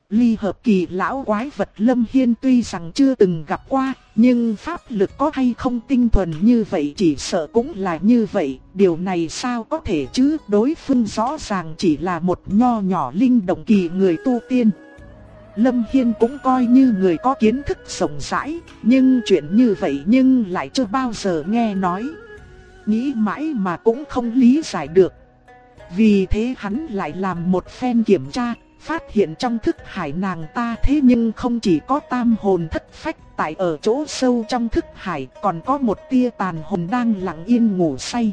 Ly hợp kỳ lão quái vật Lâm Hiên tuy rằng chưa từng gặp qua, nhưng pháp lực có hay không tinh thuần như vậy chỉ sợ cũng là như vậy. Điều này sao có thể chứ, đối phương rõ ràng chỉ là một nho nhỏ linh động kỳ người tu tiên. Lâm Hiên cũng coi như người có kiến thức rộng rãi, nhưng chuyện như vậy nhưng lại chưa bao giờ nghe nói. Nghĩ mãi mà cũng không lý giải được. Vì thế hắn lại làm một phen kiểm tra, phát hiện trong thức hải nàng ta thế nhưng không chỉ có tam hồn thất phách, tại ở chỗ sâu trong thức hải còn có một tia tàn hồn đang lặng yên ngủ say.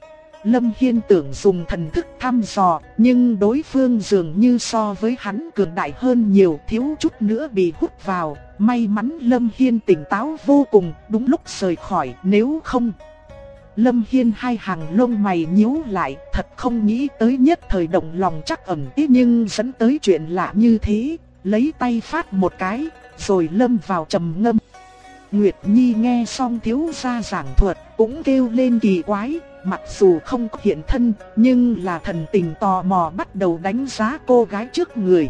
Lâm Hiên tưởng dùng thần thức thăm dò, nhưng đối phương dường như so với hắn cường đại hơn nhiều, thiếu chút nữa bị hút vào. May mắn Lâm Hiên tỉnh táo vô cùng, đúng lúc rời khỏi, nếu không... Lâm Hiên hai hàng lông mày nhíu lại, thật không nghĩ tới nhất thời động lòng chắc ẩn ý nhưng dẫn tới chuyện lạ như thế, lấy tay phát một cái, rồi lâm vào trầm ngâm. Nguyệt Nhi nghe xong thiếu gia giảng thuật, cũng kêu lên kỳ quái, mặc dù không có hiện thân, nhưng là thần tình tò mò bắt đầu đánh giá cô gái trước người.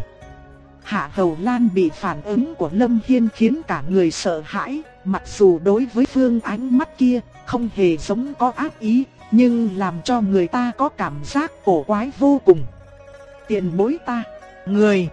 Hạ Hầu Lan bị phản ứng của Lâm Hiên khiến cả người sợ hãi, mặc dù đối với phương ánh mắt kia không hề giống có ác ý, nhưng làm cho người ta có cảm giác cổ quái vô cùng. Tiền bối ta, người.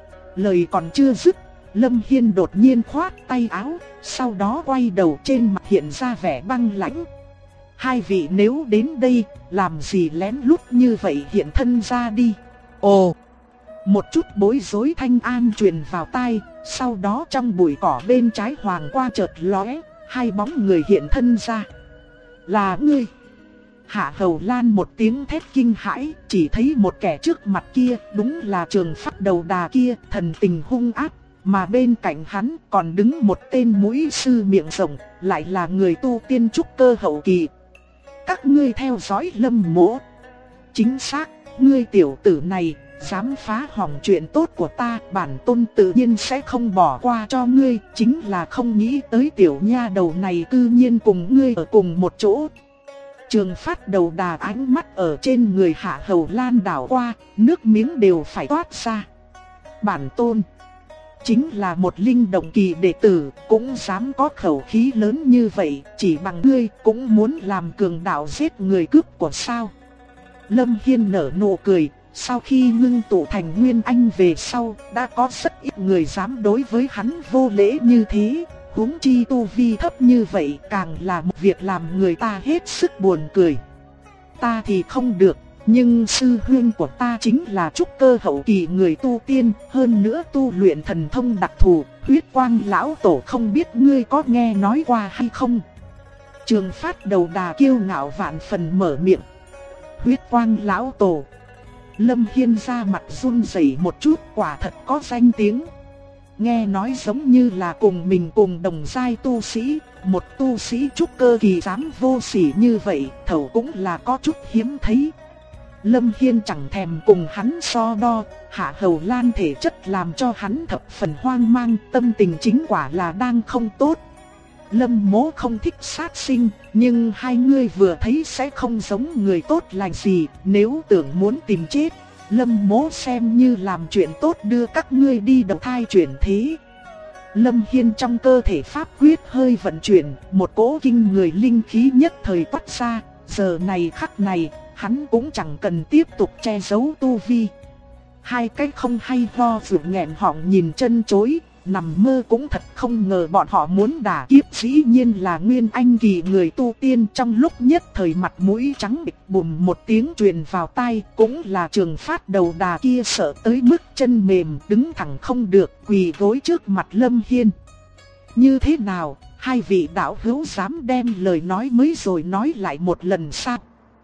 Lời còn chưa dứt, Lâm Hiên đột nhiên khoát tay áo, sau đó quay đầu, trên mặt hiện ra vẻ băng lãnh. Hai vị nếu đến đây, làm gì lén lút như vậy, hiện thân ra đi. Ồ! Một chút bối rối thanh an truyền vào tai, sau đó trong bụi cỏ bên trái hoàng qua chợt lóe, hai bóng người hiện thân ra. Là ngươi! Hạ Hầu Lan một tiếng thét kinh hãi, chỉ thấy một kẻ trước mặt kia, đúng là Trường Phát đầu đà kia, thần tình hung ác, mà bên cạnh hắn còn đứng một tên mũi sư miệng rộng, lại là người tu tiên trúc cơ hậu kỳ. Các ngươi theo dõi Lâm Mỗ. Chính xác, ngươi tiểu tử này, dám phá hỏng chuyện tốt của ta, bản tôn tự nhiên sẽ không bỏ qua cho ngươi, chính là không nghĩ tới tiểu nha đầu này cư nhiên cùng ngươi ở cùng một chỗ. Trường Phát đầu đà ánh mắt ở trên người Hạ Hầu Lan đảo qua, nước miếng đều phải toát ra. Bản tôn chính là một linh động kỳ đệ tử, cũng dám có khẩu khí lớn như vậy, chỉ bằng ngươi cũng muốn làm cường đạo giết người cướp của sao? Lâm Hiên nở nụ cười, sau khi ngưng tụ thành nguyên anh về sau, đã có rất ít người dám đối với hắn vô lễ như thế, huống chi tu vi thấp như vậy càng là một việc làm người ta hết sức buồn cười. Ta thì không được, nhưng sư huynh của ta chính là trúc cơ hậu kỳ người tu tiên, hơn nữa tu luyện thần thông đặc thù, Huyết Quang lão tổ không biết ngươi có nghe nói qua hay không? Trường Phát đầu đà kiêu ngạo vạn phần mở miệng. Huyết Quang lão tổ. Lâm Hiên ra mặt run rẩy một chút, quả thật có danh tiếng. Nghe nói giống như là cùng mình cùng đồng giai tu sĩ, một tu sĩ trúc cơ kỳ dám vô sỉ như vậy, thầu cũng là có chút hiếm thấy. Lâm Hiên chẳng thèm cùng hắn so đo, Hạ Hầu Lan thể chất làm cho hắn thập phần hoang mang, tâm tình chính quả là đang không tốt. Lâm Mỗ không thích sát sinh, nhưng hai ngươi vừa thấy sẽ không giống người tốt lành gì, nếu tưởng muốn tìm chết, Lâm Mỗ xem như làm chuyện tốt đưa các ngươi đi đầu thai chuyển thế. Lâm Hiên trong cơ thể pháp quyết hơi vận chuyển, một cỗ kinh người linh khí nhất thời toát ra, giờ này khắc này, hắn cũng chẳng cần tiếp tục che giấu tu vi. Hai cái không hay ho vượt nghẹn họng nhìn chân chối, nằm mơ cũng thật không ngờ bọn họ muốn đả kiếp dĩ nhiên là nguyên anh kỳ người tu tiên. Trong lúc nhất thời mặt mũi trắng bệch, bùm một tiếng truyền vào tai, cũng là Trường Phát đầu đà kia sợ tới mức chân mềm, đứng thẳng không được, quỳ gối trước mặt Lâm Hiên. Như thế nào, hai vị đạo hữu dám đem lời nói mới rồi nói lại một lần sao?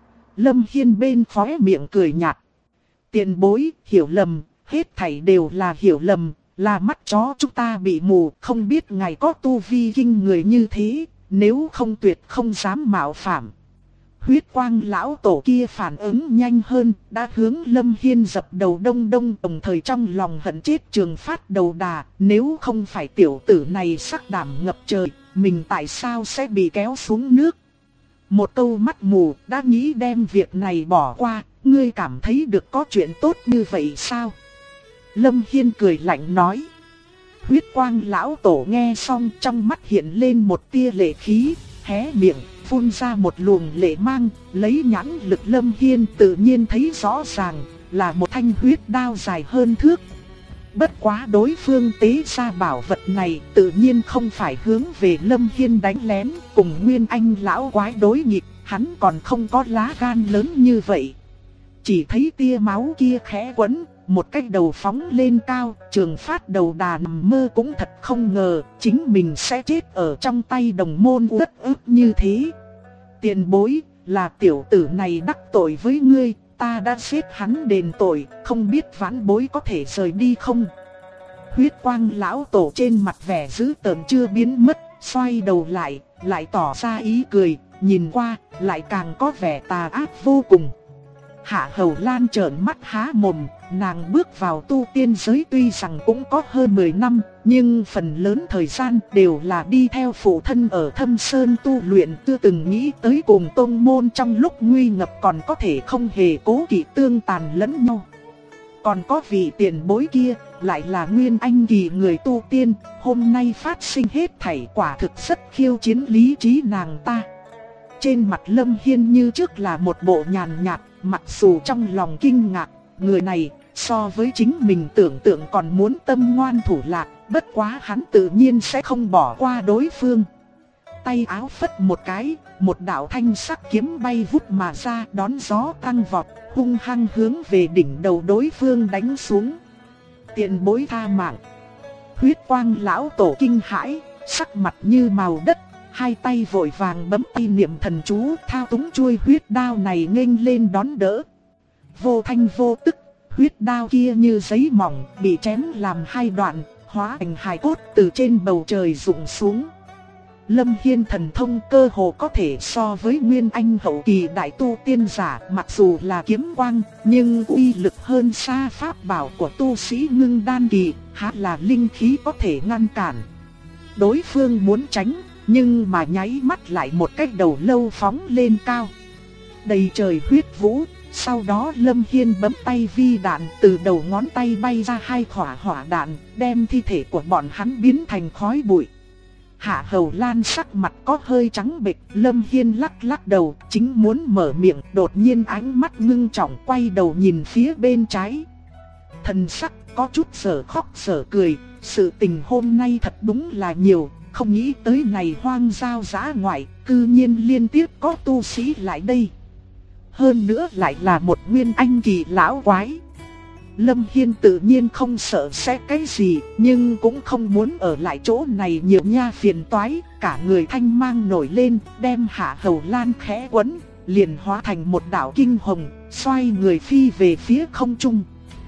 Lâm Hiên bên khóe miệng cười nhạt. Tiền bối, hiểu lầm, hết thảy đều là hiểu lầm, là mắt chó chúng ta bị mù, không biết ngài có tu vi kinh người như thế, nếu không tuyệt không dám mạo phạm. Huyết Quang lão tổ kia phản ứng nhanh hơn, đã hướng Lâm Hiên dập đầu đông đông, đồng thời trong lòng hận chết Trường Phát đầu đà, nếu không phải tiểu tử này sắc đảm ngập trời, mình tại sao sẽ bị kéo xuống nước. Một câu mắt mù đã nghĩ đem việc này bỏ qua, ngươi cảm thấy được có chuyện tốt như vậy sao? Lâm Hiên cười lạnh nói. Huyết quang lão tổ nghe xong trong mắt hiện lên một tia lệ khí, hé miệng, phun ra một luồng lệ mang, lấy nhãn lực Lâm Hiên tự nhiên thấy rõ ràng là một thanh huyết đao dài hơn thước. Bất quá đối phương tế ra bảo vật này tự nhiên không phải hướng về Lâm Hiên đánh lén, cùng Nguyên Anh lão quái đối nghịch, hắn còn không có lá gan lớn như vậy. Chỉ thấy tia máu kia khẽ quấn, một cái đầu phóng lên cao, Trường Phát đầu đà nằm mơ cũng thật không ngờ, chính mình sẽ chết ở trong tay đồng môn uất ức như thế. Tiền bối, là tiểu tử này đắc tội với ngươi, ta đã giết hắn đền tội, không biết vãn bối có thể rời đi không? Huyết quang lão tổ trên mặt vẻ dữ tợn chưa biến mất, xoay đầu lại tỏ ra ý cười, nhìn qua, lại càng có vẻ tà ác vô cùng. Hạ Hầu Lan trợn mắt há mồm, nàng bước vào tu tiên giới tuy rằng cũng có hơn 10 năm, nhưng phần lớn thời gian đều là đi theo phụ thân ở Thâm Sơn tu luyện, chưa từng nghĩ tới cùng tông môn trong lúc nguy ngập còn có thể không hề cố kỵ tương tàn lẫn nhau. Còn có vị tiền bối kia, lại là Nguyên Anh kỳ người tu tiên, hôm nay phát sinh hết thảy quả thực rất khiêu chiến lý trí nàng ta. Trên mặt Lâm Hiên như trước là một bộ nhàn nhạt, mặc dù trong lòng kinh ngạc, người này so với chính mình tưởng tượng còn muốn tâm ngoan thủ lạc, bất quá hắn tự nhiên sẽ không bỏ qua đối phương. Tay áo phất một cái, một đạo thanh sắc kiếm bay vút mà ra, đón gió tăng vọt, hung hăng hướng về đỉnh đầu đối phương đánh xuống. Tiền bối tha mạng. Huyết quang lão tổ kinh hãi, sắc mặt như màu đất, hai tay vội vàng bấm tay niệm thần chú, thao túng chuôi huyết đao này nghênh lên đón đỡ. Vô thanh vô tức, huyết đao kia như giấy mỏng bị chém làm hai đoạn, hóa thành hài cốt từ trên bầu trời rụng xuống. Lâm Hiên thần thông cơ hồ có thể so với Nguyên Anh hậu kỳ đại tu tiên giả, mặc dù là kiếm quang, nhưng uy lực hơn xa pháp bảo của tu sĩ ngưng đan kỳ, há là linh khí có thể ngăn cản. Đối phương muốn tránh, nhưng mà nháy mắt lại một cái đầu lâu phóng lên cao. Đầy trời huyết vũ, sau đó Lâm Hiên bấm tay vi đạn, từ đầu ngón tay bay ra hai quả hỏa đạn, đem thi thể của bọn hắn biến thành khói bụi. Hạ Hầu Lan sắc mặt có hơi trắng bệch, Lâm Hiên lắc lắc đầu, chính muốn mở miệng, đột nhiên ánh mắt ngưng trọng quay đầu nhìn phía bên trái. Thần sắc có chút sở khóc sở cười, sự tình hôm nay thật đúng là nhiều, không nghĩ tới này hoang giao dã ngoại, cư nhiên liên tiếp có tu sĩ lại đây. Hơn nữa lại là một Nguyên Anh kỳ lão quái. Lâm Hiên tự nhiên không sợ sẽ cái gì, nhưng cũng không muốn ở lại chỗ này nhiều nha phiền toái, cả người thanh mang nổi lên, đem Hạ Hầu Lan khẽ quấn, liền hóa thành một đạo kinh hồng, xoay người phi về phía không trung.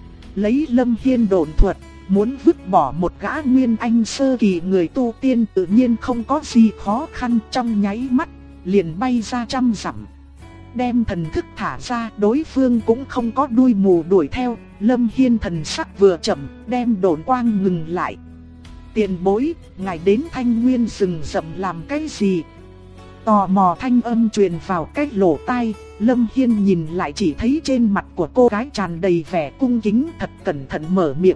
Lấy Lâm Hiên độn thuật, muốn vứt bỏ một gã Nguyên Anh sơ kỳ người tu tiên tự nhiên không có gì khó khăn, trong nháy mắt, liền bay ra trăm dặm. Đem thần thức thả ra, đối phương cũng không có đuôi mù đuổi theo, Lâm Hiên thần sắc vừa chậm, đem độn quang ngừng lại. Tiền bối, ngài đến Thanh Nguyên rừng rậm làm cái gì? Tò mò thanh âm truyền vào cái lỗ tai, Lâm Hiên nhìn lại chỉ thấy trên mặt của cô gái tràn đầy vẻ cung kính, thật cẩn thận mở miệng.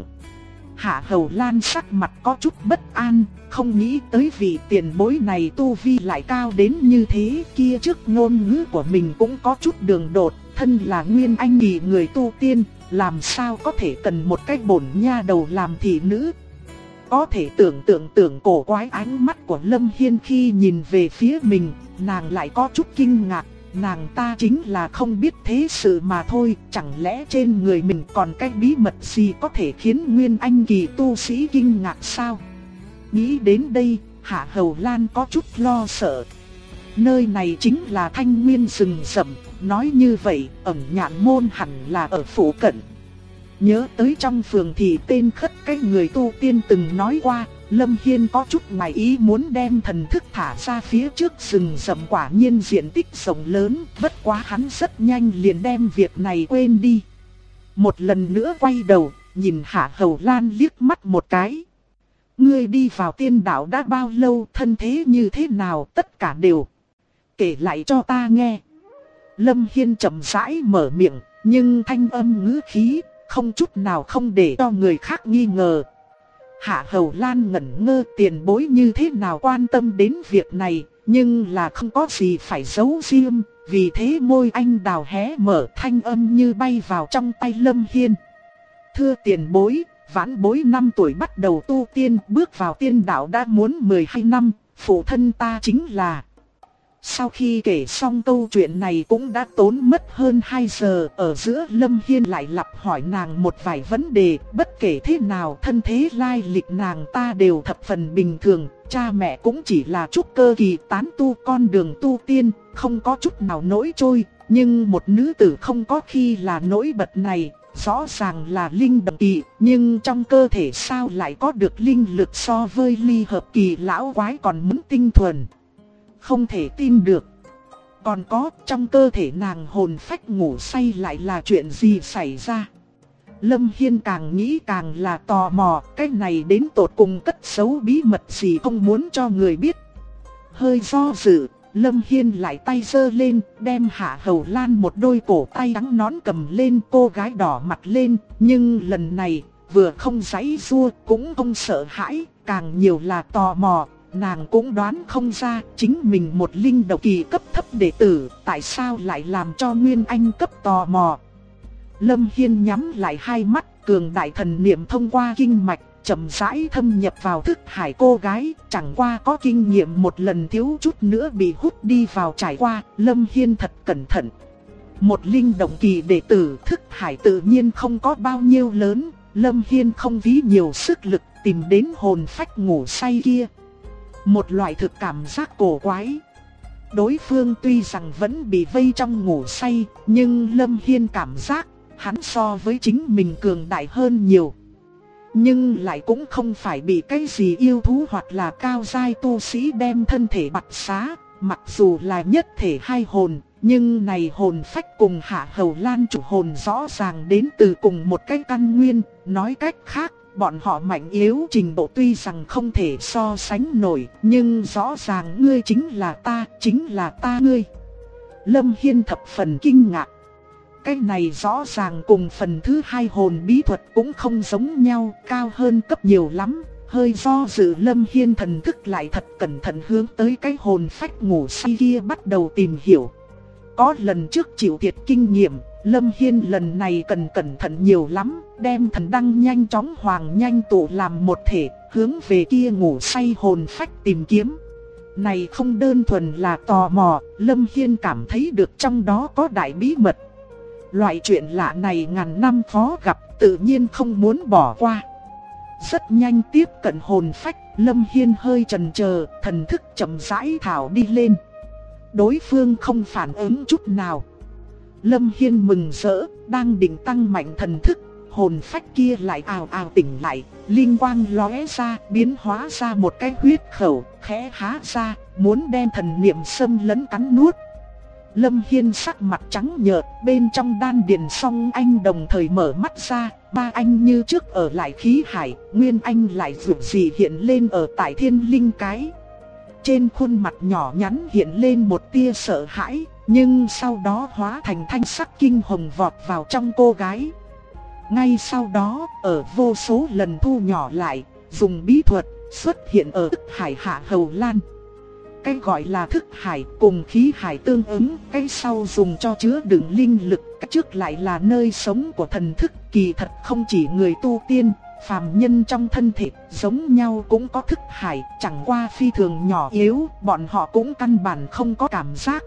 Hạ Hầu Lan sắc mặt có chút bất an, không nghĩ tới vị tiền bối này tu vi lại cao đến như thế, kia trước ngôn ngữ của mình cũng có chút đường đột, thân là Nguyên Anh kỳ người tu tiên, làm sao có thể cần một cái bổn nha đầu làm thị nữ. Có thể tưởng cổ quái ánh mắt của Lâm Hiên khi nhìn về phía mình, nàng lại có chút kinh ngạc. Nàng ta chính là không biết thế sự mà thôi, chẳng lẽ trên người mình còn cái bí mật gì có thể khiến Nguyên Anh kỳ tu sĩ kinh ngạc sao? Nghĩ đến đây, Hạ Hầu Lan có chút lo sợ. Nơi này chính là Thanh Nguyên rừng rậm, nói như vậy, ẩn nhạn môn hẳn là ở phủ cận. Nhớ tới trong phường thì tên khất cái người tu tiên từng nói qua, Lâm Hiên có chút ngoài ý muốn đem thần thức thả ra phía trước rừng rậm, quả nhiên diện tích rộng lớn, bất quá hắn rất nhanh liền đem việc này quên đi. Một lần nữa quay đầu, nhìn Hạ Hầu Lan liếc mắt một cái. Ngươi đi vào tiên đạo đã bao lâu, thân thế như thế nào, tất cả đều kể lại cho ta nghe. Lâm Hiên chậm rãi mở miệng, nhưng thanh âm ngữ khí không chút nào không để cho người khác nghi ngờ. Hạ Hầu Lan ngẩn ngơ, tiền bối như thế nào quan tâm đến việc này, nhưng là không có gì phải giấu riêng, vì thế môi anh đào hé mở, thanh âm như bay vào trong tay Lâm Hiên. Thưa tiền bối, vãn bối 5 tuổi bắt đầu tu tiên, bước vào tiên đạo đã muốn 12 năm, phụ thân ta chính là... Sau khi kể xong câu chuyện này cũng đã tốn mất hơn 2 giờ, ở giữa Lâm Hiên lại lặp hỏi nàng một vài vấn đề, bất kể thế nào thân thế lai lịch nàng ta đều thập phần bình thường, cha mẹ cũng chỉ là trúc cơ kỳ tán tu con đường tu tiên, không có chút nào nổi trôi, nhưng một nữ tử không có khi là nổi bật này, rõ ràng là linh động kỳ, nhưng trong cơ thể sao lại có được linh lực so với ly hợp kỳ lão quái còn muốn tinh thuần. Không thể tin được. Còn có, trong cơ thể nàng hồn phách ngủ say lại là chuyện gì xảy ra? Lâm Hiên càng nghĩ càng là tò mò, cái này đến tột cùng cất giấu bí mật gì không muốn cho người biết. Hơi do dự, Lâm Hiên lại tay giơ lên, đem Hạ Hầu Lan một đôi cổ tay trắng nõn cầm lên, cô gái đỏ mặt lên, nhưng lần này, vừa không giãy giụa cũng không sợ hãi, càng nhiều là tò mò. Nàng cũng đoán không ra, chính mình một linh động kỳ cấp thấp đệ tử, tại sao lại làm cho Nguyên Anh cấp tò mò. Lâm Hiên nhắm lại hai mắt, cường đại thần niệm thông qua kinh mạch, chậm rãi thâm nhập vào thức hải cô gái, chẳng qua có kinh nghiệm một lần thiếu chút nữa bị hút đi vào trải qua, Lâm Hiên thật cẩn thận. Một linh động kỳ đệ tử thức hải tự nhiên không có bao nhiêu lớn, Lâm Hiên không phí nhiều sức lực tìm đến hồn phách ngủ say kia. Một loại thực cảm giác cổ quái. Đối phương tuy rằng vẫn bị vây trong ngủ say, nhưng Lâm Hiên cảm giác hắn so với chính mình cường đại hơn nhiều. Nhưng lại cũng không phải bị cái gì yêu thú hoặc là cao giai tu sĩ đem thân thể bặt xá. Mặc dù là nhất thể hai hồn, nhưng này hồn phách cùng Hạ Hầu Lan chủ hồn rõ ràng đến từ cùng một cái căn nguyên. Nói cách khác, bọn họ mạnh yếu trình độ tuy rằng không thể so sánh nổi, nhưng rõ ràng ngươi chính là ta ngươi. Lâm Hiên thập phần kinh ngạc. Cái này rõ ràng cùng phần thứ hai hồn bí thuật cũng không giống nhau, cao hơn cấp nhiều lắm. Hơi do dự, Lâm Hiên thần thức lại thật cẩn thận hướng tới cái hồn phách ngủ say kia bắt đầu tìm hiểu. Có lần trước chịu thiệt kinh nghiệm, Lâm Hiên lần này cần cẩn thận nhiều lắm, đem thần đăng nhanh chóng hoàng nhanh tụ làm một thể, hướng về kia ngủ say hồn phách tìm kiếm. Này không đơn thuần là tò mò, Lâm Hiên cảm thấy được trong đó có đại bí mật. Loại chuyện lạ này ngàn năm khó gặp, tự nhiên không muốn bỏ qua. Rất nhanh tiếp cận hồn phách, Lâm Hiên hơi chần chờ, thần thức chậm rãi thảo đi lên. Đối phương không phản ứng chút nào. Lâm Hiên mừng rỡ, đang định tăng mạnh thần thức, hồn phách kia lại ào ào tỉnh lại, linh quang lóe ra, biến hóa ra một cái huyết khẩu, khẽ há ra, muốn đem thần niệm xâm lấn cắn nuốt. Lâm Hiên sắc mặt trắng nhợt, bên trong đan điền song anh đồng thời mở mắt ra, ba anh như trước ở lại khí hải, nguyên anh lại dường gì hiện lên ở tại thiên linh cái. Trên khuôn mặt nhỏ nhắn hiện lên một tia sợ hãi, nhưng sau đó hóa thành thanh sắc kinh hồng vọt vào trong cô gái. Ngay sau đó, ở vô số lần thu nhỏ lại, dùng bí thuật, xuất hiện ở thức hải Hạ Hầu Lan. Cái gọi là thức hải cùng khí hải tương ứng, cái sau dùng cho chứa đựng linh lực, cái trước lại là nơi sống của thần thức. Kỳ thật không chỉ người tu tiên, phàm nhân trong thân thể giống nhau cũng có thức hải, chẳng qua phi thường nhỏ yếu, bọn họ cũng căn bản không có cảm giác.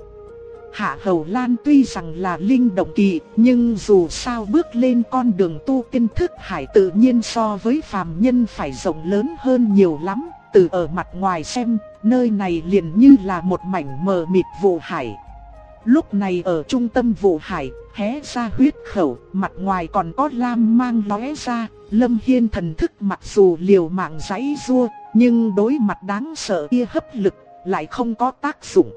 Hạ Hầu Lan tuy rằng là linh động kỳ, nhưng dù sao bước lên con đường tu tiên, thức hải tự nhiên so với phàm nhân phải rộng lớn hơn nhiều lắm. Từ ở mặt ngoài xem, nơi này liền như là một mảnh mờ mịt vụ hải. Lúc này ở trung tâm vụ hải, hé ra huyết khẩu, mặt ngoài còn có lam mang lóe ra. Lâm Hiên thần thức mặc dù liều mạng giãy giụa, nhưng đối mặt đáng sợ kia hấp lực lại không có tác dụng.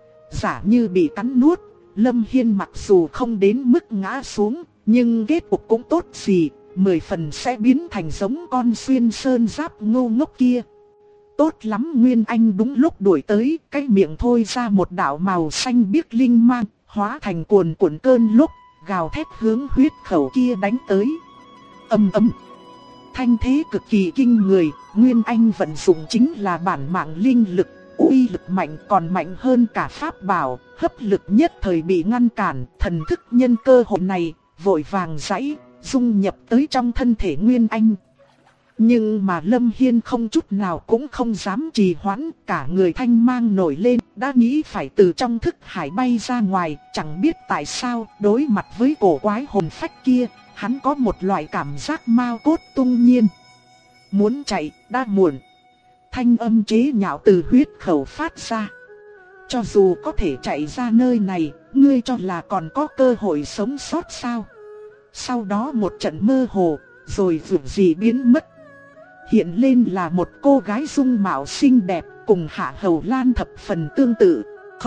Giả như bị cắn nuốt, Lâm Hiên mặc dù không đến mức ngã xuống, nhưng kết cục cũng tốt gì, 10 phần sẽ biến thành giống con xuyên sơn giáp ngu ngốc kia. Tốt lắm, Nguyên Anh đúng lúc đuổi tới, cái miệng thôi ra một đạo màu xanh biếc linh mang, hóa thành cuồn cuộn cơn lốc, gào thét hướng huyết khẩu kia đánh tới. Ầm ầm. Thanh thế cực kỳ kinh người, Nguyên Anh vận dụng chính là bản mạng linh lực, uy lực mạnh còn mạnh hơn cả pháp bảo, hấp lực nhất thời bị ngăn cản, thần thức nhân cơ hội này, vội vàng giãy, dung nhập tới trong thân thể Nguyên Anh. Nhưng mà Lâm Hiên không chút nào cũng không dám trì hoãn, cả người thanh mang nổi lên, đã nghĩ phải từ trong thức hải bay ra ngoài, chẳng biết tại sao, đối mặt với cổ quái hồn phách kia, hắn có một loại cảm giác mao cốt tung nhiên. Muốn chạy, đã muộn. Thanh âm chế nhạo từ huyết khẩu phát ra. Cho dù có thể chạy ra nơi này, ngươi cho là còn có cơ hội sống sót sao? Sau đó một trận mơ hồ, rồi vụt gì biến mất. Hiện lên là một cô gái dung mạo xinh đẹp, cùng Hạ Hầu Lan thập phần tương tự.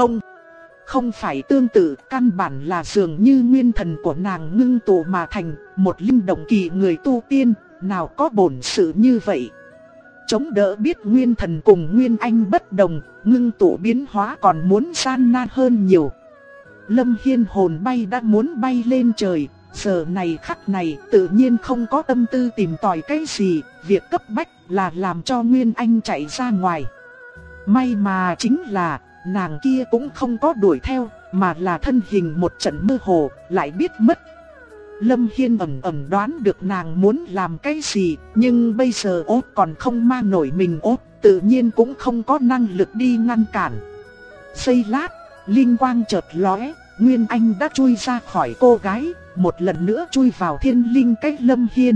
Không phải tương tự, căn bản là dường như nguyên thần của nàng ngưng tụ mà thành, một linh động kỳ người tu tiên, nào có bổn sự như vậy. Chống đỡ biết nguyên thần cùng Nguyên Anh bất đồng, ngưng tụ biến hóa còn muốn gian nan hơn nhiều. Lâm Hiên hồn bay đã muốn bay lên trời, giờ này khắc này tự nhiên không có tâm tư tìm tòi cái gì, việc cấp bách là làm cho Nguyên Anh chạy ra ngoài. May mà chính là nàng kia cũng không có đuổi theo, mà là thân hình một trận mơ hồ, lại biết mất. Lâm Hiên ẩn đoán được nàng muốn làm cái gì, nhưng bây giờ ốt còn không mang nổi mình ốt, tự nhiên cũng không có năng lực đi ngăn cản. Giây lát, linh quang chợt lóe, Nguyên Anh đã chui ra khỏi cô gái, một lần nữa chui vào thiên linh cách Lâm Hiên.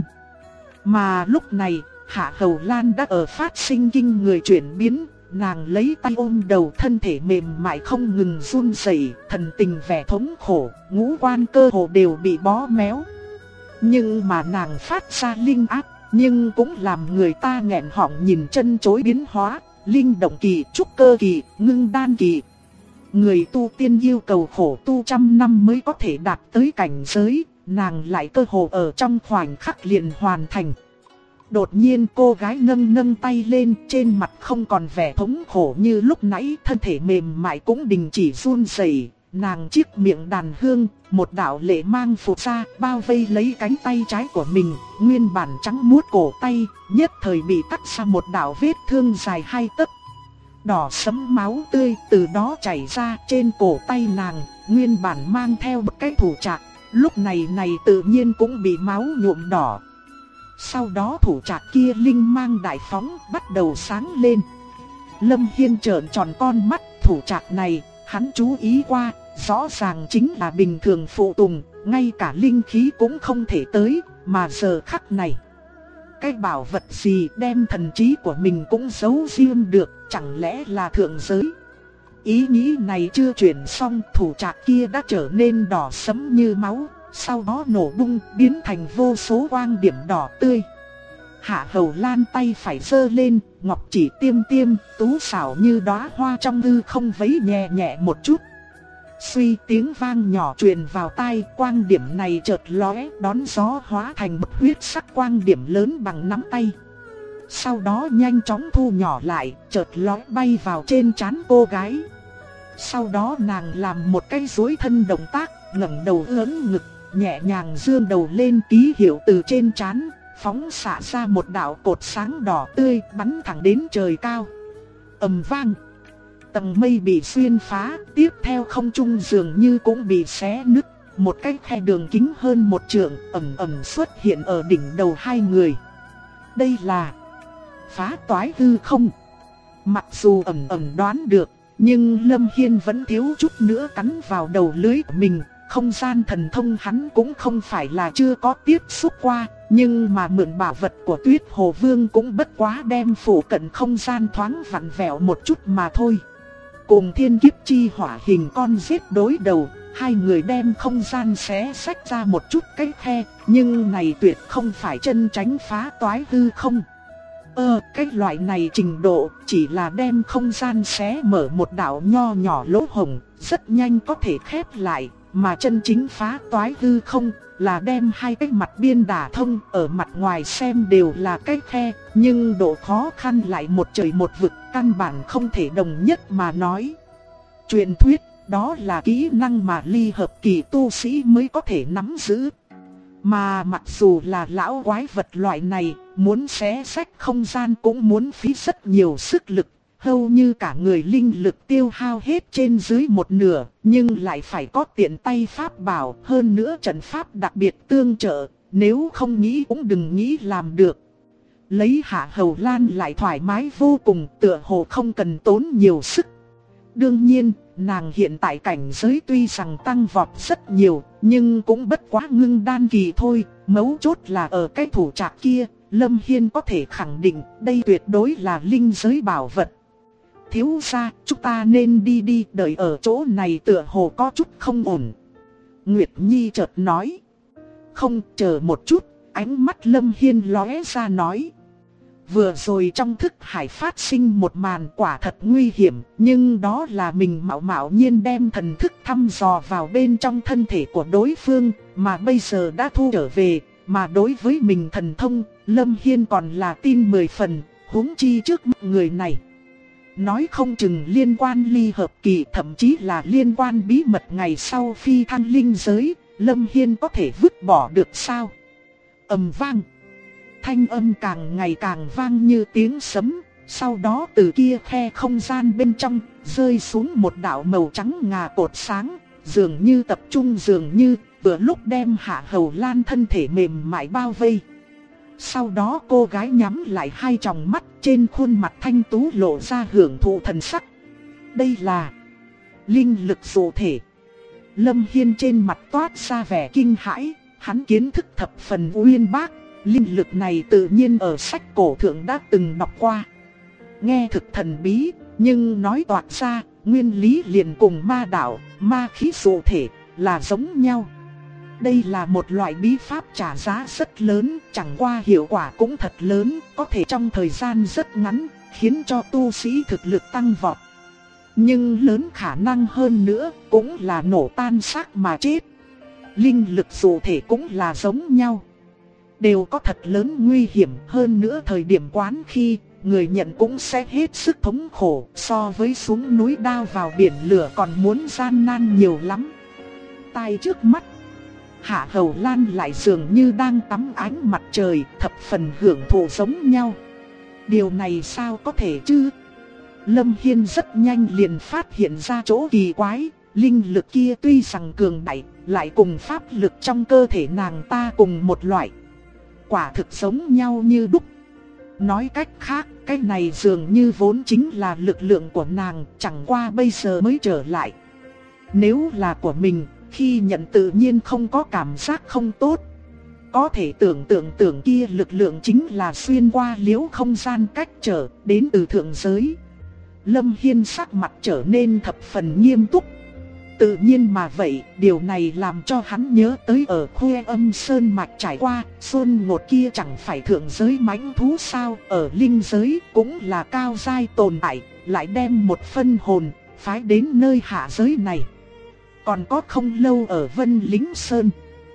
Mà lúc này, Hạ Hầu Lan đã ở phát sinh kinh người chuyển biến, nàng lấy tay ôm đầu, thân thể mềm mại không ngừng run rẩy, thần tình vẻ thống khổ, ngũ quan cơ hồ đều bị bó méo. Nhưng mà nàng phát ra linh áp, nhưng cũng làm người ta nghẹn họng nhìn chân chối biến hóa, linh động kỳ, trúc cơ kỳ, ngưng đan kỳ. Người tu tiên yêu cầu khổ tu trăm năm mới có thể đạt tới cảnh giới, nàng lại cơ hồ ở trong khoảnh khắc liền hoàn thành. Đột nhiên cô gái nâng tay lên, trên mặt không còn vẻ thống khổ như lúc nãy, thân thể mềm mại cũng đình chỉ run rẩy. Nàng chiếc miệng đàn hương, một đạo lệ mang phụt ra, bao vây lấy cánh tay trái của mình, nguyên bản trắng muốt cổ tay, nhất thời bị cắt ra một đạo vết thương dài 2 tấc. Đỏ sẫm máu tươi từ đó chảy ra, trên cổ tay nàng, nguyên bản mang theo một cái thủ trạc, lúc này tự nhiên cũng bị máu nhuộm đỏ. Sau đó thủ trạc kia linh mang đại phóng, bắt đầu sáng lên. Lâm Hiên trợn tròn con mắt, thủ trạc này, hắn chú ý qua, rõ ràng chính là bình thường phụ tùng, ngay cả linh khí cũng không thể tới, mà giờ khắc này. Cái bảo vật gì đem thần trí của mình cũng giấu riêng được, chẳng lẽ là thượng giới? Ý nghĩ này chưa chuyển xong, thủ trạc kia đã trở nên đỏ sẫm như máu, sau đó nổ bung, biến thành vô số quang điểm đỏ tươi. Hạ Hầu Lan tay phải giơ lên, ngọc chỉ tiêm tiêm, tú xảo như đóa hoa trong hư không vẫy nhẹ nhẹ một chút. Suy tiếng vang nhỏ truyền vào tai, quang điểm này chợt lóe, đón gió hóa thành một huyết sắc quang điểm lớn bằng nắm tay. Sau đó nhanh chóng thu nhỏ lại, chợt lóe bay vào trên trán cô gái. Sau đó nàng làm một cái duỗi thân động tác, ngẩng đầu ưỡn ngực, nhẹ nhàng dương đầu lên, ký hiệu từ trên trán, phóng xạ ra một đạo cột sáng đỏ tươi, bắn thẳng đến trời cao. Ầm vang, tầng mây bị xuyên phá, tiếp theo không trung dường như cũng bị xé nứt, một cái khe đường kính hơn 1 trượng ầm xuất hiện ở đỉnh đầu hai người. Đây là phá toái hư không. Mặc dù đoán được, nhưng Lâm Hiên vẫn thiếu chút nữa cắn vào đầu lưỡi của mình. Không gian thần thông hắn cũng không phải là chưa có tiếp xúc qua, nhưng mà mượn bảo vật của Tuyết Hồ Vương cũng bất quá đem phủ cận không gian thoáng vặn vẹo một chút mà thôi. Cùng thiên kiếp chi hỏa hình con giết đối đầu, hai người đem không gian xé xách ra một chút cái khe, nhưng này tuyệt không phải chân tránh phá toái hư không. Cái loại này trình độ chỉ là đem không gian xé mở một đạo nho nhỏ lỗ hổng, rất nhanh có thể khép lại. Mà chân chính phá toái hư không là đem hai cái mặt biên đả thông, ở mặt ngoài xem đều là cái khe, nhưng độ khó khăn lại một trời một vực, căn bản không thể đồng nhất mà nói. Truyền thuyết, đó là kỹ năng mà ly hợp kỳ tu sĩ mới có thể nắm giữ. Mà mặc dù là lão quái vật loại này, muốn xé rách không gian cũng muốn phí rất nhiều sức lực. Hầu như cả người linh lực tiêu hao hết trên dưới một nửa, nhưng lại phải có tiện tay pháp bảo, hơn nữa trận pháp đặc biệt tương trợ, nếu không nghĩ cũng đừng nghĩ làm được. Lấy Hạ Hầu Lan lại thoải mái vô cùng, tựa hồ không cần tốn nhiều sức. Đương nhiên, nàng hiện tại cảnh giới tuy rằng tăng vọt rất nhiều, nhưng cũng bất quá ngưng đan kỳ thôi, mấu chốt là ở cái thủ trạc kia, Lâm Hiên có thể khẳng định đây tuyệt đối là linh giới bảo vật. Thiếu gia, chúng ta nên đi, đợi ở chỗ này tựa hồ có chút không ổn. Nguyệt Nhi chợt nói. Không, chờ một chút, ánh mắt Lâm Hiên lóe ra nói. Vừa rồi trong thức hải phát sinh một màn quả thật nguy hiểm, nhưng đó là mình mạo nhiên đem thần thức thăm dò vào bên trong thân thể của đối phương, mà bây giờ đã thu trở về, mà đối với mình thần thông, Lâm Hiên còn là tin 10 phần, huống chi trước mặt người này. Nói không chừng liên quan ly hợp kỳ, thậm chí là liên quan bí mật ngày sau phi thăng linh giới, Lâm Hiên có thể vứt bỏ được sao? Ầm vang. Thanh âm càng ngày càng vang như tiếng sấm, sau đó từ kia khe không gian bên trong rơi xuống một đạo màu trắng ngà cột sáng, dường như tập trung, dường như vừa lúc đem Hạ Hầu Lan thân thể mềm mại bao vây. Sau đó cô gái nhắm lại hai tròng mắt, trên khuôn mặt thanh tú lộ ra hưởng thụ thần sắc. Đây là linh lực dụ thể. Lâm Hiên trên mặt toát ra vẻ kinh hãi, hắn kiến thức thập phần uyên bác. Linh lực này tự nhiên ở sách cổ thượng đã từng đọc qua. Nghe thực thần bí, nhưng nói toạc ra, nguyên lý liền cùng ma đạo, ma khí dụ thể là giống nhau. Đây là một loại bí pháp trả giá rất lớn, chẳng qua hiệu quả cũng thật lớn, có thể trong thời gian rất ngắn, khiến cho tu sĩ thực lực tăng vọt. Nhưng lớn khả năng hơn nữa, cũng là nổ tan xác mà chết. Linh lực dụ thể cũng là giống nhau, đều có thật lớn nguy hiểm, hơn nữa thời điểm quán khi người nhận cũng sẽ hết sức thống khổ, so với xuống núi đao vào biển lửa còn muốn gian nan nhiều lắm. Tai trước mắt, Hạ Hầu Lan lại dường như đang tắm ánh mặt trời, thập phần hưởng thụ giống nhau. Điều này sao có thể chứ? Lâm Hiên rất nhanh liền phát hiện ra chỗ kỳ quái, linh lực kia tuy rằng cường đại, lại cùng pháp lực trong cơ thể nàng ta cùng một loại. Quả thực giống nhau như đúc. Nói cách khác, cái này dường như vốn chính là lực lượng của nàng, chẳng qua bây giờ mới trở lại. Nếu là của mình, khi nhận tự nhiên không có cảm giác không tốt. Có thể tưởng kia lực lượng chính là xuyên qua liễu không gian cách trở đến từ thượng giới. Lâm Hiên sắc mặt trở nên thập phần nghiêm túc. Tự nhiên mà vậy, điều này làm cho hắn nhớ tới ở Khuê Âm Sơn Mạch trải qua, Xuân Ngột kia chẳng phải thượng giới mãnh thú sao, ở linh giới cũng là cao giai tồn tại, lại đem một phân hồn, phái đến nơi hạ giới này. Còn có không lâu ở Vân Lính Sơn,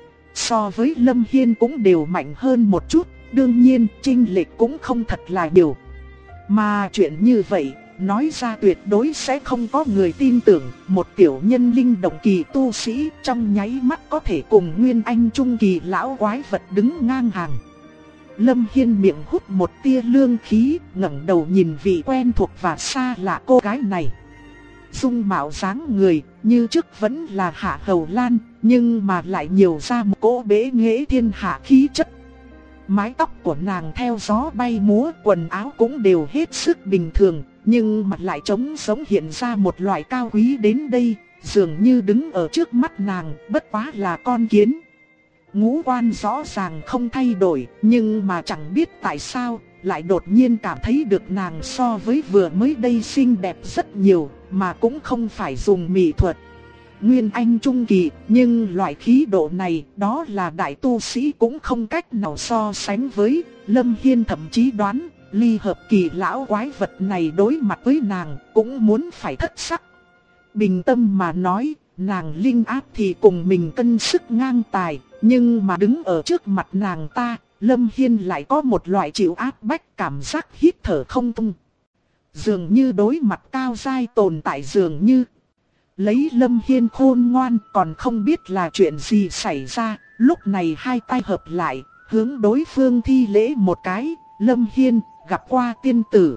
so với Lâm Hiên cũng đều mạnh hơn một chút, đương nhiên chênh lệch cũng không thật là nhiều. Mà chuyện như vậy, nói ra tuyệt đối sẽ không có người tin tưởng, một tiểu nhân linh động kỳ tu sĩ trong nháy mắt có thể cùng Nguyên Anh trung kỳ lão quái vật đứng ngang hàng. Lâm Hiên miệng hút một tia lương khí, ngẩng đầu nhìn vị quen thuộc và xa lạ cô gái này. Dung mạo dáng người, như trước vẫn là Hạ Hầu Lan, nhưng mà lại nhiều ra một cỗ bế nghệ thiên hạ khí chất. Mái tóc của nàng theo gió bay múa, quần áo cũng đều hết sức bình thường, nhưng mặt lại trống sống hiện ra một loại cao quý đến đây, dường như đứng ở trước mắt nàng, bất quá là con kiến. Ngũ quan rõ ràng không thay đổi, nhưng mà chẳng biết tại sao, lại đột nhiên cảm thấy được nàng so với vừa mới đây xinh đẹp rất nhiều, mà cũng không phải dùng mỹ thuật. Nguyên Anh trung kỳ, nhưng loại khí độ này, đó là đại tu sĩ cũng không cách nào so sánh với. Lâm Hiên thậm chí đoán, ly hợp kỳ lão quái vật này đối mặt với nàng, cũng muốn phải thất sắc. Bình tâm mà nói, nàng linh áp thì cùng mình cân sức ngang tài, nhưng mà đứng ở trước mặt nàng ta, Lâm Hiên lại có một loại chịu áp bách, cảm giác hít thở không thông. Dường như đối mặt cao giai tồn tại, dường như lấy Lâm Hiên khôn ngoan, còn không biết là chuyện gì xảy ra, Lúc này hai tay hợp lại, hướng đối phương thi lễ một cái. Lâm Hiên, gặp qua tiên tử.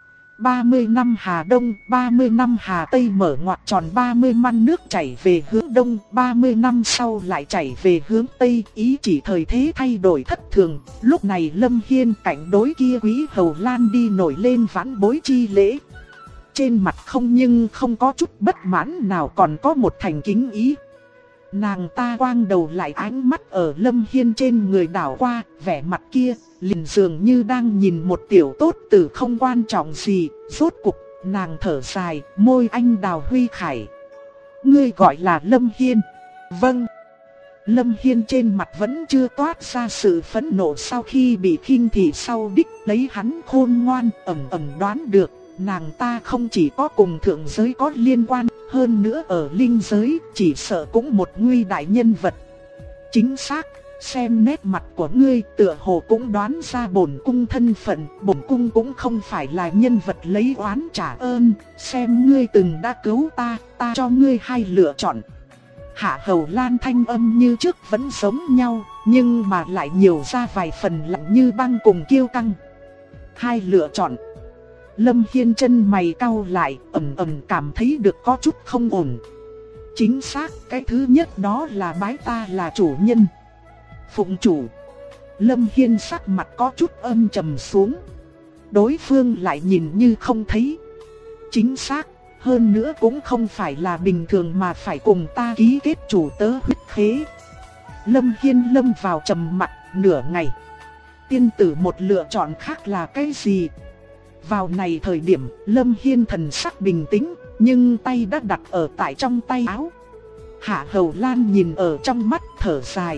30 năm Hà Đông, 30 năm Hà Tây mở ngoặc tròn 30 măn nước chảy về hướng Đông, 30 năm sau lại chảy về hướng Tây, ý chỉ thời thế thay đổi thất thường. Lúc này Lâm Hiên cạnh đối kia Quý Hầu Lan đi nổi lên vãn bối chi lễ. Trên mặt không nhưng không có chút bất mãn nào, còn có một thành kính ý. Nàng ta quang đầu lại, ánh mắt ở Lâm Hiên trên người đảo qua, vẻ mặt kia liền dường như đang nhìn một tiểu tốt tử không quan trọng gì. Rốt cục nàng thở dài, môi anh đào huy khải. Ngươi gọi là Lâm Hiên? Vâng. Lâm Hiên trên mặt vẫn chưa toát ra sự phẫn nộ sau khi bị khinh thị sau đích. Lấy hắn khôn ngoan ẩn đoán được, nàng ta không chỉ có cùng thượng giới có liên quan, hơn nữa ở linh giới chỉ sợ cũng một nguy đại nhân vật. Chính xác, xem nét mặt của ngươi tựa hồ cũng đoán ra bổn cung thân phận. Bổn cung cũng không phải là nhân vật lấy oán trả ơn. Xem ngươi từng đã cứu ta, ta cho ngươi hai lựa chọn. Hạ Hầu Lan thanh âm như trước vẫn giống nhau, nhưng mà lại nhiều ra vài phần lạnh như băng cùng kiêu căng. Hai lựa chọn. Lâm Hiên chân mày cau lại, ẩn cảm thấy được có chút không ổn. Chính xác, cái thứ nhất đó là bái ta là chủ nhân. Phụng chủ. Lâm Hiên sắc mặt có chút âm trầm xuống. Đối phương lại nhìn như không thấy. Chính xác, hơn nữa cũng không phải là bình thường mà phải cùng ta ký kết chủ tớ huyết khế. Lâm Hiên lâm vào trầm mặc nửa ngày. Tiên tử một lựa chọn khác là cái gì? Vào này thời điểm, Lâm Hiên thần sắc bình tĩnh, nhưng tay đã đặt ở tại trong tay áo. Hạ Hầu Lan nhìn ở trong mắt thở dài.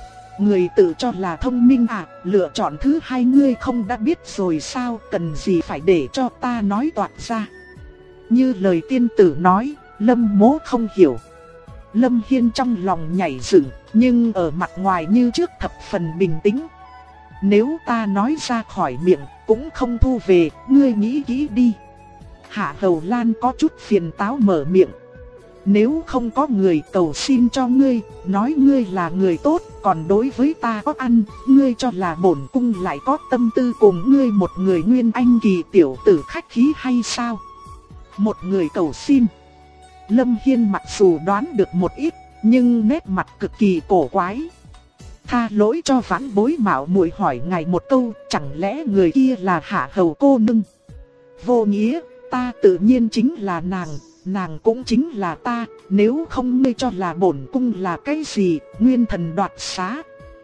Người tự cho là thông minh à, lựa chọn thứ hai ngươi không đã biết rồi sao, cần gì phải để cho ta nói toạc ra. Như lời tiên tử nói, Lâm Mỗ không hiểu. Lâm Hiên trong lòng nhảy dựng, nhưng ở mặt ngoài như trước thập phần bình tĩnh. Nếu ta nói ra khỏi miệng, cũng không thu về, ngươi nghĩ kỹ đi. Hạ Hầu Lan có chút phiền táo mở miệng. Nếu không có người cầu xin cho ngươi, nói ngươi là người tốt, còn đối với ta có ăn, ngươi cho là bổn cung lại có tâm tư cùng ngươi một người nguyên anh kỳ tiểu tử khách khí hay sao? Một người cầu xin. Lâm Hiên mặc dù đoán được một ít, nhưng nét mặt cực kỳ cổ quái. Tha lỗi cho vãn bối mạo muội hỏi ngài một câu, chẳng lẽ người kia là Hạ Hầu cô nương? Vô nghĩa, ta tự nhiên chính là nàng cũng chính là ta, nếu không ngươi cho là bổn cung là cái gì, nguyên thần đoạt xá.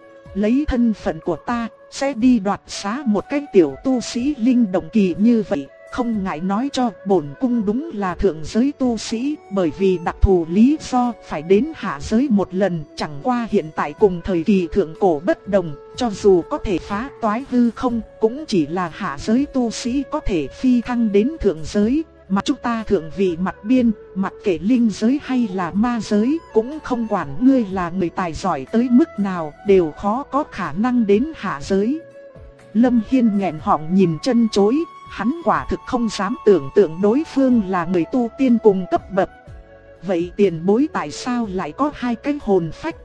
Lấy thân phận của ta, sẽ đi đoạt xá một cái tiểu tu sĩ linh động kỳ như vậy, không ngại nói cho bổn cung đúng là thượng giới tu sĩ, bởi vì đặc thù lý do phải đến hạ giới một lần, chẳng qua hiện tại cùng thời kỳ thượng cổ bất đồng, cho dù có thể phá toái hư không, cũng chỉ là hạ giới tu sĩ có thể phi thăng đến thượng giới. Mà chúng ta thượng vị mặt biên, mặc kệ linh giới hay là ma giới, cũng không quản ngươi là người tài giỏi tới mức nào, đều khó có khả năng đến hạ giới. Lâm Hiên nghẹn họng nhìn chân chối, hắn quả thực không dám tưởng tượng đối phương là người tu tiên cùng cấp bậc. Vậy tiền bối tại sao lại có hai cái hồn phách?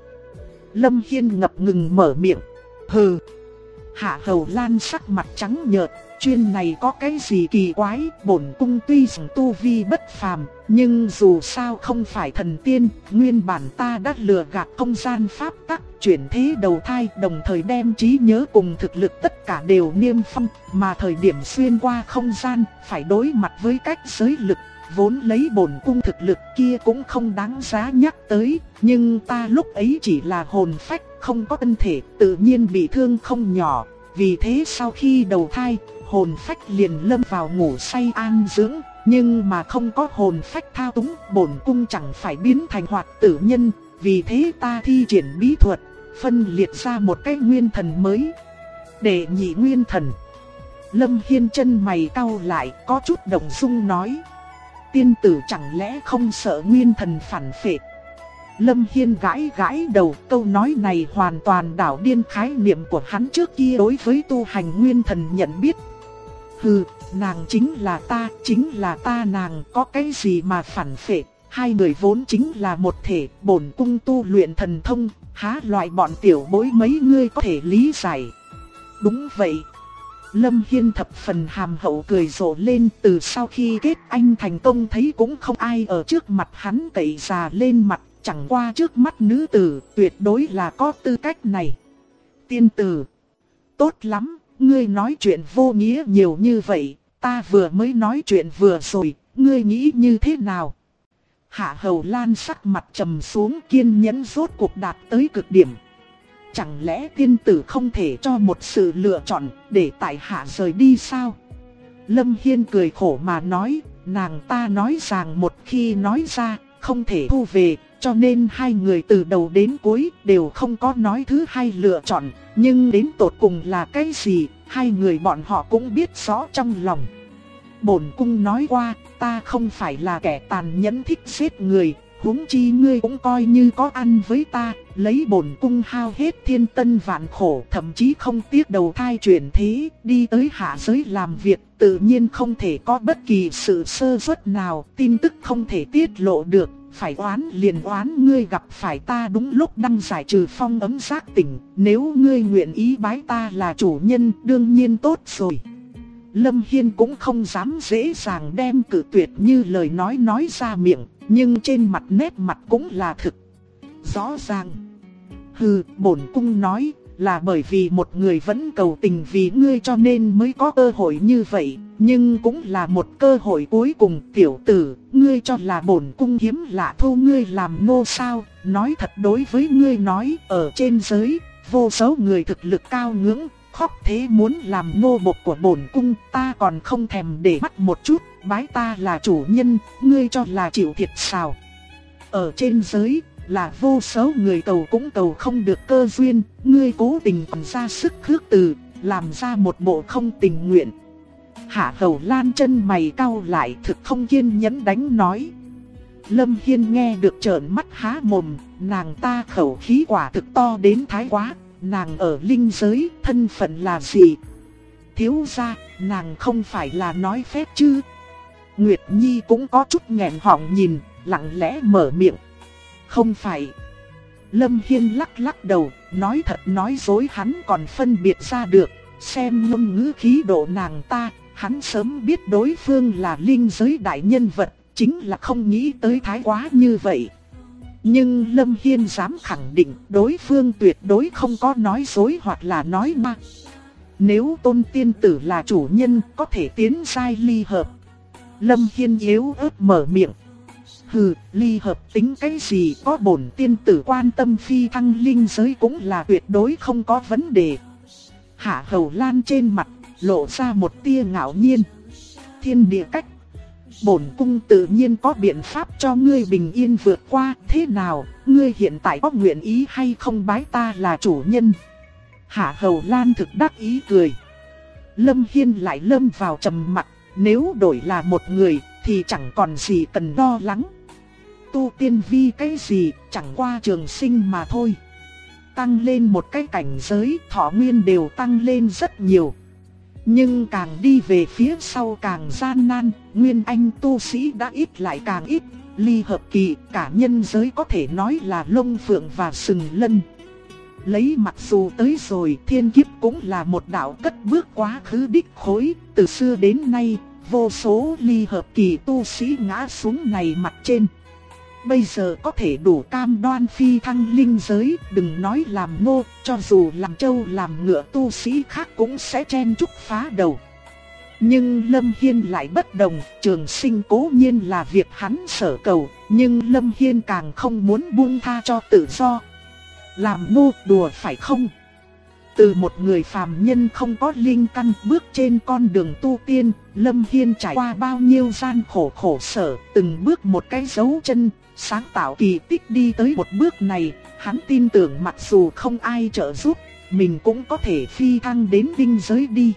Lâm Hiên ngập ngừng mở miệng. Hừ. Hạ Hầu Lan sắc mặt trắng nhợt. Chuyên này có cái gì kỳ quái, bổn cung tuy rằng tu vi bất phàm, nhưng dù sao không phải thần tiên, nguyên bản ta đã lừa gạt không gian pháp tắc, chuyển thế đầu thai, đồng thời đem trí nhớ cùng thực lực tất cả đều niêm phong, mà thời điểm xuyên qua không gian, phải đối mặt với cách giới lực, vốn lấy bổn cung thực lực kia cũng không đáng giá nhắc tới, nhưng ta lúc ấy chỉ là hồn phách, không có thân thể, tự nhiên bị thương không nhỏ, vì thế sau khi đầu thai, hồn phách liền lâm vào ngủ say an dưỡng, nhưng mà không có hồn phách thao túng, bổn cung chẳng phải biến thành hoạt tử nhân, vì thế ta thi triển bí thuật, phân liệt ra một cái nguyên thần mới. Đệ nhị nguyên thần. Lâm Hiên chân mày cau lại, có chút động dung nói. Tiên tử chẳng lẽ không sợ nguyên thần phản phệ? Lâm Hiên gãi gãi đầu, câu nói này hoàn toàn đảo điên khái niệm của hắn trước kia đối với tu hành nguyên thần nhận biết. Hừ, nàng chính là ta nàng có cái gì mà phản phệ, hai người vốn chính là một thể, bổn cung tu luyện thần thông, há loại bọn tiểu bối mấy ngươi có thể lý giải. Đúng vậy. Lâm Hiên thập phần hàm hậu cười rộ lên, từ sau khi kết anh thành công thấy cũng không ai ở trước mặt hắn cậy già lên mặt, chẳng qua trước mắt nữ tử tuyệt đối là có tư cách này. Tiên tử, tốt lắm, ngươi nói chuyện vô nghĩa nhiều như vậy, ta vừa mới nói chuyện vừa rồi, ngươi nghĩ như thế nào? Hạ Hầu Lan sắc mặt trầm xuống, kiên nhẫn rốt cuộc đạt tới cực điểm. Chẳng lẽ tiên tử không thể cho một sự lựa chọn để tại hạ rời đi sao? Lâm Hiên cười khổ mà nói, nàng ta nói rằng một khi nói ra không thể thu về, cho nên hai người từ đầu đến cuối đều không có nói thứ hai lựa chọn. Nhưng đến tột cùng là cái gì, hai người bọn họ cũng biết rõ trong lòng. Bổn cung nói qua, ta không phải là kẻ tàn nhẫn thích giết người, huống chi ngươi cũng coi như có ăn với ta, lấy bổn cung hao hết thiên tân vạn khổ, thậm chí không tiếc đầu thai chuyển thế, đi tới hạ giới làm việc, tự nhiên không thể có bất kỳ sự sơ suất nào, tin tức không thể tiết lộ được, phải oán liền oán ngươi gặp phải ta đúng lúc đang giải trừ phong ấm giác tỉnh, nếu ngươi nguyện ý bái ta là chủ nhân, đương nhiên tốt rồi. Lâm Hiên cũng không dám dễ dàng đem cự tuyệt như lời nói ra miệng, nhưng trên mặt nét mặt cũng là thực rõ ràng. Hừ, bổn cung nói là bởi vì một người vẫn cầu tình vì ngươi cho nên mới có cơ hội như vậy, nhưng cũng là một cơ hội cuối cùng. Tiểu tử, ngươi cho là bổn cung hiếm lạ thu ngươi làm nô sao? Nói thật đối với ngươi nói, ở trên giới, vô số người thực lực cao ngưỡng, khóc thế muốn làm nô bộc của bổn cung, ta còn không thèm để mắt một chút, bái ta là chủ nhân, ngươi cho là chịu thiệt sao? Ở trên giới, là vô số người cầu cũng cầu không được cơ duyên, ngươi cố tình còn ra sức khước từ, làm ra một bộ không tình nguyện. Hạ Hầu Lan chân mày cau lại, thực không kiên nhẫn đánh nói. Lâm Hiên nghe được trợn mắt há mồm, nàng ta khẩu khí quả thực to đến thái quá. Nàng ở linh giới, thân phận là gì? Thiếu gia, nàng không phải là nói phép chứ? Nguyệt Nhi cũng có chút nghẹn họng nhìn, lặng lẽ mở miệng. Không phải. Lâm Hiên lắc lắc đầu, nói thật nói dối hắn còn phân biệt ra được. Xem ngôn ngữ khí độ nàng ta, hắn sớm biết đối phương là linh giới đại nhân vật, chính là không nghĩ tới thái quá như vậy. Nhưng Lâm Hiên dám khẳng định đối phương tuyệt đối không có nói dối hoặc là nói ma. Nếu Tôn tiên tử là chủ nhân có thể tiến giai ly hợp. Lâm Hiên yếu ớt mở miệng. Hừ, ly hợp tính cái gì, có bổn tiên tử quan tâm phi thăng linh giới cũng là tuyệt đối không có vấn đề. Hạ Hầu Lan trên mặt lộ ra một tia ngạo nhiên. Thiên địa cách. Bổn cung tự nhiên có biện pháp cho ngươi bình yên vượt qua, thế nào, ngươi hiện tại có nguyện ý hay không bái ta là chủ nhân? Hạ Hầu Lan thực đắc ý cười. Lâm Hiên lại lâm vào trầm mặc, nếu đổi là một người thì chẳng còn gì cần lo lắng. Tu tiên vi cái gì, chẳng qua trường sinh mà thôi. Tăng lên một cái cảnh giới, thọ nguyên đều tăng lên rất nhiều. Nhưng càng đi về phía sau càng gian nan, nguyên anh tu sĩ đã ít lại càng ít, ly hợp kỳ cả nhân giới có thể nói là lông phượng và sừng lân. Lấy mặc dù tới rồi thiên kiếp cũng là một đạo cất bước quá khứ đích khối, từ xưa đến nay, vô số ly hợp kỳ tu sĩ ngã xuống này mặt trên. Bây giờ có thể đủ cam đoan phi thăng linh giới, đừng nói làm nô, cho dù làm trâu làm ngựa tu sĩ khác cũng sẽ chen chúc phá đầu. Nhưng Lâm Hiên lại bất đồng, trường sinh cố nhiên là việc hắn sở cầu, nhưng Lâm Hiên càng không muốn buông tha cho tự do. Làm nô đùa phải không? Từ một người phàm nhân không có linh căn bước trên con đường tu tiên, Lâm Hiên trải qua bao nhiêu gian khổ sở, từng bước một cái dấu chân, sáng tạo kỳ tích đi tới một bước này. Hắn tin tưởng mặc dù không ai trợ giúp, mình cũng có thể phi thăng đến linh giới đi.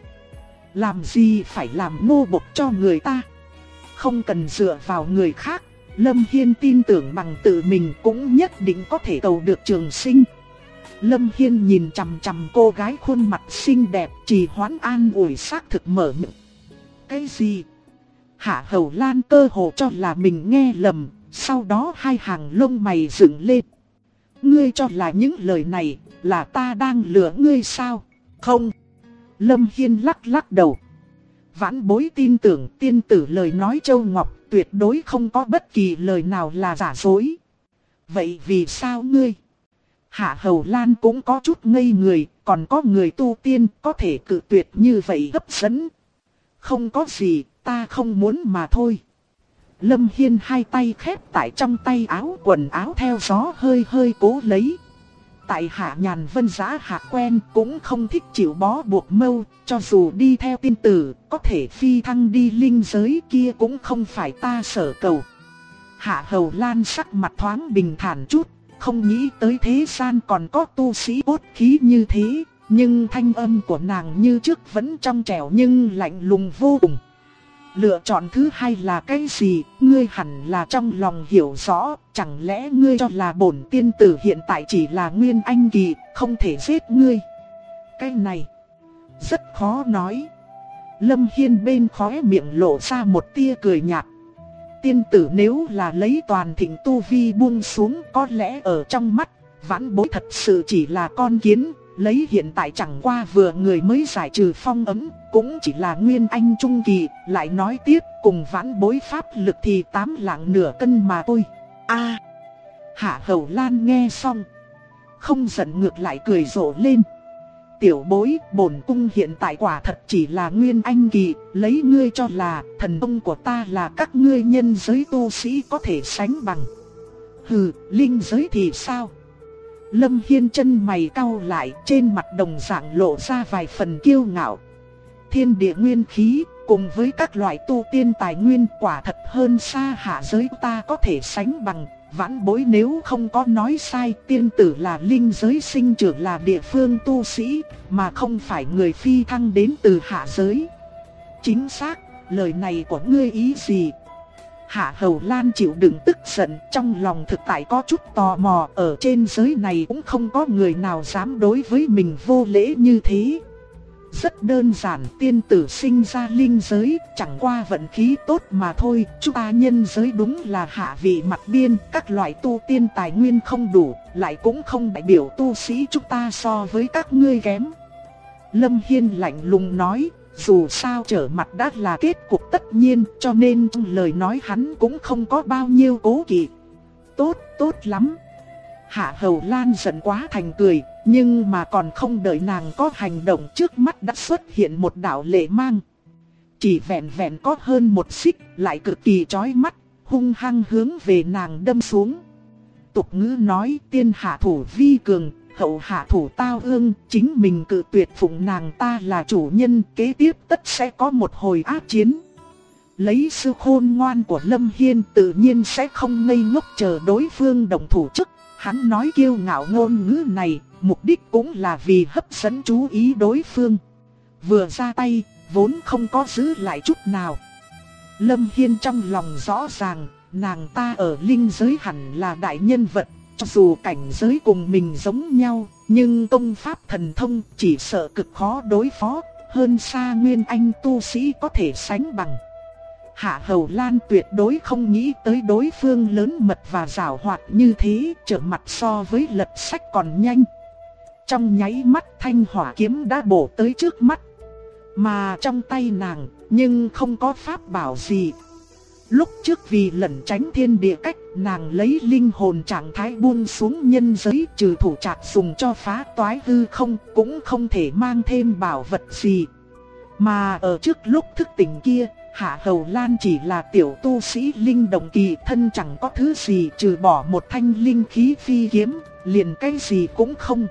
Làm gì phải làm nô bộc cho người ta? Không cần dựa vào người khác, Lâm Hiên tin tưởng bằng tự mình cũng nhất định có thể cầu được trường sinh. Lâm Hiên nhìn chằm chằm cô gái khuôn mặt xinh đẹp, trì hoãn an ủi xác thực mở miệng. Cái gì? Hạ Hầu Lan cơ hồ cho là mình nghe lầm, Sau đó hai hàng lông mày dựng lên. Ngươi cho là những lời này là ta đang lừa ngươi sao? Không. Lâm Hiên lắc lắc đầu. Vãn bối tin tưởng tiên tử lời nói châu ngọc, tuyệt đối không có bất kỳ lời nào là giả dối. Vậy vì sao ngươi? Hạ Hầu Lan cũng có chút ngây người, còn có người tu tiên có thể cự tuyệt như vậy hấp dẫn. Không có gì, ta không muốn mà thôi. Lâm Hiên hai tay khép tại trong tay áo, quần áo theo gió hơi hơi cố lấy. Tại Hạ Nhàn Vân Giá hạ quen cũng không thích chịu bó buộc mâu, cho dù đi theo tiên tử, có thể phi thăng đi linh giới kia cũng không phải ta sở cầu. Hạ Hầu Lan sắc mặt thoáng bình thản chút, không nghĩ tới thế gian còn có tu sĩ cốt khí như thế, nhưng thanh âm của nàng như trước vẫn trong trẻo nhưng lạnh lùng vô cùng. Lựa chọn thứ hai là cái gì, ngươi hẳn là trong lòng hiểu rõ, chẳng lẽ ngươi cho là bổn tiên tử hiện tại chỉ là nguyên anh kỳ, không thể giết ngươi. Cái này, rất khó nói. Lâm Hiên bên khóe miệng lộ ra một tia cười nhạt. Tiên tử nếu là lấy toàn thịnh tu vi buông xuống, có lẽ ở trong mắt, vãn bối thật sự chỉ là con kiến. Lấy hiện tại chẳng qua vừa người mới giải trừ phong ấm, cũng chỉ là nguyên anh trung kỳ, lại nói tiếp cùng vãn bối pháp lực thì 8 lạng nửa cân mà thôi. Hạ Hầu Lan nghe xong, không giận ngược lại cười rộ lên. Tiểu bối, bổn cung hiện tại quả thật chỉ là nguyên anh kỳ, lấy ngươi cho là thần thông của ta là các ngươi nhân giới tu sĩ có thể sánh bằng. Hừ, linh giới thì sao? Lâm Hiên chân mày cau lại, trên mặt đồng dạng lộ ra vài phần kiêu ngạo. Thiên địa nguyên khí, cùng với các loại tu tiên tài nguyên quả thật hơn xa hạ giới ta có thể sánh bằng. Vãn bối nếu không có nói sai, tiên tử là linh giới sinh trưởng là địa phương tu sĩ, mà không phải người phi thăng đến từ hạ giới. Chính xác, lời này của ngươi ý gì? Hạ Hầu Lan chịu đựng tức giận, trong lòng thực tại có chút tò mò, ở trên giới này cũng không có người nào dám đối với mình vô lễ như thế. Rất đơn giản, tiên tử sinh ra linh giới, chẳng qua vận khí tốt mà thôi, chúng ta nhân giới đúng là hạ vị mặt biên, các loại tu tiên tài nguyên không đủ, lại cũng không đại biểu tu sĩ chúng ta so với các ngươi kém. Lâm Hiên lạnh lùng nói. Dù sao trở mặt đã là kết cục tất nhiên, cho nên trong lời nói hắn cũng không có bao nhiêu cố kỵ. Tốt lắm. Hạ Hầu Lan giận quá thành cười, nhưng mà còn không đợi nàng có hành động, trước mắt đã xuất hiện một đạo lệ mang. Chỉ vẹn vẹn có hơn một xích, lại cực kỳ chói mắt, hung hăng hướng về nàng đâm xuống. Tục ngữ nói tiên hạ thủ vi cường, hậu hạ thủ tao ương, chính mình cự tuyệt phụng nàng ta là chủ nhân, kế tiếp tất sẽ có một hồi ác chiến. Lấy sự khôn ngoan của Lâm Hiên tự nhiên sẽ không ngây ngốc chờ đối phương đồng thủ trước. Hắn nói kiêu ngạo ngôn ngữ này, mục đích cũng là vì hấp dẫn chú ý đối phương. Vừa ra tay, vốn không có giữ lại chút nào. Lâm Hiên trong lòng rõ ràng, nàng ta ở linh giới hẳn là đại nhân vật. Cho dù cảnh giới cùng mình giống nhau, nhưng công pháp thần thông chỉ sợ cực khó đối phó, hơn xa nguyên anh tu sĩ có thể sánh bằng. Hạ Hầu Lan tuyệt đối không nghĩ tới đối phương lớn mật và giảo hoạt như thế, trở mặt so với lật sách còn nhanh. Trong nháy mắt thanh hỏa kiếm đã bổ tới trước mắt, mà trong tay nàng nhưng không có pháp bảo gì. Lúc trước vì lẩn tránh thiên địa cách, nàng lấy linh hồn trạng thái buông xuống nhân giới, trừ thủ trạc dùng cho phá toái hư không, cũng không thể mang thêm bảo vật gì. Mà ở trước lúc thức tỉnh kia, Hạ Hầu Lan chỉ là tiểu tu sĩ linh động kỳ, thân chẳng có thứ gì trừ bỏ một thanh linh khí phi kiếm, liền cái gì cũng không.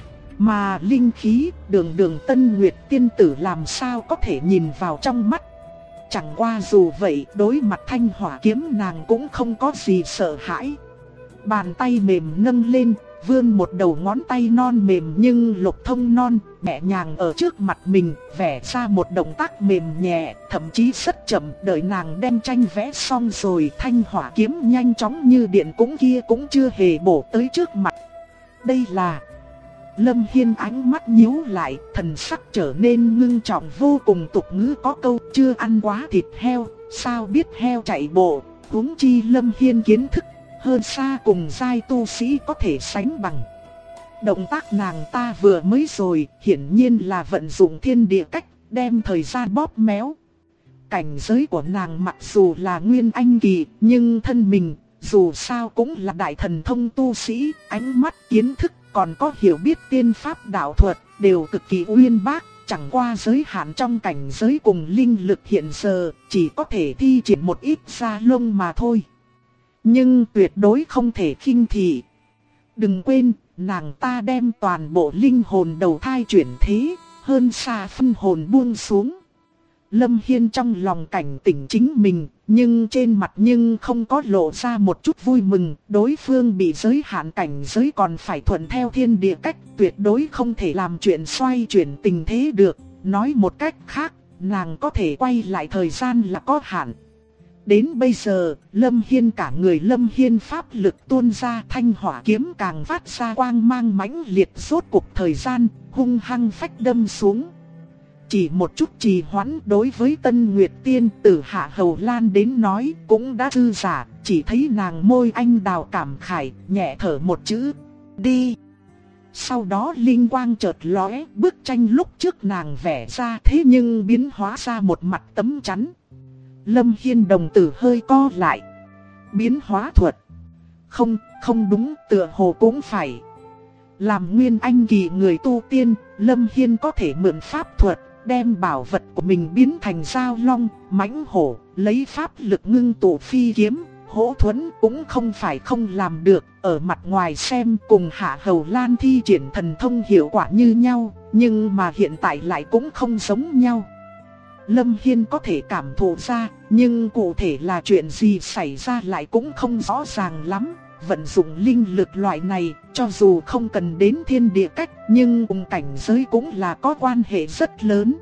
Mà linh khí, đường Tân Nguyệt tiên tử làm sao có thể nhìn vào trong mắt. Chẳng qua dù vậy, đối mặt thanh hỏa kiếm nàng cũng không có gì sợ hãi. Bàn tay mềm nâng lên, vươn một đầu ngón tay non mềm nhưng lục thông non, nhẹ nhàng ở trước mặt mình, vẽ ra một động tác mềm nhẹ, thậm chí rất chậm. Đợi nàng đem tranh vẽ xong rồi, thanh hỏa kiếm nhanh chóng như điện cũng chưa hề bổ tới trước mặt. Đây là... Lâm Hiên ánh mắt nhíu lại, thần sắc trở nên ngưng trọng vô cùng. Tục ngữ có câu chưa ăn quá thịt heo, sao biết heo chạy bộ, huống chi Lâm Hiên kiến thức hơn xa cùng giai tu sĩ có thể sánh bằng. Động tác nàng ta vừa mới rồi hiển nhiên là vận dụng thiên địa cách, đem thời gian bóp méo. Cảnh giới của nàng mặc dù là nguyên anh kỳ, nhưng thân mình dù sao cũng là đại thần thông tu sĩ, ánh mắt kiến thức còn có hiểu biết tiên pháp đạo thuật đều cực kỳ uyên bác. Chẳng qua giới hạn trong cảnh giới cùng linh lực hiện giờ, chỉ có thể thi triển một ít da lông mà thôi. Nhưng tuyệt đối không thể khinh thị. Đừng quên, nàng ta đem toàn bộ linh hồn đầu thai chuyển thế, hơn xa phân hồn buông xuống. Lâm Hiên trong lòng cảnh tỉnh chính mình, nhưng trên mặt nhưng không có lộ ra một chút vui mừng. Đối phương bị giới hạn cảnh giới còn phải thuận theo thiên địa cách, tuyệt đối không thể làm chuyện xoay chuyển tình thế được. Nói một cách khác, nàng có thể quay lại thời gian là có hạn. Đến bây giờ, Lâm Hiên cả người Lâm Hiên pháp lực tuôn ra, thanh hỏa kiếm càng phát ra quang mang mãnh liệt, rốt cục thời gian, hung hăng phách đâm xuống. Chỉ một chút trì hoãn đối với Tân Nguyệt Tiên Tử Hạ Hầu Lan đến nói cũng đã dư giả, chỉ thấy nàng môi anh đào cảm khải, nhẹ thở một chữ, đi. Sau đó linh quang chợt lóe, bức tranh lúc trước nàng vẽ ra thế nhưng biến hóa ra một mặt tấm chắn. Lâm Hiên đồng tử hơi co lại. Biến hóa thuật. Không đúng, tựa hồ cũng phải. Làm nguyên anh kỳ người tu tiên, Lâm Hiên có thể mượn pháp thuật, đem bảo vật của mình biến thành dao long, mãnh hổ, lấy pháp lực ngưng tụ phi kiếm, hỗ thuẫn cũng không phải không làm được. Ở mặt ngoài xem cùng Hạ Hầu Lan thi triển thần thông hiệu quả như nhau, nhưng mà hiện tại lại cũng không giống nhau. Lâm Hiên có thể cảm thụ ra, nhưng cụ thể là chuyện gì xảy ra lại cũng không rõ ràng lắm. Vận dụng linh lực loại này, cho dù không cần đến thiên địa cách, nhưng cùng cảnh giới cũng là có quan hệ rất lớn.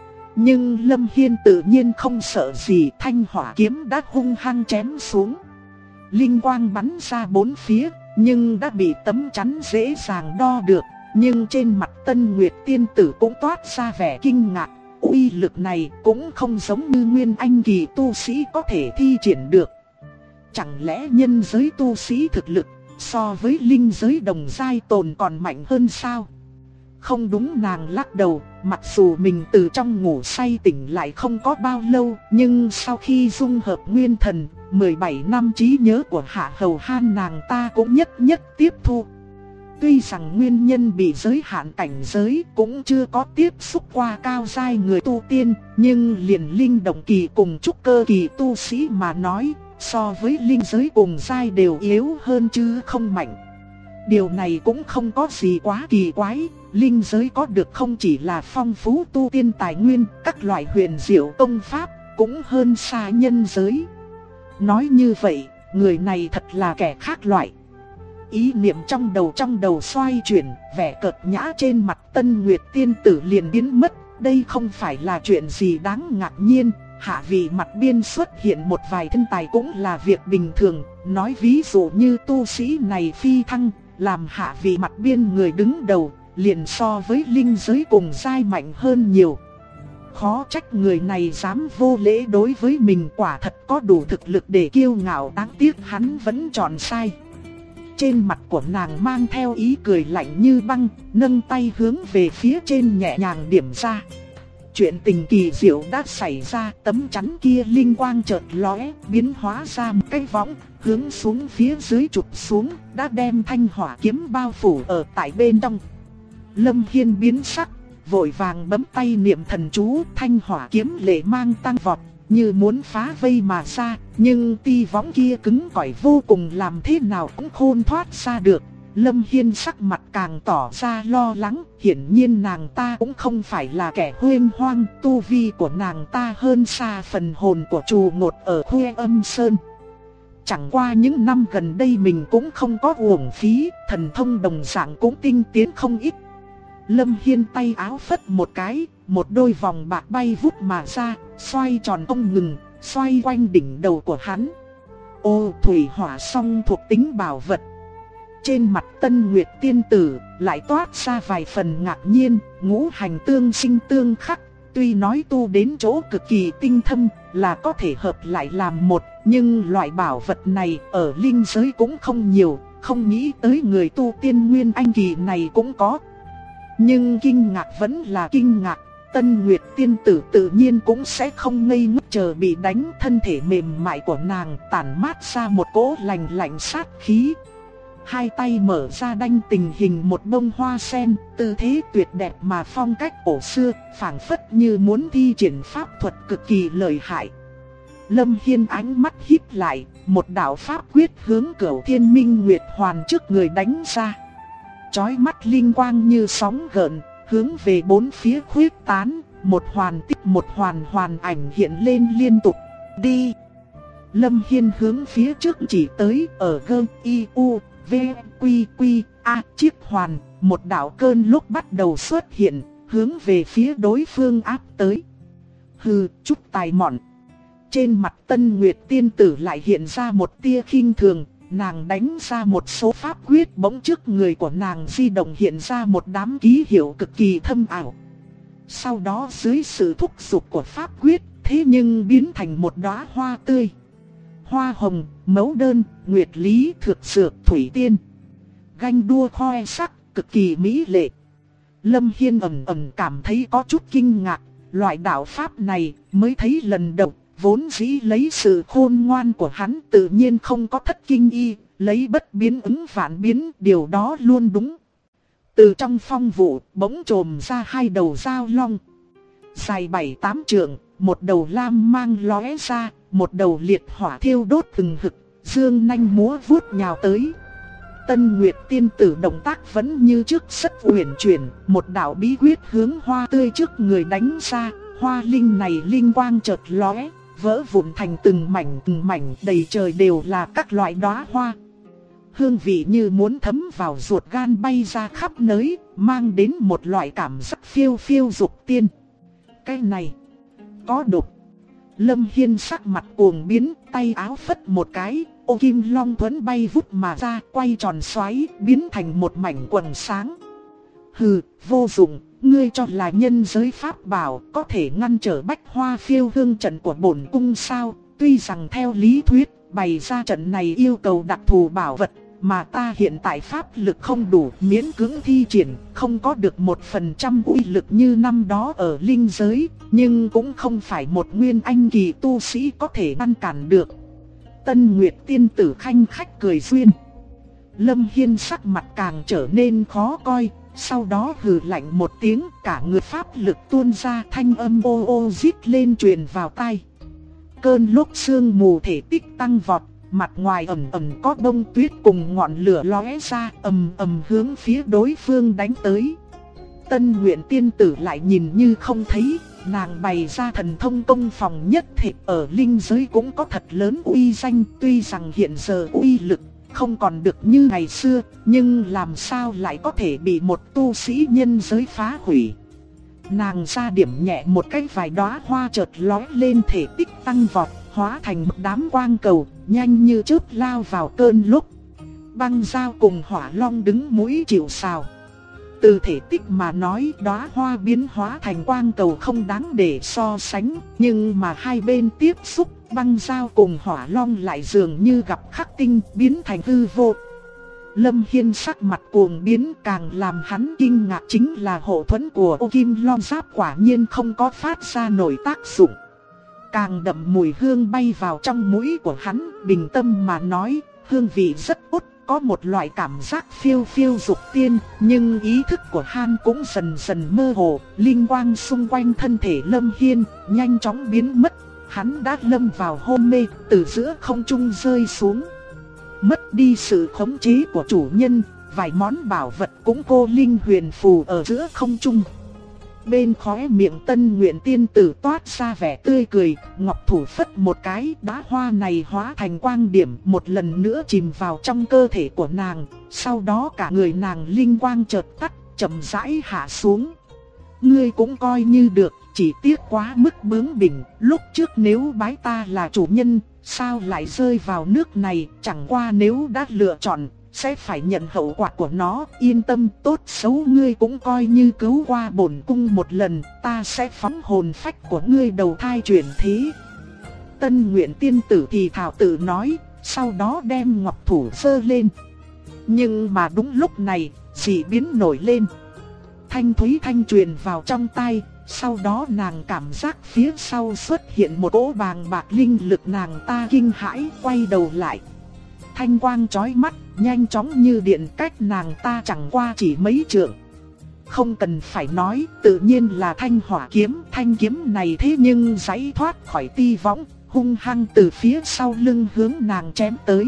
Nhưng Lâm Hiên tự nhiên không sợ gì, thanh hỏa kiếm đã hung hăng chém xuống. Linh quang bắn ra bốn phía, nhưng đã bị tấm chắn dễ dàng đo được. Nhưng trên mặt Tân Nguyệt Tiên Tử cũng toát ra vẻ kinh ngạc. Uy lực này cũng không giống như nguyên anh kỳ tu sĩ có thể thi triển được. Chẳng lẽ nhân giới tu sĩ thực lực so với linh giới đồng giai tồn còn mạnh hơn sao? Không đúng, nàng lắc đầu, mặc dù mình từ trong ngủ say tỉnh lại không có bao lâu, nhưng sau khi dung hợp nguyên thần, 17 năm trí nhớ của Hạ Hầu Han nàng ta cũng nhất nhất tiếp thu. Tuy rằng nguyên nhân bị giới hạn cảnh giới, cũng chưa có tiếp xúc qua cao giai người tu tiên, nhưng liền linh động kỳ cùng trúc cơ kỳ tu sĩ mà nói, so với linh giới cùng giai đều yếu hơn chứ không mạnh. Điều này cũng không có gì quá kỳ quái, linh giới có được không chỉ là phong phú tu tiên tài nguyên, các loại huyền diệu công pháp cũng hơn xa nhân giới. Nói như vậy, người này thật là kẻ khác loại. Ý niệm trong đầu xoay chuyển, vẻ cợt nhã trên mặt Tân Nguyệt Tiên Tử liền biến mất. Đây không phải là chuyện gì đáng ngạc nhiên, hạ vị mặt biên xuất hiện một vài thiên tài cũng là việc bình thường. Nói ví dụ như tu sĩ này phi thăng, làm hạ vị mặt biên người đứng đầu, liền so với linh giới cùng giai mạnh hơn nhiều. Khó trách người này dám vô lễ đối với mình, quả thật có đủ thực lực để kiêu ngạo, đáng tiếc hắn vẫn chọn sai. Trên mặt của nàng mang theo ý cười lạnh như băng, nâng tay hướng về phía trên nhẹ nhàng điểm ra. Chuyện tình kỳ diệu đã xảy ra, tấm chắn kia linh quang chợt lóe, biến hóa ra một cái võng, hướng xuống phía dưới chụp xuống, đã đem thanh hỏa kiếm bao phủ ở tại bên trong. Lâm Hiên biến sắc, vội vàng bấm tay niệm thần chú, thanh hỏa kiếm lệ mang tăng vọt, như muốn phá vây mà ra, nhưng ti võng kia cứng cỏi vô cùng, làm thế nào cũng khôn thoát ra được. Lâm Hiên sắc mặt càng tỏ ra lo lắng, hiển nhiên nàng ta cũng không phải là kẻ huênh hoang, tu vi của nàng ta hơn xa phần hồn của Trù Ngột ở Khuê Âm Sơn. Chẳng qua những năm gần đây mình cũng không có uổng phí, thần thông đồng dạng cũng tinh tiến không ít. Lâm Hiên tay áo phất một cái, một đôi vòng bạc bay vút mà ra, xoay tròn không ngừng, xoay quanh đỉnh đầu của hắn. Ô, thủy hỏa song thuộc tính bảo vật. Trên mặt Tân Nguyệt Tiên Tử lại toát ra vài phần ngạc nhiên, ngũ hành tương sinh tương khắc, Tuy nói tu đến chỗ cực kỳ tinh thâm là có thể hợp lại làm một, nhưng loại bảo vật này ở linh giới cũng không nhiều, không nghĩ tới người tu tiên nguyên anh kỳ này cũng có. Nhưng kinh ngạc vẫn là kinh ngạc, Tân Nguyệt tiên tử tự nhiên cũng sẽ không ngây ngốc chờ bị đánh, thân thể mềm mại của nàng tản mát ra một cỗ lạnh lạnh sát khí. Hai tay mở ra đanh tình hình một bông hoa sen, tư thế tuyệt đẹp mà phong cách cổ xưa, phảng phất như muốn thi triển pháp thuật cực kỳ lợi hại. Lâm Hiên ánh mắt híp lại, một đạo pháp quyết hướng Cửu Thiên Minh Nguyệt Hoàn trước người đánh ra. Chói mắt linh quang như sóng gợn, hướng về bốn phía khuếch tán, một hoàn tiếp một hoàn ảnh hiện lên liên tục. Đi! Lâm Hiên hướng phía trước chỉ tới, ở gơ y u v quy quy a chiếc hoàn, một đạo cơn lốc bắt đầu xuất hiện, hướng về phía đối phương áp tới. Hừ, chút tài mọn. Trên mặt Tân Nguyệt tiên tử lại hiện ra một tia khinh thường, nàng đánh ra một số pháp quyết, bỗng trước người của nàng di động hiện ra một đám ký hiệu cực kỳ thâm ảo. Sau đó dưới sự thúc giục của pháp quyết, thế nhưng biến thành một đóa hoa tươi. Hoa hồng, mẫu đơn, nguyệt lý, thực dược, thủy tiên. Ganh đua khoe sắc, cực kỳ mỹ lệ. Lâm Hiên ẩn cảm thấy có chút kinh ngạc, loại đạo pháp này mới thấy lần đầu. Vốn dĩ lấy sự khôn ngoan của hắn tự nhiên không có thất kinh y, lấy bất biến ứng vạn biến, điều đó luôn đúng. Từ trong phong vụ bỗng trồm ra hai đầu dao long. Dài 7-8 trượng, một đầu lam mang lóe ra, một đầu liệt hỏa thiêu đốt hừng hực, dương nanh múa vuốt nhào tới. Tân Nguyệt tiên tử động tác vẫn như trước rất uyển chuyển, một đạo bí quyết hướng hoa tươi trước người đánh ra, hoa linh này linh quang chợt lóe, vỡ vụn thành từng mảnh đầy trời đều là các loại đóa hoa. Hương vị như muốn thấm vào ruột gan bay ra khắp nơi, mang đến một loại cảm giác phiêu phiêu dục tiên. Cái này có độc. Lâm Hiên sắc mặt cuồng biến, tay áo phất một cái, ô kim long thuẫn bay vút mà ra, quay tròn xoáy, biến thành một mảnh quần sáng. Hừ, vô dụng, ngươi cho là nhân giới pháp bảo có thể ngăn trở bách hoa phiêu hương trận của bổn cung sao? Tuy rằng theo lý thuyết, bày ra trận này yêu cầu đặc thù bảo vật, mà ta hiện tại pháp lực không đủ, miễn cưỡng thi triển, không có được 1% uy lực như năm đó ở linh giới, nhưng cũng không phải một nguyên anh kỳ tu sĩ có thể ngăn cản được. Tân Nguyệt tiên tử khanh khách cười duyên. Lâm Hiên sắc mặt càng trở nên khó coi, sau đó hừ lạnh một tiếng, cả người pháp lực tuôn ra, thanh âm ô ô rít lên truyền vào tai. Cơn lốc sương mù thể tích tăng vọt, mặt ngoài ẩm có bông tuyết cùng ngọn lửa lóe ra, ầm hướng phía đối phương đánh tới. Tân Nguyệt tiên tử lại nhìn như không thấy, nàng bày ra thần thông công phòng nhất thể ở linh giới cũng có thật lớn uy danh, tuy rằng hiện giờ uy lực không còn được như ngày xưa, nhưng làm sao lại có thể bị một tu sĩ nhân giới phá hủy. Nàng ra điểm nhẹ một cái, vài đóa hoa chợt lóe lên, thể tích tăng vọt, hóa thành một đám quang cầu, nhanh như chớp lao vào cơn lốc. Băng Dao cùng Hỏa Long đứng mũi chịu sào. Từ thể tích mà nói, đóa hoa biến hóa thành quang cầu không đáng để so sánh, nhưng mà hai bên tiếp xúc, Băng Dao cùng Hỏa Long lại dường như gặp khắc tinh, biến thành hư vô. Lâm Hiên sắc mặt cuồng biến, càng làm hắn kinh ngạc chính là hộ thuẫn của ô kim long giáp quả nhiên không có phát ra nổi tác dụng. Càng đậm mùi hương bay vào trong mũi của hắn, bình tâm mà nói, hương vị rất tốt, có một loại cảm giác phiêu phiêu dục tiên, nhưng ý thức của hắn cũng dần dần mơ hồ, linh quang xung quanh thân thể Lâm Hiên nhanh chóng biến mất, hắn đã lâm vào hôn mê, từ giữa không trung rơi xuống. Mất đi sự khống chế của chủ nhân, vài món bảo vật cũng cô linh huyền phù ở giữa không trung. Bên khóe miệng Tân Nguyệt tiên tử toát ra vẻ tươi cười, ngọc thủ phất một cái, đóa hoa này hóa thành quang điểm, một lần nữa chìm vào trong cơ thể của nàng, sau đó cả người nàng linh quang chợt tắt, chậm rãi hạ xuống. Ngươi cũng coi như được, chỉ tiếc quá mức bướng bỉnh, lúc trước nếu bái ta là chủ nhân, sao lại rơi vào nước này, chẳng qua nếu đã lựa chọn, sẽ phải nhận hậu quả của nó. Yên tâm, tốt xấu ngươi cũng coi như cứu qua bổn cung một lần, ta sẽ phóng hồn phách của ngươi đầu thai chuyển thế. Tân Nguyện tiên tử thì thảo tự nói, sau đó đem ngọc thủ giơ lên. Nhưng mà đúng lúc này, dị biến nổi lên. Thanh thúy thanh truyền vào trong tai, sau đó nàng cảm giác phía sau xuất hiện một cỗ bàng bạc linh lực, nàng ta kinh hãi quay đầu lại. Thanh quang chói mắt, nhanh chóng như điện cách nàng ta chẳng qua chỉ mấy trượng. Không cần phải nói, tự nhiên là thanh hỏa kiếm. Thanh kiếm này thế nhưng giãy thoát khỏi ti võng, hung hăng từ phía sau lưng hướng nàng chém tới.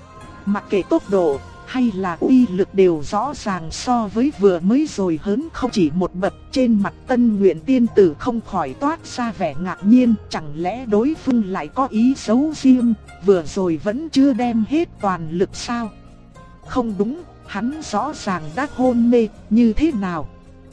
Mặc kệ tốc độ hay là uy lực đều rõ ràng so với vừa mới rồi hơn không chỉ một bậc. Trên mặt Tân Nguyện tiên tử không khỏi toát ra vẻ ngạc nhiên, chẳng lẽ đối phương lại có ý xấu riêng, vừa rồi vẫn chưa đem hết toàn lực sao? Không đúng, hắn rõ ràng đã hôn mê, như thế nào?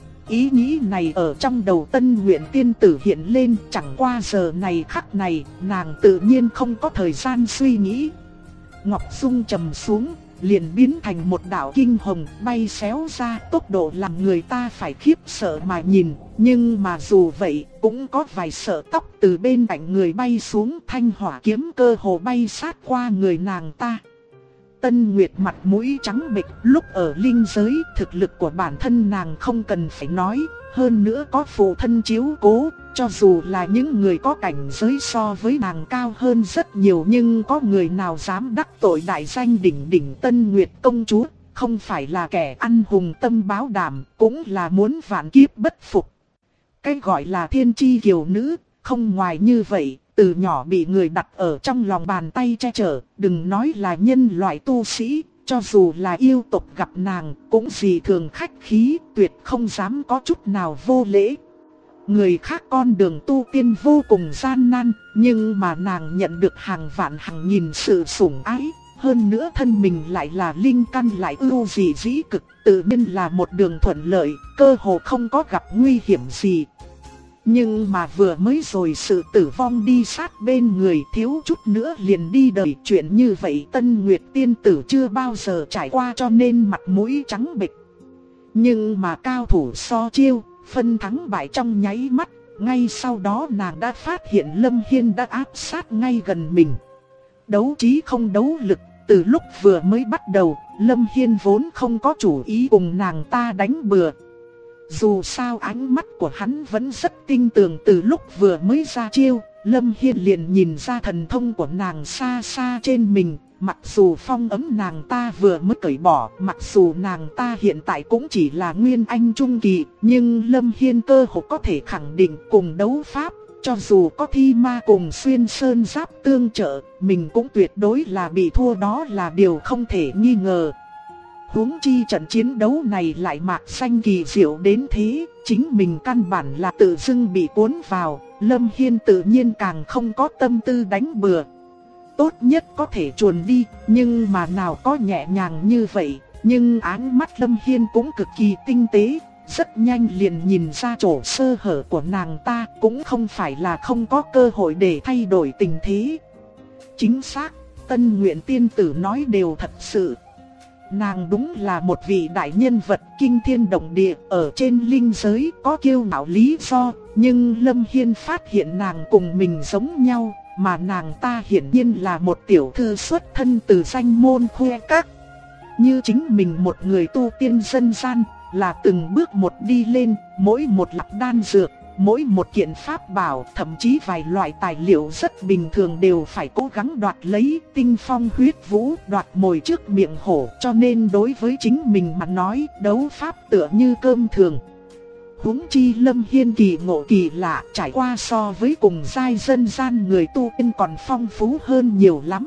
Ý nghĩ này ở trong đầu Tân Nguyện tiên tử hiện lên, chẳng qua giờ này khắc này, nàng tự nhiên không có thời gian suy nghĩ. Ngọc Dung trầm xuống, liền biến thành một đạo kinh hồng bay xéo ra, tốc độ làm người ta phải khiếp sợ mà nhìn. Nhưng mà dù vậy, cũng có vài sợi tóc từ bên cạnh người bay xuống, thanh hỏa kiếm cơ hồ bay sát qua người nàng ta. Tân Nguyệt mặt mũi trắng bệch, lúc ở linh giới, thực lực của bản thân nàng không cần phải nói, hơn nữa có phụ thân chiếu cố, cho dù là những người có cảnh giới so với nàng cao hơn rất nhiều, nhưng có người nào dám đắc tội đại danh đỉnh đỉnh Tân Nguyệt công chúa, không phải là kẻ ăn hùng tâm báo đảm, cũng là muốn vạn kiếp bất phục. Cái gọi là thiên chi kiều nữ, không ngoài như vậy. Từ nhỏ bị người đặt ở trong lòng bàn tay che chở, đừng nói là nhân loại tu sĩ, cho dù là yêu tộc gặp nàng cũng dị thường khách khí, tuyệt không dám có chút nào vô lễ. Người khác con đường tu tiên vô cùng gian nan, nhưng mà nàng nhận được hàng vạn hàng nghìn sự sủng ái, hơn nữa thân mình lại là linh căn lại ưu dị dĩ cực, tự nhiên là một đường thuận lợi, cơ hồ không có gặp nguy hiểm gì. Nhưng mà vừa mới rồi sự tử vong đi sát bên người, thiếu chút nữa liền đi đời. Chuyện như vậy Tân Nguyệt tiên tử chưa bao giờ trải qua, cho nên mặt mũi trắng bệch. Nhưng mà cao thủ so chiêu, phân thắng bại trong nháy mắt. Ngay sau đó nàng đã phát hiện Lâm Hiên đã áp sát ngay gần mình. Đấu trí không đấu lực, từ lúc vừa mới bắt đầu, Lâm Hiên vốn không có chủ ý cùng nàng ta đánh bừa. Dù sao ánh mắt của hắn vẫn rất tinh tường, từ lúc vừa mới ra chiêu, Lâm Hiên liền nhìn ra thần thông của nàng xa xa trên mình. Mặc dù phong ấm nàng ta vừa mới cởi bỏ, mặc dù nàng ta hiện tại cũng chỉ là nguyên anh trung kỳ, nhưng Lâm Hiên cơ hồ có thể khẳng định cùng đấu pháp, cho dù có thi ma cùng xuyên sơn giáp tương trợ, mình cũng tuyệt đối là bị thua, đó là điều không thể nghi ngờ. Huống chi trận chiến đấu này lại mạc xanh kỳ diệu đến thế, chính mình căn bản là tự dưng bị cuốn vào, Lâm Hiên tự nhiên càng không có tâm tư đánh bừa. Tốt nhất có thể chuồn đi, nhưng mà nào có nhẹ nhàng như vậy, nhưng ánh mắt Lâm Hiên cũng cực kỳ tinh tế, rất nhanh liền nhìn ra chỗ sơ hở của nàng ta, cũng không phải là không có cơ hội để thay đổi tình thế. Chính xác, Tân Nguyện tiên tử nói đều thật sự. Nàng đúng là một vị đại nhân vật kinh thiên động địa, ở trên linh giới có kiêu ngạo lý do, nhưng Lâm Hiên phát hiện nàng cùng mình giống nhau, mà nàng ta hiển nhiên là một tiểu thư xuất thân từ danh môn khuê các. Như chính mình một người tu tiên dân gian, là từng bước một đi lên, mỗi một lặp đan dược, mỗi một kiện pháp bảo, thậm chí vài loại tài liệu rất bình thường đều phải cố gắng đoạt lấy, tinh phong huyết vũ, đoạt mồi trước miệng hổ, cho nên đối với chính mình mà nói, đấu pháp tựa như cơm thường. Huống chi Lâm Hiên kỳ ngộ kỳ lạ, trải qua so với cùng giai dân gian người tu tiên còn phong phú hơn nhiều lắm.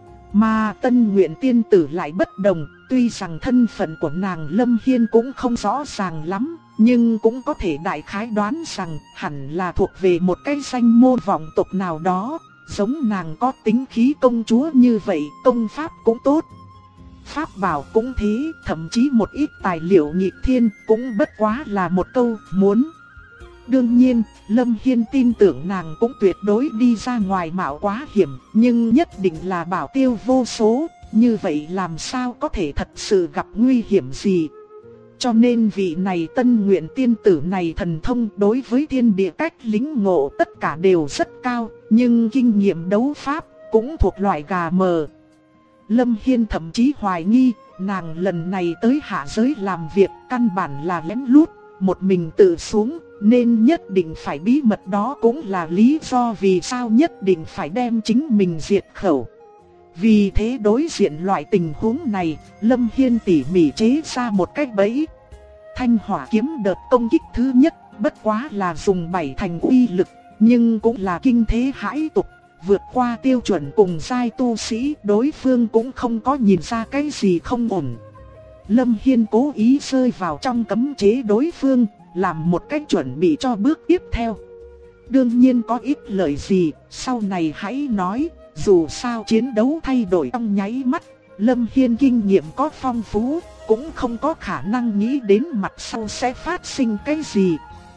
Mà Tân Nguyện tiên tử lại bất đồng, tuy rằng thân phận của nàng Lâm Hiên cũng không rõ ràng lắm, nhưng cũng có thể đại khái đoán rằng hẳn là thuộc về một cái danh môn vọng tộc nào đó, giống nàng có tính khí công chúa như vậy, công pháp cũng tốt. Pháp bảo cũng thế, thậm chí một ít tài liệu nghịch thiên cũng bất quá là một câu muốn. Đương nhiên, Lâm Hiên tin tưởng nàng cũng tuyệt đối đi ra ngoài mạo quá hiểm, nhưng nhất định là bảo tiêu vô số, như vậy làm sao có thể thật sự gặp nguy hiểm gì. Cho nên vị này Tân Nguyện tiên tử này thần thông đối với thiên địa cách lĩnh ngộ tất cả đều rất cao, nhưng kinh nghiệm đấu pháp cũng thuộc loại gà mờ. Lâm Hiên thậm chí hoài nghi, nàng lần này tới hạ giới làm việc căn bản là lén lút, một mình tự xuống, nên nhất định phải bí mật, đó cũng là lý do vì sao nhất định phải đem chính mình diệt khẩu. Vì thế đối diện loại tình huống này, Lâm Hiên tỉ mỉ chế ra một cái bẫy. Thanh hỏa kiếm đợt công kích thứ nhất, bất quá là dùng 7 thành uy lực, nhưng cũng là kinh thế hãi tục, vượt qua tiêu chuẩn cùng giai tu sĩ, đối phương cũng không có nhìn ra cái gì không ổn. Lâm Hiên cố ý rơi vào trong cấm chế đối phương, làm một cách chuẩn bị cho bước tiếp theo. Đương nhiên có ít lời gì, sau này hãy nói, dù sao chiến đấu thay đổi trong nháy mắt, Lâm Hiên kinh nghiệm có phong phú, cũng không có khả năng nghĩ đến mặt sau sẽ phát sinh cái gì.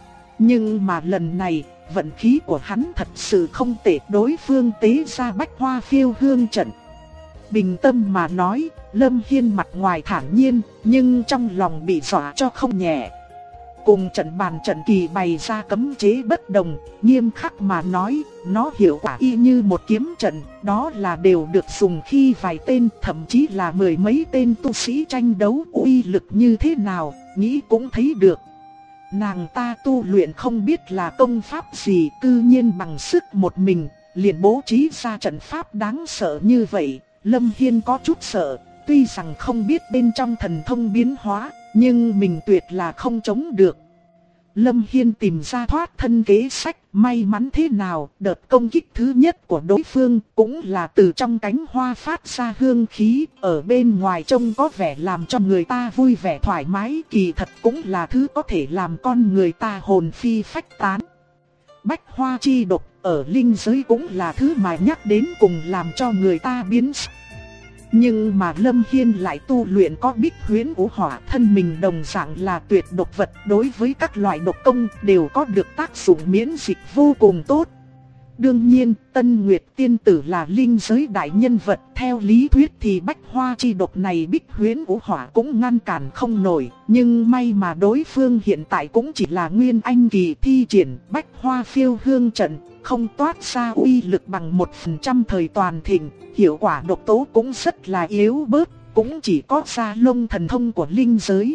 Nhưng mà lần này, vận khí của hắn thật sự không tệ, đối phương tế ra Bách Hoa Phiêu Hương trận. Bình tâm mà nói, Lâm Hiên mặt ngoài thản nhiên, nhưng trong lòng bị dọa cho không nhẹ. Cùng trận bàn trận kỳ bày ra cấm chế bất đồng, nghiêm khắc mà nói, nó hiệu quả y như một kiếm trận, đó là đều được dùng khi vài tên, thậm chí là mười mấy tên tu sĩ tranh đấu, uy lực như thế nào, nghĩ cũng thấy được. Nàng ta tu luyện không biết là công pháp gì, tự nhiên bằng sức một mình, liền bố trí ra trận pháp đáng sợ như vậy. Lâm Hiên có chút sợ, tuy rằng không biết bên trong thần thông biến hóa, nhưng mình tuyệt là không chống được. Lâm Hiên tìm ra thoát thân kế sách, may mắn thế nào, đợt công kích thứ nhất của đối phương cũng là từ trong cánh hoa phát ra hương khí, ở bên ngoài trông có vẻ làm cho người ta vui vẻ thoải mái, kỳ thật cũng là thứ có thể làm con người ta hồn phi phách tán. Bách hoa chi độc ở linh giới cũng là thứ mà nhắc đến cùng làm cho người ta biến sắc. Nhưng mà Lâm Hiên lại tu luyện có Bích Huyễn Vũ Hỏa, thân mình đồng dạng là tuyệt độc vật, đối với các loại độc công đều có được tác dụng miễn dịch vô cùng tốt. Đương nhiên, Tân Nguyệt tiên tử là linh giới đại nhân vật, theo lý thuyết thì Bách Hoa chi độc này Bích Huyễn Vũ Hỏa cũng ngăn cản không nổi, nhưng may mà đối phương hiện tại cũng chỉ là nguyên anh kỳ, thi triển Bách Hoa Phiêu Hương trận, không toát ra uy lực bằng 1% thời toàn thịnh, hiệu quả độc tố cũng rất là yếu bớt, cũng chỉ có Sa Lông thần thông của linh giới.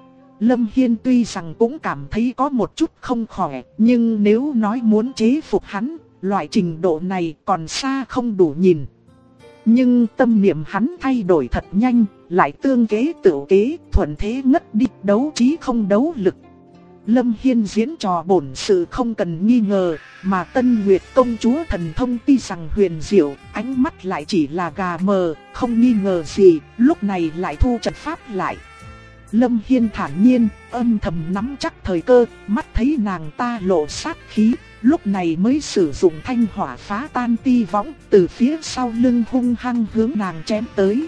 Lâm Hiên tuy rằng cũng cảm thấy có một chút không khỏe, nhưng nếu nói muốn chế phục hắn, loại trình độ này còn xa không đủ nhìn. Nhưng tâm niệm hắn thay đổi thật nhanh, lại tương kế tự kế, thuận thế ngất đi, đấu trí không đấu lực. Lâm Hiên diễn trò bổn sự không cần nghi ngờ, mà Tân Nguyệt công chúa thần thông tuy rằng huyền diệu, ánh mắt lại chỉ là gà mờ, không nghi ngờ gì, lúc này lại thu trận pháp lại. Lâm Hiên thản nhiên, âm thầm nắm chắc thời cơ, mắt thấy nàng ta lộ sát khí, lúc này mới sử dụng thanh hỏa phá tan ti võng, từ phía sau lưng hung hăng hướng nàng chém tới.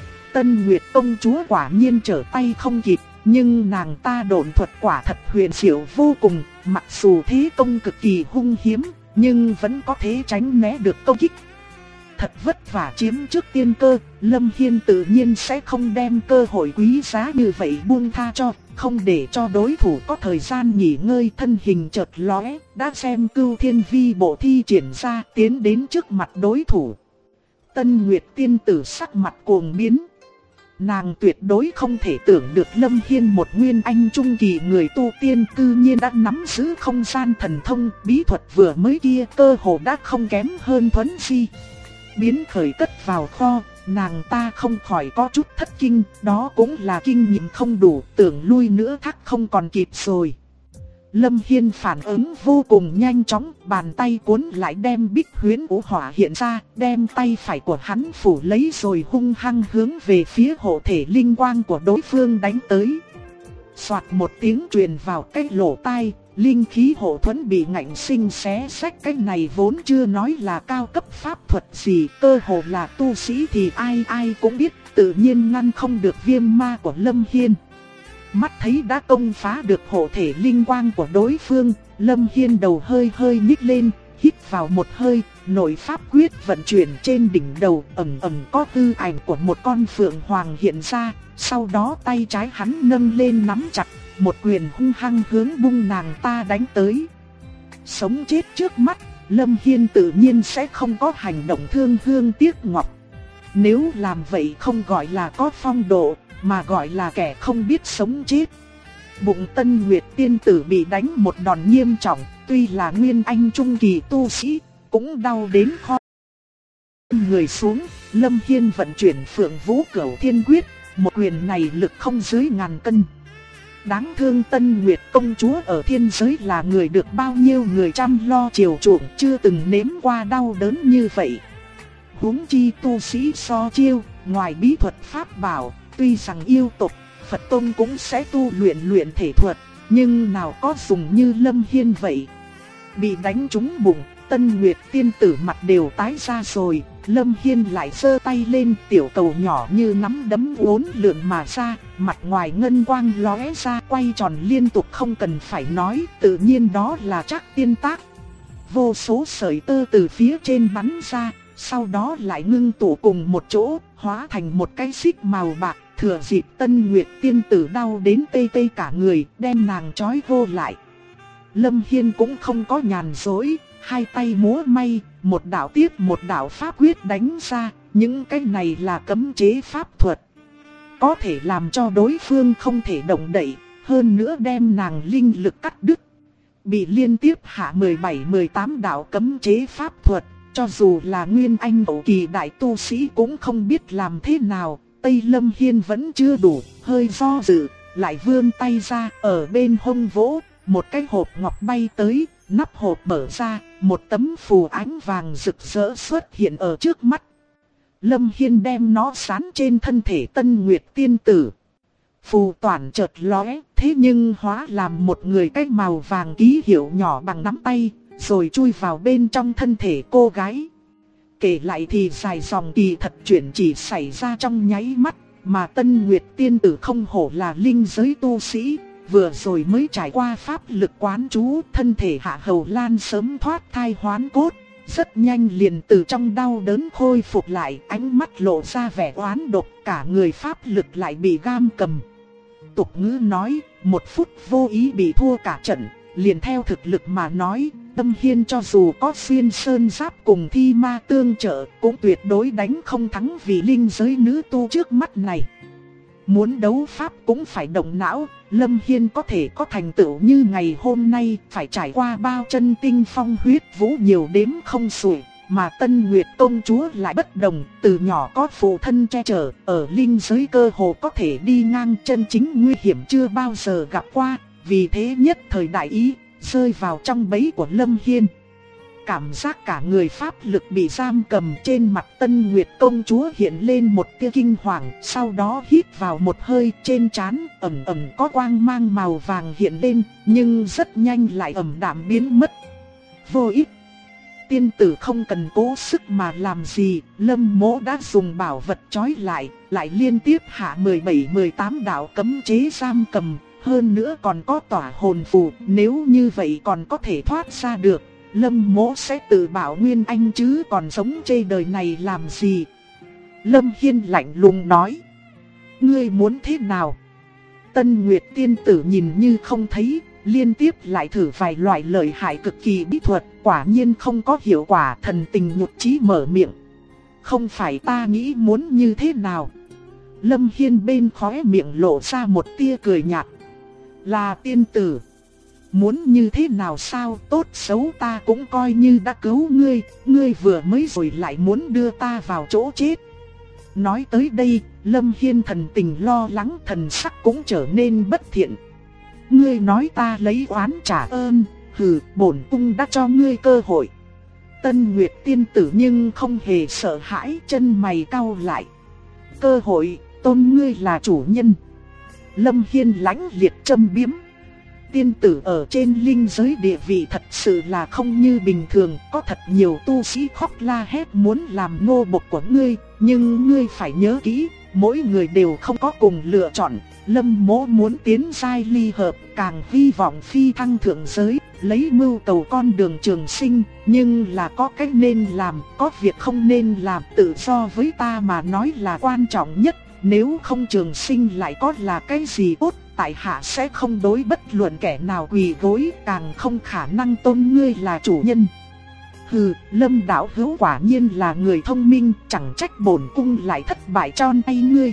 Tân Nguyệt công chúa quả nhiên trở tay không kịp, nhưng nàng ta độn thuật quả thật huyền diệu vô cùng, mặc dù thế công cực kỳ hung hiếm, nhưng vẫn có thể tránh né được công kích. Thật vất vả chiếm trước tiên cơ, Lâm Hiên tự nhiên sẽ không đem cơ hội quý giá như vậy buông tha cho, không để cho đối thủ có thời gian nghỉ ngơi. Thân hình chợt lóe, đã xem Cửu Thiên Vi bộ thi triển ra, tiến đến trước mặt đối thủ. Tân Nguyệt tiên tử sắc mặt cuồng biến. Nàng tuyệt đối không thể tưởng được Lâm Hiên một nguyên anh trung kỳ người tu tiên cư nhiên đã nắm giữ không gian thần thông, bí thuật vừa mới kia cơ hồ đã không kém hơn Thuấn Di. Biến khởi cất vào kho, nàng ta không khỏi có chút thất kinh, đó cũng là kinh nghiệm không đủ, tưởng lui nữa thắc không còn kịp rồi. Lâm Hiên phản ứng vô cùng nhanh chóng, bàn tay cuốn lại đem Bích Huyễn Vũ Hỏa hiện ra, đem tay phải của hắn phủ lấy rồi hung hăng hướng về phía hộ thể linh quang của đối phương đánh tới. Soạt một tiếng truyền vào cái lỗ tai, linh khí hộ thuẫn bị ngạnh sinh xé xách. Cái này vốn chưa nói là cao cấp pháp thuật gì, cơ hồ là tu sĩ thì ai ai cũng biết, tự nhiên ngăn không được viêm ma của Lâm Hiên. Mắt thấy đã công phá được hộ thể linh quang của đối phương, Lâm Hiên đầu hơi hơi nhích lên, hít vào một hơi, nội pháp quyết vận chuyển trên đỉnh đầu, ẩn ẩn có tư ảnh của một con phượng hoàng hiện ra, sau đó tay trái hắn nâng lên nắm chặt, một quyền hung hăng hướng bung nàng ta đánh tới. Sống chết trước mắt, Lâm Hiên tự nhiên sẽ không có hành động thương hương tiếc ngọc. Nếu làm vậy không gọi là có phong độ, mà gọi là kẻ không biết sống chết. Bụng Tân Nguyệt tiên tử bị đánh một đòn nghiêm trọng, tuy là nguyên anh trung kỳ tu sĩ, cũng đau đến kho người xuống. Lâm Hiên vận chuyển Phượng Vũ Cửu Thiên Quyết, một quyền này lực không dưới ngàn cân. Đáng thương Tân Nguyệt công chúa ở thiên giới là người được bao nhiêu người chăm lo chiều chuộng, chưa từng nếm qua đau đớn như vậy. Huống chi tu sĩ so chiêu, ngoài bí thuật pháp bảo, tuy rằng yêu tộc Phật Tông cũng sẽ tu luyện thể thuật, nhưng nào có dùng như Lâm Hiên vậy. Bị đánh trúng bụng, Tân Nguyệt tiên tử mặt đều tái ra rồi. Lâm Hiên lại giơ tay lên, tiểu cầu nhỏ như nắm đấm uốn lượn mà ra, mặt ngoài ngân quang lóe ra, quay tròn liên tục không cần phải nói, tự nhiên đó là Trác tiên tác. Vô số sợi tơ từ phía trên bắn ra, sau đó lại ngưng tụ cùng một chỗ, hóa thành một cái xích màu bạc. Thừa dịp Tân Nguyệt tiên tử đau đến tê tê cả người, đem nàng trói vô lại. Lâm Hiên cũng không có nhàn rỗi, hai tay múa may, một đạo tiếp một đạo pháp quyết đánh ra, những cái này là cấm chế pháp thuật. Có thể làm cho đối phương không thể động đậy, hơn nữa đem nàng linh lực cắt đứt. Bị liên tiếp hạ 17-18 đạo cấm chế pháp thuật, cho dù là nguyên anh hậu kỳ đại tu sĩ cũng không biết làm thế nào. Tây Lâm Hiên vẫn chưa đủ, hơi do dự, lại vươn tay ra, ở bên hông vỗ, một cái hộp ngọc bay tới, nắp hộp mở ra, một tấm phù ánh vàng rực rỡ xuất hiện ở trước mắt. Lâm Hiên đem nó dán trên thân thể Tân Nguyệt tiên tử. Phù toàn chợt lóe, thế nhưng hóa làm một người cái màu vàng ký hiệu nhỏ bằng nắm tay, rồi chui vào bên trong thân thể cô gái. Kể lại thì dài dòng kỳ thật chuyện chỉ xảy ra trong nháy mắt, mà Tân Nguyệt tiên tử không hổ là linh giới tu sĩ, vừa rồi mới trải qua pháp lực quán chú, thân thể Hạ Hầu Lan sớm thoát thai hoán cốt, rất nhanh liền từ trong đau đớn khôi phục lại, ánh mắt lộ ra vẻ oán độc, cả người pháp lực lại bị giam cầm. Tục ngữ nói, một phút vô ý bị thua cả trận, liền theo thực lực mà nói, Lâm Hiên cho dù có xuyên sơn giáp cùng thi ma tương trợ, cũng tuyệt đối đánh không thắng vì linh giới nữ tu trước mắt này. Muốn đấu pháp cũng phải động não, Lâm Hiên có thể có thành tựu như ngày hôm nay, phải trải qua bao chân tinh phong huyết vũ nhiều đếm không xuể. Mà Tân Nguyệt công chúa lại bất đồng, từ nhỏ có phụ thân che chở, ở linh giới cơ hồ có thể đi ngang, chân chính nguy hiểm chưa bao giờ gặp qua, vì thế nhất thời đại ý, rơi vào trong bẫy của Lâm Hiên. Cảm giác cả người pháp lực bị giam cầm, trên mặt Tân Nguyệt công chúa hiện lên một tia kinh hoàng, sau đó hít vào một hơi, trên trán ẩn ẩn có quang mang màu vàng hiện lên, nhưng rất nhanh lại ẩm đạm biến mất. Vô ích. Tiên tử không cần cố sức mà làm gì, Lâm Mỗ đã dùng bảo vật trói lại, lại liên tiếp hạ 17-18 đạo cấm chế giam cầm, hơn nữa còn có tỏa hồn phù, nếu như vậy còn có thể thoát ra được, Lâm Mỗ sẽ tự bảo nguyên anh chứ còn sống trên đời này làm gì. Lâm Hiên lạnh lùng nói, ngươi muốn thế nào? Tân Nguyệt tiên tử nhìn như không thấy, liên tiếp lại thử vài loại lợi hại cực kỳ bí thuật, quả nhiên không có hiệu quả, thần tình nhục trí mở miệng. Không phải ta nghĩ muốn như thế nào. Lâm Hiên bên khóe miệng lộ ra một tia cười nhạt. Là tiên tử. Muốn như thế nào sao, tốt xấu ta cũng coi như đã cứu ngươi, ngươi vừa mới rồi lại muốn đưa ta vào chỗ chết. Nói tới đây, Lâm Hiên thần tình lo lắng, thần sắc cũng trở nên bất thiện. Ngươi nói ta lấy oán trả ơn, hừ, bổn cung đã cho ngươi cơ hội. Tân Nguyệt tiên tử nhưng không hề sợ hãi, chân mày cau lại. Cơ hội, tôn ngươi là chủ nhân. Lâm Hiên lãnh liệt châm biếm. Tiên tử ở trên linh giới địa vị thật sự là không như bình thường, có thật nhiều tu sĩ khóc la hét muốn làm nô bộc của ngươi, nhưng ngươi phải nhớ kỹ, mỗi người đều không có cùng lựa chọn. Lâm Mỗ muốn tiến giai ly hợp, càng hy vọng phi thăng thượng giới, lấy mưu cầu con đường trường sinh, nhưng là có cách nên làm, có việc không nên làm, tự do với ta mà nói là quan trọng nhất. Nếu không trường sinh lại có là cái gì tốt, tại hạ sẽ không đối bất luận kẻ nào quỳ gối, càng không khả năng tôn ngươi là chủ nhân. Hừ, Lâm đạo hữu quả nhiên là người thông minh, chẳng trách bổn cung lại thất bại tròn tay ngươi.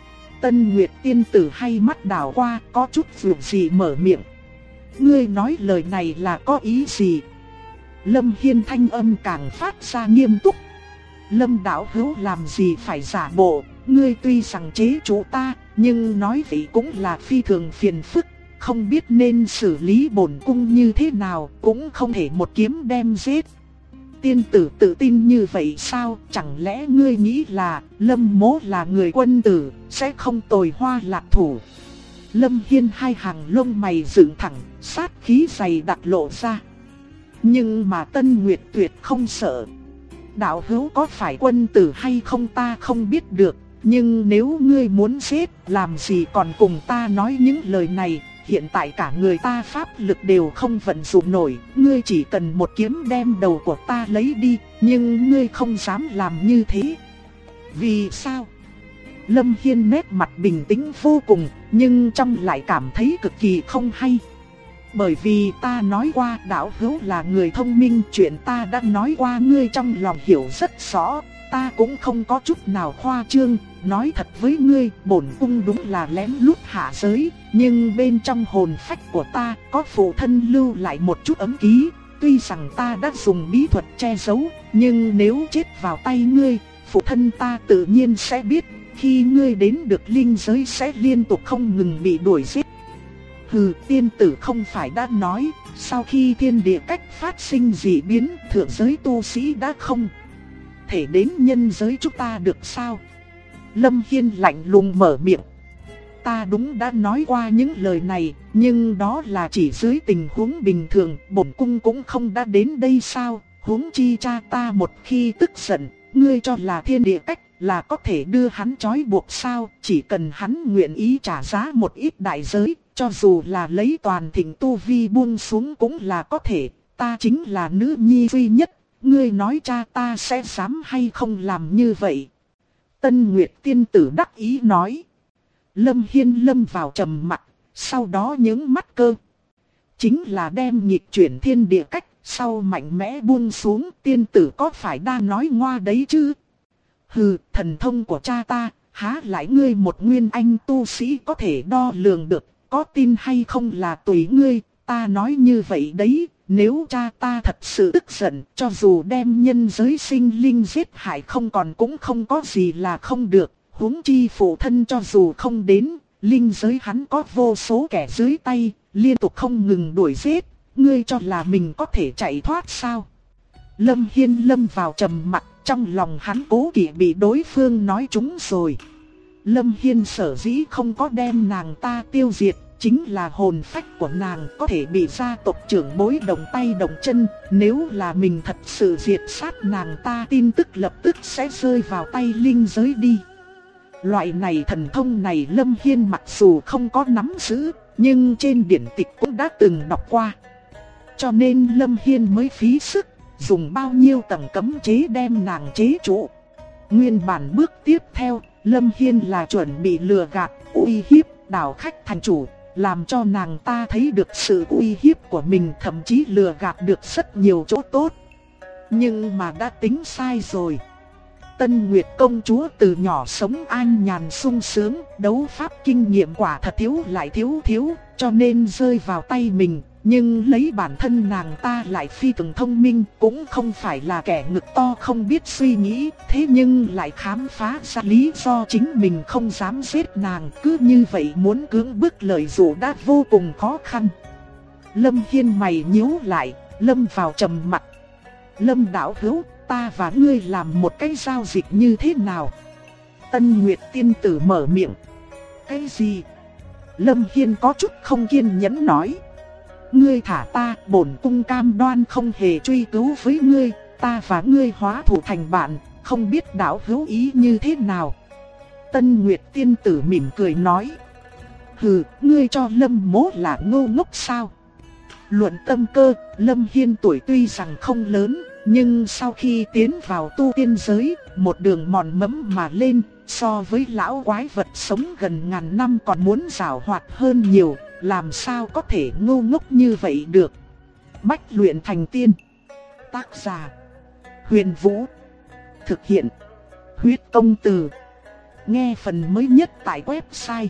Tân Nguyệt tiên tử hay mắt đảo qua, có chút vượng gì mở miệng. Ngươi nói lời này là có ý gì? Lâm Hiên thanh âm càng phát ra nghiêm túc. Lâm đạo hữu làm gì phải giả bộ, ngươi tuy rằng chế chủ ta, nhưng nói vậy cũng là phi thường phiền phức, không biết nên xử lý bổn cung như thế nào, cũng không thể một kiếm đem giết. Tiên tử tự tin như vậy sao? Chẳng lẽ ngươi nghĩ là Lâm mỗ là người quân tử, sẽ không tồi hoa lạc thủ? Lâm Hiên hai hàng lông mày dựng thẳng, sát khí dày đặc lộ ra. Nhưng mà Tân Nguyệt tuyệt không sợ. Đạo hữu có phải quân tử hay không ta không biết được, nhưng nếu ngươi muốn giết, làm gì còn cùng ta nói những lời này. Hiện tại cả người ta pháp lực đều không vận dụng nổi, ngươi chỉ cần một kiếm đem đầu của ta lấy đi, nhưng ngươi không dám làm như thế. Vì sao? Lâm Hiên nét mặt bình tĩnh vô cùng, nhưng trong lại cảm thấy cực kỳ không hay. Bởi vì ta nói qua đạo hữu là người thông minh, chuyện ta đã nói qua ngươi trong lòng hiểu rất rõ, ta cũng không có chút nào khoa trương. Nói thật với ngươi, bổn cung đúng là lén lút hạ giới, nhưng bên trong hồn phách của ta có phụ thân lưu lại một chút ấm ký. Tuy rằng ta đã dùng bí thuật che giấu, nhưng nếu chết vào tay ngươi, phụ thân ta tự nhiên sẽ biết. Khi ngươi đến được linh giới sẽ liên tục không ngừng bị đuổi giết. Hừ, tiên tử không phải đã nói, sau khi thiên địa cách phát sinh dị biến, thượng giới tu sĩ đã không thể đến nhân giới chúng ta được sao? Lâm Hiên lạnh lùng mở miệng. Ta đúng đã nói qua những lời này, nhưng đó là chỉ dưới tình huống bình thường, bổn cung cũng không đã đến đây sao? Huống chi cha ta một khi tức giận, ngươi cho là thiên địa cách là có thể đưa hắn trói buộc sao? Chỉ cần hắn nguyện ý trả giá một ít đại giới, cho dù là lấy toàn thịnh tu vi buông xuống cũng là có thể. Ta chính là nữ nhi duy nhất, ngươi nói cha ta sẽ dám hay không làm như vậy? Tân Nguyệt tiên tử đắc ý nói. Lâm Hiên lâm vào trầm mặc, sau đó nhướng mắt cơ. Chính là đem nghịch chuyển thiên địa cách, sau mạnh mẽ buông xuống, tiên tử có phải đang nói ngoa đấy chứ? Hừ, thần thông của cha ta, há lại ngươi một nguyên anh tu sĩ có thể đo lường được, có tin hay không là tùy ngươi, ta nói như vậy đấy. Nếu cha ta thật sự tức giận, cho dù đem nhân giới sinh linh giết hại không còn cũng không có gì là không được. Huống chi phụ thân cho dù không đến, linh giới hắn có vô số kẻ dưới tay, liên tục không ngừng đuổi giết. Ngươi cho là mình có thể chạy thoát sao? Lâm Hiên lâm vào trầm mặc, trong lòng hắn cố kỵ bị đối phương nói trúng rồi. Lâm Hiên sở dĩ không có đem nàng ta tiêu diệt, chính là hồn phách của nàng có thể bị gia tộc trưởng bối động tay động chân. Nếu là mình thật sự diệt sát nàng ta, tin tức lập tức sẽ rơi vào tay linh giới đi. Loại này thần thông này Lâm Hiên mặc dù không có nắm giữ, nhưng trên điển tịch cũng đã từng đọc qua. Cho nên Lâm Hiên mới phí sức, dùng bao nhiêu tầng cấm chế đem nàng chế trụ. Nguyên bản bước tiếp theo, Lâm Hiên là chuẩn bị lừa gạt, uy hiếp, đảo khách thành chủ, làm cho nàng ta thấy được sự uy hiếp của mình, thậm chí lừa gạt được rất nhiều chỗ tốt. Nhưng mà đã tính sai rồi. Tân Nguyệt công chúa từ nhỏ sống an nhàn sung sướng, đấu pháp kinh nghiệm quả thật thiếu lại thiếu, cho nên rơi vào tay mình. Nhưng lấy bản thân nàng ta lại phi thường thông minh, cũng không phải là kẻ ngực to không biết suy nghĩ, thế nhưng lại khám phá ra lý do chính mình không dám giết nàng, cứ như vậy muốn cưỡng bức lợi dụ đã vô cùng khó khăn. Lâm Hiên mày nhíu lại, lâm vào trầm mặc. Lâm đạo hữu, ta và ngươi làm một cái giao dịch như thế nào? Tân Nguyệt tiên tử mở miệng. Cái gì? Lâm Hiên có chút không kiên nhẫn nói. Ngươi thả ta, bổn cung cam đoan không hề truy cứu với ngươi, ta và ngươi hóa thủ thành bạn, không biết đạo hữu ý như thế nào? Tân Nguyệt tiên tử mỉm cười nói. Hừ, ngươi cho Lâm mỗ là ngô ngốc sao? Luận tâm cơ, Lâm Hiên tuổi tuy rằng không lớn, nhưng sau khi tiến vào tu tiên giới, một đường mòn mẫm mà lên, so với lão quái vật sống gần ngàn năm còn muốn giàu hoạt hơn nhiều, làm sao có thể ngu ngốc như vậy được. Bách luyện thành tiên. Tác giả: Huyền Vũ. Thực hiện: Huyết Công Từ. Nghe phần mới nhất tại website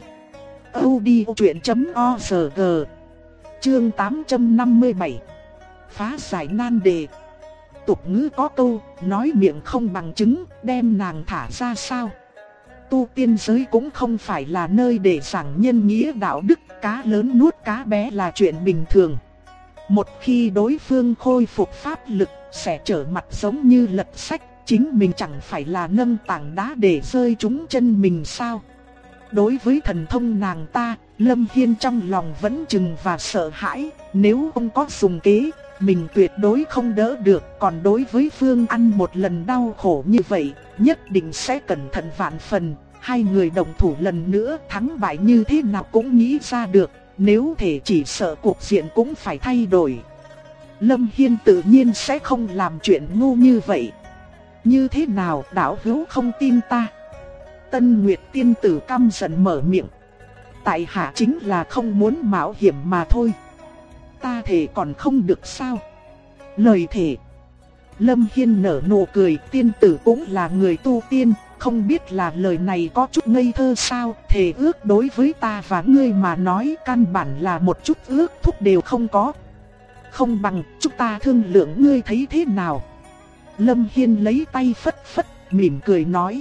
audiochuyện.org. Chương 857. Phá giải nan đề. Tục ngữ có câu, nói miệng không bằng chứng, đem nàng thả ra sao. Tu tiên giới cũng không phải là nơi để giảng nhân nghĩa đạo đức, cá lớn nuốt cá bé là chuyện bình thường. Một khi đối phương khôi phục pháp lực, sẽ trở mặt giống như lật sách, chính mình chẳng phải là nâng tảng đá để rơi trúng chân mình sao. Đối với thần thông nàng ta, Lâm Hiên trong lòng vẫn chừng và sợ hãi, nếu không có dùng kế, mình tuyệt đối không đỡ được. Còn đối với Phương ăn một lần đau khổ như vậy, nhất định sẽ cẩn thận vạn phần. Hai người đồng thủ lần nữa, thắng bại như thế nào cũng nghĩ ra được, nếu thể chỉ sợ cuộc diện cũng phải thay đổi. Lâm Hiên tự nhiên sẽ không làm chuyện ngu như vậy. Như thế nào đạo hữu không tin ta? Tân Nguyệt tiên tử căm giận mở miệng. Tại hạ chính là không muốn mạo hiểm mà thôi. Ta thề còn không được sao? Lời thề. Lâm Hiên nở nụ cười, tiên tử cũng là người tu tiên, không biết là lời này có chút ngây thơ sao? Thề ước đối với ta và ngươi mà nói căn bản là một chút ước thúc đều không có. Không bằng chúng ta thương lượng, ngươi thấy thế nào? Lâm Hiên lấy tay phất phất, mỉm cười nói.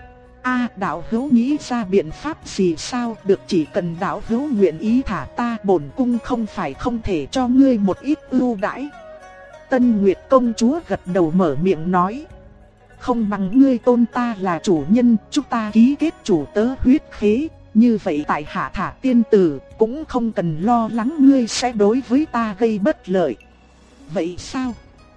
Đạo hữu nghĩ ra biện pháp gì sao? Được, chỉ cần đạo hữu nguyện ý thả ta, bổn cung không phải không thể cho ngươi một ít ưu đãi. Tân Nguyệt công chúa gật đầu mở miệng nói. Không bằng ngươi tôn ta là chủ nhân, chúng ta ký kết chủ tớ huyết khế, như vậy tại hạ thả tiên tử, cũng không cần lo lắng ngươi sẽ đối với ta gây bất lợi. Vậy sao?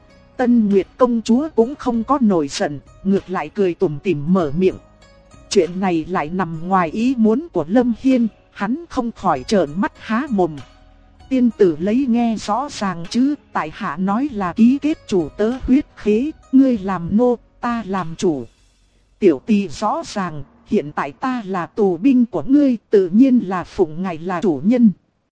Tân Nguyệt công chúa cũng không có nổi giận, ngược lại cười tủm tỉm mở miệng. Chuyện này lại nằm ngoài ý muốn của Lâm Hiên, hắn không khỏi trợn mắt há mồm. Tiên tử lấy nghe rõ ràng chứ, tại hạ nói là ký kết chủ tớ huyết khế, ngươi làm nô, ta làm chủ. Tiểu tỷ rõ ràng, hiện tại ta là tù binh của ngươi, tự nhiên là phụng ngài là chủ nhân.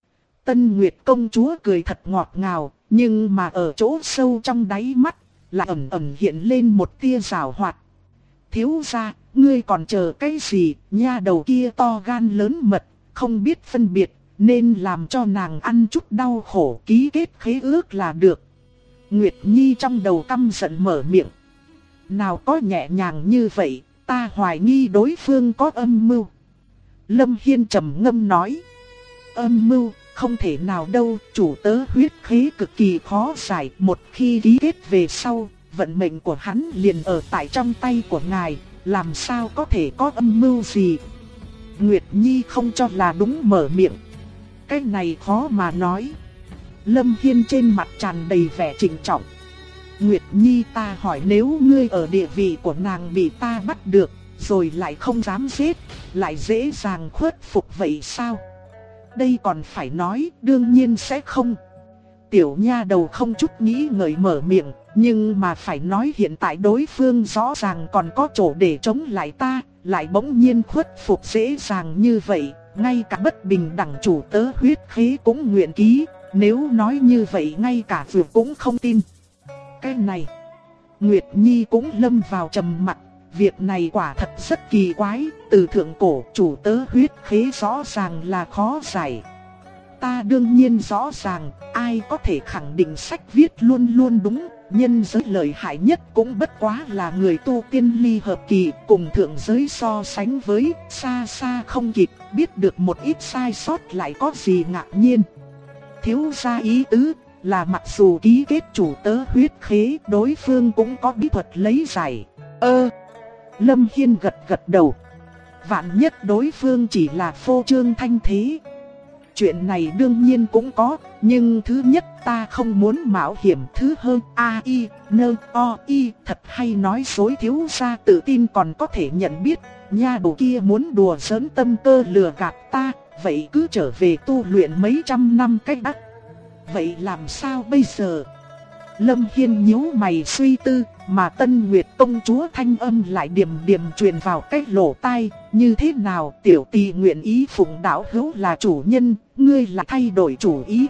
Tân Nguyệt công chúa cười thật ngọt ngào, nhưng mà ở chỗ sâu trong đáy mắt, lại ẩn ẩn hiện lên một tia giảo hoạt. Thiếu gia, ngươi còn chờ cái gì? Nha đầu kia to gan lớn mật, không biết phân biệt, nên làm cho nàng ăn chút đau khổ, ký kết khế ước là được. Nguyệt Nhi trong đầu căm giận mở miệng. Nào có nhẹ nhàng như vậy, ta hoài nghi đối phương có âm mưu. Lâm Hiên trầm ngâm nói. Âm mưu? Không thể nào đâu, chủ tớ huyết khế cực kỳ khó giải, một khi ký kết về sau, vận mệnh của hắn liền ở tại trong tay của ngài, làm sao có thể có âm mưu gì? Nguyệt Nhi không cho là đúng mở miệng. Cái này khó mà nói. Lâm Hiên trên mặt tràn đầy vẻ trịnh trọng. Nguyệt Nhi, ta hỏi, nếu ngươi ở địa vị của nàng bị ta bắt được, rồi lại không dám giết, lại dễ dàng khuất phục vậy sao? Đây còn phải nói, đương nhiên sẽ không. Tiểu nha đầu không chút nghĩ ngợi mở miệng, nhưng mà phải nói hiện tại đối phương rõ ràng còn có chỗ để chống lại ta, lại bỗng nhiên khuất phục dễ dàng như vậy, ngay cả bất bình đẳng chủ tớ huyết khế cũng nguyện ký, nếu nói như vậy ngay cả vừa cũng không tin. Cái này, Nguyệt Nhi cũng lâm vào trầm mặc, việc này quả thật rất kỳ quái, từ thượng cổ chủ tớ huyết khế rõ ràng là khó giải. Ta đương nhiên rõ ràng, ai có thể khẳng định sách viết luôn luôn đúng, nhân giới lợi hại nhất cũng bất quá là người tu tiên ly hợp kỳ, cùng thượng giới so sánh với, xa xa không kịp, biết được một ít sai sót lại có gì ngạc nhiên. Thiếu gia ý tứ là mặc dù ký kết chủ tớ huyết khế, đối phương cũng có bí thuật lấy giải. Lâm Hiên gật đầu. Vạn nhất đối phương chỉ là phô trương thanh thế. Chuyện này đương nhiên cũng có, nhưng thứ nhất ta không muốn mạo hiểm, thứ hơn thật hay nói dối, thiếu gia tự tin còn có thể nhận biết, nha đầu kia muốn đùa giỡn tâm cơ lừa gạt ta, vậy cứ trở về tu luyện mấy trăm năm cách đã. vậy làm sao bây giờ? Lâm Hiên nhíu mày suy tư, mà Tân Nguyệt công chúa thanh âm lại điềm điềm truyền vào cái lỗ tai, như thế nào tiểu tỳ nguyện ý phụng đạo hữu là chủ nhân, ngươi lại thay đổi chủ ý.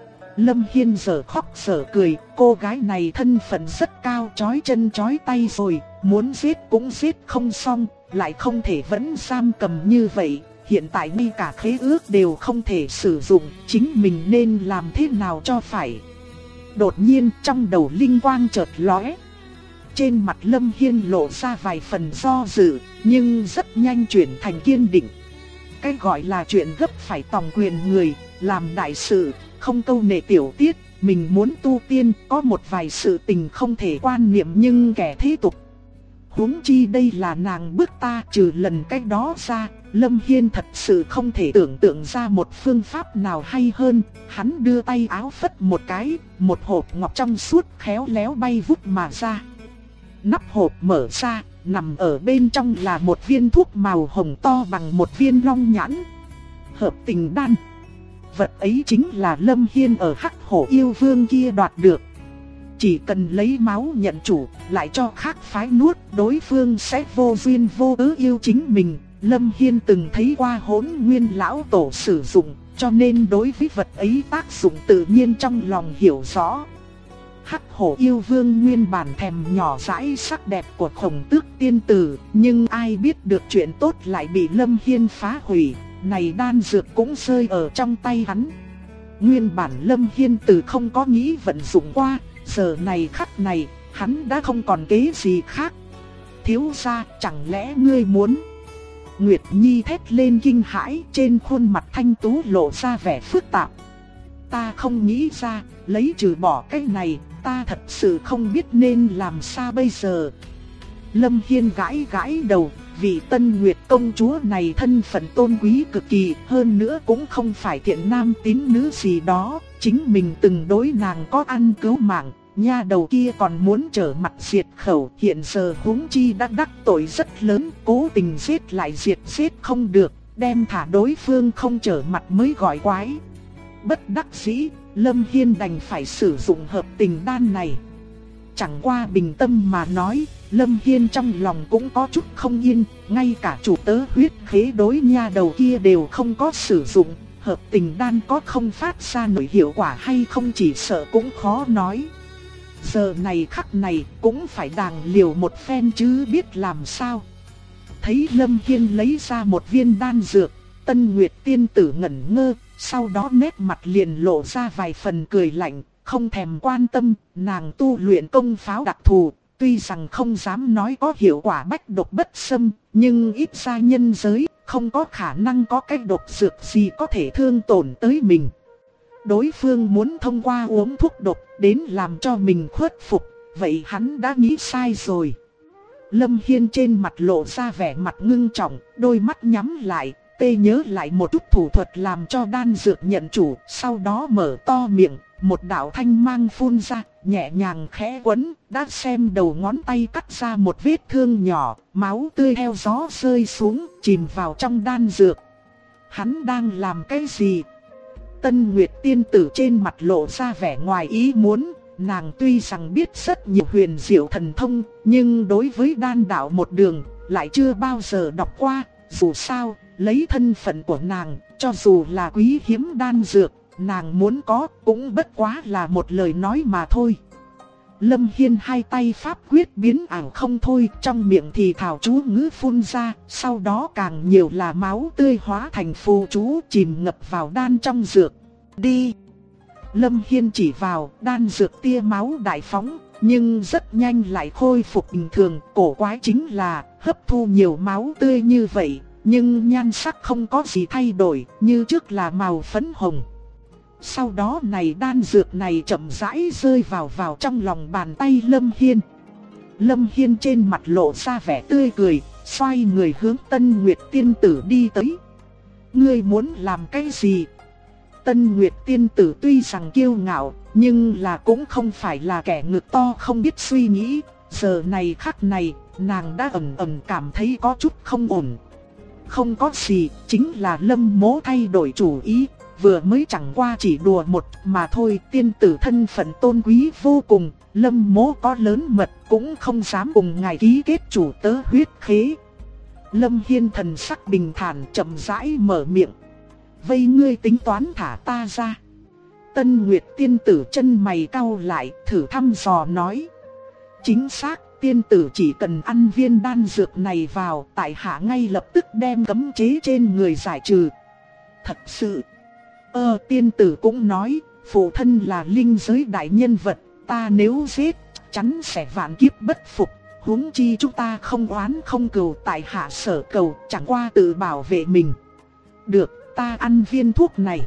Lâm Hiên giờ khóc giờ cười, cô gái này thân phận rất cao, chói chân chói tay rồi, muốn giết cũng giết không xong, lại không thể vẫn giam cầm như vậy. Hiện tại ngay cả khế ước đều không thể sử dụng, chính mình nên làm thế nào cho phải. Đột nhiên trong đầu linh quang chợt lóe. Trên mặt Lâm Hiên lộ ra vài phần do dự, nhưng rất nhanh chuyển thành kiên định. Cái gọi là chuyện gấp phải tòng quyền người, làm đại sự, không câu nệ tiểu tiết. Mình muốn tu tiên, có một vài sự tình không thể quan niệm nhưng kẻ thế tục. Huống chi đây là nàng bước ta, trừ lần cách đó ra, Lâm Hiên thật sự không thể tưởng tượng ra một phương pháp nào hay hơn. Hắn đưa tay áo phất một cái, một hộp ngọc trong suốt khéo léo bay vút mà ra. Nắp hộp mở ra, nằm ở bên trong là một viên thuốc màu hồng to bằng một viên long nhãn. Hợp tình đan. Vật ấy chính là Lâm Hiên ở Hắc Hổ Yêu Vương kia đoạt được. Chỉ cần lấy máu nhận chủ, lại cho khác phái nuốt, đối phương sẽ vô duyên vô cớ yêu chính mình. Lâm Hiên từng thấy qua Hỗn Nguyên lão tổ sử dụng, cho nên đối với vật ấy tác dụng tự nhiên trong lòng hiểu rõ. Hắc Hổ Yêu Vương nguyên bản thèm nhỏ dãi sắc đẹp của Khổng Tước tiên tử, nhưng ai biết được chuyện tốt lại bị Lâm Hiên phá hủy, này đan dược cũng rơi ở trong tay hắn. Nguyên bản Lâm Hiên từ không có nghĩ vận dụng qua, giờ này khắc này, hắn đã không còn kế gì khác. Thiếu gia, chẳng lẽ ngươi muốn? Nguyệt Nhi thét lên kinh hãi, trên khuôn mặt thanh tú lộ ra vẻ phức tạp. Ta không nghĩ ra, lấy trừ bỏ cái này, ta thật sự không biết nên làm sao bây giờ. Lâm Hiên gãi gãi đầu, vì Tân Nguyệt công chúa này thân phận tôn quý cực kỳ, hơn nữa cũng không phải thiện nam tín nữ gì đó, chính mình từng đối nàng có ăn cứu mạng, nha đầu kia còn muốn trở mặt diệt khẩu, hiện giờ huống chi đã đắc tội rất lớn, cố tình giết lại diệt không được, đem thả đối phương không trở mặt mới gọi quái. Bất đắc dĩ, Lâm Hiên đành phải sử dụng hợp tình đan này. Chẳng qua bình tâm mà nói, Lâm Hiên trong lòng cũng có chút không yên, ngay cả chủ tớ huyết khế đối nha đầu kia đều không có sử dụng, hợp tình đan có không phát ra nổi hiệu quả hay không chỉ sợ cũng khó nói. Giờ này khắc này cũng phải đàng liều một phen chứ biết làm sao. Thấy Lâm Hiên lấy ra một viên đan dược, Tân Nguyệt tiên tử ngẩn ngơ, sau đó nét mặt liền lộ ra vài phần cười lạnh, không thèm quan tâm, nàng tu luyện công pháo đặc thù, tuy rằng không dám nói có hiệu quả bách độc bất xâm, nhưng ít ra nhân giới, không có khả năng có cái độc dược gì có thể thương tổn tới mình. Đối phương muốn thông qua uống thuốc độc đến làm cho mình khuất phục, vậy hắn đã nghĩ sai rồi. Lâm Hiên trên mặt lộ ra vẻ mặt ngưng trọng, đôi mắt nhắm lại, tê nhớ lại một chút thủ thuật làm cho đan dược nhận chủ, sau đó mở to miệng, một đạo thanh mang phun ra, nhẹ nhàng khẽ quấn, đã xem đầu ngón tay cắt ra một vết thương nhỏ, máu tươi theo gió rơi xuống, chìm vào trong đan dược. Hắn đang làm cái gì? Tân Nguyệt tiên tử trên mặt lộ ra vẻ ngoài ý muốn, nàng tuy rằng biết rất nhiều huyền diệu thần thông, nhưng đối với đan đạo một đường, lại chưa bao giờ đọc qua, dù sao, lấy thân phận của nàng, cho dù là quý hiếm đan dược, nàng muốn có cũng bất quá là một lời nói mà thôi. Lâm Hiên hai tay pháp quyết biến ảo không thôi, trong miệng thì thảo chú ngữ phun ra, sau đó càng nhiều là máu tươi hóa thành phù chú chìm ngập vào đan trong dược. Đi! Lâm Hiên chỉ vào, đan dược tia máu đại phóng, nhưng rất nhanh lại khôi phục bình thường. Cổ quái chính là hấp thu nhiều máu tươi như vậy, nhưng nhan sắc không có gì thay đổi, như trước là màu phấn hồng. Sau đó này đan dược này chậm rãi rơi vào trong lòng bàn tay Lâm Hiên. Lâm Hiên trên mặt lộ ra vẻ tươi cười, xoay người hướng Tân Nguyệt tiên tử đi tới. Ngươi muốn làm cái gì? Tân Nguyệt tiên tử tuy rằng kiêu ngạo, nhưng là cũng không phải là kẻ ngực to không biết suy nghĩ. Giờ này khắc này, nàng đã ẩn ẩn cảm thấy có chút không ổn. Không có gì, chính là Lâm Mỗ thay đổi chủ ý. vừa mới chẳng qua chỉ đùa một mà thôi. Tiên tử thân phận tôn quý vô cùng, Lâm Mỗ có lớn mật cũng không dám cùng ngài ký kết chủ tớ huyết khế. Lâm Hiên thần sắc bình thản chậm rãi mở miệng. Vây ngươi tính toán thả ta ra? Tân Nguyệt tiên tử chân mày cau lại, thử thăm dò nói. Chính xác, tiên tử chỉ cần ăn viên đan dược này vào, tại hạ ngay lập tức đem cấm chế trên người giải trừ. Thật sự? Tiên tử cũng nói, phụ thân là linh giới đại nhân vật, ta nếu giết, chắn sẽ vạn kiếp bất phục. Huống chi chúng ta không oán không cừu, tại hạ sở cầu, chẳng qua tự bảo vệ mình. Được, ta ăn viên thuốc này.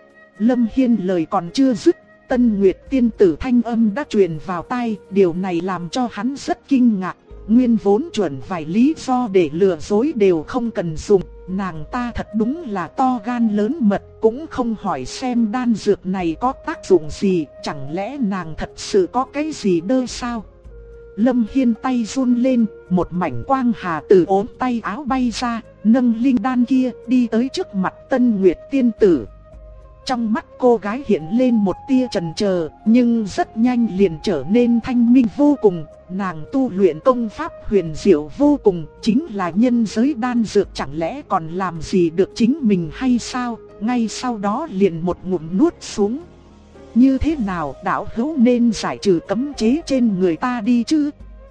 Lâm Hiên lời còn chưa dứt, Tân Nguyệt tiên tử thanh âm đã truyền vào tai, điều này làm cho hắn rất kinh ngạc. Nguyên vốn chuẩn vài lý do để lừa dối đều không cần dùng, nàng ta thật đúng là to gan lớn mật, cũng không hỏi xem đan dược này có tác dụng gì, chẳng lẽ nàng thật sự có cái gì đơ sao? Lâm Hiên tay run lên, một mảnh quang hà từ ốm tay áo bay ra, nâng linh đan kia đi tới trước mặt Tân Nguyệt tiên tử. Trong mắt cô gái hiện lên một tia chần chờ, nhưng rất nhanh liền trở nên thanh minh vô cùng. Nàng tu luyện công pháp huyền diệu vô cùng, chính là nhân giới đan dược, chẳng lẽ còn làm gì được chính mình hay sao? Ngay sau đó liền một ngụm nuốt xuống. Như thế nào đạo hữu nên giải trừ cấm chế trên người ta đi chứ?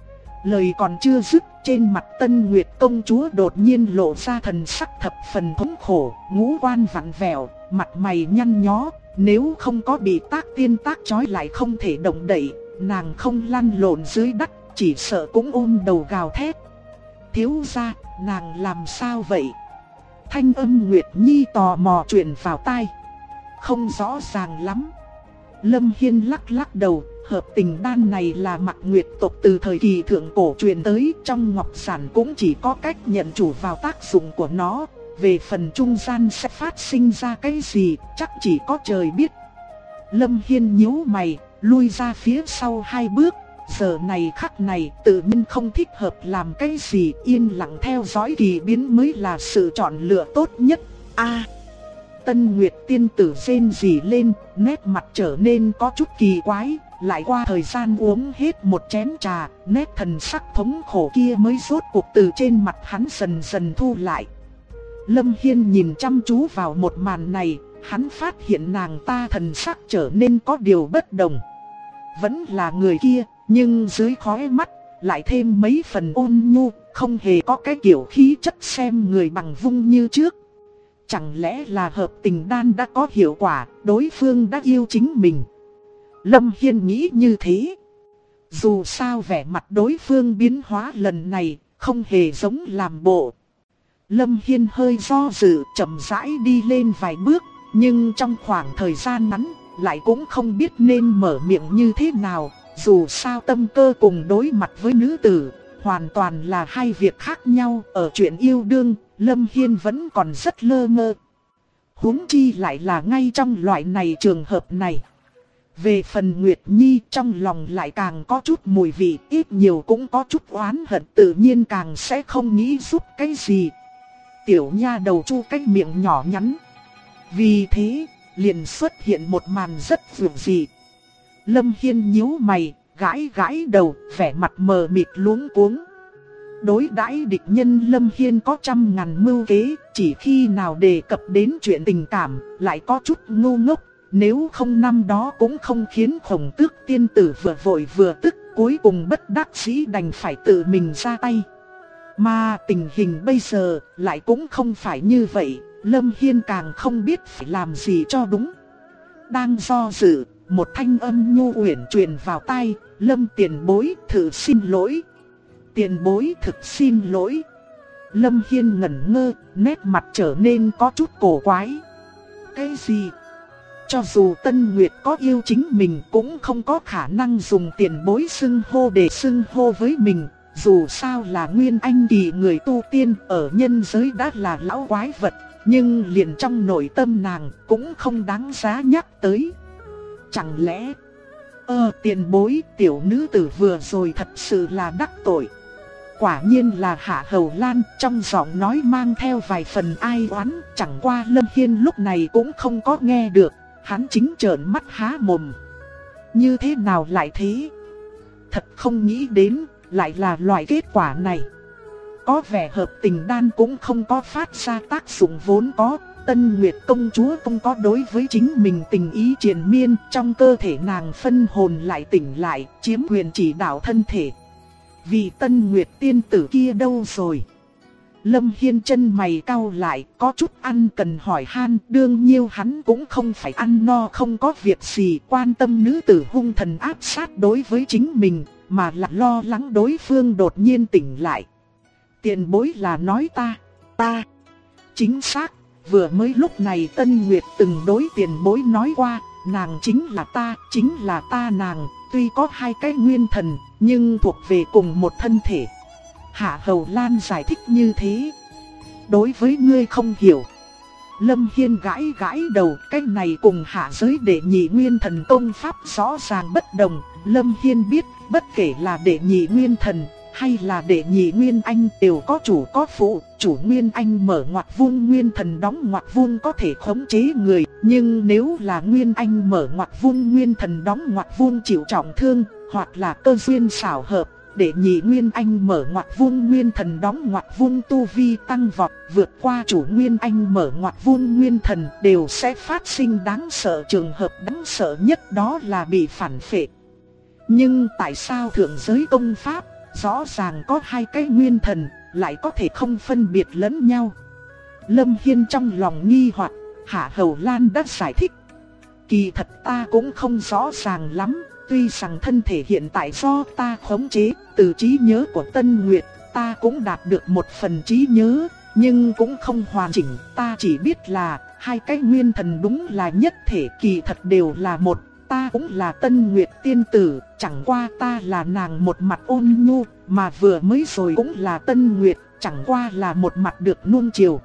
Lời còn chưa dứt, trên mặt Tân Nguyệt công chúa đột nhiên lộ ra thần sắc thập phần thống khổ, ngũ quan vặn vẹo, mặt mày nhăn nhó. Nếu không có bị tác tiên tác trói lại không thể động đậy, nàng không lăn lộn dưới đất, chỉ sợ cũng ôm đầu gào thét. Thiếu gia, nàng làm sao vậy? Thanh âm Nguyệt Nhi tò mò truyền vào tai. Không rõ ràng lắm. Lâm Hiên lắc lắc đầu, hợp tình đan này là Mạc Nguyệt tộc từ thời kỳ thượng cổ truyền tới, trong ngọc giản cũng chỉ có cách nhận chủ vào tác dụng của nó. Về phần trung gian sẽ phát sinh ra cái gì, chắc chỉ có trời biết. Lâm Hiên nhíu mày, lui ra phía sau 2 bước. Giờ này khắc này tự nhiên không thích hợp làm cái gì, yên lặng theo dõi kỳ biến mới là sự chọn lựa tốt nhất. Tân Nguyệt tiên tử rên rỉ lên, nét mặt trở nên có chút kỳ quái. Lại qua thời gian uống hết một chén trà, nét thần sắc thống khổ kia mới rốt cuộc từ trên mặt hắn dần dần thu lại. Lâm Hiên nhìn chăm chú vào một màn này, hắn phát hiện nàng ta thần sắc trở nên có điều bất đồng. Vẫn là người kia, nhưng dưới khóe mắt lại thêm mấy phần ôn nhu, không hề có cái kiểu khí chất xem người bằng vung như trước. Chẳng lẽ là hợp tình đan đã có hiệu quả, đối phương đã yêu chính mình? Lâm Hiên nghĩ như thế. Dù sao vẻ mặt đối phương biến hóa lần này không hề giống làm bộ. Lâm Hiên hơi do dự, chậm rãi đi lên vài bước, nhưng trong khoảng thời gian ngắn lại cũng không biết nên mở miệng như thế nào. Dù sao tâm cơ cùng đối mặt với nữ tử hoàn toàn là hai việc khác nhau. Ở chuyện yêu đương, Lâm Hiên vẫn còn rất lơ ngơ, huống chi lại là ngay trong loại này trường hợp này. Về phần Nguyệt Nhi, trong lòng lại càng có chút mùi vị, ít nhiều cũng có chút oán hận, tự nhiên càng sẽ không nghĩ giúp cái gì. Tiểu nha đầu chu cái miệng nhỏ nhắn. Vì thế, liền xuất hiện một màn rất dường dị. Lâm Hiên nhíu mày, gãi gãi đầu, vẻ mặt mờ mịt luống cuống. Đối đãi địch nhân Lâm Hiên có trăm ngàn mưu kế, chỉ khi nào đề cập đến chuyện tình cảm, lại có chút ngu ngốc. Nếu không năm đó cũng không khiến Khổng Tước tiên tử vừa vội vừa tức, cuối cùng bất đắc dĩ đành phải tự mình ra tay. Mà tình hình bây giờ lại cũng không phải như vậy, Lâm Hiên càng không biết phải làm gì cho đúng. Đang do dự, một thanh âm nhu uyển truyền vào tai, Lâm tiền bối thử xin lỗi. Tiền bối thực xin lỗi. Lâm Hiên ngẩn ngơ, nét mặt trở nên có chút cổ quái. Cái gì? Cho dù Tân Nguyệt có yêu chính mình cũng không có khả năng dùng tiền bối xưng hô để xưng hô với mình. Dù sao là nguyên anh kỳ người tu tiên, ở nhân giới đã là lão quái vật, nhưng liền trong nội tâm nàng cũng không đáng giá nhắc tới. Chẳng lẽ tiền bối tiểu nữ tử vừa rồi thật sự là đắc tội? Quả nhiên là Hạ Hầu Lan, trong giọng nói mang theo vài phần ai oán, chẳng qua Lâm Hiên lúc này cũng không có nghe được, hắn chính trợn mắt há mồm. Như thế nào lại thế? Thật không nghĩ đến, lại là loại kết quả này. Có vẻ hợp tình đan cũng không có phát ra tác dụng vốn có. Tân Nguyệt công chúa không có đối với chính mình tình ý triền miên, trong cơ thể nàng phân hồn lại tỉnh lại, chiếm quyền chỉ đạo thân thể. Vì Tân Nguyệt tiên tử kia đâu rồi? Lâm Hiên chân mày cau lại, có chút ăn cần hỏi han, đương nhiên hắn cũng không phải ăn no không có việc gì quan tâm nữ tử hung thần áp sát đối với chính mình, mà là lo lắng đối phương đột nhiên tỉnh lại. Tiền bối là nói ta. Chính xác, vừa mới lúc này Tân Nguyệt từng đối tiền bối nói qua, nàng chính là ta nàng, tuy có hai cái nguyên thần, nhưng thuộc về cùng một thân thể. Hạ Hầu Lan giải thích như thế. Đối với ngươi không hiểu. Lâm Hiên gãi gãi đầu, cái này cùng hạ giới đệ nhị nguyên thần công pháp rõ ràng bất đồng. Lâm Hiên biết, bất kể là đệ nhị nguyên thần hay là đệ nhị nguyên anh đều có chủ có phụ. Chủ nguyên anh mở ngoặc vuông, nguyên thần đóng ngoặc vuông có thể khống chế người. Nhưng nếu là nguyên anh mở ngoặc vuông, nguyên thần đóng ngoặc vuông chịu trọng thương, hoặc là cơ duyên xảo hợp, đệ nhị nguyên anh mở ngoặc vuông, nguyên thần đóng ngoặc vuông tu vi tăng vọt, vượt qua chủ nguyên anh mở ngoặc vuông nguyên thần, đều sẽ phát sinh đáng sợ. Trường hợp đáng sợ nhất đó là bị phản phệ. Nhưng tại sao thượng giới công pháp rõ ràng có hai cái nguyên thần lại có thể không phân biệt lẫn nhau? Lâm Hiên trong lòng nghi hoặc, Hạ Hầu Lan đã giải thích. Kỳ thật ta cũng không rõ ràng lắm. Tuy rằng thân thể hiện tại do ta khống chế, từ trí nhớ của Tân Nguyệt, ta cũng đạt được một phần trí nhớ, nhưng cũng không hoàn chỉnh. Ta chỉ biết là hai cái nguyên thần đúng là nhất thể, kỳ thật đều là một. Ta cũng là Tân Nguyệt tiên tử, chẳng qua ta là nàng một mặt ôn nhu, mà vừa mới rồi cũng là Tân Nguyệt, chẳng qua là một mặt được nuông chiều.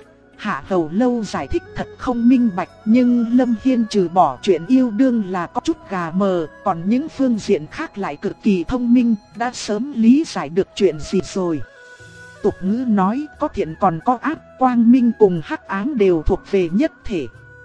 Hạ Hầu Lâu giải thích thật không minh bạch, nhưng Lâm Hiên trừ bỏ chuyện yêu đương là có chút gà mờ, còn những phương diện khác lại cực kỳ thông minh, đã sớm lý giải được chuyện gì rồi. Tục ngữ nói có thiện còn có ác, quang minh cùng hắc ám đều thuộc về nhất thể.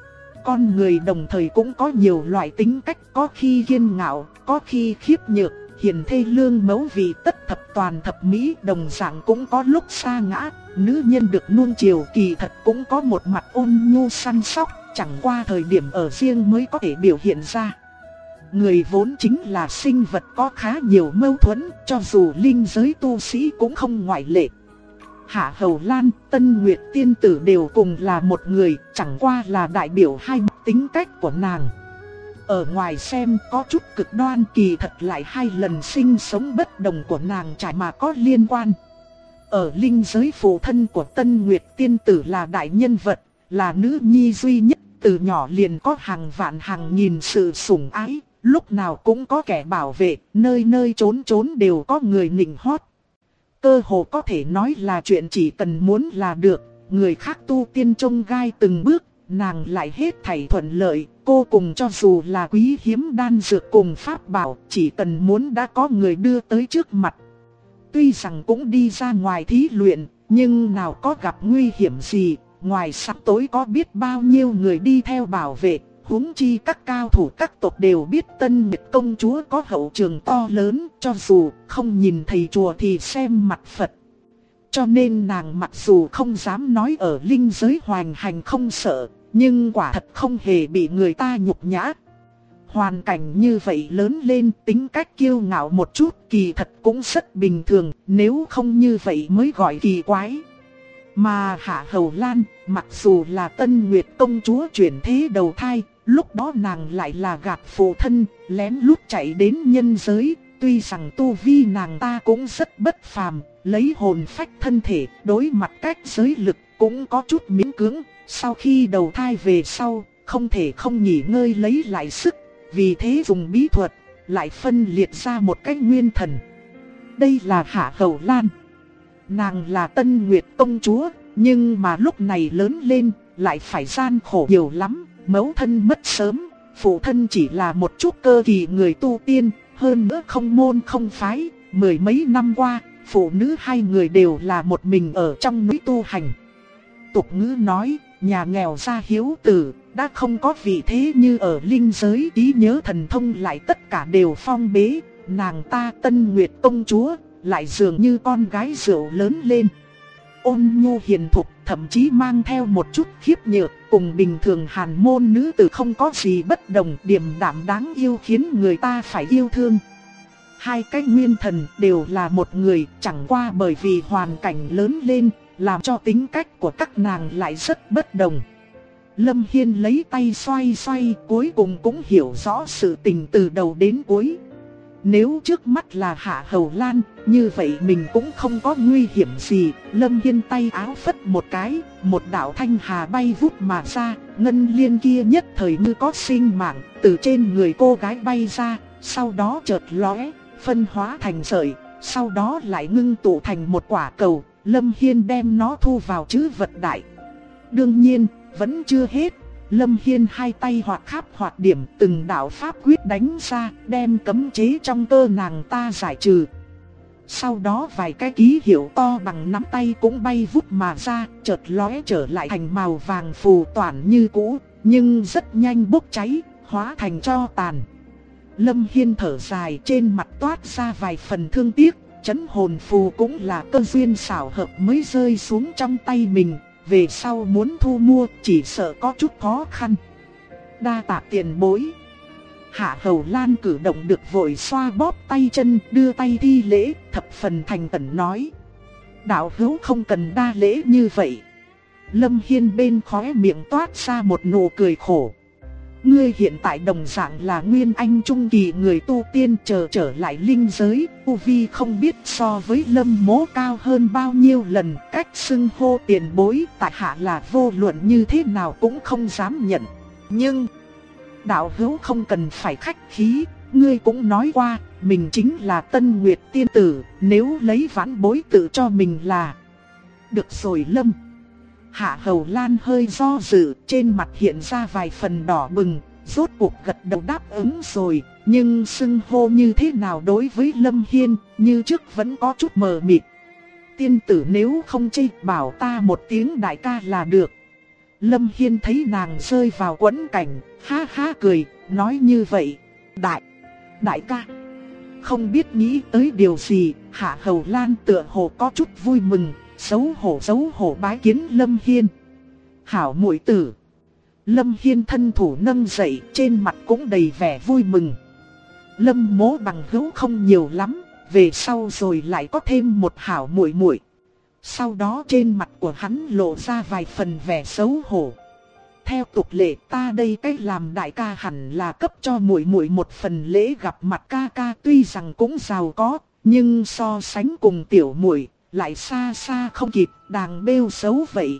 Con người đồng thời cũng có nhiều loại tính cách, có khi kiên ngạo, có khi khiếp nhược, hiền thê lương mẫu, vì tất thập toàn thập mỹ, đồng dạng cũng có lúc sa ngã. Nữ nhân được nuông chiều kỳ thật cũng có một mặt ôn nhu săn sóc, chẳng qua thời điểm ở riêng mới có thể biểu hiện ra. Người vốn chính là sinh vật có khá nhiều mâu thuẫn, cho dù linh giới tu sĩ cũng không ngoại lệ. Hạ Hầu Lan, Tân Nguyệt tiên tử đều cùng là một người, chẳng qua là đại biểu hai tính cách của nàng. Ở ngoài xem có chút cực đoan, kỳ thật lại hai lần sinh sống bất đồng của nàng trải mà có liên quan. Ở linh giới, phụ thân của Tân Nguyệt tiên tử là đại nhân vật, là nữ nhi duy nhất, từ nhỏ liền có hàng vạn hàng nghìn sự sủng ái, lúc nào cũng có kẻ bảo vệ, nơi nơi trốn trốn đều có người nịnh hót. Cơ hồ có thể nói là chuyện chỉ cần muốn là được, người khác tu tiên trông gai từng bước, nàng lại hết thảy thuận lợi. Cô cùng cho dù là quý hiếm đan dược cùng pháp bảo, chỉ cần muốn đã có người đưa tới trước mặt. Tuy rằng cũng đi ra ngoài thí luyện, nhưng nào có gặp nguy hiểm gì, ngoài sáng tối có biết bao nhiêu người đi theo bảo vệ. Huống chi các cao thủ các tộc đều biết Tân Nguyệt công chúa có hậu trường to lớn, cho dù không nhìn thầy chùa thì xem mặt Phật. Cho nên nàng mặc dù không dám nói ở linh giới hoành hành không sợ, nhưng quả thật không hề bị người ta nhục nhã. Hoàn cảnh như vậy lớn lên, tính cách kiêu ngạo một chút kỳ thật cũng rất bình thường, nếu không như vậy mới gọi kỳ quái. Mà Hạ Hầu Lan, mặc dù là Tân Nguyệt công chúa chuyển thế đầu thai, lúc đó nàng lại là gạt phụ thân, lén lút chạy đến nhân giới. Tuy rằng tu vi nàng ta cũng rất bất phàm, lấy hồn phách thân thể, đối mặt cách giới lực cũng có chút miễn cưỡng. Sau khi đầu thai về sau, không thể không nghỉ ngơi lấy lại sức, vì thế dùng bí thuật, lại phân liệt ra một cái nguyên thần. Đây là Hạ Hầu Lan. Nàng là Tân Nguyệt công chúa, nhưng mà lúc này lớn lên, lại phải gian khổ nhiều lắm. Mẫu thân mất sớm, phụ thân chỉ là một chút cơ kỳ người tu tiên, hơn nữa không môn không phái. Mười mấy năm qua, phụ nữ hai người đều là một mình ở trong núi tu hành. Tục ngữ nói, nhà nghèo ra hiếu tử, đã không có vị thế như ở linh giới, trí nhớ thần thông lại tất cả đều phong bế. Nàng ta Tân Nguyệt công chúa, lại dường như con gái rượu lớn lên. Ôn nhu hiền thục, thậm chí mang theo một chút khiếp nhược, cùng bình thường hàn môn nữ tử không có gì bất đồng, điềm đạm đáng yêu khiến người ta phải yêu thương. Hai cái nguyên thần đều là một người, chẳng qua bởi vì hoàn cảnh lớn lên, làm cho tính cách của các nàng lại rất bất đồng. Lâm Hiên lấy tay xoay xoay, cuối cùng cũng hiểu rõ sự tình từ đầu đến cuối. Nếu trước mắt là Hạ Hầu Lan, như vậy mình cũng không có nguy hiểm gì. Lâm Hiên tay áo phất một cái, một đạo thanh hà bay vút mà ra. Ngân liên kia nhất thời như có sinh mạng, từ trên người cô gái bay ra, sau đó chợt lóe, phân hóa thành sợi, sau đó lại ngưng tụ thành một quả cầu. Lâm Hiên đem nó thu vào trữ vật đại. Đương nhiên, vẫn chưa hết. Lâm Hiên hai tay hoạt khắp hoạt điểm, từng đạo pháp quyết đánh ra, đem cấm chế trong cơ nàng ta giải trừ. Sau đó vài cái ký hiệu to bằng nắm tay cũng bay vút mà ra, chợt lóe trở lại thành màu vàng phù toản như cũ, nhưng rất nhanh bốc cháy, hóa thành tro tàn. Lâm Hiên thở dài, trên mặt toát ra vài phần thương tiếc, trấn hồn phù cũng là cơ duyên xảo hợp mới rơi xuống trong tay mình. Về sau muốn thu mua chỉ sợ có chút khó khăn. Đa tạ tiền bối. Hạ Hầu Lan cử động được vội xoa bóp tay chân, đưa tay thi lễ, thập phần thành khẩn nói. Đạo hữu không cần đa lễ như vậy. Lâm Hiên bên khóe miệng toát ra một nụ cười khổ. Ngươi hiện tại đồng dạng là nguyên anh trung kỳ người tu tiên, trở lại linh giới, tu vi không biết so với Lâm Mỗ cao hơn bao nhiêu lần, cách xưng hô tiền bối tại hạ là vô luận như thế nào cũng không dám nhận. Nhưng đạo hữu không cần phải khách khí, ngươi cũng nói qua, mình chính là Tân Nguyệt tiên tử, nếu lấy vãn bối tự cho mình là được rồi Lâm. Hạ Hầu Lan hơi do dự, trên mặt hiện ra vài phần đỏ bừng, rốt cuộc gật đầu đáp ứng rồi, nhưng xưng hô như thế nào đối với Lâm Hiên, như trước vẫn có chút mờ mịt. Tiên tử nếu không chê, bảo ta một tiếng đại ca là được. Lâm Hiên thấy nàng rơi vào quẫn cảnh, ha ha cười, nói như vậy, đại ca. Không biết nghĩ tới điều gì, Hạ Hầu Lan tựa hồ có chút vui mừng, xấu hổ bái kiến Lâm Hiên. Hảo muội tử. Lâm Hiên thân thủ nâng dậy, trên mặt cũng đầy vẻ vui mừng. Lâm Mỗ bằng hữu không nhiều lắm, về sau rồi lại có thêm một hảo muội muội. Sau đó trên mặt của hắn lộ ra vài phần vẻ xấu hổ. Theo tục lệ ta đây cách làm đại ca hẳn là cấp cho muội muội một phần lễ gặp mặt ca ca, tuy rằng cũng giàu có, nhưng so sánh cùng tiểu muội lại xa xa không kịp, đàng bêu xấu vậy.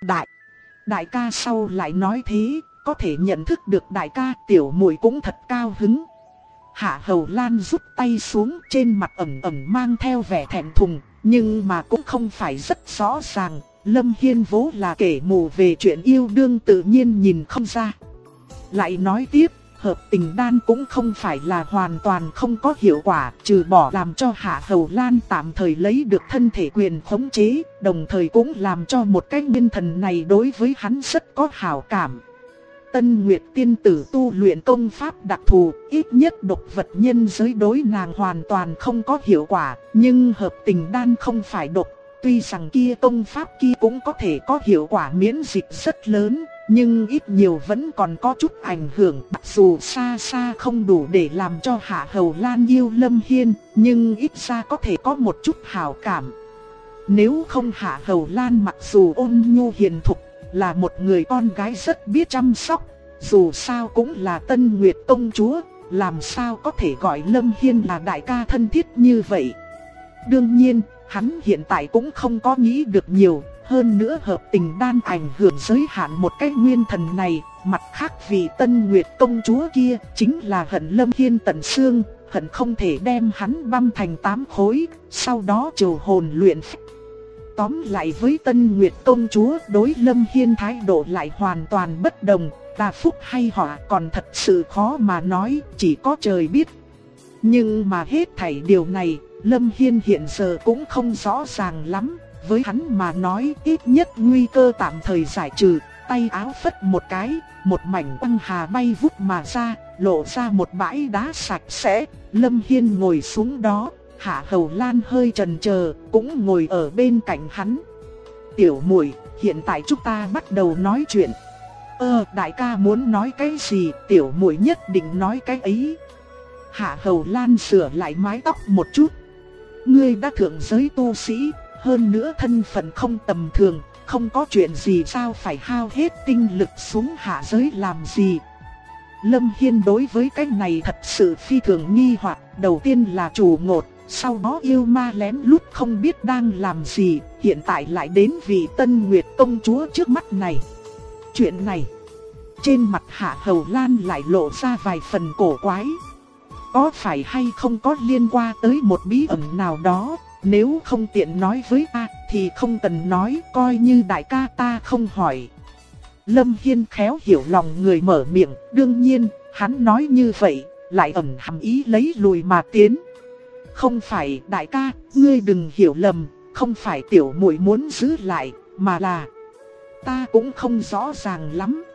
Đại ca sau lại nói thế, có thể nhận thức được đại ca, tiểu muội cũng thật cao hứng. Hạ Hầu Lan rút tay xuống, trên mặt ẩn mang theo vẻ thẹn thùng, nhưng mà cũng không phải rất rõ ràng. Lâm Hiên vốn là kẻ mù về chuyện yêu đương, tự nhiên nhìn không ra. Lại nói tiếp, hợp tình đan cũng không phải là hoàn toàn không có hiệu quả, trừ bỏ làm cho Hạ Hầu Lan tạm thời lấy được thân thể quyền khống chế, đồng thời cũng làm cho một cái nguyên thần này đối với hắn rất có hảo cảm. Tân Nguyệt tiên tử tu luyện công pháp đặc thù, ít nhất độc vật nhân giới đối nàng hoàn toàn không có hiệu quả, nhưng hợp tình đan không phải độc. Tuy rằng kia công pháp kia cũng có thể có hiệu quả miễn dịch rất lớn, nhưng ít nhiều vẫn còn có chút ảnh hưởng. Mặc dù xa xa không đủ để làm cho Hạ Hầu Lan yêu Lâm Hiên, nhưng ít ra có thể có một chút hảo cảm. Nếu không Hạ Hầu Lan mặc dù ôn nhu hiền thục, là một người con gái rất biết chăm sóc, dù sao cũng là Tân Nguyệt công chúa, làm sao có thể gọi Lâm Hiên là đại ca thân thiết như vậy. Đương nhiên, hắn hiện tại cũng không có nghĩ được nhiều, hơn nữa hợp tình đan ảnh hưởng giới hạn một cái nguyên thần này, mặt khác vì Tân Nguyệt công chúa kia chính là hận Lâm Hiên tận xương, hận không thể đem hắn băm thành 8 khối, sau đó trừ hồn luyện phách. Tóm lại với Tân Nguyệt công chúa, đối Lâm Hiên thái độ lại hoàn toàn bất đồng, là phúc hay họa còn thật sự khó mà nói, chỉ có trời biết. Nhưng mà hết thảy điều này, Lâm Hiên hiện giờ cũng không rõ ràng lắm, với hắn mà nói ít nhất nguy cơ tạm thời giải trừ. Tay áo phất một cái, một mảnh băng hà bay vút mà ra, lộ ra một bãi đá sạch sẽ. Lâm Hiên ngồi xuống đó, Hạ Hầu Lan hơi chần chờ, cũng ngồi ở bên cạnh hắn. Tiểu muội, hiện tại chúng ta bắt đầu nói chuyện. Đại ca muốn nói cái gì, tiểu muội nhất định nói cái ấy. Hạ Hầu Lan sửa lại mái tóc một chút. Ngươi đã thượng giới tu sĩ, hơn nữa thân phận không tầm thường, không có chuyện gì sao phải hao hết tinh lực xuống hạ giới làm gì. Lâm Hiên đối với cái này thật sự phi thường nghi hoặc, đầu tiên là chủ ngột, sau đó yêu ma lén lút không biết đang làm gì, hiện tại lại đến vị Tân Nguyệt công chúa trước mắt này. Chuyện này, trên mặt Hạ Hầu Lan lại lộ ra vài phần cổ quái. Có phải hay không có liên quan tới một bí ẩn nào đó, nếu không tiện nói với ta thì không cần nói, coi như đại ca ta không hỏi. Lâm Hiên khéo hiểu lòng người mở miệng, đương nhiên, hắn nói như vậy, lại ẩn hàm ý lấy lùi mà tiến. Không phải đại ca, ngươi đừng hiểu lầm, không phải tiểu muội muốn giữ lại, mà là ta cũng không rõ ràng lắm.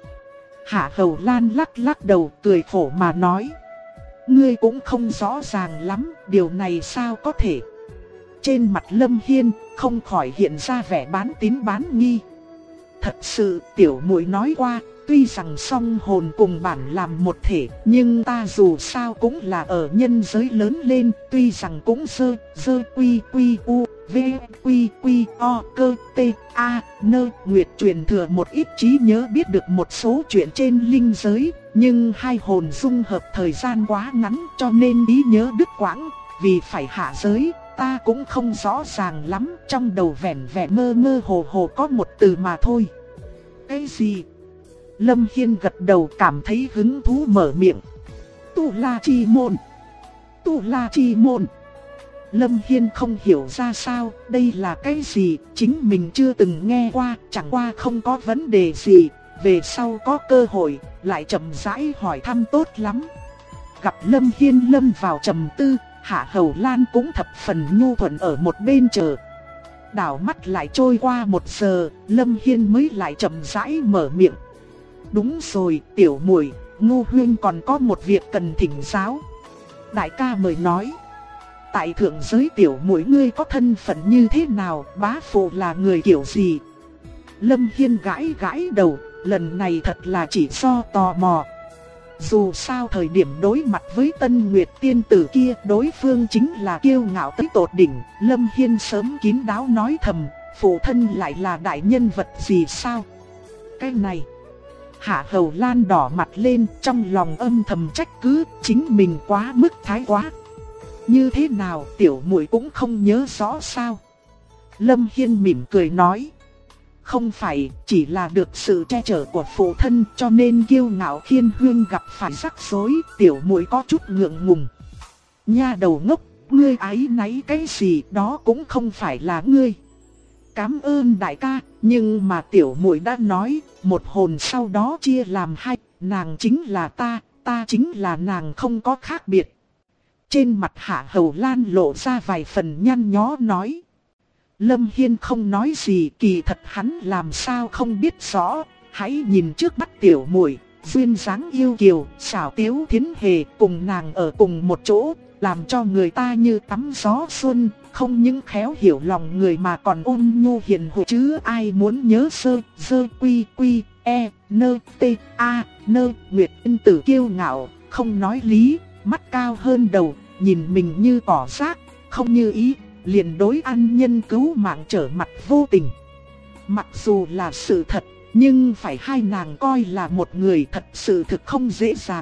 Hạ Hầu Lan lắc lắc đầu cười khổ mà nói. Ngươi cũng không rõ ràng lắm, điều này sao có thể. Trên mặt Lâm Hiên không khỏi hiện ra vẻ bán tín bán nghi. Thật sự tiểu muội nói qua, tuy rằng song hồn cùng bản làm một thể, nhưng ta dù sao cũng là ở nhân giới lớn lên, tuy rằng cũng dơ quy quy u, v quy quy o cơ t a nơ nguyệt truyền thừa một ít trí nhớ biết được một số chuyện trên linh giới, nhưng hai hồn dung hợp thời gian quá ngắn cho nên trí nhớ đứt quãng, vì phải hạ giới. Ta cũng không rõ ràng lắm, trong đầu vẻn vẹn mơ mơ hồ hồ có một từ mà thôi. Cái gì? Lâm Hiên gật đầu cảm thấy hứng thú mở miệng. Tu La Chi Môn. Tu La Chi Môn. Lâm Hiên không hiểu ra sao, đây là cái gì, chính mình chưa từng nghe qua, chẳng qua không có vấn đề gì, về sau có cơ hội, lại chậm rãi hỏi thăm tốt lắm. Gặp Lâm Hiên lâm vào trầm tư, Hạ Hầu Lan cũng thập phần nhu thuận ở một bên chờ. Đảo mắt lại trôi qua 1 giờ, Lâm Hiên mới lại chậm rãi mở miệng. Đúng rồi, tiểu muội, Ngô huynh còn có một việc cần thỉnh giáo. Đại ca mời nói. Tại thượng giới tiểu muội ngươi có thân phận như thế nào, bá phụ là người kiểu gì? Lâm Hiên gãi gãi đầu, lần này thật là chỉ do tò mò. Dù sao thời điểm đối mặt với Tân Nguyệt tiên tử kia, đối phương chính là kiêu ngạo tới tột đỉnh. Lâm Hiên sớm kín đáo nói thầm, phụ thân lại là đại nhân vật gì sao? Cái này, Hạ Hầu Lan đỏ mặt lên, trong lòng âm thầm trách cứ, chính mình quá mức thái quá. Như thế nào tiểu muội cũng không nhớ rõ sao? Lâm Hiên mỉm cười nói. Không phải, chỉ là được sự che chở của phụ thân cho nên kiêu ngạo Khiên Huyên gặp phải rắc rối, tiểu muội có chút ngượng ngùng. Nha đầu ngốc, ngươi áy náy cái gì đó cũng không phải là ngươi. Cảm ơn đại ca, nhưng mà tiểu muội đã nói, một hồn sau đó chia làm hai, nàng chính là ta chính là nàng, không có khác biệt. Trên mặt Hạ Hầu Lan lộ ra vài phần nhăn nhó nói. Lâm Hiên không nói gì, kỳ thật hắn làm sao không biết rõ. Hãy nhìn trước mắt tiểu muội, duyên dáng yêu kiều, xảo tiếu thiến hề, cùng nàng ở cùng một chỗ, làm cho người ta như tắm gió xuân, không những khéo hiểu lòng người mà còn ôn nhu hiền hậu chứ ai muốn nhớ dơ quy quy e nơ t a nơ nguyệt tiên tử kiêu ngạo, không nói lý, mắt cao hơn đầu, nhìn mình như cỏ rác, không như ý, liền đối ăn nhân cứu mạng trở mặt vô tình. Mặc dù là sự thật, nhưng phải hai nàng coi là một người thật sự thực không dễ dàng.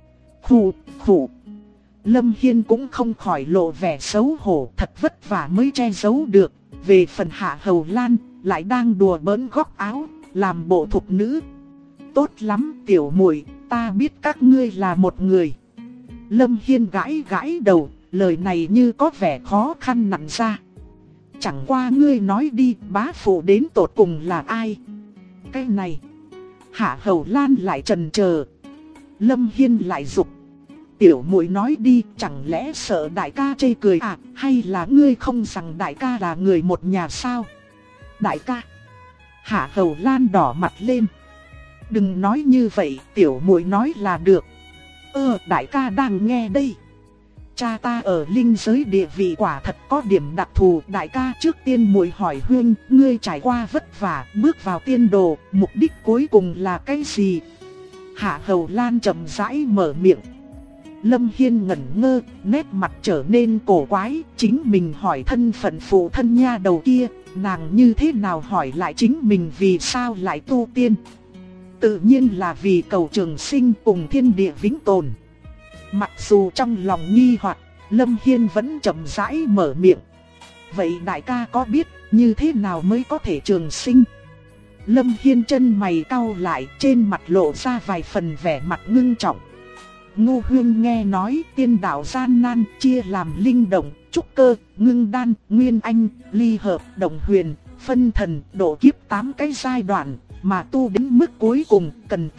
Khủ. Lâm Hiên cũng không khỏi lộ vẻ xấu hổ, thật vất vả mới che giấu được. Về phần Hạ Hầu Lan, lại đang đùa bỡn góc áo, làm bộ thục nữ. Tốt lắm tiểu muội, ta biết các ngươi là một người. Lâm Hiên gãi gãi đầu, lời này như có vẻ khó khăn nặn ra. Chẳng qua ngươi nói đi, bá phụ đến tột cùng là ai? Cái này, Hạ Hầu Lan lại chần chờ. Lâm Hiên lại dục. tiểu muội nói đi, chẳng lẽ sợ đại ca chê cười à, hay là ngươi không rằng đại ca là người một nhà sao? Đại ca. Hạ Hầu Lan đỏ mặt lên. Đừng nói như vậy, tiểu muội nói là được. Đại ca đang nghe đây. Cha ta ở linh giới địa vị quả thật có điểm đặc thù. Đại ca, trước tiên muội hỏi huynh, ngươi trải qua vất vả, bước vào tiên đồ, mục đích cuối cùng là cái gì? Hạ Hầu Lan chậm rãi mở miệng. Lâm Hiên ngẩn ngơ, nét mặt trở nên cổ quái. Chính mình hỏi thân phận phụ thân nha đầu kia, nàng như thế nào hỏi lại chính mình vì sao lại tu tiên? Tự nhiên là vì cầu trường sinh cùng thiên địa vĩnh tồn. Mặc dù trong lòng nghi hoặc, Lâm Hiên vẫn chậm rãi mở miệng. Vậy đại ca có biết như thế nào mới có thể trường sinh? Lâm Hiên chân mày cau lại, trên mặt lộ ra vài phần vẻ mặt ngưng trọng. Ngô huynh nghe nói tiên đạo gian nan chia làm linh động, trúc cơ, ngưng đan, nguyên anh, ly hợp, động huyền, phân thần, độ kiếp 8 cái giai đoạn. Mà tu đến mức cuối cùng cần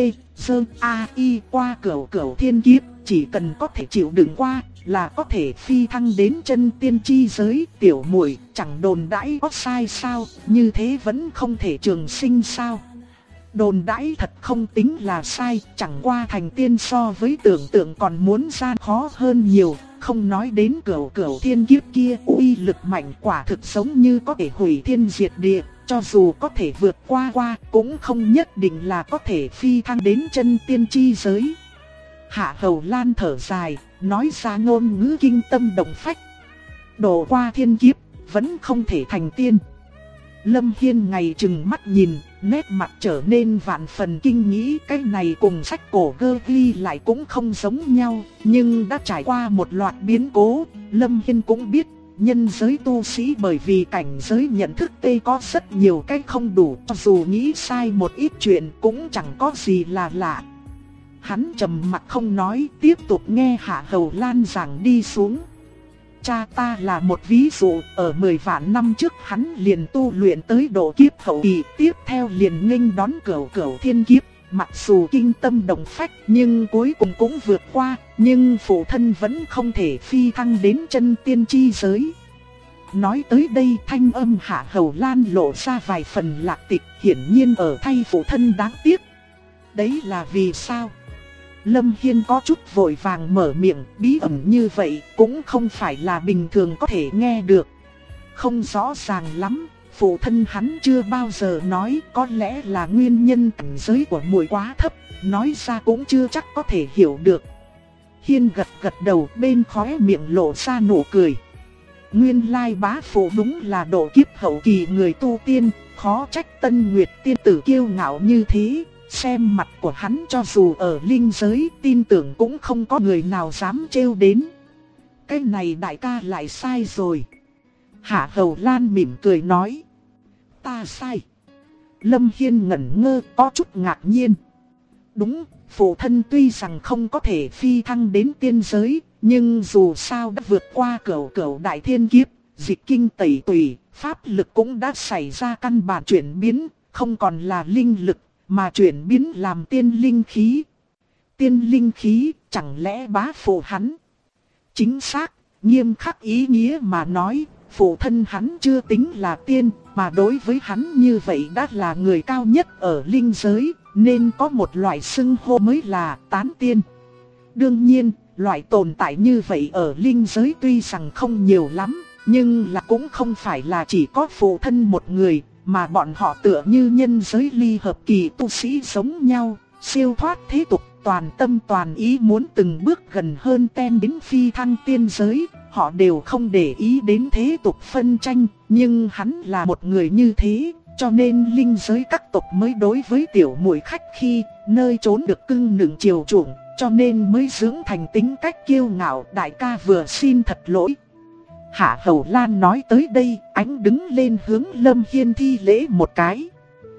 I qua cửu thiên kiếp. Chỉ cần có thể chịu đựng qua là có thể phi thăng đến chân tiên chi giới. Tiểu muội chẳng đồn đãi có sai sao, như thế vẫn không thể trường sinh sao? Đồn đãi thật không tính là sai, chẳng qua thành tiên so với tưởng tượng còn muốn gian khó hơn nhiều. Không nói đến cửu thiên kiếp kia, uy lực mạnh quả thực giống như có thể hủy thiên diệt địa. Cho dù có thể vượt qua cũng không nhất định là có thể phi thăng đến chân tiên chi giới. Hạ Hầu Lan thở dài, nói ra ngôn ngữ kinh tâm động phách. Độ qua thiên kiếp, vẫn không thể thành tiên. Lâm Hiên ngày chừng mắt nhìn, nét mặt trở nên vạn phần kinh nghĩ. Cái này cùng sách cổ gơ ghi lại cũng không giống nhau, nhưng đã trải qua một loạt biến cố. Lâm Hiên cũng biết, nhân giới tu sĩ bởi vì cảnh giới nhận thức tê có rất nhiều cái không đủ. Cho dù nghĩ sai một ít chuyện cũng chẳng có gì là lạ. Hắn trầm mặt không nói, tiếp tục nghe Hạ Hầu Lan giảng đi xuống. Cha ta là một ví dụ, ở 10 vạn năm trước hắn liền tu luyện tới độ kiếp hậu kỳ, tiếp theo liền nghênh đón cửu thiên kiếp. Mặc dù kinh tâm động phách nhưng cuối cùng cũng vượt qua, nhưng phụ thân vẫn không thể phi thăng đến chân tiên chi giới. Nói tới đây thanh âm Hạ Hầu Lan lộ ra vài phần lạc tịch, hiển nhiên ở thay phụ thân đáng tiếc. Đấy là vì sao? Lâm Hiên có chút vội vàng mở miệng, bí ẩn như vậy cũng không phải là bình thường có thể nghe được. Không rõ ràng lắm, phụ thân hắn chưa bao giờ nói, có lẽ là nguyên nhân cảnh giới của muội quá thấp, nói ra cũng chưa chắc có thể hiểu được. Hiên gật đầu, bên khóe miệng lộ ra nụ cười. Nguyên lai bá phụ đúng là độ kiếp hậu kỳ người tu tiên, khó trách Tân Nguyệt tiên tử kiêu ngạo như thế. Xem mặt của hắn cho dù ở linh giới, tin tưởng cũng không có người nào dám trêu đến. Cái này đại ca lại sai rồi. Hạ Hầu Lan mỉm cười nói. Ta sai. Lâm Hiên ngẩn ngơ, có chút ngạc nhiên. Đúng, phụ thân tuy rằng không có thể phi thăng đến tiên giới, nhưng dù sao đã vượt qua cửu đại thiên kiếp, dịch kinh tẩy tùy, pháp lực cũng đã xảy ra căn bản chuyển biến, không còn là linh lực, mà chuyển biến làm tiên linh khí. Tiên linh khí, chẳng lẽ bá phụ hắn? Chính xác, nghiêm khắc ý nghĩa mà nói, phụ thân hắn chưa tính là tiên, mà đối với hắn như vậy đã là người cao nhất ở linh giới, nên có một loại xưng hô mới là tán tiên. Đương nhiên, loại tồn tại như vậy ở linh giới tuy rằng không nhiều lắm, nhưng là cũng không phải là chỉ có phụ thân một người, mà bọn họ tựa như nhân giới ly hợp kỳ tu sĩ giống nhau, siêu thoát thế tục, toàn tâm toàn ý muốn từng bước gần hơn ten đến phi thăng tiên giới. Họ đều không để ý đến thế tục phân tranh, nhưng hắn là một người như thế, cho nên linh giới các tộc mới đối với tiểu muội khách khi, nơi trốn được cưng nựng chiều chuộng, cho nên mới dưỡng thành tính cách kiêu ngạo. Đại ca vừa xin thật lỗi. Hạ Hầu Lan nói tới đây, ánh đứng lên hướng Lâm Hiên thi lễ một cái.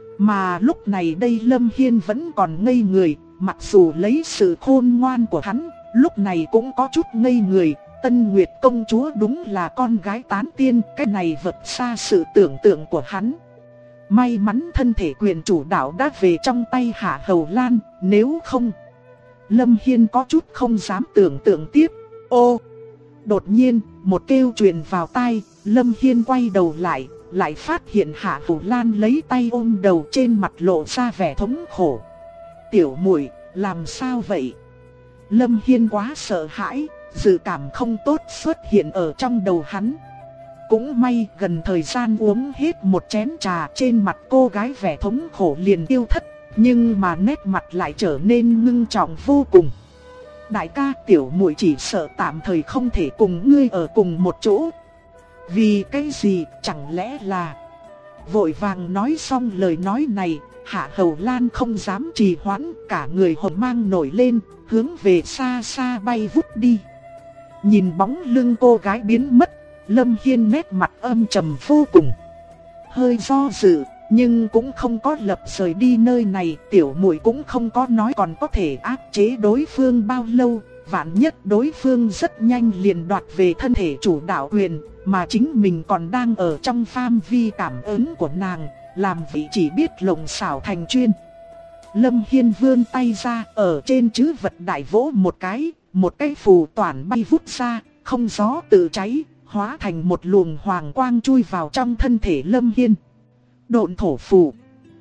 Mà lúc này đây Lâm Hiên vẫn còn ngây người, mặc dù lấy sự khôn ngoan của hắn, lúc này cũng có chút ngây người. Tân Nguyệt công chúa đúng là con gái tán tiên, cái này vượt xa sự tưởng tượng của hắn. May mắn thân thể quyền chủ đạo đã về trong tay Hạ Hầu Lan, nếu không... Lâm Hiên có chút không dám tưởng tượng tiếp. Ô! Đột nhiên, một kêu truyền vào tai, Lâm Hiên quay đầu lại phát hiện Hạ Hầu Lan lấy tay ôm đầu, trên mặt lộ ra vẻ thống khổ. Tiểu muội, làm sao vậy? Lâm Hiên quá sợ hãi, dự cảm không tốt xuất hiện ở trong đầu hắn. Cũng may gần thời gian uống hết một chén trà, trên mặt cô gái vẻ thống khổ liền tiêu thất, nhưng mà nét mặt lại trở nên ngưng trọng vô cùng. Đại ca, tiểu muội chỉ sợ tạm thời không thể cùng ngươi ở cùng một chỗ. Vì cái gì, chẳng lẽ là... Vội vàng nói xong lời nói này, Hạ Hầu Lan không dám trì hoãn, cả người hồn mang nổi lên, hướng về xa xa bay vút đi. Nhìn bóng lưng cô gái biến mất, Lâm Hiên nét mặt âm trầm vô cùng. Hơi do dự, nhưng cũng không có lập rời đi nơi này. Tiểu muội cũng không có nói còn có thể áp chế đối phương bao lâu. Vạn nhất đối phương rất nhanh liền đoạt về thân thể chủ đạo quyền, mà chính mình còn đang ở trong phạm vi cảm ứng của nàng, làm vị chỉ biết lộng xảo thành chuyên. Lâm Hiên vươn tay ra, ở trên chữ vật đại vỗ một cái phù toản bay vút ra, không gió tự cháy, hóa thành một luồng hoàng quang chui vào trong thân thể Lâm Hiên. Độn thổ phù.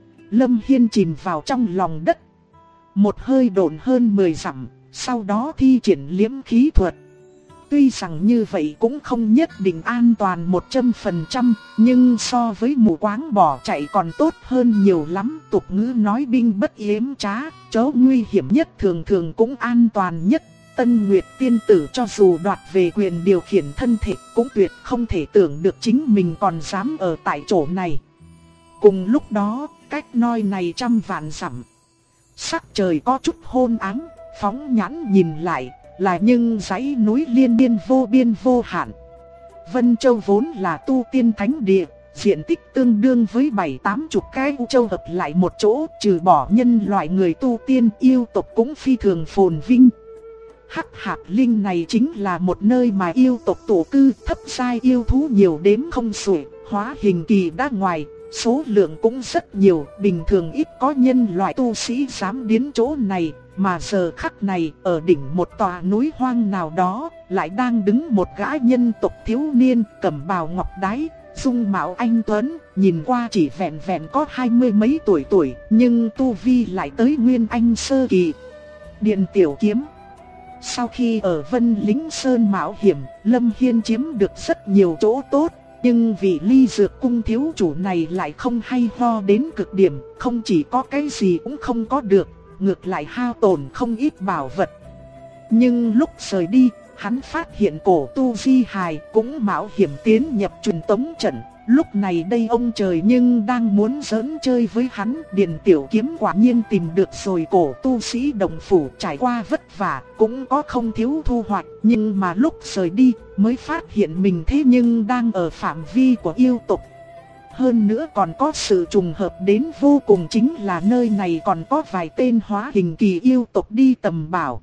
Lâm Hiên chìm vào trong lòng đất, một hơi độn hơn 10 dặm, sau đó thi triển liễm khí thuật. Tuy rằng như vậy cũng không nhất định an toàn 100%, nhưng so với mù quáng bỏ chạy còn tốt hơn nhiều lắm. Tục ngữ nói binh bất yếm trá, chỗ nguy hiểm nhất thường thường cũng an toàn nhất. Tân Nguyệt tiên tử cho dù đoạt về quyền điều khiển thân thể, cũng tuyệt không thể tưởng được chính mình còn dám ở tại chỗ này. Cùng lúc đó, cách nơi này trăm vạn dặm, sắc trời có chút hôn ám. Phóng nhãn nhìn lại, là những dãy núi liên miên vô biên vô hạn. Vân Châu vốn là tu tiên thánh địa, diện tích tương đương với 7-80 cái U Châu hợp lại một chỗ, trừ bỏ nhân loại người tu tiên, yêu tộc cũng phi thường phồn vinh. Hắc Hạc Linh này chính là một nơi mà yêu tộc tổ cư, thấp giai yêu thú nhiều đếm không xuể, hóa hình kỳ đã ngoài, số lượng cũng rất nhiều, bình thường ít có nhân loại tu sĩ dám đến chỗ này. Mà giờ khắc này, ở đỉnh một tòa núi hoang nào đó, lại đang đứng một gã nhân tộc thiếu niên, cẩm bào ngọc đái, dung mạo anh tuấn, nhìn qua chỉ vẹn vẹn có 20 mấy tuổi, nhưng tu vi lại tới nguyên anh sơ kỳ. Điện Tiểu Kiếm. Sau khi ở Vân Lính Sơn mạo hiểm, Lâm Hiên chiếm được rất nhiều chỗ tốt, nhưng vị Ly Dược Cung thiếu chủ này lại không hay ho đến cực điểm, không chỉ có cái gì cũng không có được, ngược lại hao tổn không ít bảo vật. Nhưng lúc rời đi, hắn phát hiện cổ tu Di Hài cũng mạo hiểm tiến nhập truyền tống trận. Lúc này đây ông trời nhưng đang muốn giỡn chơi với hắn. Điền Tiểu Kiếm quả nhiên tìm được rồi cổ tu sĩ đồng phủ, trải qua vất vả cũng có không thiếu thu hoạch. Nhưng mà lúc rời đi mới phát hiện mình thế nhưng đang ở phạm vi của yêu tộc. Hơn nữa còn có sự trùng hợp đến vô cùng, chính là nơi này còn có vài tên hóa hình kỳ yêu tộc đi tầm bảo.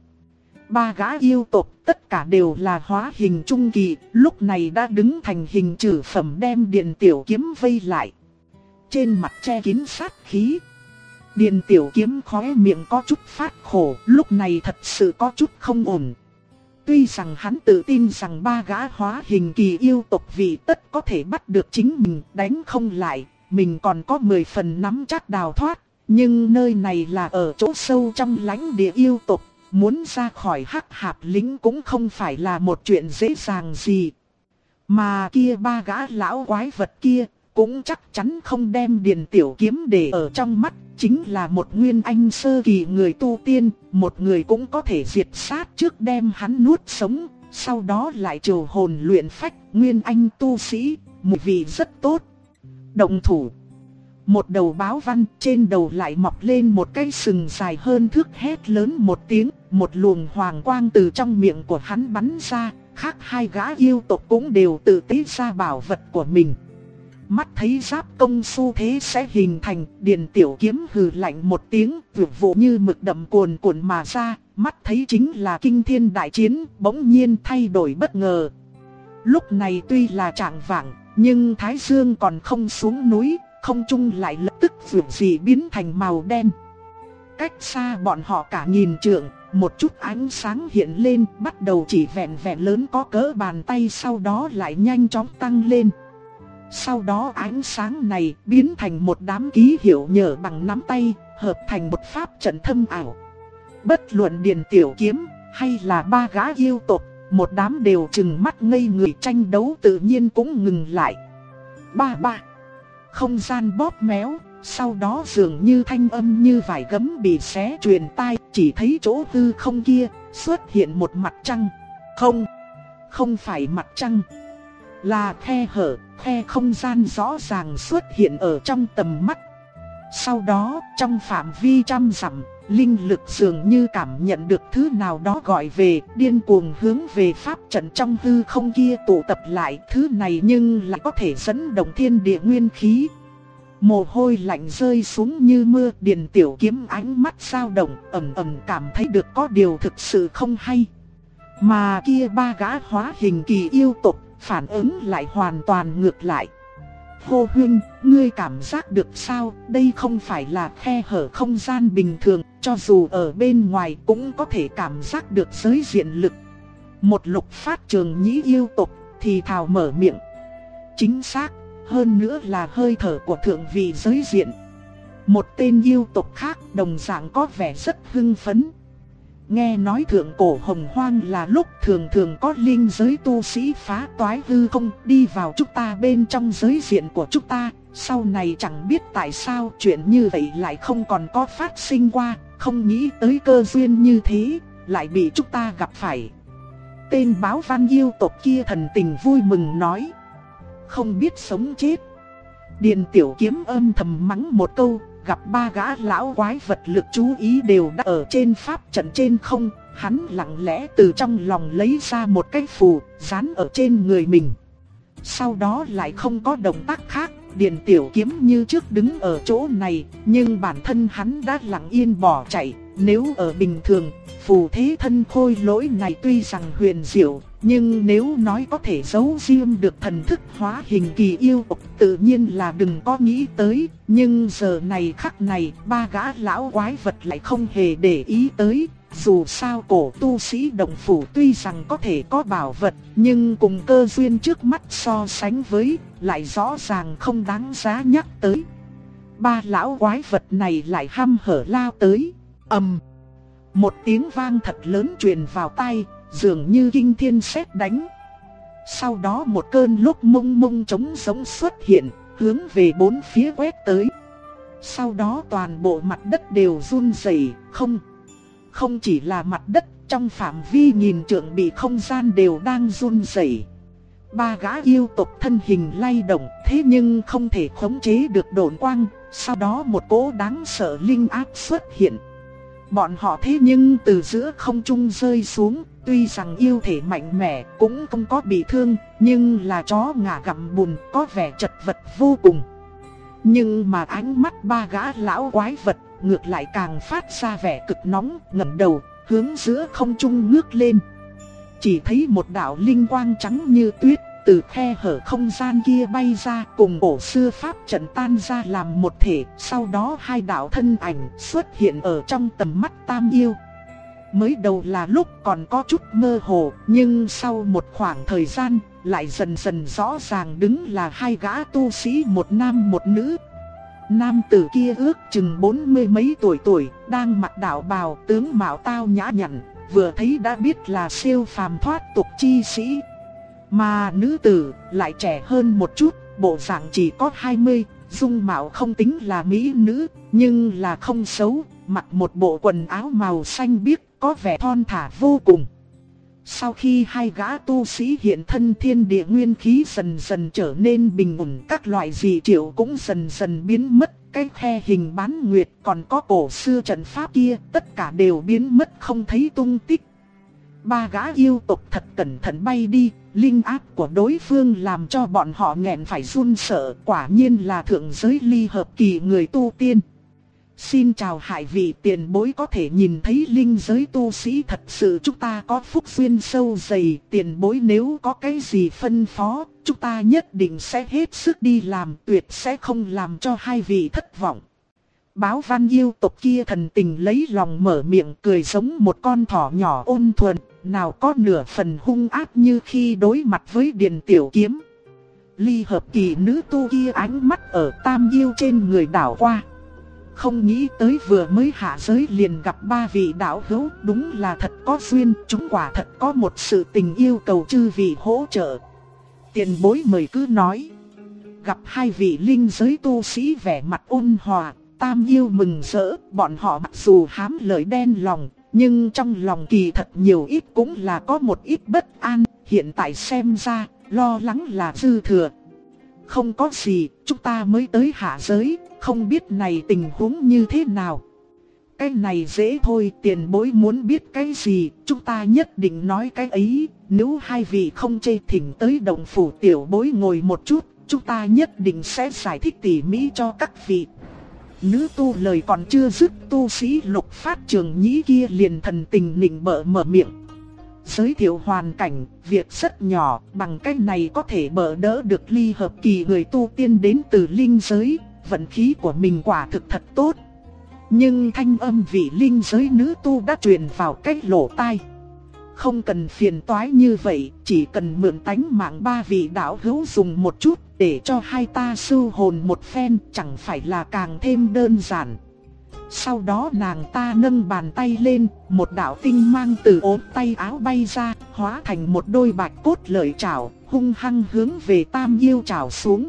3 gã yêu tộc tất cả đều là hóa hình trung kỳ, lúc này đã đứng thành hình chữ phẩm đem Điền Tiểu Kiếm vây lại. Trên mặt che kín sát khí. Điền Tiểu Kiếm khóe miệng có chút phát khổ, lúc này thật sự có chút không ổn. Tuy rằng hắn tự tin rằng 3 gã hóa hình kỳ yêu tộc vì tất có thể bắt được chính mình, đánh không lại, mình còn có 10 phần nắm chắc đào thoát. Nhưng nơi này là ở chỗ sâu trong lãnh địa yêu tộc, muốn ra khỏi Hắc Hạp Lĩnh cũng không phải là một chuyện dễ dàng gì. Mà kia 3 gã lão quái vật kia cũng chắc chắn không đem Điền Tiểu Kiếm để ở trong mắt. Chính là một nguyên anh sơ kỳ người tu tiên, một người cũng có thể diệt sát trước đem hắn nuốt sống, sau đó lại triều hồn luyện phách. Nguyên anh tu sĩ, mùi vị rất tốt. Động thủ. Một đầu báo văn, trên đầu lại mọc lên một cái sừng dài hơn thước, hét lớn một tiếng, một luồng hoàng quang từ trong miệng của hắn bắn ra. Khác 2 gã yêu tộc cũng đều tự tế ra bảo vật của mình. Mắt thấy giáp công xu thế sẽ hình thành, Điền Tiểu Kiếm hừ lạnh một tiếng, vượt vụ như mực đậm cuồn cuộn mà ra, mắt thấy chính là kinh thiên đại chiến, bỗng nhiên thay đổi bất ngờ. Lúc này tuy là trạng vạng, nhưng Thái Dương còn không xuống núi, không trung lại lập tức vượt dị biến thành màu đen. Cách xa bọn họ cả nghìn trượng, một chút ánh sáng hiện lên, bắt đầu chỉ vẹn vẹn lớn có cỡ bàn tay, sau đó lại nhanh chóng tăng lên. Sau đó ánh sáng này biến thành một đám ký hiệu nhở bằng nắm tay, hợp thành một pháp trận thâm ảo. Bất luận Điền Tiểu Kiếm hay là ba gã yêu tộc, một đám đều trừng mắt ngây người, tranh đấu tự nhiên cũng ngừng lại. Ba. Không gian bóp méo, sau đó dường như thanh âm như vải gấm bị xé truyền tai, chỉ thấy chỗ hư không kia xuất hiện một mặt trăng. Không phải mặt trăng, là khe hở, khe không gian rõ ràng xuất hiện ở trong tầm mắt. Sau đó, trong phạm vi trăm dặm, linh lực dường như cảm nhận được thứ nào đó gọi về, điên cuồng hướng về pháp trận trong hư không kia tụ tập lại. Thứ này nhưng lại có thể dẫn động thiên địa nguyên khí. Mồ hôi lạnh rơi xuống như mưa, Điền Tiểu Kiếm ánh mắt dao động, ẩn ẩn cảm thấy được có điều thực sự không hay. Mà kia ba gã hóa hình kỳ yêu tộc, phản ứng lại hoàn toàn ngược lại. Hô huynh, ngươi cảm giác được sao? Đây không phải là khe hở không gian bình thường, cho dù ở bên ngoài cũng có thể cảm giác được giới diện lực. Một Lục Phát Trường Nhĩ yêu tộc thì thào mở miệng. Chính xác, hơn nữa là hơi thở của thượng vị giới diện. Một tên yêu tộc khác đồng dạng có vẻ rất hưng phấn. Nghe nói thượng cổ hồng hoang là lúc thường thường có linh giới tu sĩ phá toái hư không đi vào chúng ta bên trong giới diện của chúng ta. Sau này chẳng biết tại sao chuyện như vậy lại không còn có phát sinh qua, không nghĩ tới cơ duyên như thế, lại bị chúng ta gặp phải. Tên báo văn yêu tộc kia thần tình vui mừng nói. Không biết sống chết. Điền Tiểu Kiếm âm thầm mắng một câu. Gặp ba gã lão quái vật lực chú ý đều đã ở trên pháp trận trên không, hắn lặng lẽ từ trong lòng lấy ra một cái phù, dán ở trên người mình. Sau đó lại không có động tác khác, Điền Tiểu Kiếm như trước đứng ở chỗ này, nhưng bản thân hắn đã lặng yên bỏ chạy. Nếu ở bình thường, phù thế thân khôi lỗi này tuy rằng huyền diệu, nhưng nếu nói có thể giấu riêng được thần thức hóa hình kỳ yêu tộc, tự nhiên là đừng có nghĩ tới. Nhưng giờ này khắc này, ba gã lão quái vật lại không hề để ý tới. Dù sao cổ tu sĩ động phủ tuy rằng có thể có bảo vật, nhưng cùng cơ duyên trước mắt so sánh với, lại rõ ràng không đáng giá nhắc tới. Ba lão quái vật này lại hăm hở lao tới. Một tiếng vang thật lớn truyền vào tai, dường như kinh thiên sét đánh. Sau đó một cơn lốc mông mông trống giống xuất hiện, hướng về bốn phía quét tới. Sau đó toàn bộ mặt đất đều run rẩy, không chỉ là mặt đất, trong phạm vi nghìn trượng bị không gian đều đang run rẩy. Ba gã yêu tộc thân hình lay động, thế nhưng không thể khống chế được độn quang. Sau đó một cỗ đáng sợ linh áp xuất hiện. Bọn họ thế nhưng từ giữa không trung rơi xuống, tuy rằng yêu thể mạnh mẽ cũng không có bị thương, nhưng là chó ngả gặm bùn, có vẻ chật vật vô cùng. Nhưng mà ánh mắt ba gã lão quái vật ngược lại càng phát ra vẻ cực nóng, ngẩng đầu, hướng giữa không trung ngước lên. Chỉ thấy một đạo linh quang trắng như tuyết từ khe hở không gian kia bay ra, cùng cổ xưa pháp trận tan ra làm một thể. Sau đó hai đạo thân ảnh xuất hiện ở trong tầm mắt Tam Yêu. Mới đầu là lúc còn có chút mơ hồ, nhưng sau một khoảng thời gian lại dần dần rõ ràng đứng là hai gã tu sĩ, một nam một nữ. Nam tử kia ước chừng 40 mấy tuổi, đang mặc đạo bào, tướng mạo tao nhã nhặn, vừa thấy đã biết là siêu phàm thoát tục chi sĩ. Mà nữ tử lại trẻ hơn một chút, bộ dạng chỉ có 20, dung mạo không tính là mỹ nữ, nhưng là không xấu, mặc một bộ quần áo màu xanh biếc, có vẻ thon thả vô cùng. Sau khi hai gã tu sĩ hiện thân, thiên địa nguyên khí dần dần trở nên bình ổn, các loại dị triệu cũng dần dần biến mất, cái khe hình bán nguyệt còn có cổ xưa trận pháp kia, tất cả đều biến mất không thấy tung tích. Ba gã yêu tộc thật cẩn thận bay đi, linh áp của đối phương làm cho bọn họ nghẹn phải run sợ, quả nhiên là thượng giới ly hợp kỳ người tu tiên. Xin chào hai vị tiền bối, có thể nhìn thấy linh giới tu sĩ, thật sự chúng ta có phúc duyên sâu dày, tiền bối nếu có cái gì phân phó, chúng ta nhất định sẽ hết sức đi làm, tuyệt sẽ không làm cho hai vị thất vọng. Báo văn yêu tộc kia thần tình lấy lòng mở miệng cười giống một con thỏ nhỏ ôn thuần, nào có nửa phần hung ác như khi đối mặt với Điền Tiểu Kiếm. Ly Hợp Kỳ nữ tu kia ánh mắt ở Tam Yêu trên người đảo qua. Không nghĩ tới vừa mới hạ giới liền gặp ba vị đạo hữu, đúng là thật có duyên, chúng quả thật có một sự tình yêu cầu chư vị hỗ trợ. Tiền bối mời cứ nói. Gặp hai vị linh giới tu sĩ vẻ mặt ôn hòa, Tam Yêu mừng rỡ, bọn họ mặc dù hám lợi đen lòng, nhưng trong lòng kỳ thật nhiều ít cũng là có một ít bất an, hiện tại xem ra, lo lắng là dư thừa. Không có gì, chúng ta mới tới hạ giới, không biết này tình huống như thế nào. Cái này dễ thôi, tiền bối muốn biết cái gì, chúng ta nhất định nói cái ấy. Nếu hai vị không chê thỉnh tới động phủ tiểu bối ngồi một chút, chúng ta nhất định sẽ giải thích tỉ mỉ cho các vị. Nữ tu lời còn chưa dứt, tu sĩ Lục Phát Trường Nhĩ kia liền thần tình nịnh bợ mở miệng. Giới thiệu hoàn cảnh, việc rất nhỏ, bằng cách này có thể bỡ đỡ được Ly Hợp Kỳ người tu tiên đến từ linh giới, vận khí của mình quả thực thật tốt. Nhưng thanh âm vị linh giới nữ tu đã truyền vào cái lỗ tai. Không cần phiền toái như vậy, chỉ cần mượn tánh mạng ba vị đạo hữu dùng một chút để cho hai ta sưu hồn một phen, chẳng phải là càng thêm đơn giản. Sau đó nàng ta nâng bàn tay lên, một đạo tinh mang từ ốm tay áo bay ra, hóa thành một đôi bạch cốt lợi chảo, hung hăng hướng về Tam Yêu chảo xuống.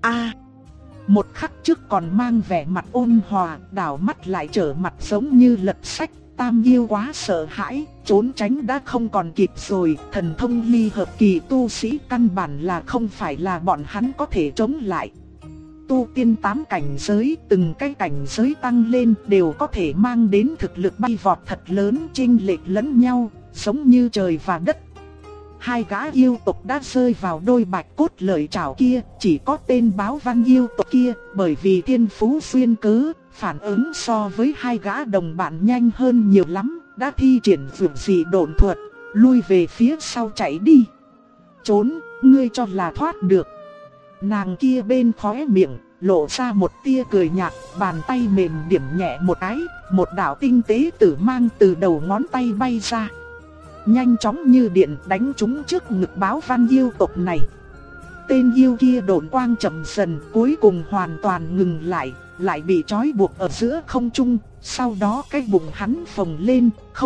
Một khắc trước còn mang vẻ mặt ôn hòa, đảo mắt lại trở mặt giống như lật sách. Tam Yêu quá sợ hãi, trốn tránh đã không còn kịp rồi. Thần thông Ly Hợp Kỳ tu sĩ căn bản là không phải là bọn hắn có thể chống lại. Tu tiên 8 cảnh giới, từng cái cảnh giới tăng lên đều có thể mang đến thực lực bay vọt thật lớn, chênh lệch lẫn nhau, giống như trời và đất. Hai gã yêu tộc đã rơi vào đôi bạch cốt lợi chảo kia, chỉ có tên báo văn yêu tộc kia, bởi vì thiên phú xuyên cớ, phản ứng so với hai gã đồng bạn nhanh hơn nhiều lắm, đã thi triển vượt dị độn thuật, lui về phía sau chạy đi. Trốn, ngươi cho là thoát được. Nàng kia bên khóe miệng, lộ ra một tia cười nhạt, bàn tay mềm điểm nhẹ một cái, một đạo tinh tế tử mang từ đầu ngón tay bay ra. Nhanh chóng như điện đánh trúng trước ngực báo văn yêu tộc này. Tên yêu kia độn quang chậm dần, cuối cùng hoàn toàn ngừng lại, lại bị trói buộc ở giữa không trung. Sau đó cái bụng hắn phồng lên,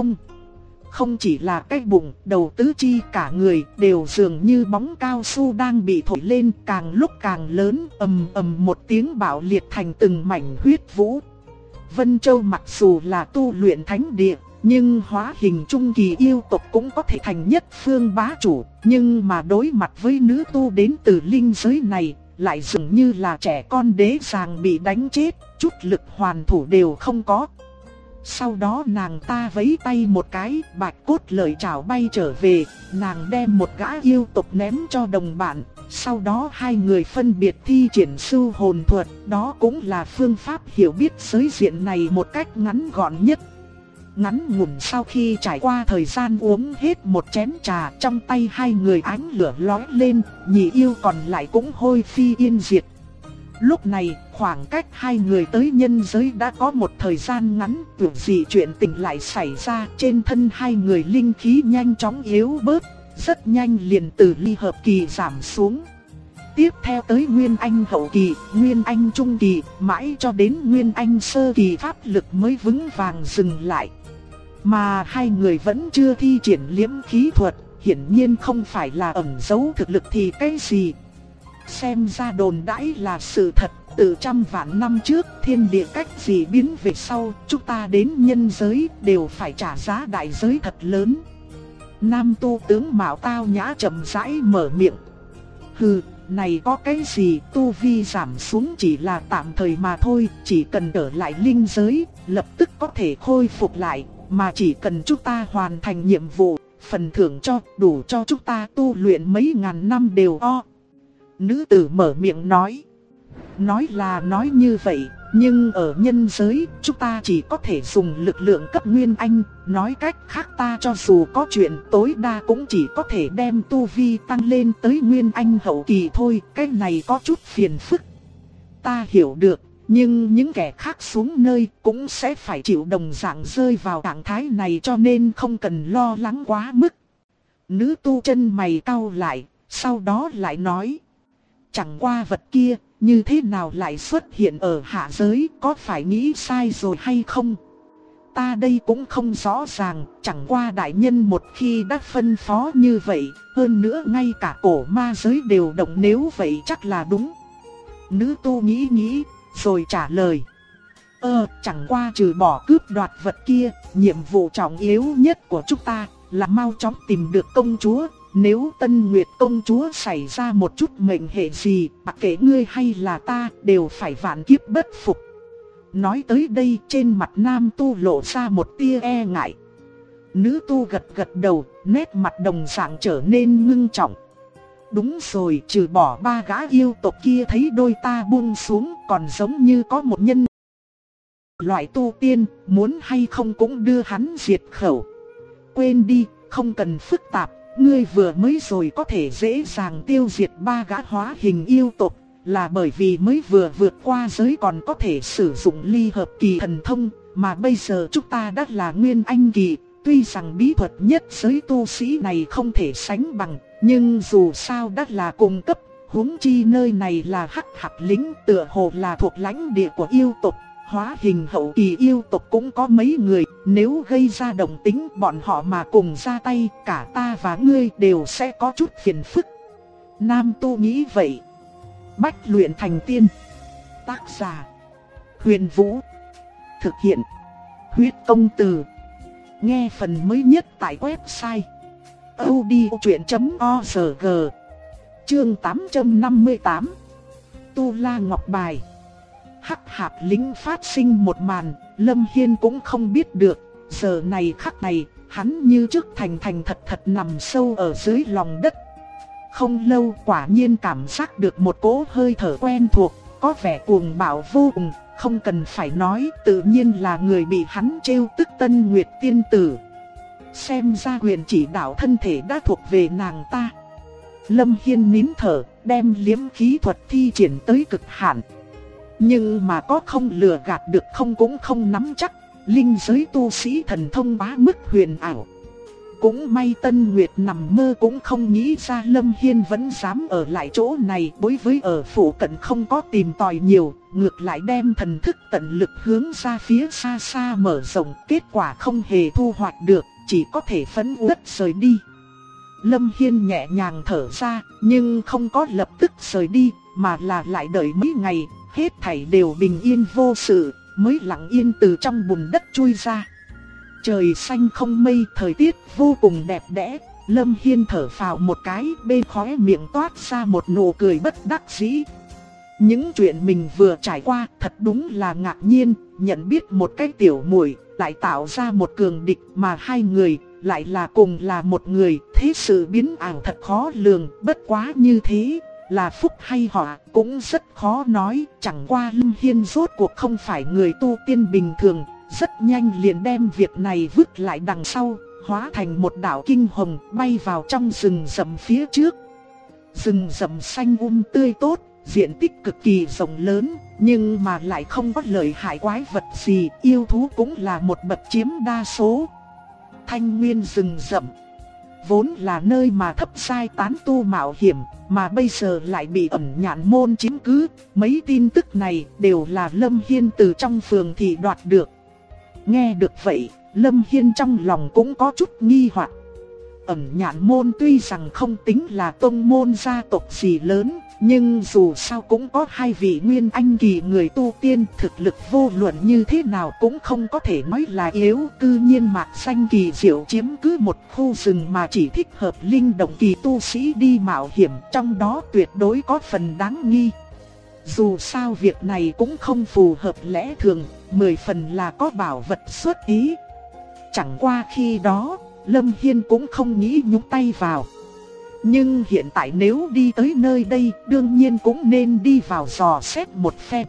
không chỉ là cái bụng, đầu tứ chi cả người đều dường như bóng cao su đang bị thổi lên, càng lúc càng lớn, ầm ầm một tiếng bạo liệt thành từng mảnh huyết vũ. Vân Châu mặc dù là tu luyện thánh địa, nhưng hóa hình trung kỳ yêu tộc cũng có thể thành nhất phương bá chủ, nhưng mà đối mặt với nữ tu đến từ linh giới này, lại dường như là trẻ con dễ dàng bị đánh chết, chút lực hoàn thủ đều không có. Sau đó nàng ta vẫy tay một cái, bạch cốt lợi chảo bay trở về, nàng đem một gã yêu tộc ném cho đồng bạn, sau đó hai người phân biệt thi triển sưu hồn thuật, đó cũng là phương pháp hiểu biết giới diện này một cách ngắn gọn nhất. Ngắn ngủn sau khi trải qua thời gian uống hết một chén trà, trong tay hai người ánh lửa lóe lên, nhị yêu còn lại cũng hôi phi yên diệt. Lúc này, khoảng cách hai người tới nhân giới đã có một thời gian ngắn, tưởng gì chuyện tình lại xảy ra, trên thân hai người linh khí nhanh chóng yếu bớt, rất nhanh liền từ Ly Hợp Kỳ giảm xuống. Tiếp theo tới Nguyên Anh hậu kỳ, Nguyên Anh trung kỳ, mãi cho đến Nguyên Anh sơ kỳ pháp lực mới vững vàng dừng lại. Mà hai người vẫn chưa thi triển liễm khí thuật, hiển nhiên không phải là ẩn giấu thực lực thì cái gì. Xem ra đồn đãi là sự thật, từ trăm vạn năm trước thiên địa cách gì biến về sau, chúng ta đến nhân giới đều phải trả giá đại giới thật lớn. Nam tu tướng Mạo Tao Nhã chậm rãi mở miệng. Hừ, này có cái gì, tu vi giảm xuống chỉ là tạm thời mà thôi, chỉ cần ở lại linh giới, lập tức có thể khôi phục lại, mà chỉ cần chúng ta hoàn thành nhiệm vụ, phần thưởng cho đủ cho chúng ta tu luyện mấy ngàn năm đều o. Nữ tử mở miệng nói. Nói là nói như vậy, nhưng ở nhân giới, chúng ta chỉ có thể dùng lực lượng cấp Nguyên Anh, nói cách khác ta cho dù có chuyện tối đa cũng chỉ có thể đem tu vi tăng lên tới Nguyên Anh hậu kỳ thôi, cái này có chút phiền phức. Ta hiểu được, Nhưng những kẻ khác xuống nơi cũng sẽ phải chịu đồng dạng rơi vào trạng thái này, cho nên không cần lo lắng quá mức. Nữ tu chân mày cau lại, sau đó lại nói. Chẳng qua vật kia, như thế nào lại xuất hiện ở hạ giới, có phải nghĩ sai rồi hay không? Ta đây cũng không rõ ràng, chẳng qua đại nhân một khi đã phân phó như vậy, hơn nữa ngay cả cổ ma giới đều động, nếu vậy chắc là đúng. Nữ tu nghĩ nghĩ, rồi trả lời. Chẳng qua trừ bỏ cướp đoạt vật kia, nhiệm vụ trọng yếu nhất của chúng ta là mau chóng tìm được công chúa. Nếu Tân Nguyệt công chúa xảy ra một chút mệnh hệ gì, mặc kệ ngươi hay là ta, đều phải vạn kiếp bất phục. Nói tới đây, trên mặt nam tu lộ ra một tia e ngại. Nữ tu gật gật đầu, nét mặt đồng dạng trở nên ngưng trọng. Đúng rồi, trừ bỏ ba gã yêu tộc kia thấy đôi ta buông xuống, còn giống như có một nhân loại tu tiên, muốn hay không cũng đưa hắn diệt khẩu. Quên đi, không cần phức tạp, ngươi vừa mới rồi có thể dễ dàng tiêu diệt ba gã hóa hình yêu tộc, là bởi vì mới vừa vượt qua giới còn có thể sử dụng ly hợp kỳ thần thông, mà bây giờ chúng ta đã là nguyên anh kỳ. Tuy rằng bí thuật nhất giới tu sĩ này không thể sánh bằng, nhưng dù sao đã là cùng cấp, huống chi nơi này là Hắc Hạp Lĩnh, tựa hồ là thuộc lãnh địa của yêu tộc. Hóa hình hậu kỳ yêu tộc cũng có mấy người, nếu gây ra động tính bọn họ mà cùng ra tay, cả ta và ngươi đều sẽ có chút phiền phức. Nam tu nghĩ vậy. Bách luyện thành tiên. Tác giả: Huyền Vũ. Thực hiện: Huyết Công Từ. Nghe phần mới nhất tại website audiochuyện.org. Chương 858. Tu La Ngọc Bài. Hắc Hạp Lĩnh phát sinh một màn, Lâm Hiên cũng không biết được. Giờ này khắc này, hắn như trước thành thật thật nằm sâu ở dưới lòng đất. Không lâu quả nhiên cảm giác được một cỗ hơi thở quen thuộc, có vẻ cuồng bạo vô cùng. Không cần phải nói, tự nhiên là người bị hắn trêu tức Tân Nguyệt tiên tử. Xem ra quyền chỉ đạo thân thể đã thuộc về nàng ta. Lâm Hiên nín thở, đem liếm khí thuật thi triển tới cực hạn. Nhưng mà có không lừa gạt được không cũng không nắm chắc. Linh giới tu sĩ thần thông quá mức huyền ảo. Cũng may Tân Nguyệt nằm mơ cũng không nghĩ ra Lâm Hiên vẫn dám ở lại chỗ này. Đối với ở phủ cận không có tìm tòi nhiều, ngược lại đem thần thức tận lực hướng ra phía xa xa mở rộng. Kết quả không hề thu hoạch được, chỉ có thể phấn uất rời đi. Lâm Hiên nhẹ nhàng thở ra, nhưng không có lập tức rời đi, mà là lại đợi mấy ngày. Hết thảy đều bình yên vô sự, mới lặng yên từ trong bùn đất chui ra. Trời xanh không mây, thời tiết vô cùng đẹp đẽ. Lâm Hiên thở phào một cái, bên khóe miệng toát ra một nụ cười bất đắc dĩ. Những chuyện mình vừa trải qua thật đúng là ngạc nhiên. Nhận biết một cái tiểu muội lại tạo ra một cường địch, mà hai người lại là cùng là một người. Thế sự biến ảo thật khó lường, bất quá như thế là phúc hay họa cũng rất khó nói. Chẳng qua Lâm Hiên rốt cuộc không phải người tu tiên bình thường, rất nhanh liền đem việc này vứt lại đằng sau, hóa thành một đạo kinh hồng bay vào trong rừng rậm phía trước. Rừng rậm xanh tươi tốt, diện tích cực kỳ rộng lớn, nhưng mà lại không có lợi hại quái vật gì, yêu thú cũng là một bậc chiếm đa số. Thanh nguyên rừng rậm vốn là nơi mà thấp giai tán tu mạo hiểm, mà bây giờ lại bị ẩn nhạn môn chiếm cứ. Mấy tin tức này đều là Lâm Hiên từ trong phường thị đoạt được. Nghe được vậy, Lâm Hiên trong lòng cũng có chút nghi hoặc. Ẩn nhạn môn tuy rằng không tính là tông môn gia tộc gì lớn, nhưng dù sao cũng có hai vị nguyên anh kỳ người tu tiên, thực lực vô luận như thế nào cũng không có thể nói là yếu. Cư nhiên mạc xanh kỳ diệu chiếm cứ một khu rừng mà chỉ thích hợp linh động kỳ tu sĩ đi mạo hiểm, trong đó tuyệt đối có phần đáng nghi. Dù sao việc này cũng không phù hợp lẽ thường, 10 phần là có bảo vật xuất ý. Chẳng qua khi đó, Lâm Hiên cũng không nghĩ nhúng tay vào. Nhưng hiện tại nếu đi tới nơi đây, đương nhiên cũng nên đi vào dò xét một phen.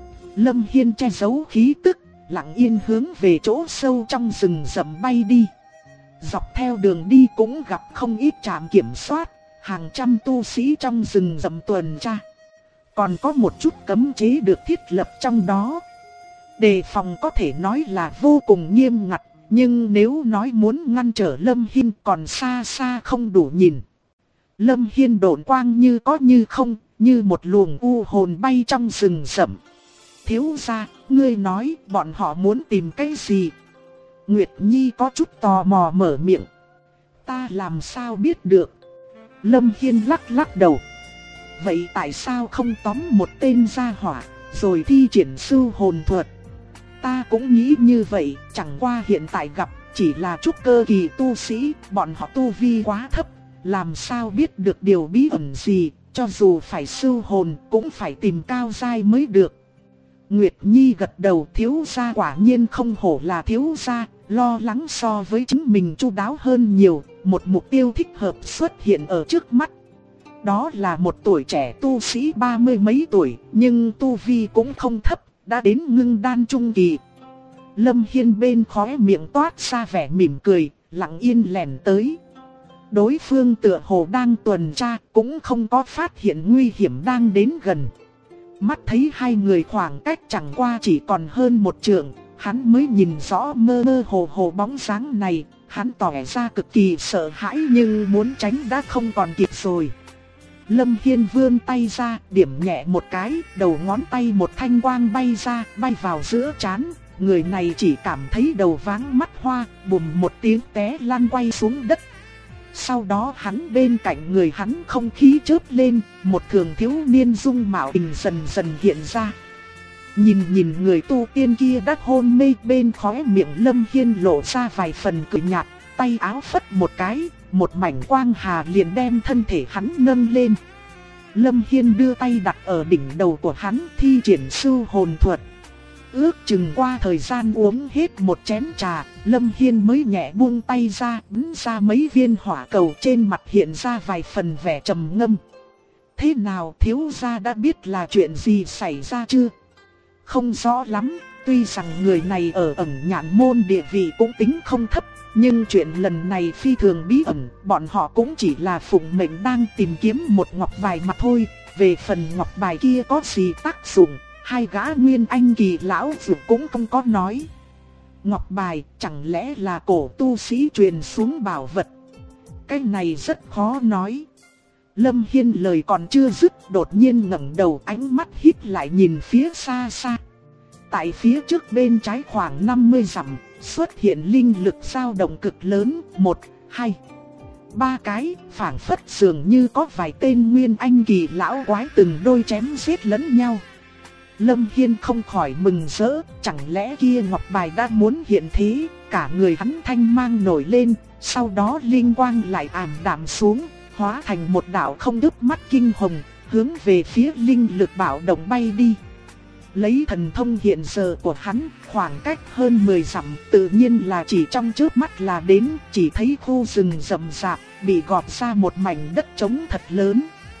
Lâm Hiên che giấu khí tức, lặng yên hướng về chỗ sâu trong rừng rậm bay đi. Dọc theo đường đi cũng gặp không ít trạm kiểm soát, hàng trăm tu sĩ trong rừng rậm tuần tra. Còn có một chút cấm chế được thiết lập trong đó. Đề phòng có thể nói là vô cùng nghiêm ngặt, nhưng nếu nói muốn ngăn trở Lâm Hiên còn xa xa không đủ nhìn. Lâm Hiên độn quang như có như không, như một luồng u hồn bay trong rừng rậm. Thiếu gia, ngươi nói bọn họ muốn tìm cái gì? Nguyệt Nhi có chút tò mò mở miệng. Ta làm sao biết được? Lâm Hiên lắc lắc đầu. Vậy tại sao không tóm một tên gia hỏa, rồi thi triển sưu hồn thuật? Ta cũng nghĩ như vậy, chẳng qua hiện tại gặp chỉ là trúc cơ kỳ tu sĩ, bọn họ tu vi quá thấp, làm sao biết được điều bí ẩn gì, cho dù phải sưu hồn cũng phải tìm cao giai mới được. Nguyệt Nhi gật đầu, thiếu gia quả nhiên không hổ là thiếu gia, lo lắng so với chính mình chu đáo hơn nhiều, một mục tiêu thích hợp xuất hiện ở trước mắt. Đó là một tuổi trẻ tu sĩ 30 mấy tuổi, nhưng tu vi cũng không thấp, đã đến ngưng đan trung kỳ. Lâm Hiên bên khóe miệng toát ra vẻ mỉm cười, lặng yên lẻn tới. Đối phương tựa hồ đang tuần tra, cũng không có phát hiện nguy hiểm đang đến gần. Mắt thấy hai người khoảng cách chẳng qua chỉ còn hơn một trượng, hắn mới nhìn rõ mơ mơ hồ hồ bóng dáng này. Hắn tỏ ra cực kỳ sợ hãi nhưng muốn tránh đã không còn kịp rồi. Lâm Hiên vươn tay ra, điểm nhẹ một cái, đầu ngón tay một thanh quang bay ra, bay vào giữa trán. Người này chỉ cảm thấy đầu váng mắt hoa, bùm một tiếng té lăn quay xuống đất. Sau đó hắn bên cạnh người hắn không khí chớp lên, một thường thiếu niên dung mạo hình dần dần hiện ra. Nhìn người tu tiên kia đã hôn mê, bên khóe miệng Lâm Hiên lộ ra vài phần cười nhạt, tay áo phất một cái, một mảnh quang hà liền đem thân thể hắn nâng lên. Lâm Hiên đưa tay đặt ở đỉnh đầu của hắn, thi triển sưu hồn thuật. Ước chừng qua thời gian uống hết một chén trà, Lâm Hiên mới nhẹ buông tay ra, bắn ra mấy viên hỏa cầu, trên mặt hiện ra vài phần vẻ trầm ngâm. Thế nào, thiếu gia đã biết là chuyện gì xảy ra chưa? Không rõ lắm, tuy rằng người này ở ẩn nhạn môn địa vị cũng tính không thấp, nhưng chuyện lần này phi thường bí ẩn, bọn họ cũng chỉ là phụng mệnh đang tìm kiếm một ngọc bài mà thôi. Về phần ngọc bài kia có gì tác dụng, hai gã nguyên anh kỳ lão dù cũng không có nói. Ngọc bài chẳng lẽ là cổ tu sĩ truyền xuống bảo vật? Cái này rất khó nói. Lâm Hiên lời còn chưa dứt, đột nhiên ngẩng đầu, ánh mắt híp lại nhìn phía xa xa. Tại phía trước bên trái khoảng 50 dặm, xuất hiện linh lực dao động cực lớn, 1, 2, 3 cái, phảng phất dường như có vài tên nguyên anh kỳ lão quái từng đôi chém giết lẫn nhau. Lâm Hiên không khỏi mừng rỡ, chẳng lẽ kia ngọc bài đã muốn hiện thế, cả người hắn thanh mang nổi lên, sau đó linh quang lại ảm đạm xuống, hóa thành một đạo không đứt mắt kinh hồng, hướng về phía linh lực bạo động bay đi. Lấy thần thông hiện giờ của hắn, khoảng cách hơn 10 dặm, tự nhiên là chỉ trong chớp mắt là đến, chỉ thấy khu rừng rậm rạp, bị gọt ra một mảnh đất trống thật lớn.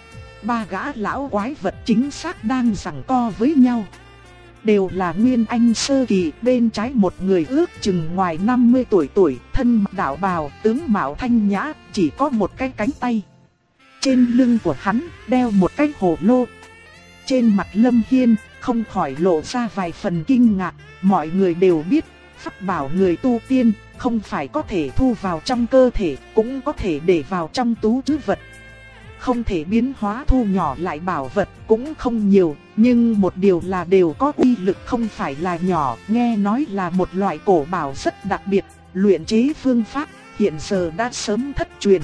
Ba gã lão quái vật chính xác đang giằng co với nhau. Đều là nguyên anh sơ kỳ, bên trái một người ước chừng ngoài 50 tuổi, thân mặc đạo bào, tướng mạo thanh nhã, chỉ có một cái cánh tay. Trên lưng của hắn, đeo một cái hồ lô. Trên mặt Lâm Hiên, không khỏi lộ ra vài phần kinh ngạc, mọi người đều biết, pháp bảo người tu tiên, không phải có thể thu vào trong cơ thể, cũng có thể để vào trong túi trữ vật. Không thể biến hóa thu nhỏ lại bảo vật cũng không nhiều, nhưng một điều là đều có uy lực không phải là nhỏ, nghe nói là một loại cổ bảo rất đặc biệt, luyện chế phương pháp, hiện giờ đã sớm thất truyền.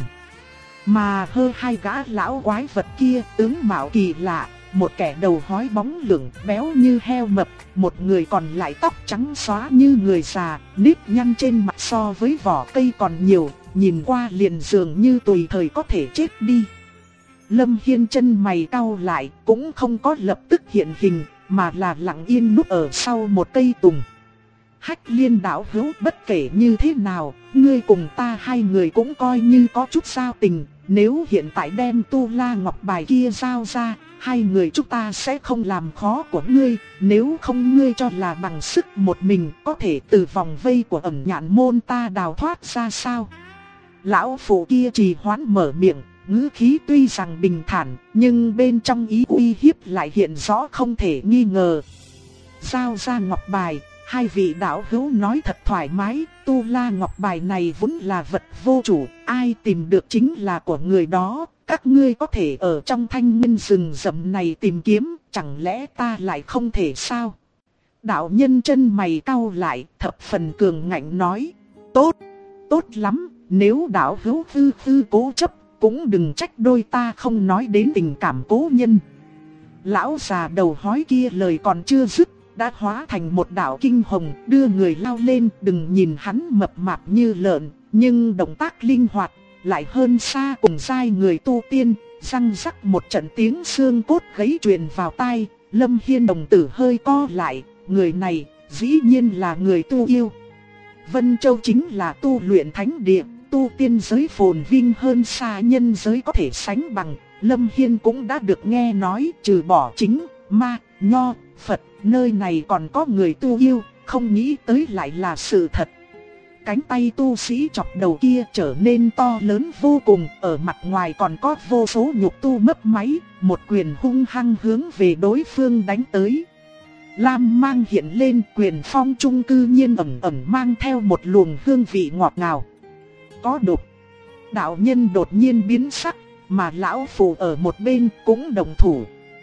Mà hai gã lão quái vật kia tướng mạo kỳ lạ, một kẻ đầu hói bóng lửng béo như heo mập, một người còn lại tóc trắng xóa như người già, nếp nhăn trên mặt so với vỏ cây còn nhiều, nhìn qua liền dường như tùy thời có thể chết đi. Lâm Hiên chân mày cau lại, cũng không có lập tức hiện hình, mà là lặng yên núp ở sau một cây tùng. Hách Liên đạo hữu, bất kể như thế nào, ngươi cùng ta hai người cũng coi như có chút giao tình, nếu hiện tại đem tu la ngọc bài kia giao ra, hai người chúng ta sẽ không làm khó của ngươi, nếu không ngươi cho là bằng sức một mình có thể từ vòng vây của ẩn nhạn môn ta đào thoát ra sao? Lão phụ kia trì hoãn mở miệng, ngữ khí tuy rằng bình thản, nhưng bên trong ý uy hiếp lại hiện rõ không thể nghi ngờ. Giao ra ngọc bài, hai vị đạo hữu nói thật thoải mái, tu la ngọc bài này vốn là vật vô chủ, ai tìm được chính là của người đó. Các ngươi có thể ở trong thanh nguyên rừng rậm này tìm kiếm, chẳng lẽ ta lại không thể sao? Đạo nhân chân mày cau lại, thập phần cường ngạnh nói. Tốt, tốt lắm, nếu đạo hữu tư cố chấp, cũng đừng trách đôi ta không nói đến tình cảm cố nhân. Lão già đầu hói kia lời còn chưa dứt, đã hóa thành một đạo kinh hồng, đưa người lao lên. Đừng nhìn hắn mập mạp như lợn, nhưng động tác linh hoạt, lại hơn xa cùng giai người tu tiên. Răng rắc một trận tiếng xương cốt gãy truyền vào tai, Lâm Hiên đồng tử hơi co lại. Người này dĩ nhiên là người tu yêu. Vân Châu chính là tu luyện thánh địa, tu tiên giới phồn vinh hơn xa nhân giới có thể sánh bằng. Lâm Hiên cũng đã được nghe nói, trừ bỏ chính, ma, nho, Phật, nơi này còn có người tu yêu, không nghĩ tới lại là sự thật. Cánh tay tu sĩ chọc đầu kia trở nên to lớn vô cùng, ở mặt ngoài còn có vô số nhục tu mấp máy, một quyền hung hăng hướng về đối phương đánh tới. Lam mang hiện lên, quyền phong trung cư nhiên ẩn ẩn mang theo một luồng hương vị ngọt ngào. Có độc. Đạo nhân đột nhiên biến sắc, mà lão phù ở một bên cũng đồng thủ.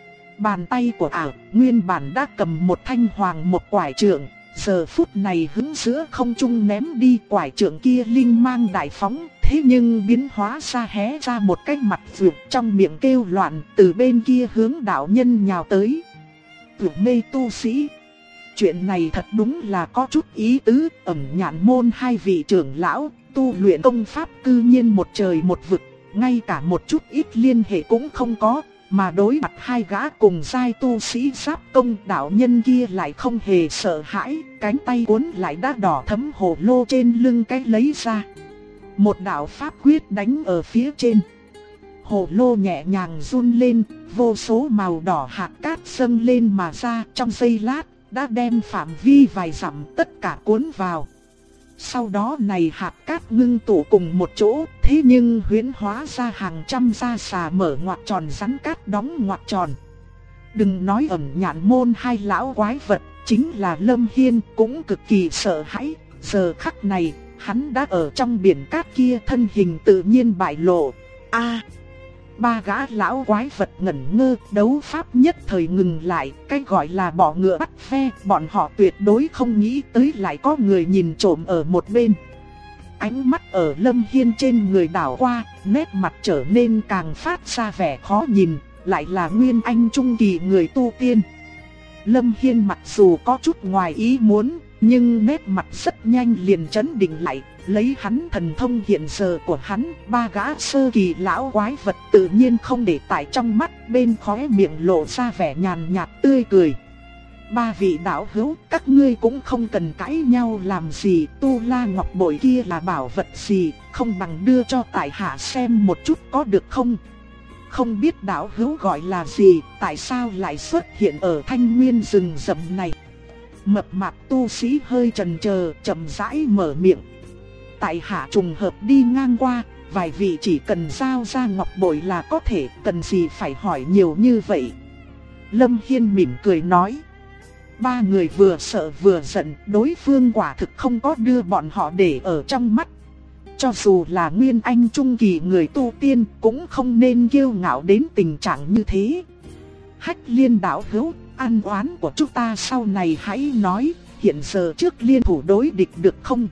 Bàn tay của ảo nguyên bản đã cầm một thanh hoàng một quải trượng, giờ phút này hứng giữa không trung ném đi quải trượng kia linh mang đại phóng. Thế nhưng biến hóa ra hé ra một cái mặt vượt trong miệng kêu loạn, từ bên kia hướng đạo nhân nhào tới. Tử mê tu sĩ. Chuyện này thật đúng là có chút ý tứ. Ẩn Nhạn môn hai vị trưởng lão tu luyện công pháp cư nhiên một trời một vực, ngay cả một chút ít liên hệ cũng không có. Mà đối mặt hai gã cùng giai tu sĩ giáp công, đạo nhân kia lại không hề sợ hãi, cánh tay cuốn lại đã đỏ thấm hồ lô trên lưng cái lấy ra. Một đạo pháp quyết đánh ở phía trên. Hồ lô nhẹ nhàng run lên, vô số màu đỏ hạt cát dâng lên mà ra, trong giây lát đã đem phạm vi vài dặm tất cả cuốn vào. Sau đó này hạt cát ngưng tụ cùng một chỗ, thế nhưng huyễn hóa ra hàng trăm da xà mở ngoặc tròn, rắn cát đóng ngoặc tròn. Đừng nói Ẩn Nhạn môn hai lão quái vật, chính là Lâm Hiên cũng cực kỳ sợ hãi. Giờ khắc này, hắn đã ở trong biển cát kia, thân hình tự nhiên bại lộ. Ba gã lão quái vật ngẩn ngơ, đấu pháp nhất thời ngừng lại. Cái gọi là bỏ ngựa bắt ve, bọn họ tuyệt đối không nghĩ tới lại có người nhìn trộm ở một bên. Ánh mắt ở Lâm Hiên trên người đảo qua, nét mặt trở nên càng phát ra vẻ khó nhìn, lại là Nguyên Anh trung kỳ người tu tiên. Lâm Hiên mặc dù có chút ngoài ý muốn, nhưng nét mặt rất nhanh liền trấn định lại. Lấy hắn thần thông hiện giờ của hắn, ba gã sơ kỳ lão quái vật tự nhiên không để tại trong mắt, bên khóe miệng lộ ra vẻ nhàn nhạt tươi cười. Ba vị đạo hữu, các ngươi cũng không cần cãi nhau làm gì, tu la ngọc bội kia là bảo vật gì, không bằng đưa cho tại hạ xem một chút có được không? Không biết đạo hữu gọi là gì, tại sao lại xuất hiện ở thanh nguyên rừng rậm này? Mập mạp tu sĩ hơi chần chờ, chậm rãi mở miệng. Tại hạ trùng hợp đi ngang qua, vài vị chỉ cần giao ra ngọc bội là có thể, cần gì phải hỏi nhiều như vậy. Lâm Hiên mỉm cười nói. Ba người vừa sợ vừa giận, đối phương quả thực không có đưa bọn họ để ở trong mắt. Cho dù là Nguyên Anh trung kỳ người tu tiên, cũng không nên kiêu ngạo đến tình trạng như thế. Hách Liên đạo hữu, ăn oán của chúng ta sau này hãy nói, hiện giờ trước liên thủ đối địch được không?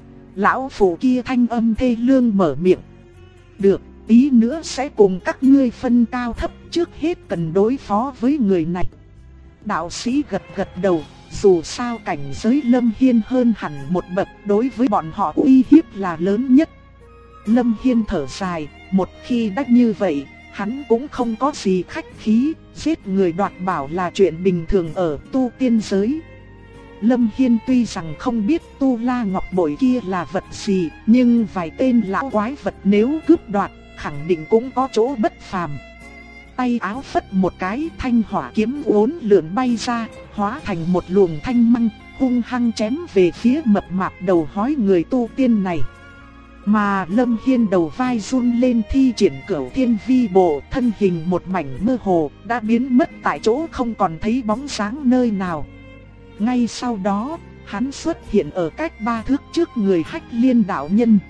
Lão phụ kia thanh âm thê lương mở miệng. Được, tí nữa sẽ cùng các ngươi phân cao thấp, trước hết cần đối phó với người này. Đạo sĩ gật gật đầu, dù sao cảnh giới Lâm Hiên hơn hẳn một bậc, đối với bọn họ uy hiếp là lớn nhất. Lâm Hiên thở dài, một khi đã như vậy, hắn cũng không có gì khách khí, giết người đoạt bảo là chuyện bình thường ở tu tiên giới. Lâm Hiên tuy rằng không biết tu la ngọc bội kia là vật gì, nhưng vài tên lão quái vật nếu cướp đoạt, khẳng định cũng có chỗ bất phàm. Tay áo phất một cái, thanh hỏa kiếm uốn lượn bay ra, hóa thành một luồng thanh măng, hung hăng chém về phía mập mạp đầu hói người tu tiên này. Mà Lâm Hiên đầu vai run lên thi triển Cửu Thiên Vi Bộ, thân hình một mảnh mơ hồ, đã biến mất tại chỗ không còn thấy bóng dáng nơi nào. Ngay sau đó, hắn xuất hiện ở cách 3 thước trước người Hách Liên đạo nhân.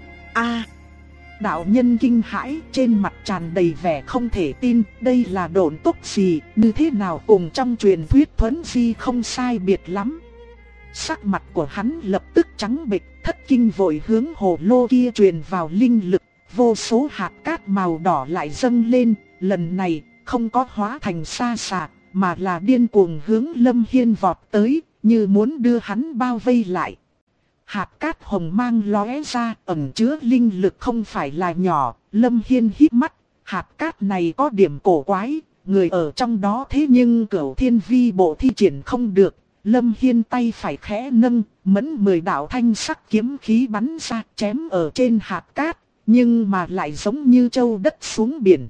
Đạo nhân kinh hãi, trên mặt tràn đầy vẻ không thể tin, đây là độn tốc gì, như thế nào cùng trong truyền thuyết Thuấn Di không sai biệt lắm. Sắc mặt của hắn lập tức trắng bệch, thất kinh vội hướng hồ lô kia truyền vào linh lực, vô số hạt cát màu đỏ lại dâng lên, lần này không có hóa thành sa sạc, mà là điên cuồng hướng Lâm Hiên vọt tới, như muốn đưa hắn bao vây lại. Hạt cát hồng mang lóe ra, ẩn chứa linh lực không phải là nhỏ. Lâm Hiên híp mắt, hạt cát này có điểm cổ quái, người ở trong đó thế nhưng Cửu Thiên Vi Bộ thi triển không được. Lâm Hiên tay phải khẽ nâng, mẫn 10 đạo thanh sắc kiếm khí bắn ra chém ở trên hạt cát, nhưng mà lại giống như châu đất xuống biển.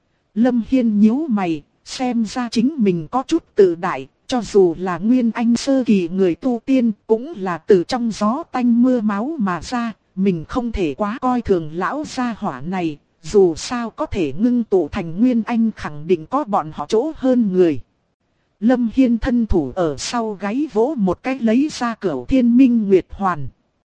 Lâm Hiên nhíu mày, xem ra chính mình có chút tự đại. Cho dù là Nguyên Anh sơ kỳ người tu tiên cũng là từ trong gió tanh mưa máu mà ra, mình không thể quá coi thường lão gia hỏa này, dù sao có thể ngưng tụ thành Nguyên Anh khẳng định có bọn họ chỗ hơn người. Lâm Hiên thân thủ ở sau gáy vỗ một cái lấy ra Cửu Thiên Minh Nguyệt Hoàn.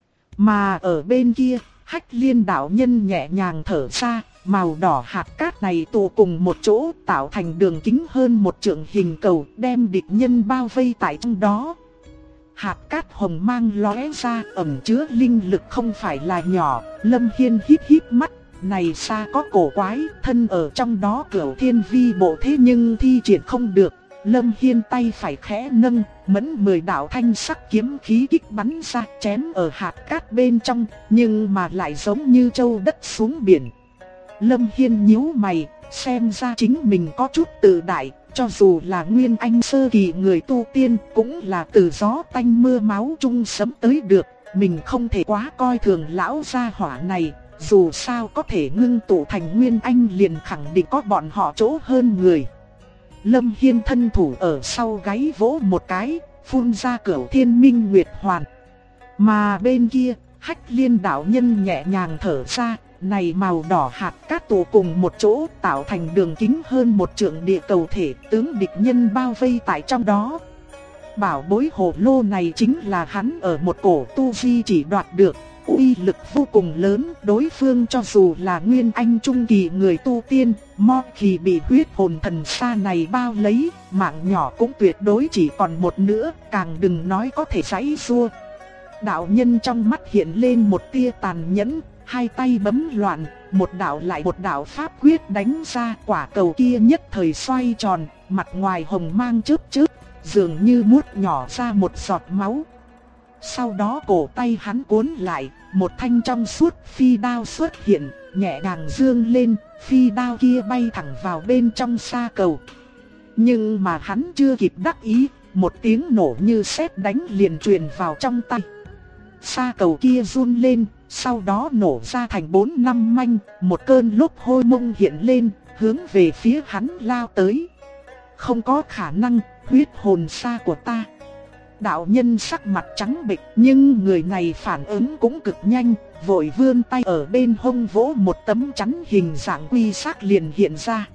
Mà ở bên kia, Hách Liên đạo nhân nhẹ nhàng thở ra. Màu đỏ hạt cát này tụ cùng một chỗ tạo thành đường kính hơn một trượng hình cầu, đem địch nhân bao vây tại trong đó. Hạt cát hồng mang lóe ra, ẩn chứa linh lực không phải là nhỏ. Lâm Hiên híp mắt, này xa có cổ quái, thân ở trong đó Cửu Thiên Vi Bộ thế nhưng thi triển không được. Lâm Hiên tay phải khẽ nâng, mẫn 10 đạo thanh sắc kiếm khí kích bắn ra chém ở hạt cát bên trong, nhưng mà lại giống như châu đất xuống biển. Lâm Hiên nhíu mày, xem ra chính mình có chút tự đại, cho dù là Nguyên Anh sơ kỳ người tu tiên cũng là từ gió tanh mưa máu chung sấm tới được, mình không thể quá coi thường lão gia hỏa này, dù sao có thể ngưng tụ thành Nguyên Anh liền khẳng định có bọn họ chỗ hơn người. Lâm Hiên thân thủ ở sau gáy vỗ một cái, phun ra Cửu Thiên Minh Nguyệt Hoàn. Mà bên kia, Hách Liên đạo nhân nhẹ nhàng thở ra. Này màu đỏ hạt cát tụ cùng một chỗ tạo thành đường kính hơn một trượng địa cầu thể, tướng địch nhân bao vây tại trong đó. Bảo bối hồ lô này chính là hắn ở một cổ tu vi chỉ đoạt được, uy lực vô cùng lớn, đối phương cho dù là Nguyên Anh trung kỳ người tu tiên, mo khi bị huyết hồn thần sa này bao lấy, mạng nhỏ cũng tuyệt đối chỉ còn một nữa, càng đừng nói có thể giãy giụa. Đạo nhân trong mắt hiện lên một tia tàn nhẫn. Hai tay bấm loạn, một đạo lại một đạo pháp quyết đánh ra, quả cầu kia nhất thời xoay tròn, mặt ngoài hồng mang chớp chớp, dường như nuốt nhỏ ra một giọt máu. Sau đó cổ tay hắn cuốn lại, một thanh trong suốt phi đao xuất hiện, nhẹ nhàng dương lên, phi đao kia bay thẳng vào bên trong sa cầu. Nhưng mà hắn chưa kịp đắc ý, một tiếng nổ như sét đánh liền truyền vào trong tay. Sa cầu kia run lên, sau đó nổ ra thành 4-5 manh, một cơn lốc hôi mông hiện lên, hướng về phía hắn lao tới. Không có khả năng, huyết hồn sa của ta. Đạo nhân sắc mặt trắng bệch, nhưng người này phản ứng cũng cực nhanh, vội vươn tay ở bên hông vỗ một tấm chắn hình dạng quy xác liền hiện ra.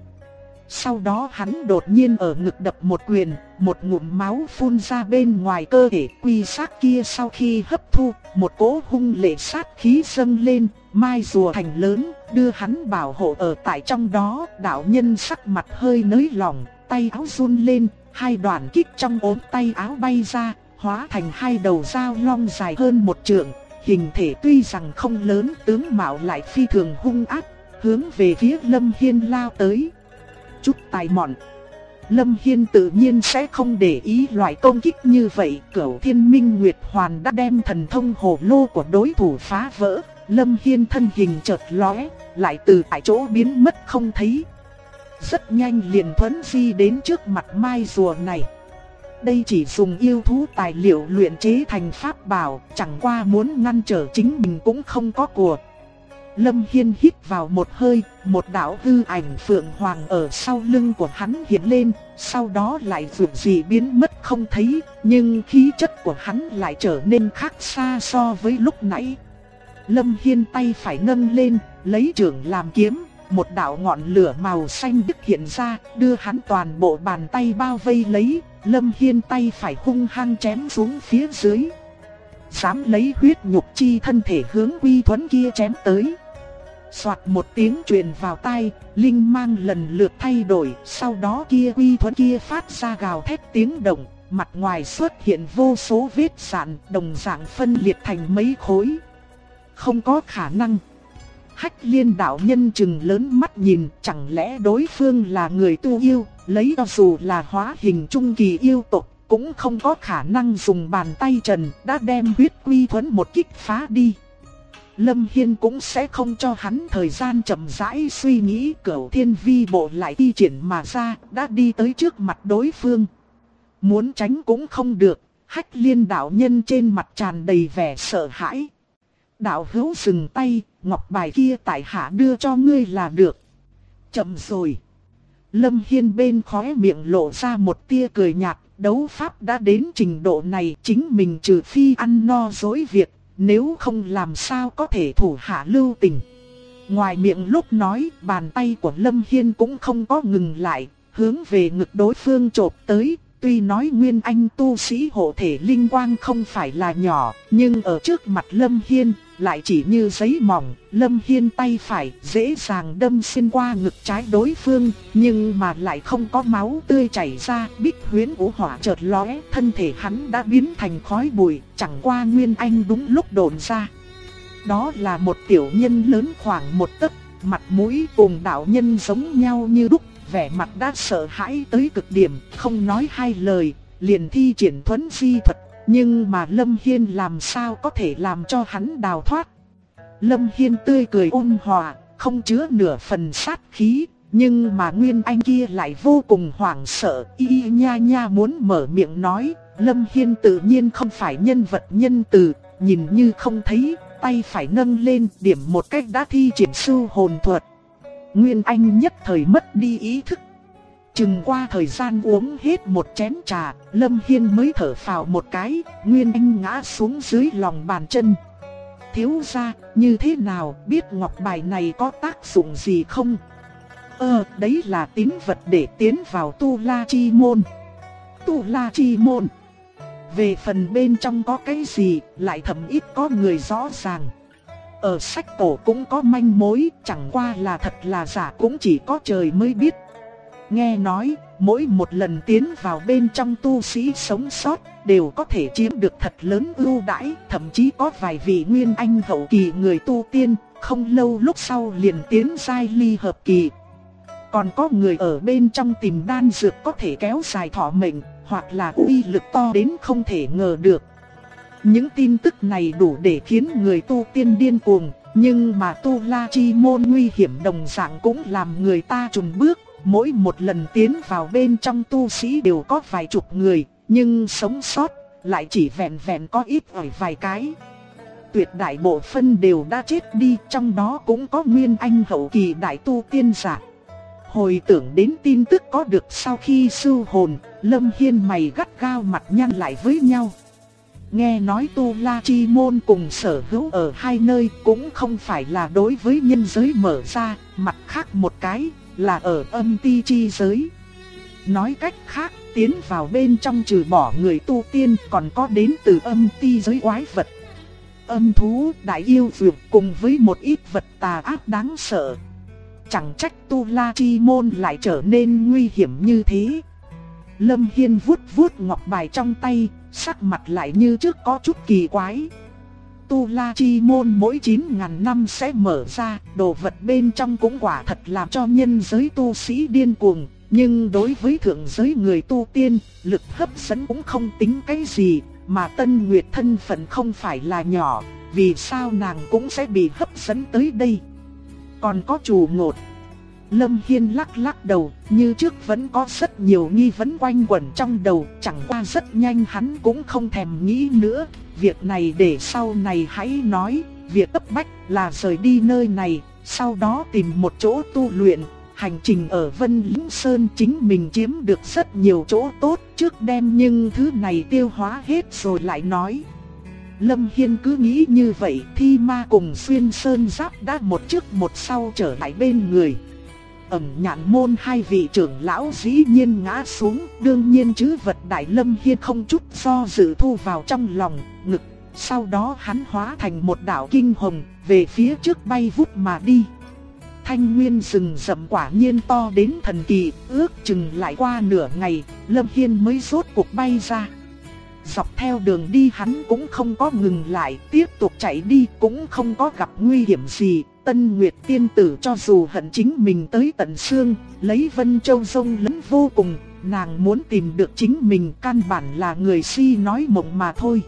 Sau đó hắn đột nhiên ở ngực đập một quyền, một ngụm máu phun ra bên ngoài cơ thể quy xác kia. Sau khi hấp thu, một cỗ hung lệ sát khí dâng lên, mai rùa thành lớn, đưa hắn bảo hộ ở tại trong đó. Đạo nhân sắc mặt hơi nới lỏng, tay áo run lên, hai đoàn kích trong ốm tay áo bay ra, hóa thành hai đầu dao long dài hơn một trượng. Hình thể tuy rằng không lớn, tướng mạo lại phi thường hung ác, hướng về phía Lâm Hiên lao tới. Chút tài mọn. Lâm Hiên tự nhiên sẽ không để ý loại công kích như vậy. Cửu Thiên Minh Nguyệt Hoàn đã đem thần thông hồ lô của đối thủ phá vỡ. Lâm Hiên thân hình chợt lóe, lại từ tại chỗ biến mất không thấy. Rất nhanh liền thuấn di đến trước mặt mai rùa này. Đây chỉ dùng yêu thú tài liệu luyện chế thành pháp bảo, chẳng qua muốn ngăn trở chính mình cũng không có của. Lâm Hiên hít vào một hơi, một đạo hư ảnh phượng hoàng ở sau lưng của hắn hiện lên, sau đó lại vụt dị biến mất không thấy, nhưng khí chất của hắn lại trở nên khác xa so với lúc nãy. Lâm Hiên tay phải nâng lên, lấy chưởng làm kiếm, một đạo ngọn lửa màu xanh biếc hiện ra, đưa hắn toàn bộ bàn tay bao vây lấy. Lâm Hiên tay phải hung hăng chém xuống phía dưới. Dám lấy huyết nhục chi thân thể hướng Quy Thuẫn kia chém tới. Soạt một tiếng truyền vào tai, linh mang lần lượt thay đổi, sau đó Quy Thuẫn kia phát ra gào thét tiếng động, mặt ngoài xuất hiện vô số vết rạn, đồng dạng phân liệt thành mấy khối. Không có khả năng. Hách Liên đạo nhân trừng lớn mắt nhìn, chẳng lẽ đối phương là người tu yêu, lấy cho dù là hóa hình trung kỳ yêu tộc, cũng không có khả năng dùng bàn tay trần đã đem huyết Quy Thuẫn một kích phá đi. Lâm Hiên cũng sẽ không cho hắn thời gian chậm rãi suy nghĩ, Cửu Thiên Vi bộ lại thi triển mà ra, đã đi tới trước mặt đối phương. Muốn tránh cũng không được, Hách Liên đạo nhân trên mặt tràn đầy vẻ sợ hãi. Đạo hữu dừng tay, ngọc bài kia tại hạ đưa cho ngươi là được. Chậm rồi. Lâm Hiên bên khóe miệng lộ ra một tia cười nhạt, đấu pháp đã đến trình độ này, chính mình trừ phi ăn no dối việc, nếu không làm sao có thể thủ hạ lưu tình. Ngoài miệng lúc nói, bàn tay của Lâm Hiên cũng không có ngừng lại, hướng về ngực đối phương chộp tới. Tuy nói Nguyên Anh tu sĩ hộ thể linh quang không phải là nhỏ, nhưng ở trước mặt Lâm Hiên, lại chỉ như giấy mỏng. Lâm Hiên tay phải dễ dàng đâm xuyên qua ngực trái đối phương, nhưng mà lại không có máu tươi chảy ra. Bích huyễn vũ hỏa chợt lóe, thân thể hắn đã biến thành khói bụi, chẳng qua Nguyên Anh đúng lúc độn ra. Đó là một tiểu nhân lớn khoảng một tấc, mặt mũi cùng đạo nhân giống nhau như đúc. Vẻ mặt đã sợ hãi tới cực điểm, không nói hai lời, liền thi triển thuấn di thuật, nhưng mà Lâm Hiên làm sao có thể làm cho hắn đào thoát. Lâm Hiên tươi cười ôn hòa, không chứa nửa phần sát khí, nhưng mà Nguyên Anh kia lại vô cùng hoảng sợ, y nha nha muốn mở miệng nói. Lâm Hiên tự nhiên không phải nhân vật nhân từ, nhìn như không thấy, tay phải nâng lên điểm một cách đã thi triển sư hồn thuật. Nguyên Anh nhất thời mất đi ý thức. Chừng qua thời gian uống hết một chén trà, Lâm Hiên mới thở phào một cái, Nguyên Anh ngã xuống dưới lòng bàn chân. Thiếu gia, như thế nào, biết ngọc bài này có tác dụng gì không? Đấy là tín vật để tiến vào Tu La Chi Môn. Tu La Chi Môn. Về phần bên trong có cái gì, lại thầm ít có người rõ ràng. Ở sách cổ cũng có manh mối, chẳng qua là thật là giả cũng chỉ có trời mới biết. Nghe nói, mỗi một lần tiến vào bên trong tu sĩ sống sót, đều có thể chiếm được thật lớn ưu đãi, thậm chí có vài vị Nguyên Anh hậu kỳ người tu tiên, không lâu lúc sau liền tiến giai ly hợp kỳ. Còn có người ở bên trong tìm đan dược có thể kéo dài thọ mệnh, hoặc là uy lực to đến không thể ngờ được. Những tin tức này đủ để khiến người tu tiên điên cuồng, nhưng mà Tu La Chi Môn nguy hiểm đồng dạng cũng làm người ta chùn bước. Mỗi một lần tiến vào bên trong tu sĩ đều có vài chục người, nhưng sống sót lại chỉ vẹn vẹn có ít ỏi vài cái. Tuyệt đại bộ phân đều đã chết đi, trong đó cũng có Nguyên Anh hậu kỳ đại tu tiên giả. Hồi tưởng đến tin tức có được sau khi sưu hồn, Lâm Hiên mày gắt gao mặt nhăn lại với nhau. Nghe nói Tu La Chi Môn cùng sở hữu ở hai nơi cũng không phải là đối với nhân giới mở ra, mặt khác một cái là ở âm ti chi giới. Nói cách khác, tiến vào bên trong trừ bỏ người tu tiên còn có đến từ âm ti giới quái vật, âm thú, đại yêu vượt cùng với một ít vật tà ác đáng sợ. Chẳng trách Tu La Chi Môn lại trở nên nguy hiểm như thế. Lâm Hiên vuốt vuốt ngọc bài trong tay, sắc mặt lại như trước có chút kỳ quái. Tu La Chi Môn mỗi 9.000 năm sẽ mở ra, đồ vật bên trong cũng quả thật làm cho nhân giới tu sĩ điên cuồng. Nhưng đối với thượng giới người tu tiên, lực hấp dẫn cũng không tính cái gì, mà Tân Nguyệt thân phận không phải là nhỏ, vì sao nàng cũng sẽ bị hấp dẫn tới đây. Còn có chủ ngột. Lâm Hiên lắc lắc đầu, như trước vẫn có rất nhiều nghi vấn quanh quẩn trong đầu, chẳng qua rất nhanh hắn cũng không thèm nghĩ nữa, việc này để sau này hãy nói, việc cấp bách là rời đi nơi này, sau đó tìm một chỗ tu luyện. Hành trình ở Vân Lĩnh Sơn chính mình chiếm được rất nhiều chỗ tốt, trước đem nhưng thứ này tiêu hóa hết rồi lại nói. Lâm Hiên cứ nghĩ như vậy, Thi Ma cùng Xuyên Sơn Giáp đã một trước một sau trở lại bên người. Ẩn Nhạn Môn hai vị trưởng lão dĩ nhiên ngã xuống, đương nhiên trữ vật đại Lâm Hiên không chút do dự thu vào trong lòng ngực. Sau đó hắn hóa thành một đạo kinh hồng, về phía trước bay vút mà đi. Thanh nguyên rừng rậm quả nhiên to đến thần kỳ, ước chừng lại qua nửa ngày, Lâm Hiên mới rốt cuộc bay ra. Dọc theo đường đi hắn cũng không có ngừng lại, tiếp tục chạy đi cũng không có gặp nguy hiểm gì. Tân Nguyệt tiên tử cho dù hận chính mình tới tận xương, lấy Vân Châu Sông lấn vô cùng, nàng muốn tìm được chính mình căn bản là người si nói mộng mà thôi.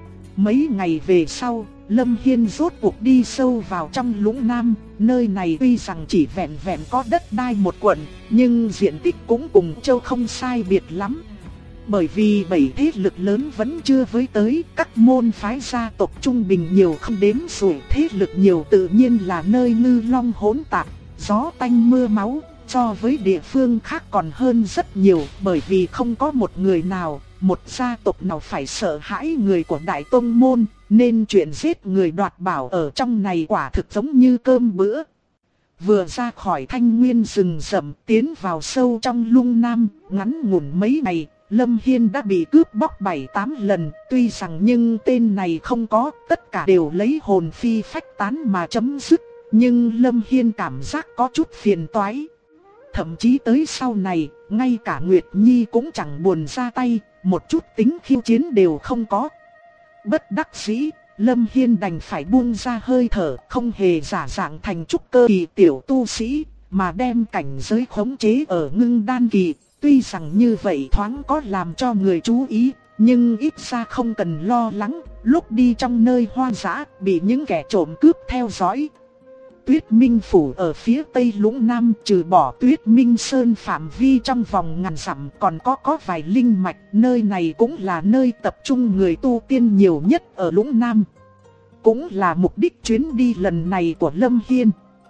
Mấy ngày về sau, Lâm Hiên rốt cuộc đi sâu vào trong Lũng Nam, nơi này tuy rằng chỉ vẹn vẹn có đất đai một quận, nhưng diện tích cũng cùng Châu không sai biệt lắm. Bởi vì 7 thế lực lớn vẫn chưa với tới, các môn phái gia tộc trung bình nhiều không đếm xuể, thế lực nhiều tự nhiên là nơi ngư long hỗn tạp, gió tanh mưa máu, so với địa phương khác còn hơn rất nhiều, bởi vì không có một người nào, một gia tộc nào phải sợ hãi người của Đại Tông Môn, nên chuyện giết người đoạt bảo ở trong này quả thực giống như cơm bữa. Vừa ra khỏi thanh nguyên rừng rậm tiến vào sâu trong Lũng Nam, ngắn ngủn mấy ngày, Lâm Hiên đã bị cướp bóc 7-8 lần, tuy rằng nhưng tên này không có, tất cả đều lấy hồn phi phách tán mà chấm dứt, nhưng Lâm Hiên cảm giác có chút phiền toái. Thậm chí tới sau này, ngay cả Nguyệt Nhi cũng chẳng buồn ra tay, một chút tính khiêu chiến đều không có. Bất đắc dĩ, Lâm Hiên đành phải buông ra hơi thở, không hề giả dạng thành trúc cơ kỳ tiểu tu sĩ, mà đem cảnh giới khống chế ở ngưng đan kỳ. Tuy rằng như vậy thoáng có làm cho người chú ý, nhưng ít ra không cần lo lắng, lúc đi trong nơi hoang dã bị những kẻ trộm cướp theo dõi. Tuyết Minh Phủ ở phía tây Lũng Nam, trừ bỏ Tuyết Minh Sơn phạm vi trong vòng ngàn dặm còn có vài linh mạch, nơi này cũng là nơi tập trung người tu tiên nhiều nhất ở Lũng Nam. Cũng là mục đích chuyến đi lần này của Lâm Hiên.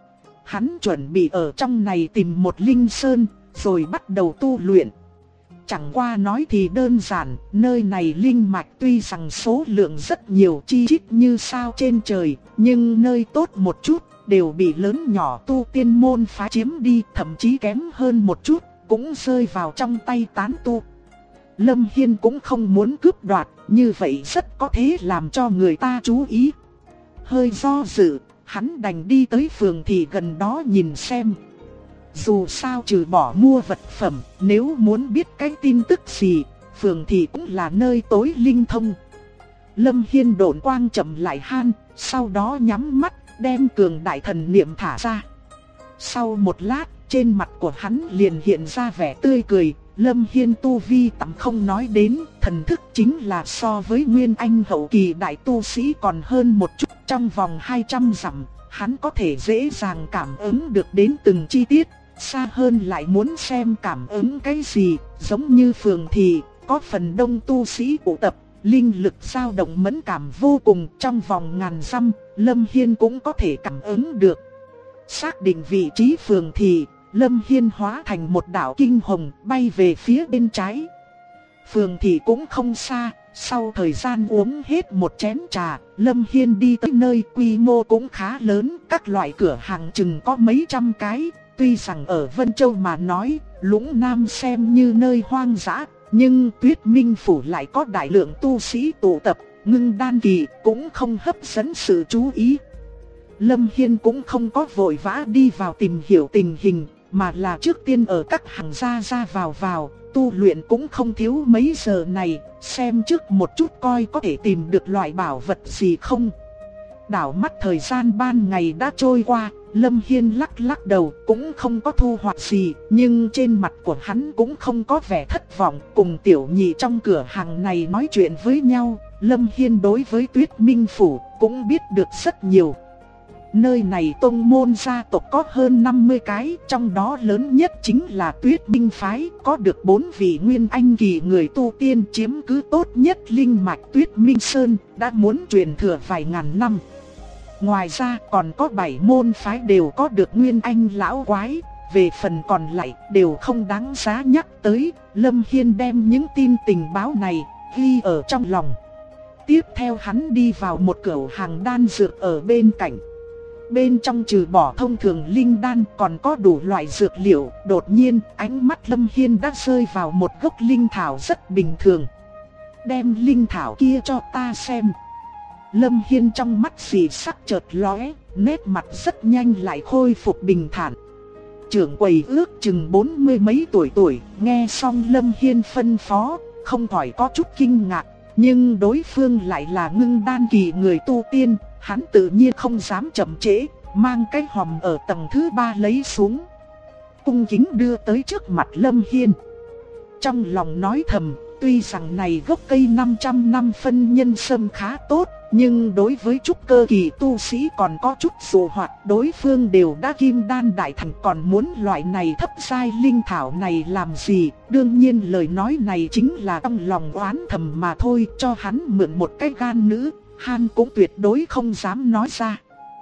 Hắn chuẩn bị ở trong này tìm một linh sơn, rồi bắt đầu tu luyện. Chẳng qua nói thì đơn giản, nơi này linh mạch tuy rằng số lượng rất nhiều chi chít như sao trên trời, nhưng nơi tốt một chút đều bị lớn nhỏ tu tiên môn phái chiếm đi, thậm chí kém hơn một chút cũng rơi vào trong tay tán tu. Lâm Hiên cũng không muốn cướp đoạt, như vậy rất có thể làm cho người ta chú ý. Hơi do dự, hắn đành đi tới phường thị gần đó nhìn xem. Dù sao trừ bỏ mua vật phẩm, nếu muốn biết cái tin tức gì, phường thị cũng là nơi tối linh thông. Lâm Hiên độn quang chậm lại han, sau đó nhắm mắt, đem cường đại thần niệm thả ra. Sau một lát, trên mặt của hắn liền hiện ra vẻ tươi cười. Lâm Hiên tu vi tạm không nói đến, thần thức chính là so với Nguyên Anh hậu kỳ đại tu sĩ còn hơn một chút. Trong vòng 200 dặm, hắn có thể dễ dàng cảm ứng được đến từng chi tiết. Xa hơn lại muốn xem cảm ứng cái gì, giống như phường thị, có phần đông tu sĩ tụ tập, linh lực dao động mẫn cảm vô cùng. Trong vòng ngàn dặm, Lâm Hiên cũng có thể cảm ứng được. Xác định vị trí phường thị, Lâm Hiên hóa thành một đạo kinh hồng bay về phía bên trái. Phường thị cũng không xa, sau thời gian uống hết một chén trà, Lâm Hiên đi tới nơi quy mô cũng khá lớn, các loại cửa hàng chừng có mấy trăm cái. Tuy rằng ở Vân Châu mà nói, Lũng Nam xem như nơi hoang dã, nhưng Tuyết Minh Phủ lại có đại lượng tu sĩ tụ tập, ngưng đan kỳ cũng không hấp dẫn sự chú ý. Lâm Hiên cũng không có vội vã đi vào tìm hiểu tình hình, mà là trước tiên ở các hàng ra vào, tu luyện cũng không thiếu mấy giờ này, xem trước một chút coi có thể tìm được loại bảo vật gì không. Đảo mắt thời gian ban ngày đã trôi qua, Lâm Hiên lắc đầu cũng không có thu hoạch gì, nhưng trên mặt của hắn cũng không có vẻ thất vọng. Cùng tiểu nhị trong cửa hàng này nói chuyện với nhau, Lâm Hiên đối với Tuyết Minh Phủ cũng biết được rất nhiều. Nơi này tông môn gia tộc có hơn 50 cái, trong đó lớn nhất chính là Tuyết Minh Phái, có được 4 vị Nguyên Anh kỳ người tu tiên chiếm cứ tốt nhất linh mạch Tuyết Minh Sơn, đã muốn truyền thừa vài ngàn năm. Ngoài ra còn có 7 môn phái đều có được Nguyên Anh lão quái, về phần còn lại đều không đáng giá nhắc tới. Lâm Hiên đem những tin tình báo này ghi ở trong lòng. Tiếp theo hắn đi vào một cửa hàng đan dược ở bên cạnh. Bên trong trừ bỏ thông thường linh đan còn có đủ loại dược liệu. Đột nhiên ánh mắt Lâm Hiên đã rơi vào một gốc linh thảo rất bình thường. Đem linh thảo kia cho ta xem. Lâm Hiên trong mắt dị sắc chợt lóe, nét mặt rất nhanh lại khôi phục bình thản. Trưởng quầy ước chừng 40 mấy tuổi, nghe xong Lâm Hiên phân phó, không khỏi có chút kinh ngạc. Nhưng đối phương lại là ngưng đan kỳ người tu tiên, hắn tự nhiên không dám chậm trễ, mang cái hòm ở tầng thứ 3 lấy xuống. Cung kính đưa tới trước mặt Lâm Hiên. Trong lòng nói thầm, tuy rằng này gốc cây 500 năm phân nhân sâm khá tốt, nhưng đối với trúc cơ kỳ tu sĩ còn có chút dụ hoặc. Đối phương đều đã kim đan đại thành, còn muốn loại này thấp giai linh thảo này làm gì? Đương nhiên lời nói này chính là trong lòng oán thầm mà thôi. Cho hắn mượn một cái gan nữ, hắn cũng tuyệt đối không dám nói ra.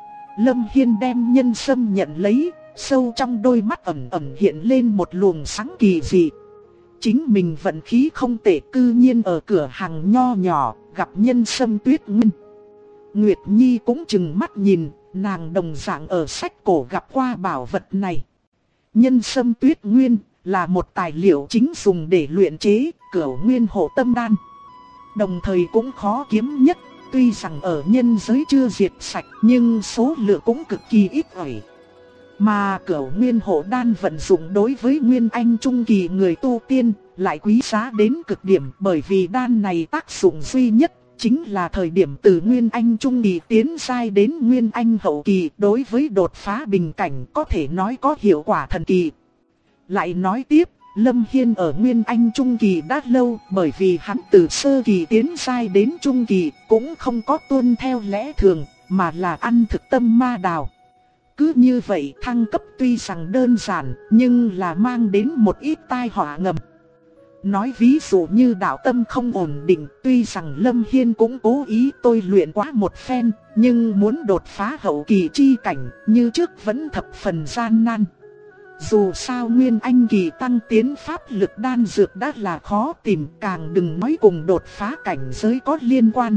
Lâm Hiên đem nhân sâm nhận lấy, sâu trong đôi mắt ẩn ẩn hiện lên một luồng sáng kỳ dị. Chính mình vận khí không tệ, cư nhiên ở cửa hàng nho nhỏ gặp nhân sâm Tuyết Nguyên. Nguyệt Nhi cũng chừng mắt nhìn, nàng đồng dạng ở sách cổ gặp qua bảo vật này. Nhân sâm Tuyết Nguyên là một tài liệu chính dùng để luyện chế Cửu Nguyên Hộ Tâm Đan. Đồng thời cũng khó kiếm nhất, tuy rằng ở nhân giới chưa diệt sạch nhưng số lượng cũng cực kỳ ít ỏi. Mà Cửu Nguyên Hộ Đan vận dụng đối với Nguyên Anh Trung Kỳ người tu tiên lại quý giá đến cực điểm, bởi vì đan này tác dụng duy nhất chính là thời điểm từ Nguyên Anh Trung Kỳ tiến giai đến Nguyên Anh Hậu Kỳ, đối với đột phá bình cảnh có thể nói có hiệu quả thần kỳ. Lại nói tiếp, Lâm Hiên ở Nguyên Anh Trung Kỳ đã lâu, bởi vì hắn từ sơ kỳ tiến giai đến Trung Kỳ cũng không có tuân theo lẽ thường, mà là ăn thực tâm ma đào. Cứ như vậy thăng cấp tuy rằng đơn giản, nhưng là mang đến một ít tai họa ngầm. Nói ví dụ như đạo tâm không ổn định, tuy rằng Lâm Hiên cũng cố ý tôi luyện quá một phen, nhưng muốn đột phá hậu kỳ chi cảnh như trước vẫn thập phần gian nan. Dù sao Nguyên Anh kỳ tăng tiến pháp lực đan dược đã là khó tìm, càng đừng nói cùng đột phá cảnh giới có liên quan.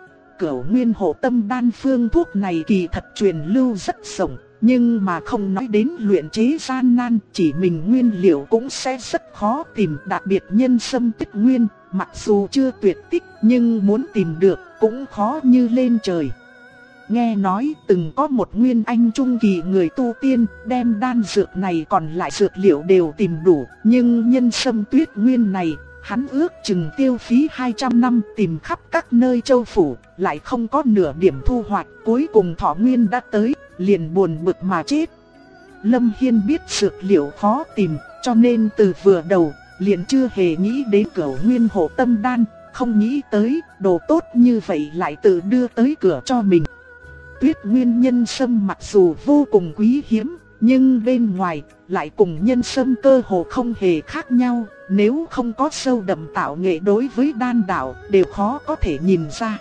Cửu Nguyên Hộ Tâm Đan phương thuốc này kỳ thật truyền lưu rất rộng, nhưng mà không nói đến luyện chế gian nan, chỉ mình nguyên liệu cũng sẽ rất khó tìm. Đặc biệt nhân sâm Tuyết Nguyên, mặc dù chưa tuyệt tích nhưng muốn tìm được cũng khó như lên trời. Nghe nói từng có một Nguyên Anh Trung Kỳ người tu tiên đem đan dược này còn lại dược liệu đều tìm đủ, nhưng nhân sâm Tuyết Nguyên này hắn ước chừng tiêu phí 200 năm tìm khắp các nơi châu phủ, lại không có nửa điểm thu hoạch, cuối cùng thọ nguyên đã tới, liền buồn bực mà chết. Lâm Hiên biết dược liệu khó tìm, cho nên từ vừa đầu, liền chưa hề nghĩ đến Cửu Nguyên Hộ Tâm Đan, không nghĩ tới, đồ tốt như vậy lại tự đưa tới cửa cho mình. Tuyết Nguyên nhân sâm mặc dù vô cùng quý hiếm, nhưng bên ngoài lại cùng nhân sâm cơ hồ không hề khác nhau, nếu không có sâu đậm tạo nghệ đối với đan đạo đều khó có thể nhìn ra.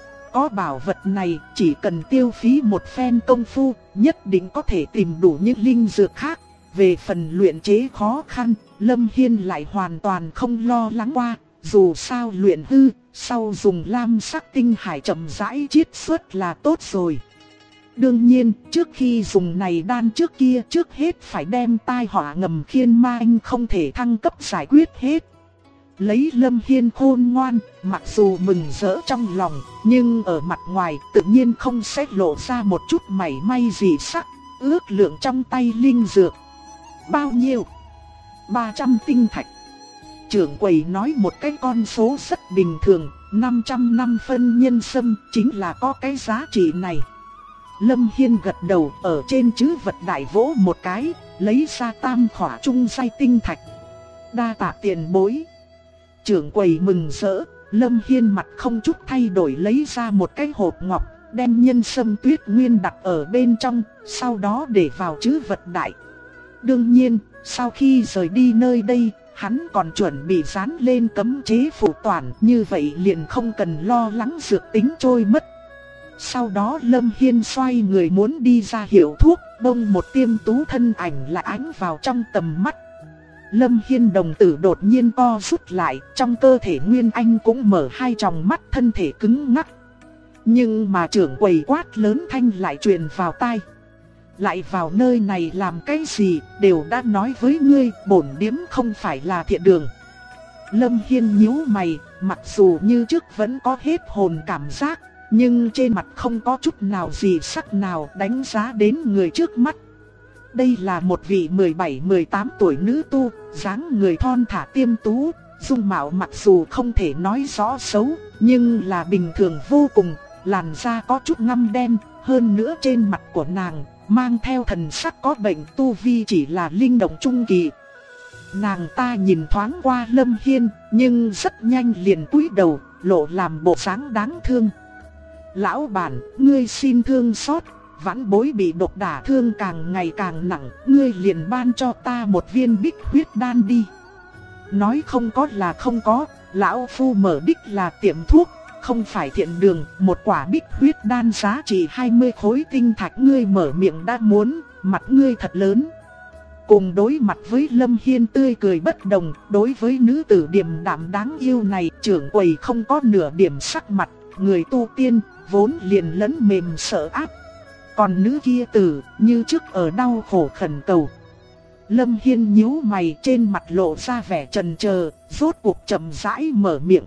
Có bảo vật này chỉ cần tiêu phí một phen công phu, nhất định có thể tìm đủ những linh dược khác. Về phần luyện chế khó khăn, Lâm Hiên lại hoàn toàn không lo lắng qua, dù sao luyện hư, sau dùng lam sắc tinh hải chậm rãi chiết xuất là tốt rồi. Đương nhiên, trước khi dùng này đan trước kia, trước hết phải đem tai họa ngầm Khiên Ma Anh không thể thăng cấp giải quyết hết. Lấy Lâm Hiên khôn ngoan, mặc dù mừng rỡ trong lòng, nhưng ở mặt ngoài tự nhiên không sẽ lộ ra một chút mảy may gì sắc. Ước lượng trong tay linh dược. Bao nhiêu? 300 tinh thạch. Trưởng quầy nói một cái con số rất bình thường, 500 năm phân nhân sâm chính là có cái giá trị này. Lâm Hiên gật đầu, ở trên chữ vật đại vỗ một cái, lấy ra tam khỏa trung giai tinh thạch. Đa tạ tiền bối. Trưởng quầy mừng rỡ, Lâm Hiên mặt không chút thay đổi lấy ra một cái hộp ngọc, đem nhân sâm Tuyết Nguyên đặt ở bên trong, sau đó để vào trữ vật đại. Đương nhiên, sau khi rời đi nơi đây, hắn còn chuẩn bị dán lên cấm chế phủ toàn, như vậy liền không cần lo lắng dược tính trôi mất. Sau đó Lâm Hiên xoay người muốn đi ra hiệu thuốc, bỗng một tiêm tú thân ảnh lại ánh vào trong tầm mắt. Lâm Hiên đồng tử đột nhiên co rút lại, trong cơ thể Nguyên Anh cũng mở hai tròng mắt, thân thể cứng ngắc. Nhưng mà trưởng quầy quát lớn thanh lại truyền vào tai. Lại vào nơi này làm cái gì, đều đã nói với ngươi, bổn điếm không phải là thiện đường. Lâm Hiên nhíu mày, mặc dù như trước vẫn có hết hồn cảm giác, nhưng trên mặt không có chút nào gì sắc nào đánh giá đến người trước mắt. Đây là một vị 17-18 tuổi nữ tu, dáng người thon thả tiêm tú, dung mạo mặc dù không thể nói rõ xấu, nhưng là bình thường vô cùng, làn da có chút ngăm đen, hơn nữa trên mặt của nàng mang theo thần sắc có bệnh, tu vi chỉ là linh động trung kỳ. Nàng ta nhìn thoáng qua Lâm Hiên, nhưng rất nhanh liền cúi đầu, lộ làm bộ dáng đáng thương. Lão bản, ngươi xin thương xót, vãn bối bị độc đả thương càng ngày càng nặng, ngươi liền ban cho ta một viên bích huyết đan đi. Nói không có là không có, lão phu mở đích là tiệm thuốc, không phải thiện đường. Một quả bích huyết đan giá trị 20 khối tinh thạch, ngươi mở miệng đã muốn, mặt ngươi thật lớn. Cùng đối mặt với Lâm Hiên tươi cười bất đồng, đối với nữ tử điềm đạm đáng yêu này, trưởng quầy không có nửa điểm sắc mặt. Người tu tiên vốn liền lẫn mềm sợ áp, còn nữ kia tử như trước ở đau khổ khẩn cầu. Lâm Hiên nhíu mày, trên mặt lộ ra vẻ chần chờ, rốt cuộc chậm rãi mở miệng.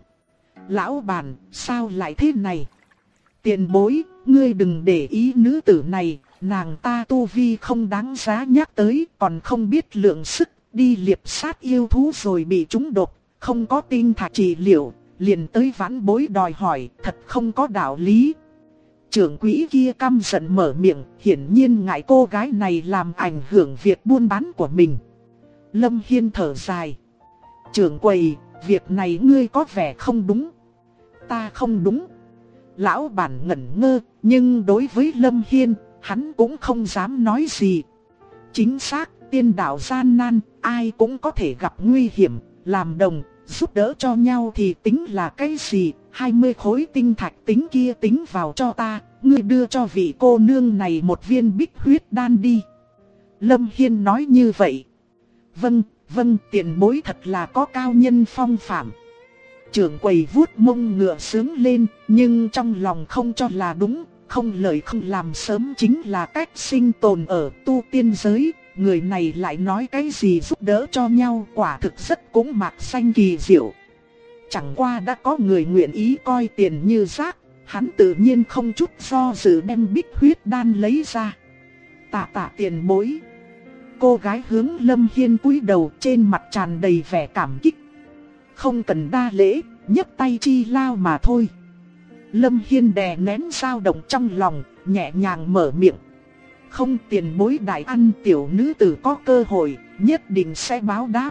Lão bản, sao lại thế này? Tiền bối, ngươi đừng để ý nữ tử này, nàng ta tu vi không đáng giá nhắc tới, còn không biết lượng sức, đi liệp sát yêu thú rồi bị trúng độc, không có tinh thạch trị liệu, liền tới vãn bối đòi hỏi, thật không có đạo lý. Trưởng quỹ kia căm giận mở miệng, hiển nhiên ngại cô gái này làm ảnh hưởng việc buôn bán của mình. Lâm Hiên thở dài. Trưởng quầy, việc này ngươi có vẻ không đúng. Ta không đúng. Lão bản ngẩn ngơ, nhưng đối với Lâm Hiên, hắn cũng không dám nói gì. Chính xác, tiên đạo gian nan, ai cũng có thể gặp nguy hiểm, làm đồng, giúp đỡ cho nhau thì tính là cái gì? 20 khối tinh thạch tính kia tính vào cho ta, ngươi đưa cho vị cô nương này một viên bích huyết đan đi. Lâm Hiên nói như vậy. Vâng, tiền bối thật là có cao nhân phong phạm. Trưởng quầy vuốt mông ngựa sướng lên, nhưng trong lòng không cho là đúng, không lời không làm sớm chính là cách sinh tồn ở tu tiên giới. Người này lại nói cái gì giúp đỡ cho nhau, quả thực rất cũng mạc xanh kỳ diệu. Chẳng qua đã có người nguyện ý coi tiền như rác, hắn tự nhiên không chút do dự đem bích huyết đan lấy ra. Tạ tiền bối. Cô gái hướng Lâm Hiên cúi đầu, trên mặt tràn đầy vẻ cảm kích. Không cần đa lễ, nhấc tay chi lao mà thôi. Lâm Hiên đè nén dao động trong lòng, nhẹ nhàng mở miệng. Không, tiền bối đại ăn, tiểu nữ tử có cơ hội, nhất định sẽ báo đáp.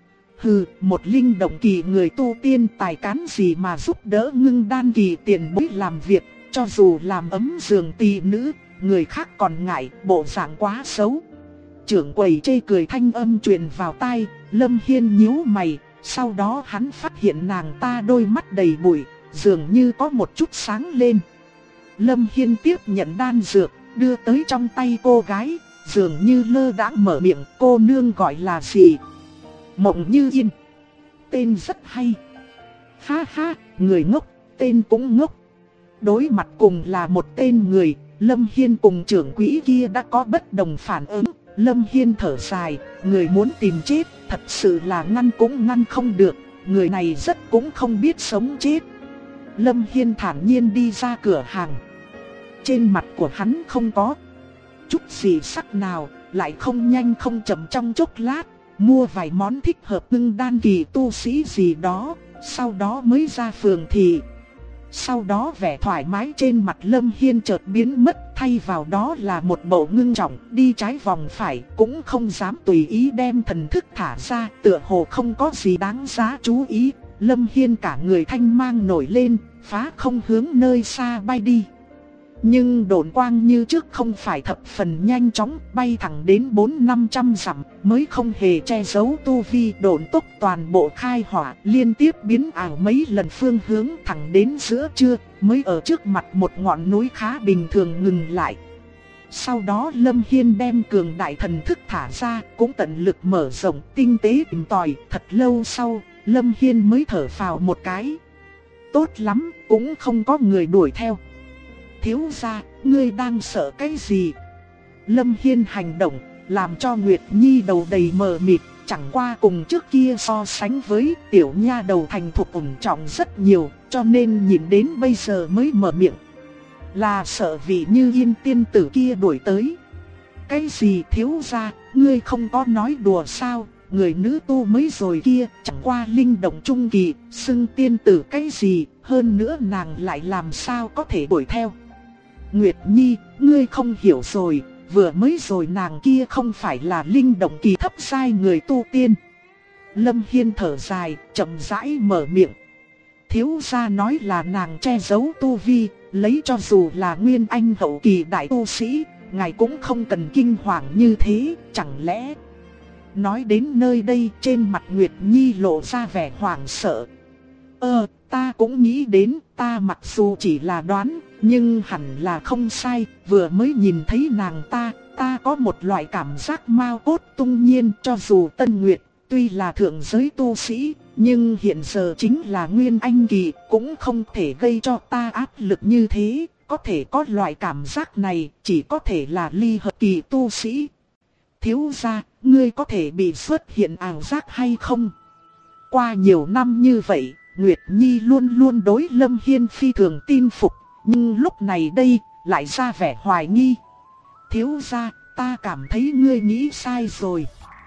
Hừ, một linh động kỳ người tu tiên tài cán gì mà giúp đỡ ngưng đan kỳ tiền bối làm việc, cho dù làm ấm giường tỳ nữ, người khác còn ngại, bộ dạng quá xấu. Trưởng quầy chê cười thanh âm truyền vào tai, Lâm Hiên nhíu mày, sau đó hắn phát hiện nàng ta đôi mắt đầy bụi, dường như có một chút sáng lên. Lâm Hiên tiếp nhận đan dược, đưa tới trong tay cô gái, dường như lơ đãng mở miệng, cô nương gọi là gì? Mộng Như Yên. Tên rất hay. Ha ha, người ngốc, tên cũng ngốc. Đối mặt cùng là một tên người, Lâm Hiên cùng trưởng quỹ kia đã có bất đồng phản ứng. Lâm Hiên thở dài, người muốn tìm chết, thật sự là ngăn cũng ngăn không được. Người này rất cũng không biết sống chết. Lâm Hiên thản nhiên đi ra cửa hàng. Trên mặt của hắn không có chút gì sắc nào, lại không nhanh không chậm trong chốc lát, mua vài món thích hợp ngưng đan kỳ tu sĩ gì đó, sau đó mới ra phường thị. Sau đó vẻ thoải mái trên mặt Lâm Hiên chợt biến mất, thay vào đó là một bộ ngưng trọng, đi trái vòng phải, cũng không dám tùy ý đem thần thức thả ra, tựa hồ không có gì đáng giá chú ý. Lâm Hiên cả người thanh mang nổi lên, phá không hướng nơi xa bay đi. Nhưng độn quang như trước không phải thập phần nhanh chóng, bay thẳng đến 400-500 dặm, mới không hề che giấu tu vi. Độn tốc toàn bộ khai hỏa, liên tiếp biến ảo mấy lần phương hướng, thẳng đến giữa trưa, mới ở trước mặt một ngọn núi khá bình thường ngừng lại. Sau đó Lâm Hiên đem cường đại thần thức thả ra, cũng tận lực mở rộng tinh tế tìm tòi. Thật lâu sau, Lâm Hiên mới thở phào một cái. Tốt lắm, cũng không có người đuổi theo. Thiếu gia, ngươi đang sợ cái gì? Lâm Hiên hành động, làm cho Nguyệt Nhi đầu đầy mờ mịt. Chẳng qua cùng trước kia so sánh với tiểu nha đầu thành thục ổn trọng rất nhiều, cho nên nhìn đến bây giờ mới mở miệng. Là sợ vị Như Yên tiên tử kia đuổi tới. Cái gì thiếu gia, ngươi không có nói đùa sao? Người nữ tu mới rồi kia, chẳng qua linh động trung kỳ, xưng tiên tử cái gì, hơn nữa nàng lại làm sao có thể đuổi theo. Nguyệt Nhi, ngươi không hiểu rồi, vừa mới rồi nàng kia không phải là linh động kỳ thấp giai người tu tiên. Lâm Hiên thở dài, chậm rãi mở miệng. Thiếu gia nói là nàng che giấu tu vi, lấy cho dù là nguyên anh hậu kỳ đại tu sĩ, ngài cũng không cần kinh hoàng như thế, chẳng lẽ... Nói đến nơi đây, trên mặt Nguyệt Nhi lộ ra vẻ hoảng sợ. Ta cũng nghĩ đến, ta mặc dù chỉ là đoán, nhưng hẳn là không sai. Vừa mới nhìn thấy nàng ta có một loại cảm giác mao cốt tung nhiên. Cho dù Tân Nguyệt tuy là thượng giới tu sĩ, nhưng hiện giờ chính là nguyên anh kỳ, cũng không thể gây cho ta áp lực như thế. Có thể có loại cảm giác này, chỉ có thể là ly hợp kỳ tu sĩ. Thiếu gia, ngươi có thể bị xuất hiện ảo giác hay không? Qua nhiều năm như vậy, Nguyệt Nhi luôn luôn đối Lâm Hiên phi thường tin phục, nhưng lúc này đây, lại ra vẻ hoài nghi. Thiếu gia, ta cảm thấy ngươi nghĩ sai rồi.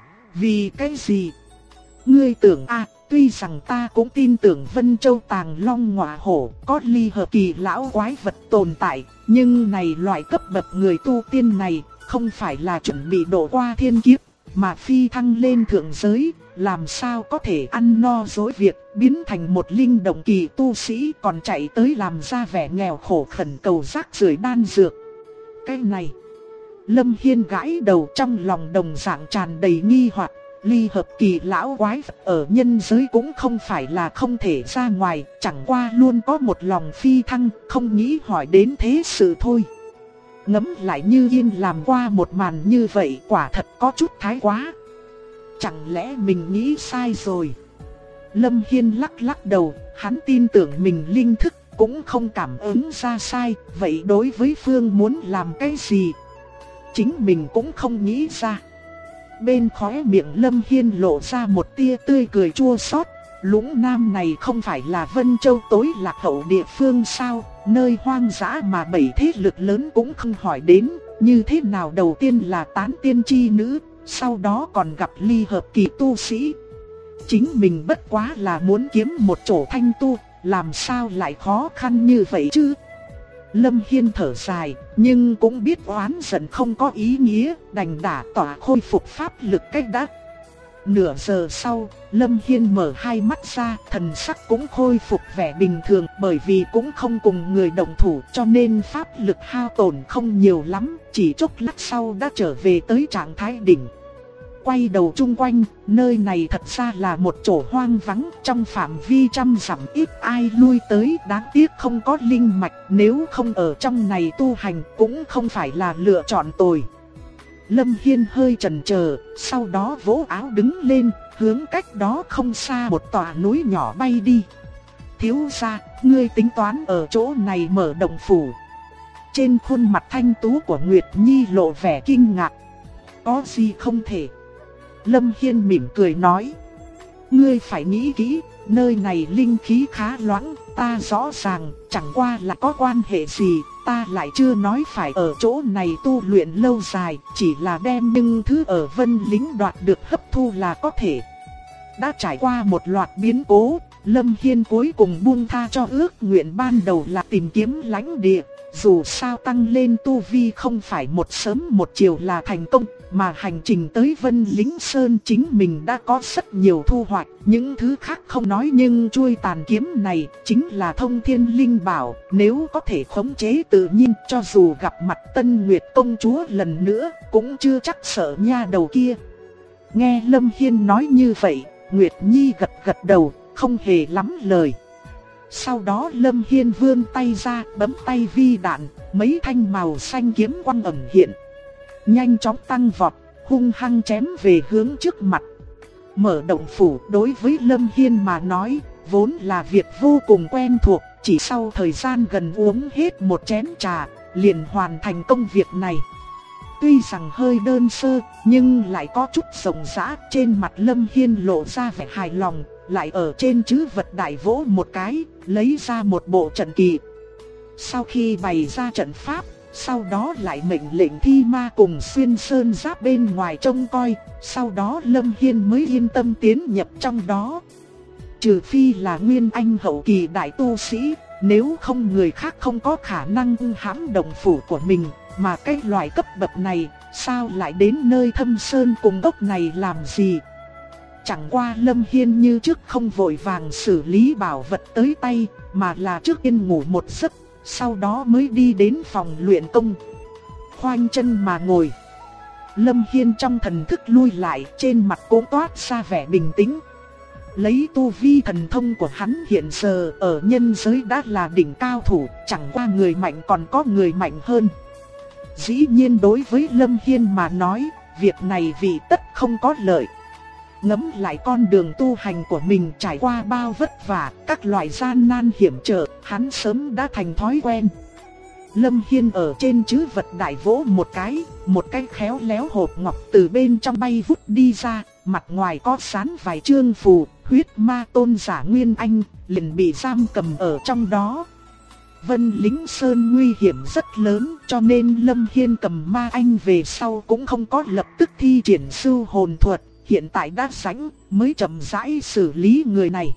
Vì cái gì? Ngươi tưởng tuy rằng ta cũng tin tưởng Vân Châu Tàng Long Ngọa Hổ có ly hợp kỳ lão quái vật tồn tại, nhưng này loại cấp bậc người tu tiên này không phải là chuẩn bị độ qua thiên kiếp, mà phi thăng lên thượng giới, làm sao có thể ăn no dối việc, biến thành một linh động kỳ tu sĩ còn chạy tới làm ra vẻ nghèo khổ khẩn cầu rác rưởi đan dược. Cái này, Lâm Hiên gãi đầu, trong lòng đồng dạng tràn đầy nghi hoặc. Ly hợp kỳ lão quái vật ở nhân giới cũng không phải là không thể ra ngoài, chẳng qua luôn có một lòng phi thăng, không nghĩ hỏi đến thế sự thôi. Ngẫm lại Như Yên làm qua một màn như vậy, quả thật có chút thái quá. Chẳng lẽ mình nghĩ sai rồi? Lâm Hiên lắc lắc đầu, hắn tin tưởng mình linh thức, cũng không cảm ứng ra sai. Vậy đối với Phương muốn làm cái gì, chính mình cũng không nghĩ ra. Bên khóe miệng Lâm Hiên lộ ra một tia tươi cười chua xót. Lũng Nam này không phải là Vân Châu tối lạc hậu địa phương sao? Nơi hoang dã mà 7 thế lực lớn cũng không hỏi đến. Như thế nào đầu tiên là tán tiên chi nữ, sau đó còn gặp ly hợp kỳ tu sĩ. Chính mình bất quá là muốn kiếm một chỗ thanh tu, làm sao lại khó khăn như vậy chứ? Lâm Hiên thở dài, nhưng cũng biết oán giận không có ý nghĩa, đành đả tỏa khôi phục pháp lực cách đã. Nửa giờ sau, Lâm Hiên mở hai mắt ra, thần sắc cũng khôi phục vẻ bình thường, bởi vì cũng không cùng người đồng thủ cho nên pháp lực hao tổn không nhiều lắm, chỉ chốc lát sau đã trở về tới trạng thái đỉnh. Quay đầu chung quanh, nơi này thật ra là một chỗ hoang vắng, trong phạm vi trăm dặm ít ai lui tới, đáng tiếc không có linh mạch, nếu không ở trong này tu hành cũng không phải là lựa chọn tồi. Lâm Hiên hơi chần chờ, sau đó vỗ áo đứng lên, hướng cách đó không xa một tòa núi nhỏ bay đi. Thiếu gia, ngươi tính toán ở chỗ này mở động phủ. Trên khuôn mặt thanh tú của Nguyệt Nhi lộ vẻ kinh ngạc. Có gì không thể? Lâm Hiên mỉm cười nói. Ngươi phải nghĩ kỹ, nơi này linh khí khá loãng, ta rõ ràng, chẳng qua là có quan hệ gì, ta lại chưa nói phải ở chỗ này tu luyện lâu dài, chỉ là đem những thứ ở Vân Lính đoạt được hấp thu là có thể. Đã trải qua một loạt biến cố, Lâm Hiên cuối cùng buông tha cho ước nguyện ban đầu là tìm kiếm lãnh địa. Dù sao tăng lên tu vi không phải một sớm một chiều là thành công, mà hành trình tới Vân Lính Sơn chính mình đã có rất nhiều thu hoạch. Những thứ khác không nói, nhưng chuôi tàn kiếm này chính là thông thiên linh bảo, nếu có thể khống chế tự nhiên, cho dù gặp mặt Tân Nguyệt công chúa lần nữa cũng chưa chắc sợ nha đầu kia. Nghe Lâm Hiên nói như vậy, Nguyệt Nhi gật gật đầu, không hề lắm lời. Sau đó Lâm Hiên vươn tay ra, bấm tay vi đạn, mấy thanh màu xanh kiếm quang ẩn hiện. Nhanh chóng tăng vọt, hung hăng chém về hướng trước mặt. Mở động phủ đối với Lâm Hiên mà nói, vốn là việc vô cùng quen thuộc, chỉ sau thời gian gần uống hết một chén trà, liền hoàn thành công việc này. Tuy rằng hơi đơn sơ, nhưng lại có chút rộng rã, trên mặt Lâm Hiên lộ ra vẻ hài lòng, lại ở trên chữ vật đại vỗ một cái, lấy ra một bộ trận kỳ. Sau khi bày ra trận pháp, sau đó lại mệnh lệnh Thi Ma cùng Xuyên Sơn Giáp bên ngoài trông coi, sau đó Lâm Hiên mới yên tâm tiến nhập trong đó. Trừ phi là nguyên anh hậu kỳ đại tu sĩ, nếu không người khác không có khả năng hãm động phủ của mình, mà cái loại cấp bậc này, sao lại đến nơi thâm sơn cùng gốc này làm gì? Chẳng qua Lâm Hiên như trước không vội vàng xử lý bảo vật tới tay, mà là trước tiên ngủ một giấc, sau đó mới đi đến phòng luyện công. Khoanh chân mà ngồi. Lâm Hiên trong thần thức lui lại, trên mặt cũng toát ra vẻ bình tĩnh. Lấy tu vi thần thông của hắn hiện giờ ở nhân giới đã là đỉnh cao thủ, chẳng qua người mạnh còn có người mạnh hơn. Dĩ nhiên đối với Lâm Hiên mà nói, việc này vì tất không có lợi. Ngẫm lại con đường tu hành của mình trải qua bao vất vả, các loại gian nan hiểm trở, hắn sớm đã thành thói quen. Lâm Hiên ở trên chữ vật đại vỗ một cái khéo léo hộp ngọc từ bên trong bay vút đi ra, mặt ngoài có dán vài chương phù, huyết ma tôn giả Nguyên Anh, liền bị giam cầm ở trong đó. Vân Lính Sơn nguy hiểm rất lớn, cho nên Lâm Hiên cầm ma anh về sau cũng không có lập tức thi triển sư hồn thuật, hiện tại đã rảnh mới chậm rãi xử lý người này.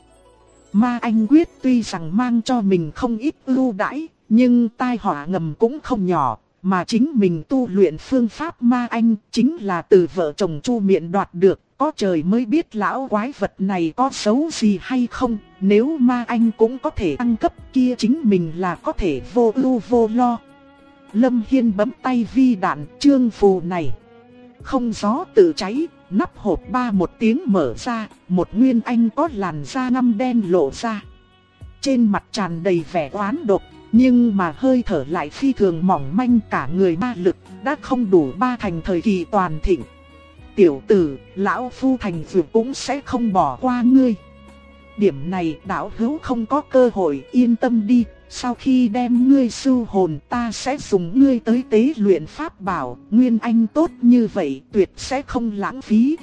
Ma anh quyết tuy rằng mang cho mình không ít ưu đãi, nhưng tai họa ngầm cũng không nhỏ, mà chính mình tu luyện phương pháp ma anh chính là từ vợ chồng Chu Miện đoạt được, có trời mới biết lão quái vật này có xấu gì hay không, nếu ma anh cũng có thể tăng cấp kia chính mình là có thể vô ưu vô lo. Lâm Hiên bấm tay vi đạn chương phù này. Không gió tự cháy, nắp hộp ba một tiếng mở ra, một nguyên anh có làn da ngăm đen lộ ra. Trên mặt tràn đầy vẻ oán độc, nhưng mà hơi thở lại phi thường mỏng manh, cả người ma lực đã không đủ ba thành thời kỳ toàn thịnh. Tiểu tử, lão phu thành dược cũng sẽ không bỏ qua ngươi. Điểm này đạo hữu không có cơ hội, yên tâm đi, sau khi đem ngươi sưu hồn ta sẽ dùng ngươi tới tế luyện pháp bảo, nguyên anh tốt như vậy tuyệt sẽ không lãng phí.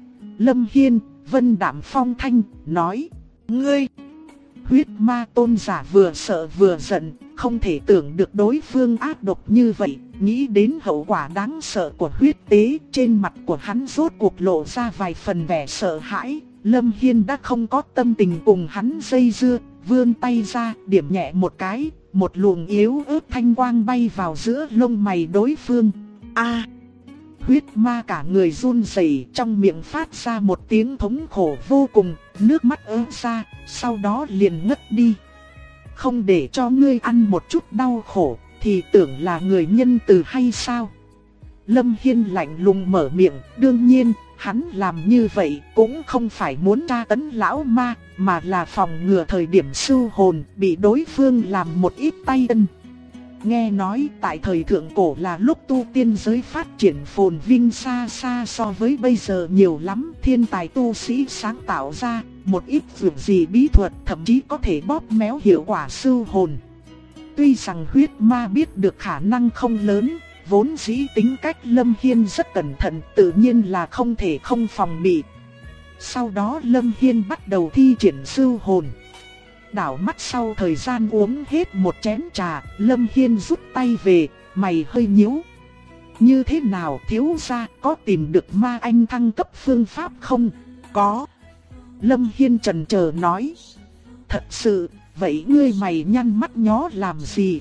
Lâm Hiên, Vân Đạm Phong thanh, nói, ngươi. Huyết ma tôn giả vừa sợ vừa giận, không thể tưởng được đối phương ác độc như vậy, nghĩ đến hậu quả đáng sợ của huyết tế, trên mặt của hắn rốt cuộc lộ ra vài phần vẻ sợ hãi. Lâm Hiên đã không có tâm tình cùng hắn dây dưa, vươn tay ra, điểm nhẹ một cái, một luồng yếu ớt thanh quang bay vào giữa lông mày đối phương. A! Huyết ma cả người run rẩy, trong miệng phát ra một tiếng thống khổ vô cùng, nước mắt ứa ra, sau đó liền ngất đi. Không để cho ngươi ăn một chút đau khổ, thì tưởng là người nhân từ hay sao? Lâm Hiên lạnh lùng mở miệng, đương nhiên, hắn làm như vậy cũng không phải muốn tra tấn lão ma, mà là phòng ngừa thời điểm sưu hồn bị đối phương làm một ít tay chân. Nghe nói tại thời thượng cổ là lúc tu tiên giới phát triển phồn vinh xa xa so với bây giờ nhiều lắm, thiên tài tu sĩ sáng tạo ra một ít việc gì bí thuật, thậm chí có thể bóp méo hiệu quả sưu hồn. Tuy rằng huyết ma biết được khả năng không lớn, vốn dĩ tính cách Lâm Hiên rất cẩn thận, tự nhiên là không thể không phòng bị. Sau đó Lâm Hiên bắt đầu thi triển sưu hồn. Đảo mắt sau thời gian uống hết một chén trà, Lâm Hiên rút tay về, mày hơi nhíu. Như thế nào thiếu gia, có tìm được ma anh thăng cấp phương pháp không? Có. Lâm Hiên chần chờ nói. Thật sự, vậy ngươi mày nhăn mắt nhó làm gì?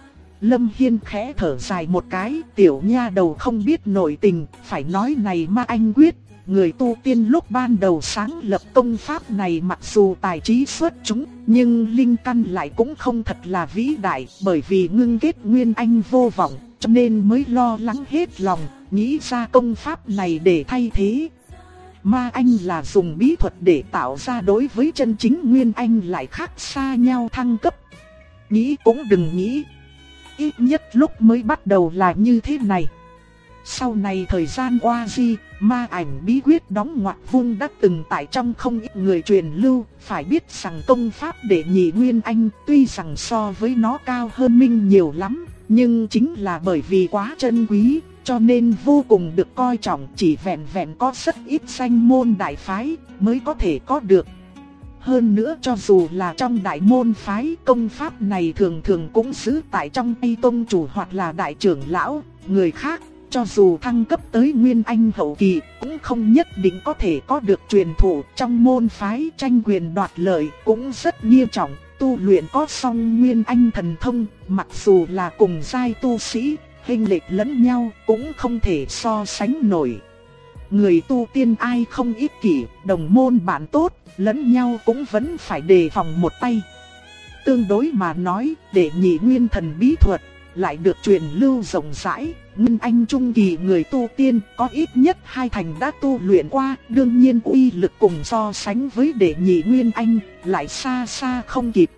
Lâm Hiên khẽ thở dài một cái, tiểu nha đầu không biết nội tình, phải nói này ma anh quyết. Người tu tiên lúc ban đầu sáng lập công pháp này mặc dù tài trí xuất chúng, nhưng linh căn lại cũng không thật là vĩ đại, bởi vì ngưng kết nguyên anh vô vọng, cho nên mới lo lắng hết lòng, nghĩ ra công pháp này để thay thế. ma anh là dùng bí thuật để tạo ra, đối với chân chính nguyên anh lại khác xa nhau thăng cấp. Nghĩ cũng đừng nghĩ. Ít nhất lúc mới bắt đầu là như thế này. Sau này thời gian qua đi, ma ảnh bí quyết đóng ngoặc vuông đã từng tại trong không ít người truyền lưu. Phải biết rằng công pháp đệ nhị nguyên anh tuy rằng so với nó cao hơn minh nhiều lắm, nhưng chính là bởi vì quá trân quý, cho nên vô cùng được coi trọng, chỉ vẹn vẹn có rất ít danh môn đại phái mới có thể có được. Hơn nữa cho dù là trong đại môn phái, công pháp này thường thường cũng giữ tại trong tay tông chủ hoặc là đại trưởng lão, người khác. Cho dù thăng cấp tới nguyên anh hậu kỳ cũng không nhất định có thể có được truyền thụ. Trong môn phái tranh quyền đoạt lợi cũng rất nghiêm trọng. Tu luyện có song nguyên anh thần thông, mặc dù là cùng giai tu sĩ, hình lệch lẫn nhau cũng không thể so sánh nổi. Người tu tiên ai không ích kỷ, đồng môn bạn tốt, lẫn nhau cũng vẫn phải đề phòng một tay. Tương đối mà nói, đệ nhị nguyên thần bí thuật lại được truyền lưu rộng rãi. Nguyên anh trung kỳ người tu tiên có ít nhất 2 thành đã tu luyện qua, đương nhiên uy lực cùng so sánh với đệ nhị nguyên anh lại xa xa không kịp.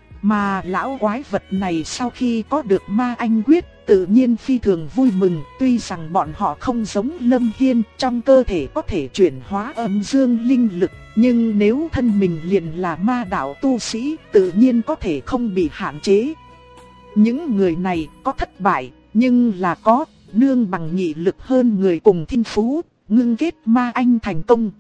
Mà lão quái vật này sau khi có được ma anh quyết tự nhiên phi thường vui mừng. Tuy rằng bọn họ không giống Lâm Hiên trong cơ thể có thể chuyển hóa âm dương linh lực, nhưng nếu thân mình liền là ma đạo tu sĩ tự nhiên có thể không bị hạn chế. Những người này có thất bại, nhưng là có nương bằng nghị lực hơn người cùng thiên phú, ngưng kết ma anh thành công.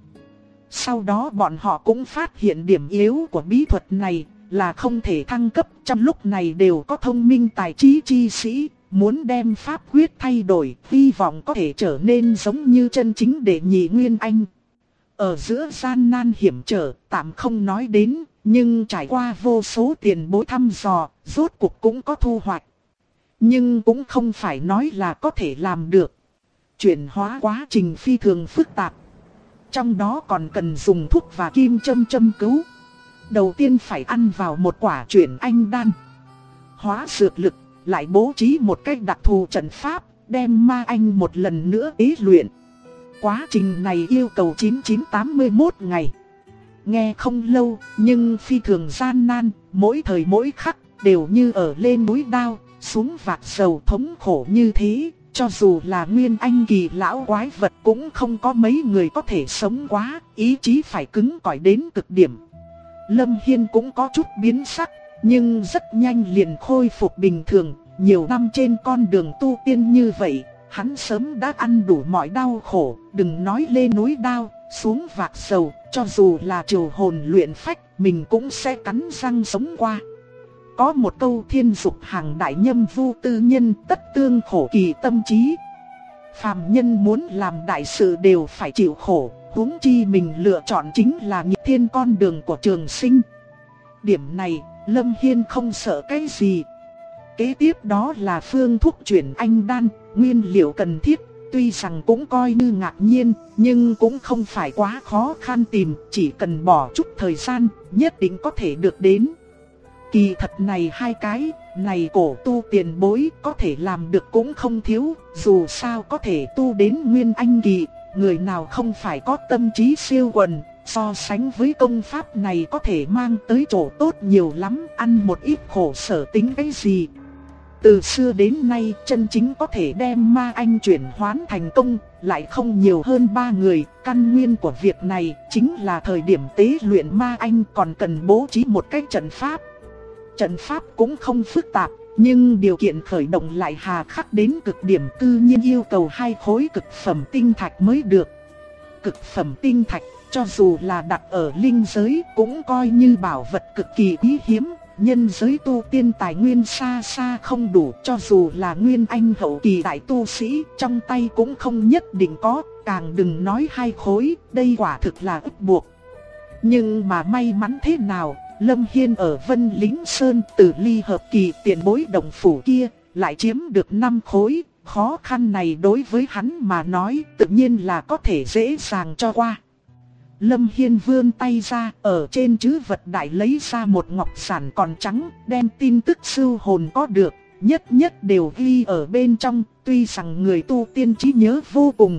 Sau đó bọn họ cũng phát hiện điểm yếu của bí thuật này là không thể thăng cấp. Trong lúc này đều có thông minh tài trí chi sĩ, muốn đem pháp quyết thay đổi, hy vọng có thể trở nên giống như chân chính đệ nhị nguyên anh. Ở giữa gian nan hiểm trở, tạm không nói đến, nhưng trải qua vô số tiền bối thăm dò, rốt cuộc cũng có thu hoạch. Nhưng cũng không phải nói là có thể làm được. Chuyển hóa quá trình phi thường phức tạp. Trong đó còn cần dùng thuốc và kim châm châm cứu. Đầu tiên phải ăn vào một quả chuyển anh đan, hóa dược lực, lại bố trí một cách đặc thù trận pháp, đem ma anh một lần nữa tế luyện. Quá trình này yêu cầu 9981 ngày. Nghe không lâu, nhưng phi thường gian nan, mỗi thời mỗi khắc đều như ở lên núi đao, xuống vạc sầu thống khổ như thế. Cho dù là nguyên anh kỳ lão quái vật cũng không có mấy người có thể sống quá, ý chí phải cứng cỏi đến cực điểm. Lâm Hiên cũng có chút biến sắc, nhưng rất nhanh liền khôi phục bình thường. Nhiều năm trên con đường tu tiên như vậy, hắn sớm đã ăn đủ mọi đau khổ, đừng nói lên núi đao, xuống vạc sầu, cho dù là triều hồn luyện phách, mình cũng sẽ cắn răng sống qua. Có một câu thiên dục hàng đại nhâm vu tư nhân, tất tương khổ kỳ tâm trí. Phàm nhân muốn làm đại sự đều phải chịu khổ, huống chi mình lựa chọn chính là nghịch thiên con đường của trường sinh. Điểm này, Lâm Hiên không sợ cái gì. Kế tiếp đó là phương thuốc chuyển anh đan, nguyên liệu cần thiết. Tuy rằng cũng coi như ngạc nhiên, nhưng cũng không phải quá khó khăn tìm, chỉ cần bỏ chút thời gian, nhất định có thể được đến. Kỳ thật này hai cái, này cổ tu tiền bối có thể làm được cũng không thiếu, dù sao có thể tu đến nguyên anh kỳ, người nào không phải có tâm trí siêu quần, so sánh với công pháp này có thể mang tới chỗ tốt nhiều lắm, ăn một ít khổ sở tính cái gì. Từ xưa đến nay chân chính có thể đem ma anh chuyển hoán thành công lại không nhiều hơn 3 người. Căn nguyên của việc này chính là thời điểm tế luyện ma anh còn cần bố trí một cái trận pháp. Trận pháp cũng không phức tạp, nhưng điều kiện khởi động lại hà khắc đến cực điểm, tự nhiên yêu cầu 2 khối cực phẩm tinh thạch mới được. Cực phẩm tinh thạch, cho dù là đặt ở linh giới cũng coi như bảo vật cực kỳ quý hiếm. Nhân giới tu tiên tài nguyên xa xa không đủ, cho dù là nguyên anh hậu kỳ đại tu sĩ trong tay cũng không nhất định có, càng đừng nói 2 khối, đây quả thực là ức buộc. Nhưng mà may mắn thế nào, Lâm Hiên ở Vân Lính Sơn từ ly hợp kỳ tiền bối đồng phủ kia lại chiếm được 5 khối, khó khăn này đối với hắn mà nói tự nhiên là có thể dễ dàng cho qua. Lâm Hiên vươn tay ra, ở trên trữ vật đại lấy ra một ngọc giản còn trắng, đem tin tức sưu hồn có được, nhất nhất đều ghi ở bên trong. Tuy rằng người tu tiên trí nhớ vô cùng tốt,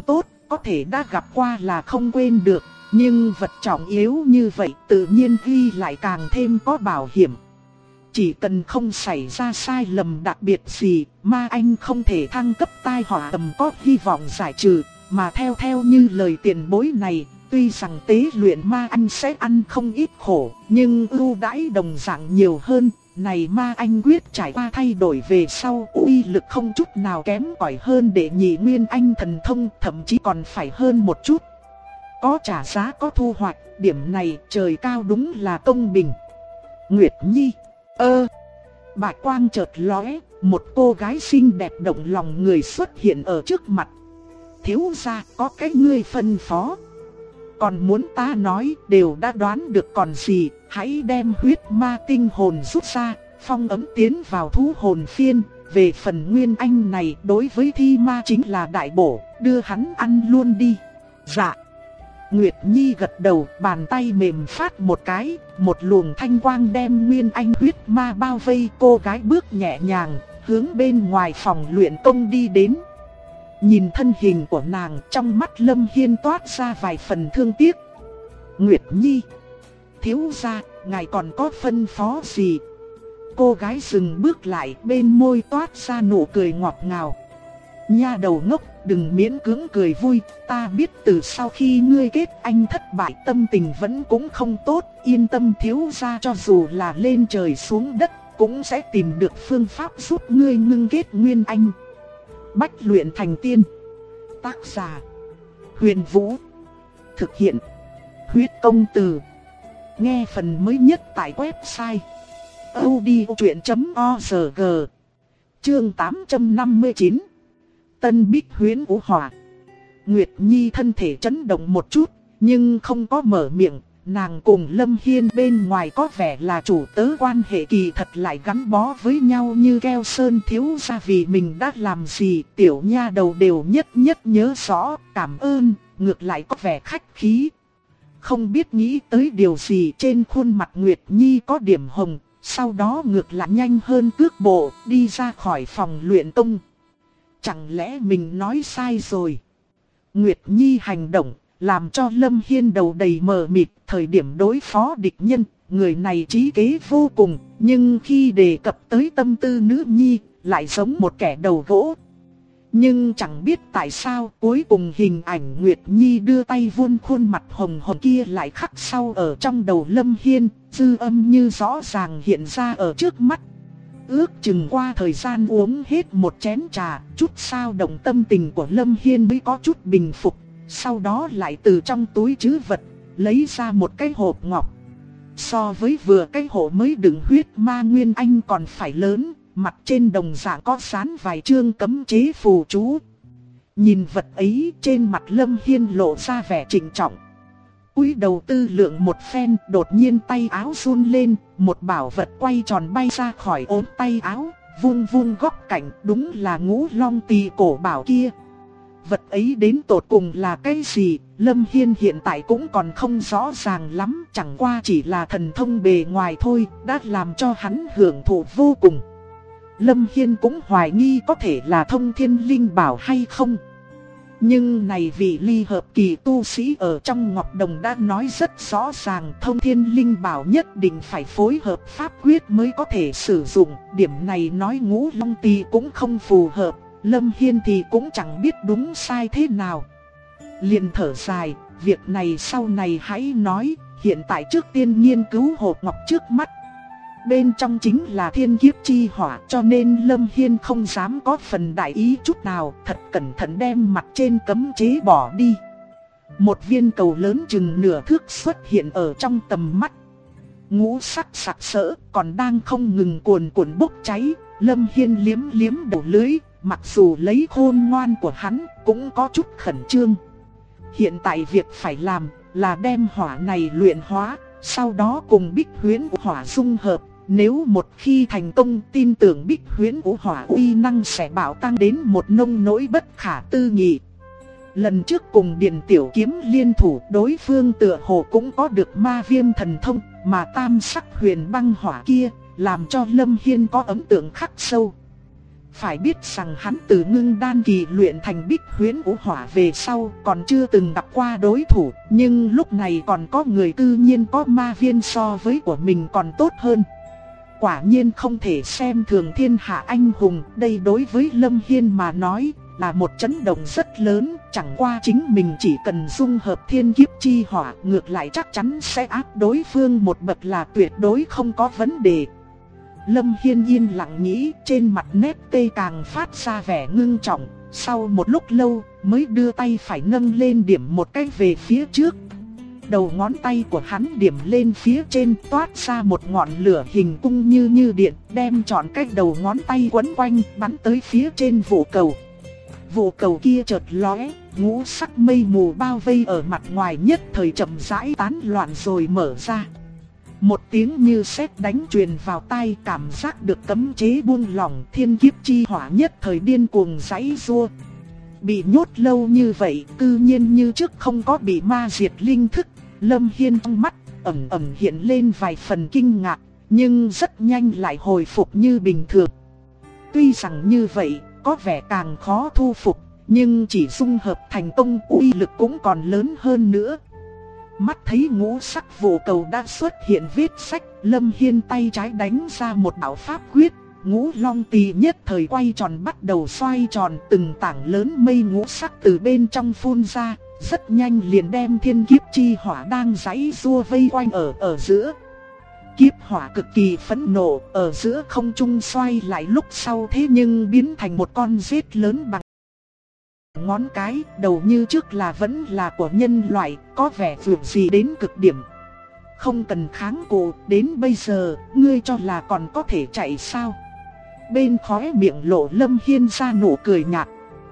có thể đã gặp qua là không quên được, nhưng vật trọng yếu như vậy tự nhiên ghi lại càng thêm có bảo hiểm. Chỉ cần không xảy ra sai lầm đặc biệt gì, ma anh không thể thăng cấp tai họa tầm có hy vọng giải trừ, mà theo như lời tiền bối này, tuy rằng tế luyện ma anh sẽ ăn không ít khổ, nhưng ưu đãi đồng dạng nhiều hơn. Này ma anh quyết trải qua thay đổi về sau, uy lực không chút nào kém cỏi hơn đệ nhị nguyên anh thần thông, thậm chí còn phải hơn một chút. Có trả giá có thu hoạch, điểm này trời cao đúng là công bình. Nguyệt Nhi, bạch quang chợt lóe, một cô gái xinh đẹp động lòng người xuất hiện ở trước mặt. Thiếu gia, có cái ngươi phân phó. Còn muốn ta nói, đều đã đoán được còn gì, hãy đem huyết ma tinh hồn rút ra, phong ấm tiến vào thú hồn phiên. Về phần nguyên anh này, đối với thi ma chính là đại bổ, đưa hắn ăn luôn đi. Dạ. Nguyệt Nhi gật đầu, bàn tay mềm phát một cái, một luồng thanh quang đem nguyên anh huyết ma bao vây. Cô gái bước nhẹ nhàng, hướng bên ngoài phòng luyện công đi đến. Nhìn thân hình của nàng, trong mắt Lâm Hiên toát ra vài phần thương tiếc. Nguyệt Nhi, thiếu gia, ngài còn có phân phó gì? Cô gái dừng bước lại, bên môi toát ra nụ cười ngọt ngào. Nha đầu ngốc, đừng miễn cưỡng cười vui, ta biết từ sau khi ngươi kết anh thất bại tâm tình vẫn cũng không tốt, yên tâm thiếu gia, cho dù là lên trời xuống đất, cũng sẽ tìm được phương pháp giúp ngươi ngưng kết nguyên anh. Bách luyện thành tiên. Tác giả: Huyền Vũ. Thực hiện: Huyết Công Từ. Nghe phần mới nhất tại website audiochuyện.org. Chương 859. Tân Bích Huyễn Vũ Hỏa. Nguyệt Nhi thân thể chấn động một chút, nhưng không có mở miệng. Nàng cùng Lâm Hiên bên ngoài có vẻ là chủ tớ, quan hệ kỳ thật lại gắn bó với nhau như keo sơn. Thiếu gia vì mình đã làm gì, tiểu nha đầu đều nhất nhất nhớ rõ, cảm ơn, ngược lại có vẻ khách khí. Không biết nghĩ tới điều gì, trên khuôn mặt Nguyệt Nhi có điểm hồng, sau đó ngược lại nhanh hơn cước bộ, đi ra khỏi phòng luyện công. Chẳng lẽ mình nói sai rồi? Nguyệt Nhi hành động làm cho Lâm Hiên đầu đầy mờ mịt. Thời điểm đối phó địch nhân, người này trí kế vô cùng, nhưng khi đề cập tới tâm tư nữ nhi, lại giống một kẻ đầu gỗ. Nhưng chẳng biết tại sao, cuối cùng hình ảnh Nguyệt Nhi đưa tay vuốt khuôn mặt hồng hồng kia lại khắc sâu ở trong đầu Lâm Hiên, dư âm như rõ ràng hiện ra ở trước mắt. Ước chừng qua thời gian uống hết một chén trà, chút sao động tâm tình của Lâm Hiên mới có chút bình phục. Sau đó lại từ trong túi trữ vật lấy ra một cái hộp ngọc. So với vừa cái hộp mới đựng huyết ma nguyên anh còn phải lớn, mặt trên đồng dạng có dán vài chương cấm chế phù chú. Nhìn vật ấy, trên mặt Lâm Hiên lộ ra vẻ trịnh trọng. Cúi đầu tư lượng một phen, đột nhiên tay áo run lên, một bảo vật quay tròn bay ra khỏi ốm tay áo, vung vung góc cạnh, đúng là Ngũ Long Tỳ cổ bảo kia. Vật ấy đến tột cùng là cái gì, Lâm Hiên hiện tại cũng còn không rõ ràng lắm, chẳng qua chỉ là thần thông bề ngoài thôi, đã làm cho hắn hưởng thụ vô cùng. Lâm Hiên cũng hoài nghi có thể là thông thiên linh bảo hay không. Nhưng này vị ly hợp kỳ tu sĩ ở trong Ngọc Đồng đã nói rất rõ ràng, thông thiên linh bảo nhất định phải phối hợp pháp quyết mới có thể sử dụng. Điểm này nói Ngũ Long Tỳ cũng không phù hợp, Lâm Hiên thì cũng chẳng biết đúng sai thế nào. Liền thở dài, việc này sau này hãy nói, hiện tại trước tiên nghiên cứu hộp ngọc trước mắt. Bên trong chính là thiên kiếp chi hỏa, cho nên Lâm Hiên không dám có phần đại ý chút nào, thật cẩn thận đem mặt trên cấm chế bỏ đi. Một viên cầu lớn chừng nửa thước xuất hiện ở trong tầm mắt. Ngũ sắc sặc sỡ, còn đang không ngừng cuồn cuộn bốc cháy. Lâm Hiên liếm liếm đầu lưỡi, mặc dù lấy khôn ngoan của hắn, cũng có chút khẩn trương. Hiện tại việc phải làm là đem hỏa này luyện hóa, sau đó cùng Bích Huyễn Hỏa dung hợp. Nếu một khi thành công, tin tưởng Bích Huyễn Hỏa uy năng sẽ bạo tăng đến một nông nỗi bất khả tư nghị. Lần trước cùng Điền Tiểu Kiếm liên thủ, đối phương tựa hồ cũng có được ma viêm thần thông, mà tam sắc huyền băng hỏa kia làm cho Lâm Hiên có ấn tượng khắc sâu. Phải biết rằng hắn từ ngưng đan kỳ luyện thành bích huyễn vũ hỏa về sau còn chưa từng gặp qua đối thủ, nhưng lúc này còn có người cư nhiên có ma viên so với của mình còn tốt hơn. Quả nhiên không thể xem thường thiên hạ anh hùng, đây đối với Lâm Hiên mà nói là một chấn động rất lớn, chẳng qua chính mình chỉ cần dung hợp thiên kiếp chi hỏa, ngược lại chắc chắn sẽ áp đối phương một bậc là tuyệt đối không có vấn đề. Lâm Hiên yên lặng nghĩ, trên mặt nét tê càng phát ra vẻ ngưng trọng, sau một lúc lâu mới đưa tay phải nâng lên điểm một cái về phía trước. Đầu ngón tay của hắn điểm lên phía trên, toát ra một ngọn lửa hình cung như điện, đem trọn cái đầu ngón tay quấn quanh, bắn tới phía trên vụ cầu. Vụ cầu kia chợt lóe, ngũ sắc mây mù bao vây ở mặt ngoài nhất thời chậm rãi tán loạn rồi mở ra. Một tiếng như sét đánh truyền vào tai, cảm giác được cấm chế buông lỏng, thiên kiếp chi hỏa nhất thời điên cuồng giãy giụa. Bị nhốt lâu như vậy, tự nhiên như trước không có bị ma diệt linh thức. Lâm Hiên trong mắt ẩn ẩn hiện lên vài phần kinh ngạc, nhưng rất nhanh lại hồi phục như bình thường. Tuy rằng như vậy, có vẻ càng khó thu phục, nhưng chỉ dung hợp thành công uy lực cũng còn lớn hơn nữa. Mắt thấy ngũ sắc vụ cầu đã xuất hiện vết sách, Lâm Hiên tay trái đánh ra một đạo pháp quyết, ngũ long tỳ nhất thời quay tròn bắt đầu xoay tròn, từng tảng lớn mây ngũ sắc từ bên trong phun ra, rất nhanh liền đem thiên kiếp chi hỏa đang giãy giụa vây quanh ở giữa. Kiếp hỏa cực kỳ phẫn nộ, ở giữa không trung xoay lại lúc sau thế nhưng biến thành một con rết lớn bằng ngón cái, đầu như trước là vẫn là của nhân loại, có vẻ vượt gì đến cực điểm. Không cần kháng cự, đến bây giờ, ngươi cho là còn có thể chạy sao? Bên khóe miệng lộ Lâm Hiên ra nụ cười nhạt.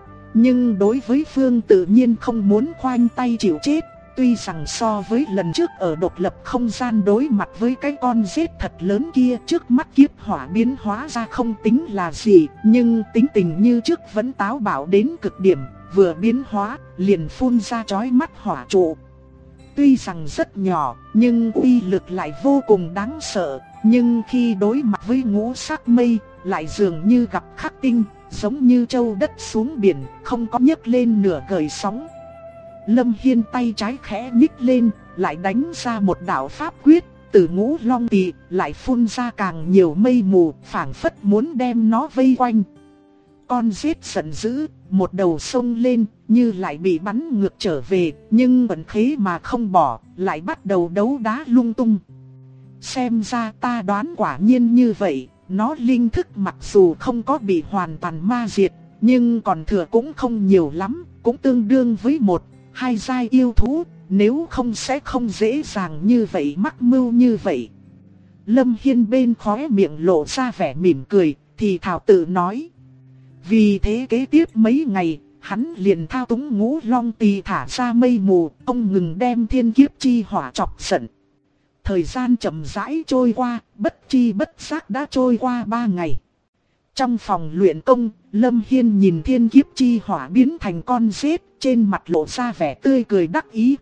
Nhưng đối với Phương tự nhiên không muốn khoanh tay chịu chết. Tuy rằng so với lần trước ở độc lập không gian đối mặt với cái con rết thật lớn kia, trước mắt kiếp hỏa biến hóa ra không tính là gì, nhưng tính tình như trước vẫn táo bạo đến cực điểm, vừa biến hóa liền phun ra chói mắt hỏa trụ. Tuy rằng rất nhỏ, nhưng uy lực lại vô cùng đáng sợ, nhưng khi đối mặt với ngũ sắc mây, lại dường như gặp khắc tinh, giống như châu đất xuống biển, không có nhấc lên nửa gợn sóng. Lâm Hiên tay trái khẽ nhích lên, lại đánh ra một đạo pháp quyết, từ ngũ long tỳ lại phun ra càng nhiều mây mù, phảng phất muốn đem nó vây quanh. Con rết giận dữ, một đầu sông lên, như lại bị bắn ngược trở về, nhưng vẫn khế mà không bỏ, lại bắt đầu đấu đá lung tung. Xem ra ta đoán quả nhiên như vậy, nó linh thức mặc dù không có bị hoàn toàn ma diệt, nhưng còn thừa cũng không nhiều lắm, cũng tương đương với một, hai giai yêu thú, nếu không sẽ không dễ dàng như vậy mắc mưu như vậy. Lâm Hiên bên khóe miệng lộ ra vẻ mỉm cười, thì thảo tự nói. Vì thế kế tiếp mấy ngày, hắn liền thao túng ngũ long tỳ thả ra mây mù, không ngừng đem thiên kiếp chi hỏa chọc giận. Thời gian chậm rãi trôi qua, bất chi bất giác đã trôi qua 3 ngày. Trong phòng luyện công, Lâm Hiên nhìn thiên kiếp chi hỏa biến thành con rết, trên mặt lộ ra vẻ tươi cười đắc ý.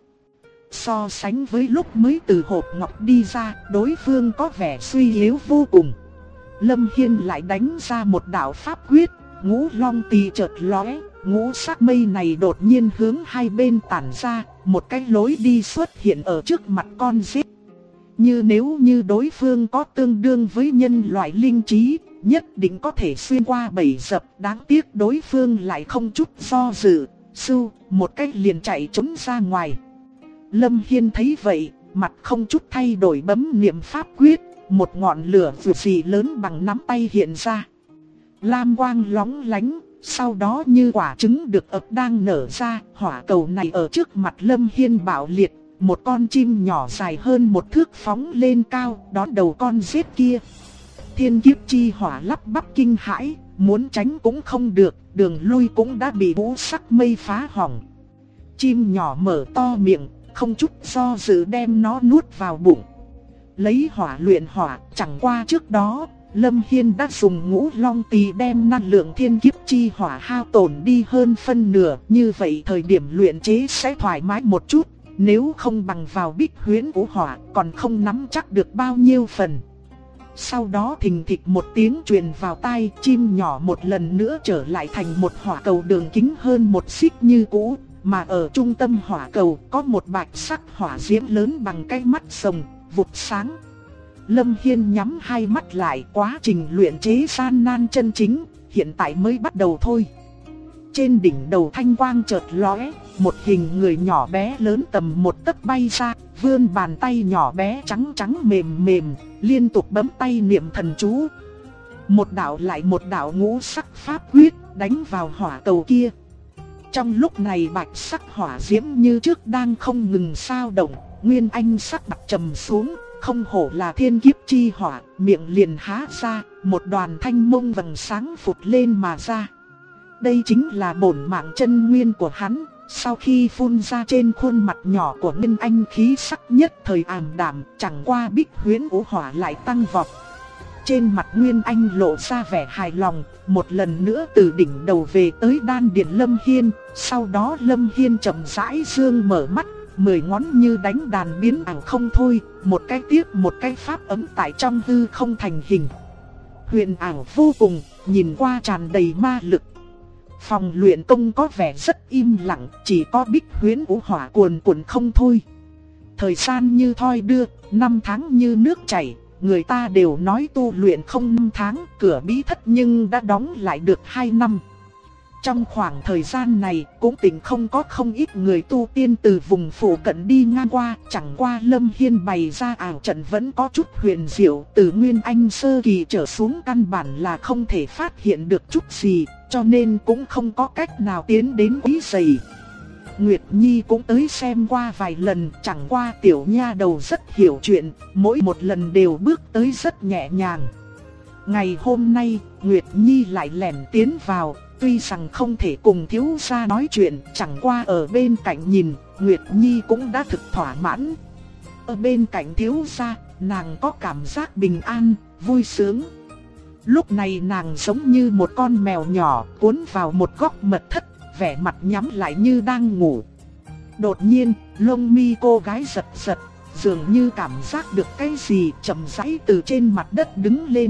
So sánh với lúc mới từ hộp ngọc đi ra, đối phương có vẻ suy yếu vô cùng. Lâm Hiên lại đánh ra một đạo pháp quyết, ngũ long tỳ chợt lóe, ngũ sắc mây này đột nhiên hướng hai bên tản ra, một cái lối đi xuất hiện ở trước mặt con rết. Như nếu như đối phương có tương đương với nhân loại linh trí, nhất định có thể xuyên qua bẫy dập, đáng tiếc đối phương lại không chút do dự, sưu, một cách liền chạy trốn ra ngoài. Lâm Hiên thấy vậy, mặt không chút thay đổi bấm niệm pháp quyết, một ngọn lửa vượt gì lớn bằng nắm tay hiện ra. Lam quang lóng lánh, sau đó như quả trứng được ấp đang nở ra, hỏa cầu này ở trước mặt Lâm Hiên bạo liệt. Một con chim nhỏ dài hơn một thước phóng lên cao, đón đầu con rết kia. Thiên kiếp chi hỏa lắp bắp kinh hãi, muốn tránh cũng không được, đường lui cũng đã bị ngũ sắc mây phá hỏng. Chim nhỏ mở to miệng, không chút do dự đem nó nuốt vào bụng. Lấy hỏa luyện hỏa, chẳng qua trước đó, Lâm Hiên đã dùng ngũ long tỳ đem năng lượng thiên kiếp chi hỏa hao tổn đi hơn phân nửa, như vậy thời điểm luyện chế sẽ thoải mái một chút. Nếu không bằng vào bích huyễn vũ hỏa còn không nắm chắc được bao nhiêu phần. Sau đó thình thịch một tiếng truyền vào tai, chim nhỏ một lần nữa trở lại thành một hỏa cầu đường kính hơn một xích như cũ. Mà ở trung tâm hỏa cầu có một bạch sắc hỏa diễm lớn bằng cái mắt rồng, vụt sáng. Lâm Hiên nhắm hai mắt lại, quá trình luyện chế gian nan chân chính, hiện tại mới bắt đầu thôi. Trên đỉnh đầu thanh quang chợt lóe, một hình người nhỏ bé lớn tầm một tấc bay ra, vươn bàn tay nhỏ bé trắng trắng mềm mềm, liên tục bấm tay niệm thần chú. Một đạo lại một đạo ngũ sắc pháp quyết đánh vào hỏa cầu kia. Trong lúc này bạch sắc hỏa diễm như trước đang không ngừng sao động, Nguyên Anh sắc mặt trầm xuống, không hổ là thiên kiếp chi hỏa, miệng liền há ra, một đoàn thanh mông vầng sáng phụt lên mà ra. Đây chính là bổn mạng chân nguyên của hắn, sau khi phun ra trên khuôn mặt nhỏ của Nguyên Anh khí sắc nhất thời ảm đạm, chẳng qua Bích Huyễn Vũ Hỏa lại tăng vọt. Trên mặt Nguyên Anh lộ ra vẻ hài lòng, một lần nữa từ đỉnh đầu về tới đan điền Lâm Hiên, sau đó Lâm Hiên chậm rãi dương mở mắt, 10 ngón như đánh đàn biến ảo không thôi, một cái tiếp một cái pháp ấm tại trong hư không thành hình. Huyền ảo vô cùng, nhìn qua tràn đầy ma lực. Phòng luyện công có vẻ rất im lặng, chỉ có Bích Huyễn Vũ Hỏa cuồn cuộn không thôi. Thời gian như thoi đưa, năm tháng như nước chảy, người ta đều nói tu luyện không 5 tháng, cửa bí thất nhưng đã đóng lại được 2 năm. Trong khoảng thời gian này, cũng tình không ít người tu tiên từ vùng phụ cận đi ngang qua, chẳng qua Lâm Hiên bày ra ảo trận vẫn có chút huyền diệu, từ Nguyên Anh sơ kỳ trở xuống căn bản là không thể phát hiện được chút gì, cho nên cũng không có cách nào tiến đến quấy rầy. Nguyệt Nhi cũng tới xem qua vài lần, chẳng qua tiểu nha đầu rất hiểu chuyện, mỗi một lần đều bước tới rất nhẹ nhàng. Ngày hôm nay, Nguyệt Nhi lại lẻn tiến vào, tuy rằng không thể cùng thiếu gia nói chuyện, chẳng qua ở bên cạnh nhìn, Nguyệt Nhi cũng đã thực thỏa mãn. Ở bên cạnh thiếu gia, nàng có cảm giác bình an, vui sướng. Lúc này nàng giống như một con mèo nhỏ cuốn vào một góc mật thất, vẻ mặt nhắm lại như đang ngủ. Đột nhiên, lông mi cô gái giật giật, dường như cảm giác được cái gì, chậm rãi từ trên mặt đất đứng lên.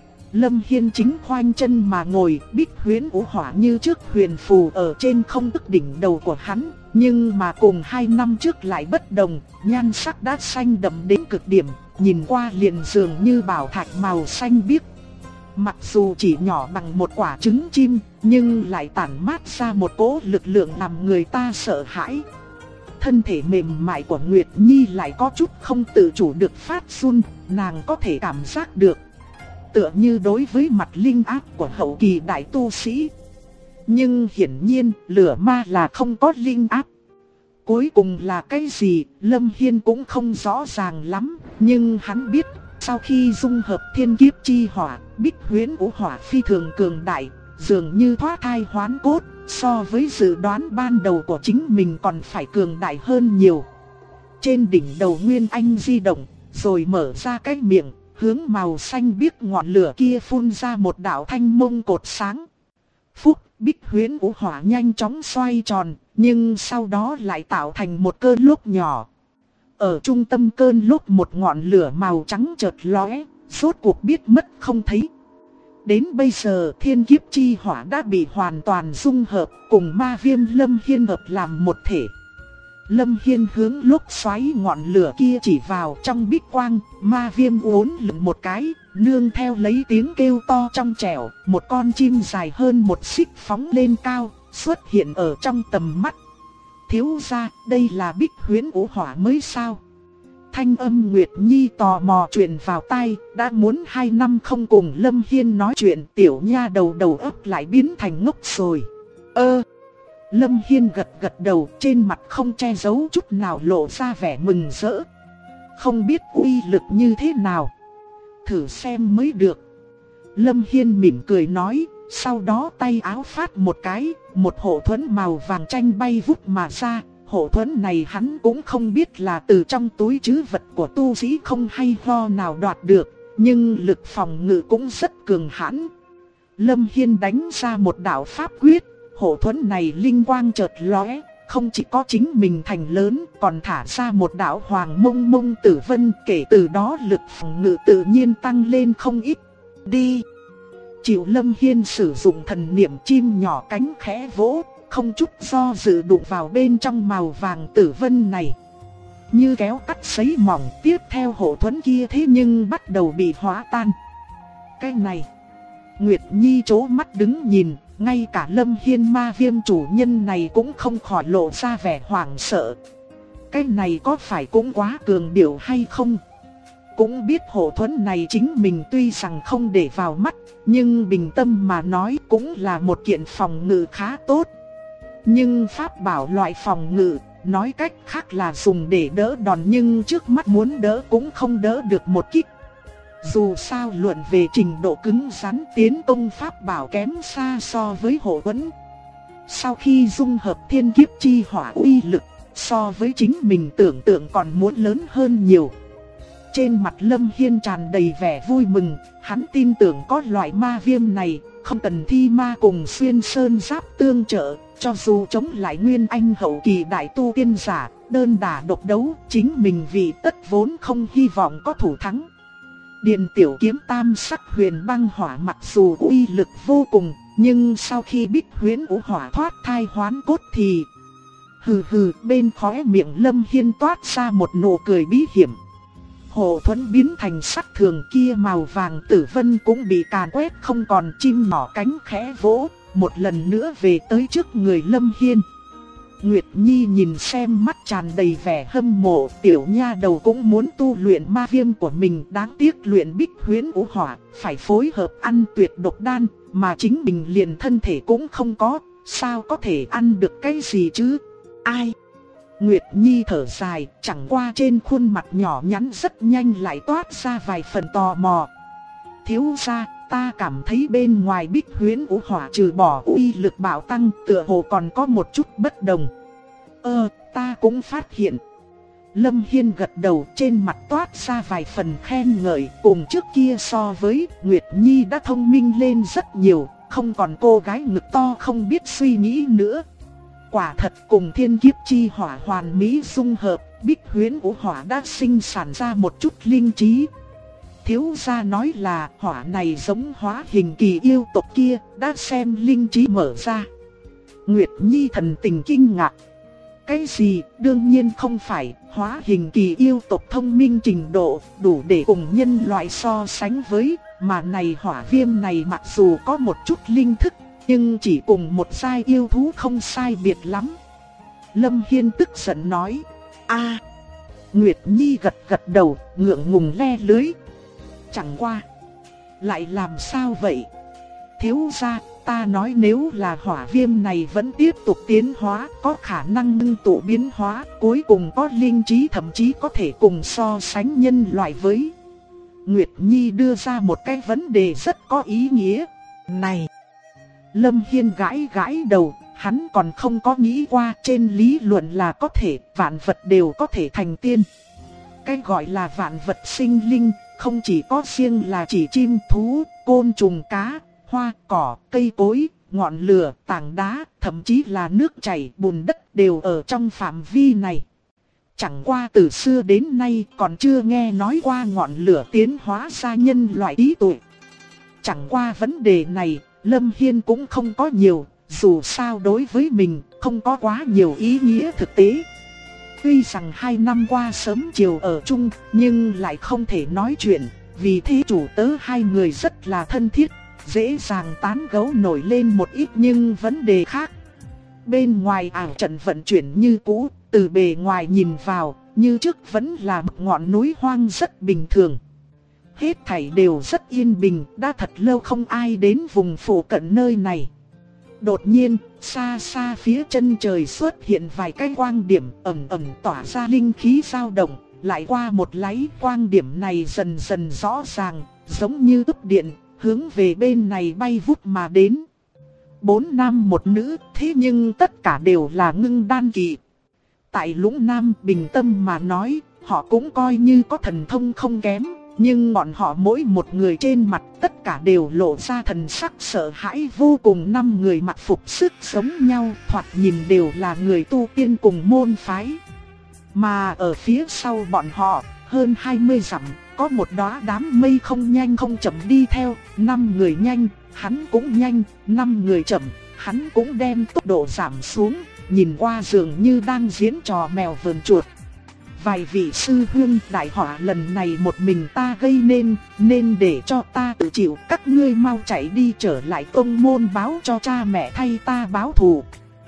Lâm Hiên chính khoanh chân mà ngồi, Bích Huyễn Vũ Hỏa như trước huyền phù ở trên không tức đỉnh đầu của hắn, nhưng mà cùng 2 năm trước lại bất đồng, nhan sắc đã xanh đậm đến cực điểm, nhìn qua liền dường như bảo thạch màu xanh biếc. Mặc dù chỉ nhỏ bằng một quả trứng chim, nhưng lại tản mát ra một cỗ lực lượng làm người ta sợ hãi. Thân thể mềm mại của Nguyệt Nhi lại có chút không tự chủ được phát run, nàng có thể cảm giác được. Tựa như đối với mặt linh áp của hậu kỳ đại tu sĩ. Nhưng hiển nhiên, lửa ma là không có linh áp. Cuối cùng là cái gì, Lâm Hiên cũng không rõ ràng lắm, nhưng hắn biết, sau khi dung hợp thiên kiếp chi hỏa, Bích Huyễn Vũ Hỏa phi thường cường đại, dường như thoát thai hoán cốt, so với dự đoán ban đầu của chính mình còn phải cường đại hơn nhiều. Trên đỉnh đầu Nguyên Anh di động, rồi mở ra cái miệng, hướng màu xanh biếc ngọn lửa kia phun ra một đạo thanh mông cột sáng. Phúc, Bích Huyễn Vũ Hỏa nhanh chóng xoay tròn, nhưng sau đó lại tạo thành một cơn lốc nhỏ. Ở trung tâm cơn lốc một ngọn lửa màu trắng chợt lóe, rốt cuộc biết mất không thấy. Đến bây giờ thiên kiếp chi hỏa đã bị hoàn toàn dung hợp, cùng ma viêm Lâm Hiên hợp làm một thể. Lâm Hiên hướng lốc xoáy ngọn lửa kia chỉ vào, trong bích quang, ma viêm uốn lượn một cái, nương theo lấy tiếng kêu to trong trẻo, một con chim dài hơn một xích phóng lên cao, xuất hiện ở trong tầm mắt. Thiếu gia, đây là Bích Huyễn Vũ Hỏa mới sao? Thanh âm Nguyệt Nhi tò mò truyền vào tai, đã muốn 2 năm không cùng Lâm Hiên nói chuyện, tiểu nha đầu óc lại biến thành ngốc rồi. Lâm Hiên gật gật đầu, trên mặt không che giấu chút nào lộ ra vẻ mừng rỡ. Không biết uy lực như thế nào, thử xem mới được. Lâm Hiên mỉm cười nói, sau đó tay áo phát một cái, một hộ thuẫn màu vàng chanh bay vút mà ra. Hộ thuẫn này hắn cũng không biết là từ trong túi trữ vật của tu sĩ không hay ho nào đoạt được, nhưng lực phòng ngự cũng rất cường hãn. Lâm Hiên đánh ra một đạo pháp quyết, hộ thuẫn này linh quang chợt lóe, không chỉ có chính mình thành lớn, còn thả ra một đạo hoàng mông mông tử vân, kể từ đó lực phòng ngự tự nhiên tăng lên không ít. Đi! Triệu Lâm Hiên sử dụng thần niệm chim nhỏ cánh khẽ vỗ, không chút do dự đụng vào bên trong màu vàng tử vân này. Như kéo cắt sấy mỏng, tiếp theo hộ thuẫn kia thế nhưng bắt đầu bị hóa tan. Cái này, Nguyệt Nhi chố mắt đứng nhìn, ngay cả Lâm Hiên ma viêm chủ nhân này cũng không khỏi lộ ra vẻ hoảng sợ. Cái này có phải cũng quá cường điệu hay không? Cũng biết hộ thuẫn này chính mình tuy rằng không để vào mắt, nhưng bình tâm mà nói cũng là một kiện phòng ngự khá tốt. Nhưng pháp bảo loại phòng ngự, nói cách khác là dùng để đỡ đòn, nhưng trước mắt muốn đỡ cũng không đỡ được một kích. Dù sao luận về trình độ cứng rắn, tiến công pháp bảo kém xa so với hộ thuẫn. Sau khi dung hợp thiên kiếp chi hỏa uy lực, so với chính mình tưởng tượng còn muốn lớn hơn nhiều. Trên mặt Lâm Hiên tràn đầy vẻ vui mừng, hắn tin tưởng có loại ma viêm này, không cần thi ma cùng xuyên sơn giáp tương trợ, cho dù chống lại nguyên anh hậu kỳ đại tu tiên giả, đơn đả độc đấu, chính mình vì tất vốn không hy vọng có thủ thắng. Điện tiểu kiếm tam sắc huyền băng hỏa mặc dù uy lực vô cùng, nhưng sau khi Bích Huyễn Vũ hỏa thoát thai hoán cốt thì... Hừ hừ, bên khóe miệng Lâm Hiên toát ra một nụ cười bí hiểm. Hộ thuẫn biến thành sắc thường kia, màu vàng tử vân cũng bị càn quét không còn, chim nhỏ cánh khẽ vỗ, một lần nữa về tới trước người Lâm Hiên. Nguyệt Nhi nhìn xem mắt tràn đầy vẻ hâm mộ, tiểu nha đầu cũng muốn tu luyện ma viêm của mình, đáng tiếc luyện Bích Huyễn Vũ hỏa, phải phối hợp ăn tuyệt độc đan, mà chính mình liền thân thể cũng không có, sao có thể ăn được cái gì chứ? Ai? Nguyệt Nhi thở dài, chẳng qua trên khuôn mặt nhỏ nhắn rất nhanh lại toát ra vài phần tò mò. Thiếu gia, ta cảm thấy bên ngoài Bích Huyễn Vũ hỏa trừ bỏ uy lực bạo tăng, tựa hồ còn có một chút bất đồng. Ta cũng phát hiện. Lâm Hiên gật đầu, trên mặt toát ra vài phần khen ngợi, cùng trước kia so với, Nguyệt Nhi đã thông minh lên rất nhiều, không còn cô gái ngực to không biết suy nghĩ nữa. Quả thật cùng thiên kiếp chi hỏa hoàn mỹ dung hợp, Bích Huyễn Vũ hỏa đã sinh sản ra một chút linh trí. Thiếu gia nói là hỏa này giống hóa hình kỳ yêu tộc kia, đã xem linh trí mở ra. Nguyệt Nhi thần tình kinh ngạc. Cái gì? Đương nhiên không phải, hóa hình kỳ yêu tộc thông minh trình độ đủ để cùng nhân loại so sánh với, mà này hỏa viêm này mặc dù có một chút linh thức, nhưng chỉ cùng một giai yêu thú không sai biệt lắm. Lâm Hiên tức giận nói. Nguyệt Nhi gật gật đầu, ngượng ngùng le lưới. Chẳng qua, lại làm sao vậy? Thiếu gia, ta nói nếu là hỏa viêm này vẫn tiếp tục tiến hóa, có khả năng ngưng tụ biến hóa, cuối cùng có linh trí, thậm chí có thể cùng so sánh nhân loại với. Nguyệt Nhi đưa ra một cái vấn đề rất có ý nghĩa. Này! Lâm Hiên gãi gãi đầu, hắn còn không có nghĩ qua, trên lý luận là có thể, vạn vật đều có thể thành tiên. Cái gọi là vạn vật sinh linh, không chỉ có riêng là chỉ chim thú, côn trùng cá, hoa, cỏ, cây cối, ngọn lửa, tảng đá, thậm chí là nước chảy, bùn đất đều ở trong phạm vi này. Chẳng qua từ xưa đến nay còn chưa nghe nói qua ngọn lửa tiến hóa ra nhân loại trí tuệ. Chẳng qua vấn đề này, Lâm Hiên cũng không có nhiều, dù sao đối với mình không có quá nhiều ý nghĩa thực tế. Tuy rằng 2 năm qua sớm chiều ở chung, nhưng lại không thể nói chuyện, vì thế chủ tớ hai người rất là thân thiết, dễ dàng tán gẫu nổi lên một ít nhưng vấn đề khác. Bên ngoài ảo trận vận chuyển như cũ, từ bề ngoài nhìn vào, như trước vẫn là một ngọn núi hoang rất bình thường. Hết thảy đều rất yên bình, đã thật lâu không ai đến vùng phụ cận nơi này. Đột nhiên, xa xa phía chân trời xuất hiện vài cái quang điểm ẩn ẩn tỏa ra linh khí dao động, lại qua một láy quang điểm này dần dần rõ ràng, giống như ức điện, hướng về bên này bay vút mà đến. 4 nam 1 nữ, thế nhưng tất cả đều là ngưng đan kỳ. Tại Lũng Nam bình tâm mà nói, họ cũng coi như có thần thông không kém, Nhưng bọn họ mỗi một người trên mặt tất cả đều lộ ra thần sắc sợ hãi vô cùng. 5 người mặc phục sức giống nhau, thoạt nhìn đều là người tu tiên cùng môn phái. Mà ở phía sau bọn họ, hơn 20 dặm, có một đóa đám mây không nhanh không chậm đi theo. 5 người nhanh, hắn cũng nhanh, 5 người chậm, hắn cũng đem tốc độ giảm xuống, nhìn qua dường như đang diễn trò mèo vờn chuột. Vài vị sư huynh, đại họa lần này một mình ta gây nên để cho ta tự chịu, các ngươi mau chạy đi trở lại tông môn báo cho cha mẹ thay ta báo thù.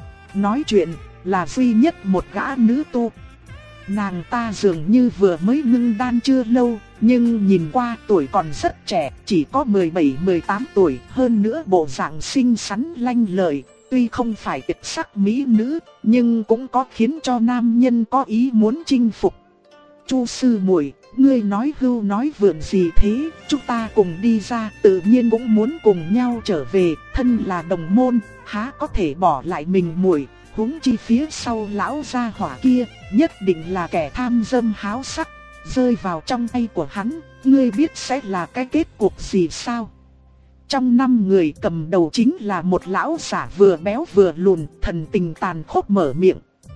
Nói chuyện là duy nhất một gã nữ tu. Nàng ta dường như vừa mới ngưng đan chưa lâu, nhưng nhìn qua tuổi còn rất trẻ, chỉ có 17-18 tuổi, hơn nữa bộ dạng xinh xắn lanh lợi. Tuy không phải tuyệt sắc mỹ nữ, nhưng cũng có khiến cho nam nhân có ý muốn chinh phục. Chu sư muội, ngươi nói hưu nói vượn gì thế? Chúng ta cùng đi ra, tự nhiên cũng muốn cùng nhau trở về. Thân là đồng môn, há có thể bỏ lại mình muội. Huống chi phía sau lão gia hỏa kia, nhất định là kẻ tham dâm háo sắc. Rơi vào trong tay của hắn, ngươi biết sẽ là cái kết cục gì sao? Trong 5 người cầm đầu chính là một lão giả vừa béo vừa lùn, thần tình tàn khốc mở miệng.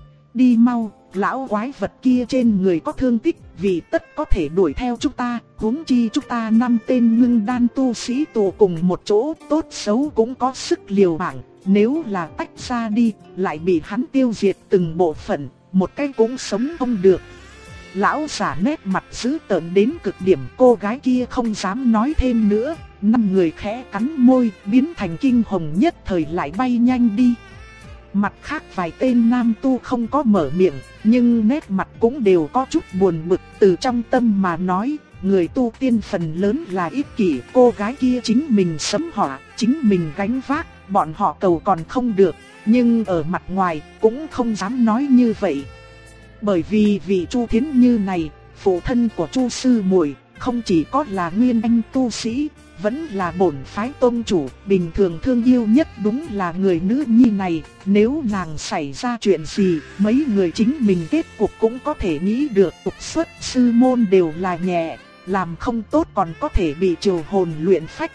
Đi mau, lão quái vật kia trên người có thương tích, vì tất có thể đuổi theo chúng ta, huống chi chúng ta 5 tên ngưng đan tu sĩ tụ cùng một chỗ, tốt xấu cũng có sức liều mạng, nếu là tách ra đi, lại bị hắn tiêu diệt từng bộ phận, một cái cũng sống không được. Lão giả nét mặt dữ tợn đến cực điểm, cô gái kia không dám nói thêm nữa. 5 người khẽ cắn môi, biến thành kinh hồng nhất thời lại bay nhanh đi. Mặt khác vài tên nam tu không có mở miệng, nhưng nét mặt cũng đều có chút buồn bực. Từ trong tâm mà nói, người tu tiên phần lớn là ích kỷ. Cô gái kia chính mình sấm họa, chính mình gánh vác, bọn họ cầu còn không được. Nhưng ở mặt ngoài cũng không dám nói như vậy. Bởi vì vị Chu Thiến Như này, phụ thân của Chu sư muội, không chỉ có là nguyên anh tu sĩ, vẫn là bổn phái tôn chủ, bình thường thương yêu nhất đúng là người nữ nhi này. Nếu nàng xảy ra chuyện gì, mấy người chính mình kết cục cũng có thể nghĩ được. Tục xuất sư môn đều là nhẹ, làm không tốt còn có thể bị triều hồn luyện phách.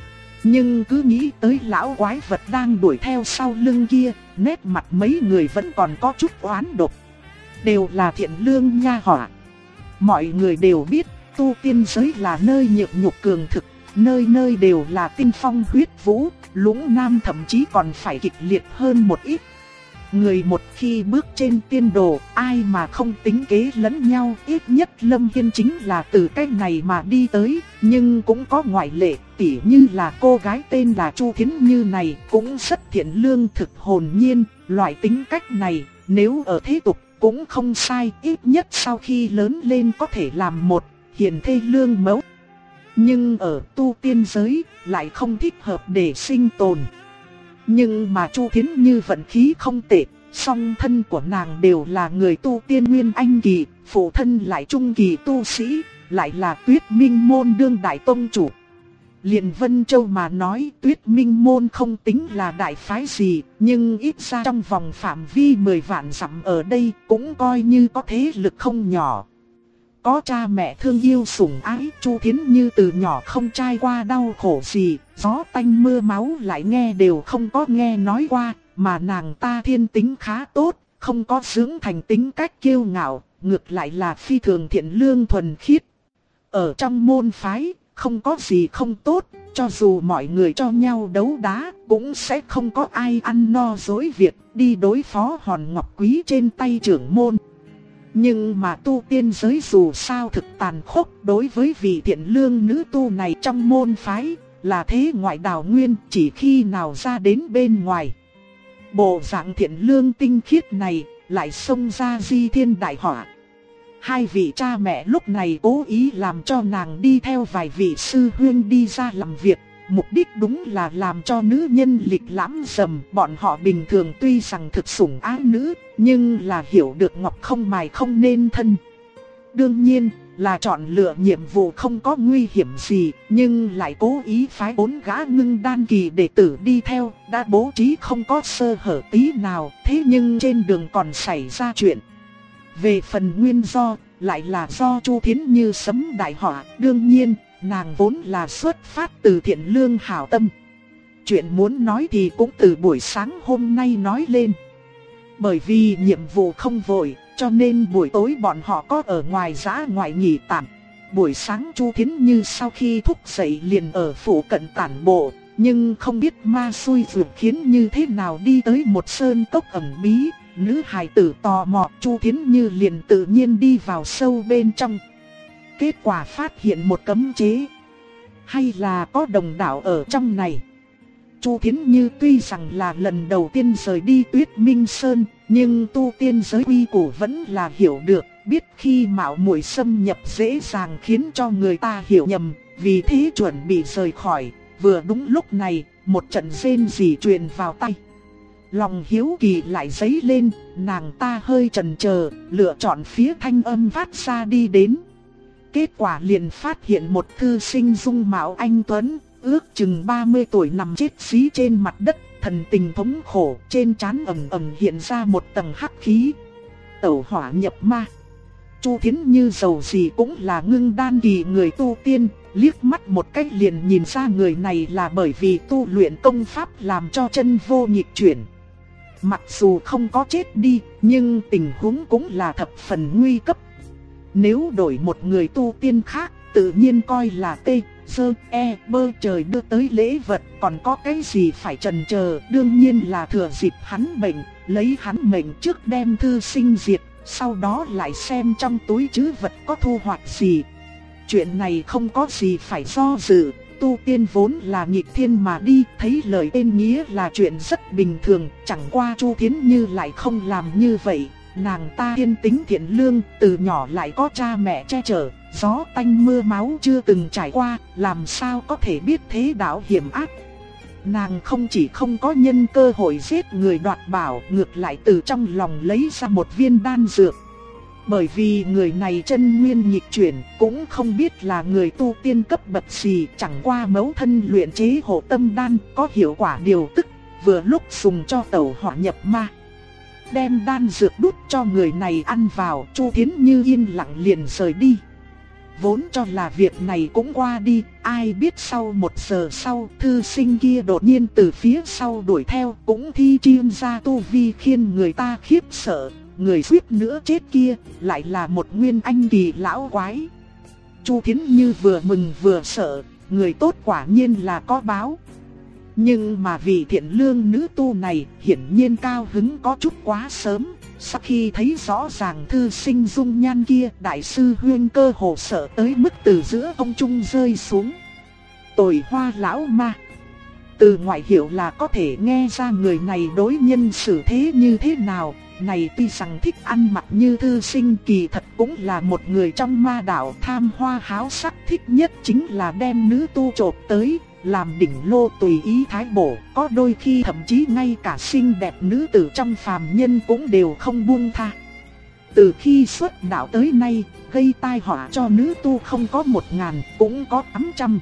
Nhưng cứ nghĩ tới lão quái vật đang đuổi theo sau lưng kia, nét mặt mấy người vẫn còn có chút oán độc. Đều là thiện lương nha họa. Mọi người đều biết, tu tiên giới là nơi nhược nhục cường thực, nơi nơi đều là tinh phong huyết vũ, Lũng Nam thậm chí còn phải kịch liệt hơn một ít. Người một khi bước trên tiên đồ, ai mà không tính kế lẫn nhau, ít nhất Lâm Hiên chính là từ cách này mà đi tới, nhưng cũng có ngoại lệ, tỉ như là cô gái tên là Chu Thiến Như này, cũng rất thiện lương thực hồn nhiên, loại tính cách này, nếu ở thế tục cũng không sai, ít nhất sau khi lớn lên có thể làm một hiền thê lương mẫu. Nhưng ở tu tiên giới lại không thích hợp để sinh tồn. Nhưng mà Chu Thiến Như vận khí không tệ, song thân của nàng đều là người tu tiên nguyên anh kỳ, phụ thân lại trung kỳ tu sĩ, lại là Tuyết Minh môn đương đại tông chủ. Liền Vân Châu mà nói, Tuyết Minh môn không tính là đại phái gì, nhưng ít ra trong vòng phạm vi 10 vạn dặm ở đây cũng coi như có thế lực không nhỏ. Có cha mẹ thương yêu sủng ái, Chu Thiến Như từ nhỏ không trải qua đau khổ gì, gió tanh mưa máu lại nghe đều không có nghe nói qua, mà nàng ta thiên tính khá tốt, không có dưỡng thành tính cách kiêu ngạo, ngược lại là phi thường thiện lương thuần khiết. Ở trong môn phái, không có gì không tốt, cho dù mọi người cho nhau đấu đá, cũng sẽ không có ai ăn no dối việc đi đối phó hòn ngọc quý trên tay trưởng môn. Nhưng mà tu tiên giới dù sao thực tàn khốc, đối với vị thiện lương nữ tu này trong môn phái, là thế ngoại đào nguyên, chỉ khi nào ra đến bên ngoài. Bộ dạng thiện lương tinh khiết này, lại xông ra di thiên đại họa. Hai vị cha mẹ lúc này cố ý làm cho nàng đi theo vài vị sư huynh đi ra làm việc. Mục đích đúng là làm cho nữ nhân lịch lãm dầm. Bọn họ bình thường tuy rằng thực sủng ái nữ, nhưng là hiểu được ngọc không mài không nên thân. Đương nhiên là chọn lựa nhiệm vụ không có nguy hiểm gì, nhưng lại cố ý phái 4 gã ngưng đan kỳ đệ tử đi theo, đã bố trí không có sơ hở tí nào, thế nhưng trên đường còn xảy ra chuyện. Về phần nguyên do, lại là do Chu Thiến Như sấm đại họa. Đương nhiên, nàng vốn là xuất phát từ thiện lương hảo tâm. Chuyện muốn nói thì cũng từ buổi sáng hôm nay nói lên. Bởi vì nhiệm vụ không vội, cho nên buổi tối bọn họ có ở ngoài dã ngoại nghỉ tạm. Buổi sáng Chu Thiến Như sau khi thức dậy liền ở phủ cận tản bộ, nhưng không biết ma xui ruột khiến như thế nào đi tới một sơn cốc ẩn bí. Nữ hài tử tò mò, Chu Thiến Như liền tự nhiên đi vào sâu bên trong. Kết quả phát hiện một cấm chế. Hay là có đồng đạo ở trong này. Chu Thiến Như tuy rằng là lần đầu tiên rời đi Tuyết Minh Sơn, nhưng tu tiên giới quy củ vẫn là hiểu được, biết khi mạo muội xâm nhập dễ dàng khiến cho người ta hiểu nhầm, vì thế chuẩn bị rời khỏi. Vừa đúng lúc này, một trận rên rỉ truyền vào tai. Lòng hiếu kỳ lại dấy lên, nàng ta hơi chần chờ, lựa chọn phía thanh âm phát ra đi đến. Kết quả liền phát hiện một thư sinh dung mạo anh tuấn, ước chừng 30 tuổi nằm chết xí trên mặt đất, thần tình thống khổ, trên trán ẩn ẩn hiện ra một tầng hắc khí. Tẩu hỏa nhập ma. Chu Thiến Như dầu gì cũng là ngưng đan kỳ người tu tiên, liếc mắt một cách liền nhìn ra người này là bởi vì tu luyện công pháp làm cho chân vô nhịp chuyển. Mặc dù không có chết đi, nhưng tình huống cũng là thập phần nguy cấp. Nếu đổi một người tu tiên khác, tự nhiên coi là bơ trời đưa tới lễ vật, còn có cái gì phải chần chờ. Đương nhiên là thừa dịp hắn bệnh, lấy hắn mệnh trước đem thư sinh diệt, sau đó lại xem trong túi trữ vật có thu hoạch gì. Chuyện này không có gì phải do dự, tu tiên vốn là nghịch thiên mà đi, thấy lời tên nghĩa là chuyện rất bình thường, chẳng qua Chu Thiến Như lại không làm như vậy. Nàng ta thiên tính thiện lương, từ nhỏ lại có cha mẹ che chở, gió tanh mưa máu chưa từng trải qua, làm sao có thể biết thế đạo hiểm ác. Nàng không chỉ không có nhân cơ hội giết người đoạt bảo, ngược lại từ trong lòng lấy ra một viên đan dược. Bởi vì người này chân nguyên nghịch chuyển, cũng không biết là người tu tiên cấp bậc gì, chẳng qua mẫu thân luyện chế hộ tâm đan có hiệu quả điều tức, vừa lúc dùng cho tẩu hỏa nhập ma. Đem đan dược đút cho người này ăn vào, Chu Thiến Như yên lặng liền rời đi. Vốn cho là việc này cũng qua đi, ai biết sau 1 giờ sau, thư sinh kia đột nhiên từ phía sau đuổi theo, cũng thi triển ra tu vi khiến người ta khiếp sợ. Người suýt nữa chết kia lại là một nguyên anh kỳ lão quái. Chu Thiến Như vừa mừng vừa sợ, người tốt quả nhiên là có báo. Nhưng mà vị thiện lương nữ tu này hiển nhiên cao hứng có chút quá sớm. Sau khi thấy rõ ràng thư sinh dung nhan kia, đại sư huynh cơ hồ sợ tới mức từ giữa không trung rơi xuống. Tồi hoa lão ma. Từ ngoại hiệu là có thể nghe ra người này đối nhân xử thế như thế nào. Này tuy rằng thích ăn mặc như thư sinh, kỳ thật cũng là một người trong ma đạo tham hoa háo sắc, thích nhất chính là đem nữ tu chộp tới, làm đỉnh lô tùy ý thái bổ, có đôi khi thậm chí ngay cả xinh đẹp nữ tử trong phàm nhân cũng đều không buông tha. Từ khi xuất đạo tới nay, gây tai họa cho nữ tu không có 1000, cũng có 800.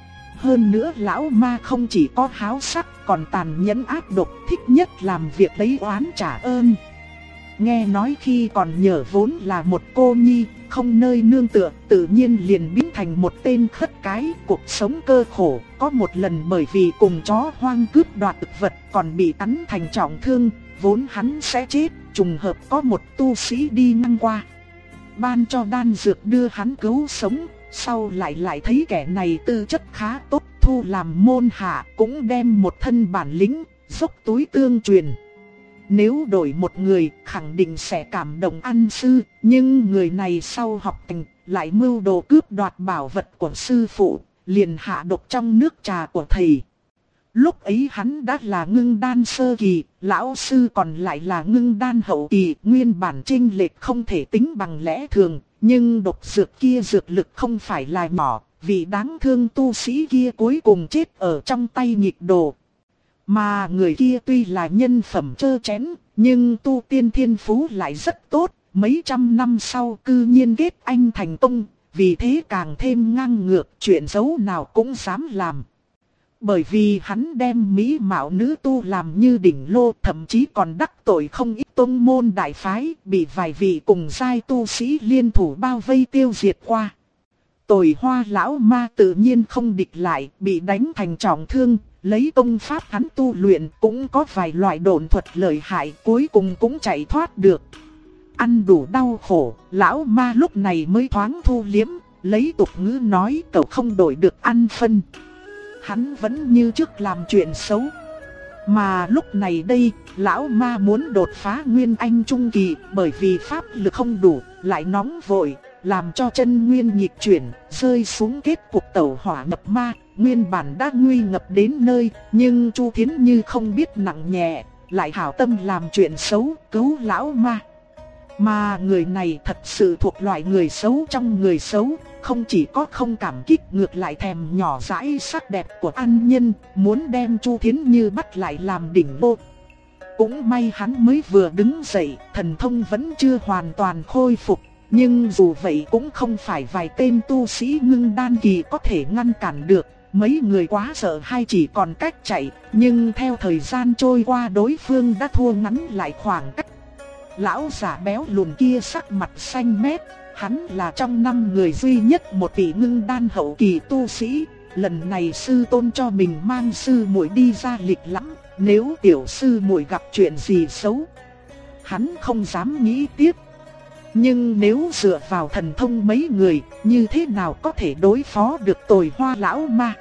Hơn nữa lão ma không chỉ có háo sắc, còn tàn nhẫn ác độc, thích nhất làm việc lấy oán trả ơn. Nghe nói khi còn nhỏ vốn là một cô nhi, không nơi nương tựa, tự nhiên liền biến thành một tên khất cái, cuộc sống cơ khổ. Có một lần bởi vì cùng chó hoang cướp đoạt thực vật còn bị cắn thành trọng thương, vốn hắn sẽ chết, trùng hợp có một tu sĩ đi ngang qua, ban cho đan dược đưa hắn cứu sống. Sau lại thấy kẻ này tư chất khá tốt, thu làm môn hạ, cũng đem một thân bản lĩnh, dốc túi tương truyền. Nếu đổi một người, khẳng định sẽ cảm động ăn sư, nhưng người này sau học thành, lại mưu đồ cướp đoạt bảo vật của sư phụ, liền hạ độc trong nước trà của thầy. Lúc ấy hắn đã là ngưng đan sơ kỳ, lão sư còn lại là ngưng đan hậu kỳ, nguyên bản chênh lệch không thể tính bằng lẽ thường, nhưng độc dược kia dược lực không phải là nhỏ, vì đáng thương tu sĩ kia cuối cùng chết ở trong tay nghịch đồ. Mà người kia tuy là nhân phẩm trơ trẽn, nhưng tu tiên thiên phú lại rất tốt, mấy trăm năm sau cư nhiên kết anh thành công, vì thế càng thêm ngang ngược, chuyện xấu nào cũng dám làm. Bởi vì hắn đem mỹ mạo nữ tu làm như đỉnh lô, thậm chí còn đắc tội không ít tông môn đại phái, bị vài vị cùng giai tu sĩ liên thủ bao vây tiêu diệt qua. Tồi Hoa lão ma tự nhiên không địch lại, bị đánh thành trọng thương, lấy công pháp hắn tu luyện cũng có vài loại độn thuật lợi hại, cuối cùng cũng chạy thoát được. Ăn đủ đau khổ, lão ma lúc này mới thoáng thu liếm, lấy tục ngữ nói cậu không đổi được ăn phân. Hắn vẫn như trước làm chuyện xấu. Mà lúc này đây, lão ma muốn đột phá Nguyên Anh Trung Kỳ, bởi vì pháp lực không đủ, lại nóng vội, làm cho chân nguyên nghịch chuyển, rơi xuống kết cục tẩu hỏa nhập ma. Nguyên bản đã nguy ngập đến nơi, nhưng Chu Thiến Như không biết nặng nhẹ, lại hảo tâm làm chuyện xấu, cứu lão ma. Mà người này thật sự thuộc loại người xấu trong người xấu, không chỉ có không cảm kích, ngược lại thèm nhỏ dãi sắc đẹp của an nhân, muốn đem Chu Thiến Như bắt lại làm đỉnh lô. Cũng may hắn mới vừa đứng dậy, thần thông vẫn chưa hoàn toàn khôi phục, nhưng dù vậy cũng không phải vài tên tu sĩ ngưng đan kỳ có thể ngăn cản được. Mấy người quá sợ hay chỉ còn cách chạy, nhưng theo thời gian trôi qua đối phương đã thua ngắn lại khoảng cách. Lão giả béo lùn kia sắc mặt xanh mét, hắn là trong 5 người duy nhất một vị ngưng đan hậu kỳ tu sĩ. Lần này sư tôn cho mình mang sư muội đi ra lịch lắm, nếu tiểu sư muội gặp chuyện gì xấu, hắn không dám nghĩ tiếp. Nhưng nếu dựa vào thần thông mấy người, như thế nào có thể đối phó được Tồi Hoa lão ma?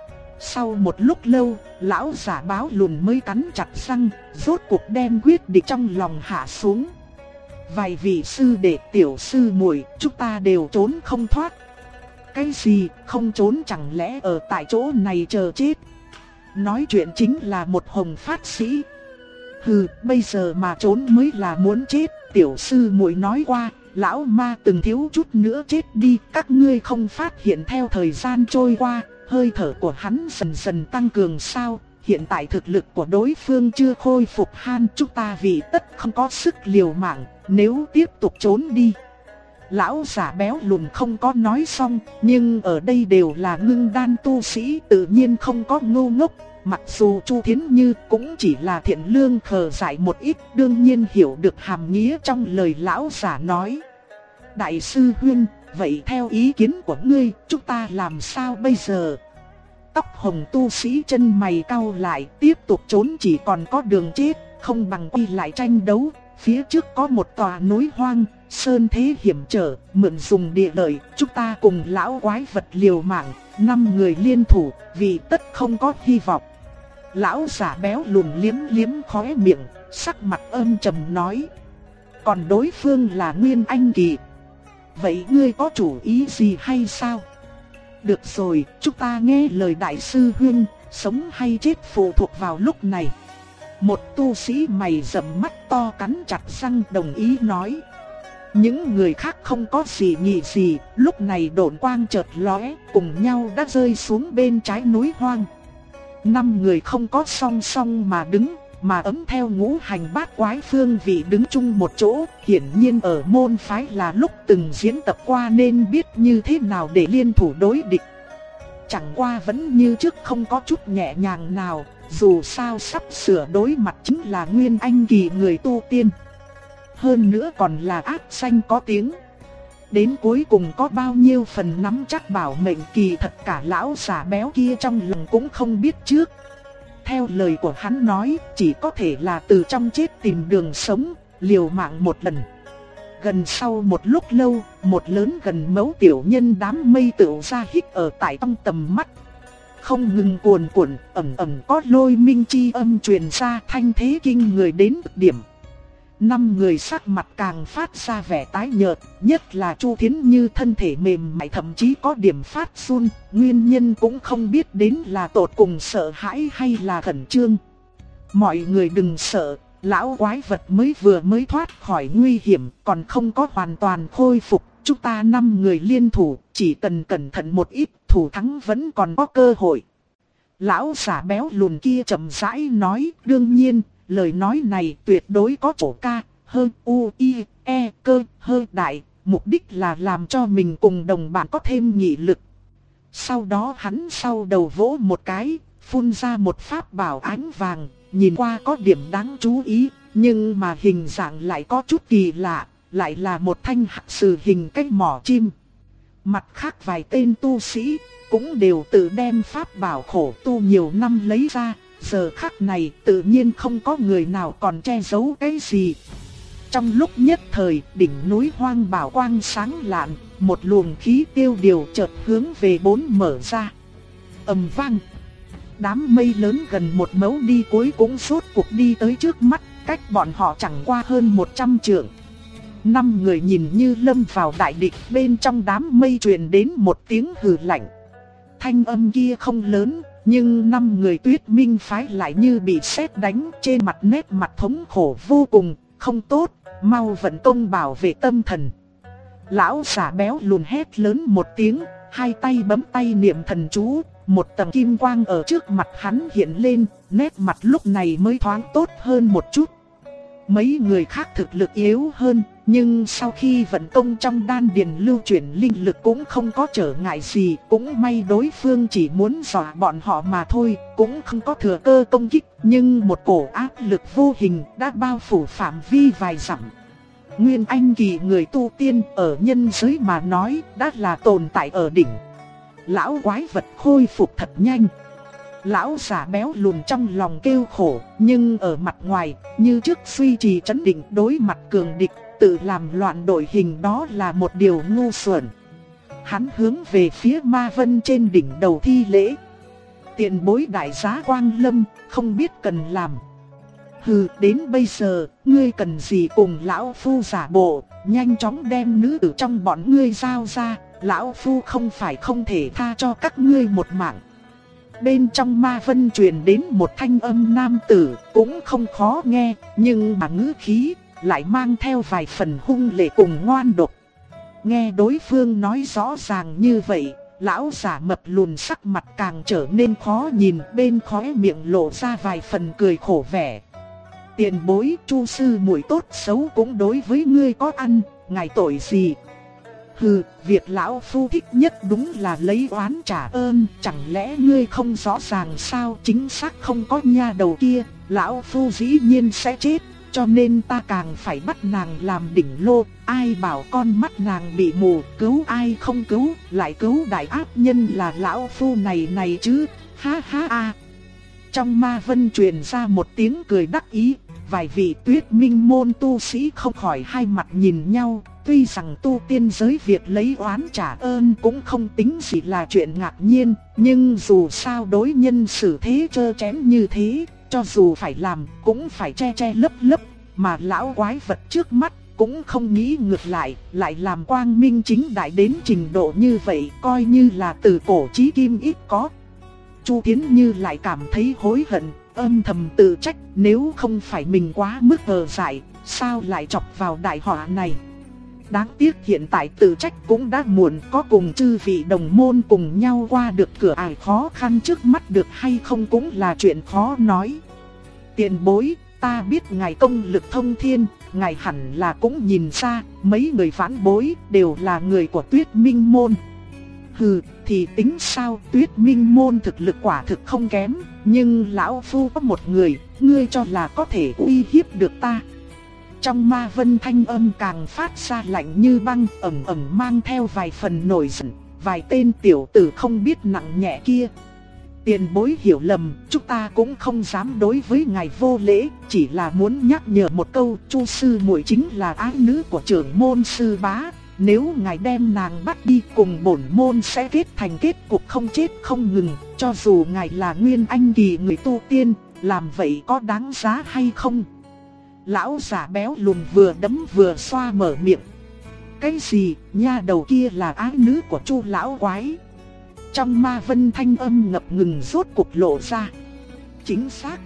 Sau một lúc lâu, lão giả báo lùn mới cắn chặt răng, rốt cuộc đem quyết định trong lòng hạ xuống. Vài vị sư đệ tiểu sư muội, chúng ta đều trốn không thoát. Cái gì, không trốn chẳng lẽ ở tại chỗ này chờ chết? Nói chuyện chính là một hồng phát sĩ. Hừ, bây giờ mà trốn mới là muốn chết. Tiểu sư muội nói qua, lão ma từng thiếu chút nữa chết đi. Các ngươi không phát hiện theo thời gian trôi qua, hơi thở của hắn dần dần tăng cường sao? Hiện tại thực lực của đối phương chưa khôi phục han, chúng ta vì tất không có sức liều mạng, nếu tiếp tục trốn đi. Lão giả béo lùn không có nói xong, nhưng ở đây đều là ngưng đan tu sĩ, tự nhiên không có ngu ngốc. Mặc dù Chu Thiến Như cũng chỉ là thiện lương khờ dại một ít, đương nhiên hiểu được hàm nghĩa trong lời lão giả nói. Đại sư huynh, vậy theo ý kiến của ngươi, chúng ta làm sao bây giờ? Tóc hồng tu sĩ chân mày cau lại, tiếp tục trốn chỉ còn có đường chết, không bằng quay lại tranh đấu. Phía trước có một tòa núi hoang, sơn thế hiểm trở, mượn dùng địa lợi, chúng ta cùng lão quái vật liều mạng, 5 người liên thủ, vì tất không có hy vọng. Lão giả béo lùn liếm liếm khóe miệng, sắc mặt âm trầm nói. Còn đối phương là Nguyên Anh kỳ. Vậy ngươi có chủ ý gì hay sao? Được rồi, chúng ta nghe lời đại sư huynh, sống hay chết phụ thuộc vào lúc này. Một tu sĩ mày rậm mắt to cắn chặt răng đồng ý nói. Những người khác không có gì nghĩ gì, lúc này độn quang chợt lóe, cùng nhau đã rơi xuống bên trái núi hoang. 5 người không có song song mà đứng, mà ấm theo ngũ hành bát quái phương vị đứng chung một chỗ. Hiển nhiên ở môn phái là lúc từng diễn tập qua nên biết như thế nào để liên thủ đối địch. Chẳng qua vẫn như trước không có chút nhẹ nhàng nào, dù sao sắp sửa đối mặt chính là Nguyên Anh kỳ người tu tiên. Hơn nữa còn là ác danh có tiếng. Đến cuối cùng có bao nhiêu phần nắm chắc bảo mệnh kỳ thật cả lão giả béo kia trong lòng cũng không biết trước. Theo lời của hắn nói, chỉ có thể là từ trong chết tìm đường sống, liều mạng một lần. Gần sau một lúc lâu, một lớn gần mấu tiểu nhân đám mây tựu ra hít ở tại trong tầm mắt. Không ngừng cuồn cuộn, ầm có lôi minh chi âm truyền ra, thanh thế kinh người đến cực điểm. 5 người sắc mặt càng phát ra vẻ tái nhợt, nhất là Chu Thiến Như thân thể mềm mại thậm chí có điểm phát run, nguyên nhân cũng không biết đến là tột cùng sợ hãi hay là khẩn trương. Mọi người đừng sợ, lão quái vật mới thoát khỏi nguy hiểm, còn không có hoàn toàn khôi phục, chúng ta 5 người liên thủ, chỉ cần cẩn thận một ít, thủ thắng vẫn còn có cơ hội. Lão giả béo lùn kia chậm rãi nói, đương nhiên, lời nói này tuyệt đối có chỗ ca, hơn u, i, e, cơ, hơi đại, mục đích là làm cho mình cùng đồng bạn có thêm nghị lực. Sau đó hắn sau đầu vỗ một cái, phun ra một pháp bảo ánh vàng, nhìn qua có điểm đáng chú ý, nhưng mà hình dạng lại có chút kỳ lạ, lại là một thanh hắc sử hình cái mỏ chim. Mặt khác vài tên tu sĩ cũng đều tự đem pháp bảo khổ tu nhiều năm lấy ra, giờ khắc này tự nhiên không có người nào còn che giấu cái gì. Trong lúc nhất thời, đỉnh núi hoang bảo quang sáng lạn, một luồng khí tiêu điều chợt hướng về bốn mở ra. Ầm vang, đám mây lớn gần một mẫu đi cuối cũng rốt cuộc đi tới trước mắt, cách bọn họ chẳng qua hơn 100 trượng. 5 người nhìn như lâm vào đại địch, bên trong đám mây truyền đến một tiếng hừ lạnh. Thanh âm kia không lớn, nhưng 5 người Tuyết Minh phái lại như bị sét đánh, trên mặt nét mặt thống khổ vô cùng, không tốt, mau vận công bảo vệ tâm thần. Lão giả béo lùn hét lớn một tiếng, hai tay bấm tay niệm thần chú, một tầng kim quang ở trước mặt hắn hiện lên, nét mặt lúc này mới thoáng tốt hơn một chút. Mấy người khác thực lực yếu hơn, nhưng sau khi vận công trong đan điền lưu chuyển linh lực cũng không có trở ngại gì, cũng may đối phương chỉ muốn dọa bọn họ mà thôi, cũng không có thừa cơ công kích, nhưng một cổ áp lực vô hình đã bao phủ phạm vi vài dặm. Nguyên anh kỳ người tu tiên ở nhân giới mà nói đã là tồn tại ở đỉnh. Lão quái vật khôi phục thật nhanh. Lão giả béo lùn trong lòng kêu khổ, nhưng ở mặt ngoài, như trước duy trì trấn định đối mặt cường địch, tự làm loạn đội hình đó là một điều ngu xuẩn. Hắn hướng về phía Ma Vân trên đỉnh đầu thi lễ. Tiền bối đại giá Quang Lâm, không biết cần làm. Hừ, đến bây giờ, ngươi cần gì cùng lão phu giả bộ, nhanh chóng đem nữ tử trong bọn ngươi giao ra, lão phu không phải không thể tha cho các ngươi một mạng. Bên trong Ma Vân truyền đến một thanh âm nam tử, cũng không khó nghe, nhưng mà ngữ khí lại mang theo vài phần hung lệ cùng ngoan độc. Nghe đối phương nói rõ ràng như vậy, lão giả mập lùn sắc mặt càng trở nên khó nhìn, bên khóe miệng lộ ra vài phần cười khổ vẻ. Tiền bối, Chu sư muội tốt xấu cũng đối với ngươi có ăn, ngài tội gì? Hừ, việc lão phu thích nhất đúng là lấy oán trả ơn, chẳng lẽ ngươi không rõ ràng sao? Chính xác không có nha đầu kia, lão phu dĩ nhiên sẽ chết, cho nên ta càng phải bắt nàng làm đỉnh lô. Ai bảo con mắt nàng bị mù, cứu ai không cứu, lại cứu đại ác nhân là lão phu này chứ, ha ha a. Trong Ma Vân truyền ra một tiếng cười đắc ý, vài vị Tuyết Minh môn tu sĩ không khỏi hai mặt nhìn nhau. Tuy rằng tu tiên giới việc lấy oán trả ơn cũng không tính gì là chuyện ngạc nhiên, nhưng dù sao đối nhân xử thế trơ trẽn như thế, cho dù phải làm cũng phải che che lấp lấp, mà lão quái vật trước mắt cũng không nghĩ ngược lại, lại làm quang minh chính đại đến trình độ như vậy, coi như là từ cổ chí kim ít có. Chu Tiến Như lại cảm thấy hối hận, âm thầm tự trách, nếu không phải mình quá mức ngờ dại, sao lại chọc vào đại họa này. Đáng tiếc hiện tại tự trách cũng đã muộn, có cùng chư vị đồng môn cùng nhau qua được cửa ải khó khăn trước mắt được hay không cũng là chuyện khó nói. Tiền bối, ta biết ngài công lực thông thiên, ngài hẳn là cũng nhìn ra, mấy người phản bối đều là người của Tuyết Minh môn. Hừ, thì tính sao, Tuyết Minh môn thực lực quả thực không kém, nhưng lão phu có một người, ngươi cho là có thể uy hiếp được ta. Trong Ma Vân thanh âm càng phát ra lạnh như băng, ẩm ẩm mang theo vài phần nổi giận, vài tên tiểu tử không biết nặng nhẹ kia. Tiền bối hiểu lầm, chúng ta cũng không dám đối với ngài vô lễ, chỉ là muốn nhắc nhở một câu, Chu sư muội chính là ái nữ của trưởng môn sư bá, nếu ngài đem nàng bắt đi cùng bổn môn sẽ kết thành kết cục không chết không ngừng, cho dù ngài là nguyên anh kỳ người tu tiên, làm vậy có đáng giá hay không? Lão giả béo lùn vừa đấm vừa xoa mở miệng. Cái gì, nha đầu kia là ái nữ của Chu lão quái? Trong Ma Vân thanh âm ngập ngừng rốt cuộc lộ ra. Chính xác.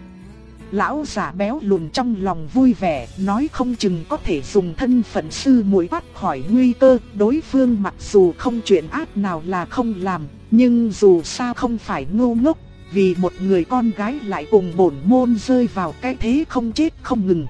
Lão giả béo lùn trong lòng vui vẻ, nói không chừng có thể dùng thân phận sư muội thoát khỏi nguy cơ. Đối phương mặc dù không chuyện ác nào là không làm, nhưng dù sao không phải ngu ngốc, vì một người con gái lại cùng bổn môn rơi vào cái thế không chết không ngừng.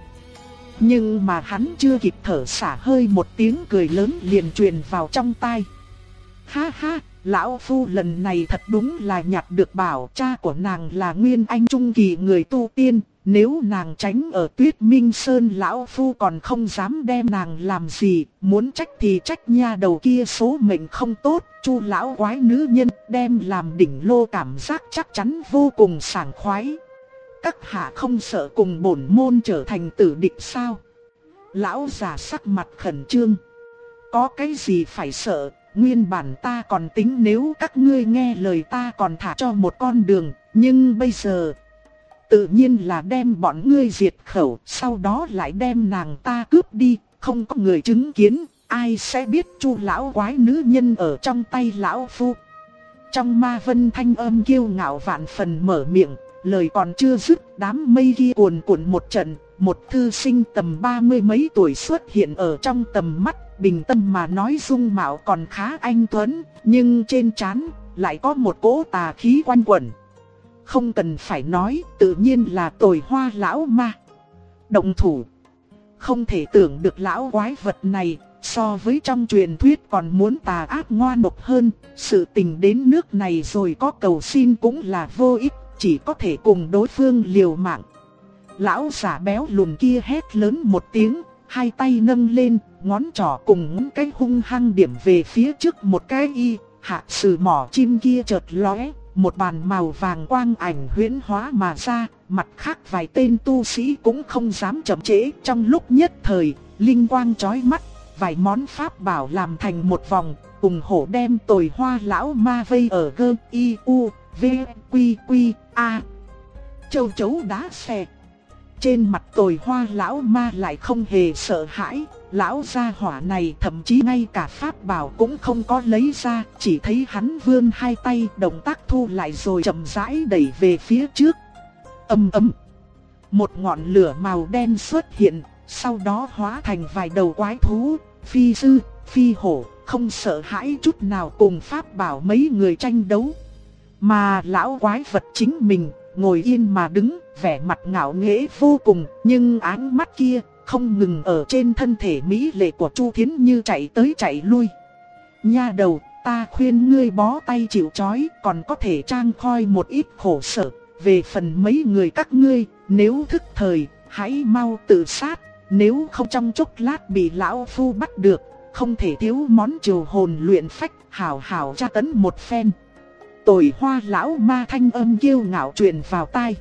Nhưng mà hắn chưa kịp thở xả hơi, một tiếng cười lớn liền truyền vào trong tai. Ha ha, Lão Phu lần này thật đúng là nhặt được bảo, cha của nàng là Nguyên Anh Trung Kỳ người tu tiên. Nếu nàng tránh ở Tuyết Minh Sơn, Lão Phu còn không dám đem nàng làm gì. Muốn trách thì trách nha đầu kia số mệnh không tốt. Chu lão quái nữ nhân đem làm đỉnh lô, cảm giác chắc chắn vô cùng sảng khoái. Các hạ không sợ cùng bổn môn trở thành tử địch sao? Lão già sắc mặt khẩn trương. Có cái gì phải sợ? Nguyên bản ta còn tính nếu các ngươi nghe lời ta còn thả cho một con đường. Nhưng bây giờ tự nhiên là đem bọn ngươi diệt khẩu, sau đó lại đem nàng ta cướp đi. Không có người chứng kiến, ai sẽ biết Chu lão quái nữ nhân ở trong tay Lão Phu. Trong ma vân thanh âm kiêu ngạo vạn phần mở miệng. Lời còn chưa dứt, đám mây kia cuồn cuộn một trận. Một thư sinh tầm 30 mấy tuổi xuất hiện ở trong tầm mắt. Bình tâm mà nói, dung mạo còn khá anh tuấn, nhưng trên trán lại có một cỗ tà khí quanh quẩn. Không cần phải nói, tự nhiên là Tồi Hoa lão ma. Động thủ. Không thể tưởng được lão quái vật này so với trong truyền thuyết còn muốn tà ác ngoan độc hơn. Sự tình đến nước này rồi có cầu xin cũng là vô ích, chỉ có thể cùng đối phương liều mạng. Lão giả béo lùn kia hét lớn một tiếng, hai tay nâng lên, ngón trỏ cùng ngón cái hung hăng điểm về phía trước một cái y. Hạ sử mỏ chim kia chợt lóe, một bàn màu vàng quang ảnh huyễn hóa mà ra. Mặt khác vài tên tu sĩ cũng không dám chậm trễ. Trong lúc nhất thời, linh quang chói mắt, vài món pháp bảo làm thành một vòng, cùng hổ đem Tồi Hoa lão ma vây ở gơ y u v quy quy a. Châu chấu đá xe. Trên mặt Tồi Hoa lão ma lại không hề sợ hãi. Lão gia hỏa này thậm chí ngay cả pháp bảo cũng không có lấy ra, chỉ thấy hắn vươn hai tay, động tác thu lại rồi chậm rãi đẩy về phía trước. Ầm ầm. Một ngọn lửa màu đen xuất hiện, sau đó hóa thành vài đầu quái thú, phi sư, phi hổ, không sợ hãi chút nào cùng pháp bảo mấy người tranh đấu. Mà lão quái vật chính mình ngồi yên mà đứng, vẻ mặt ngạo nghễ vô cùng, nhưng ánh mắt kia không ngừng ở trên thân thể mỹ lệ của Chu Thiến Như chạy tới chạy lui. Nha đầu, ta khuyên ngươi bó tay chịu trói, còn có thể trang khoi một ít khổ sở. Về phần mấy người các ngươi, nếu thức thời, hãy mau tự sát. Nếu không trong chốc lát bị Lão Phu bắt được, không thể thiếu món trừ hồn luyện phách, hảo hảo tra tấn một phen. Tồi Hoa lão ma thanh âm kiêu ngạo truyền vào tai.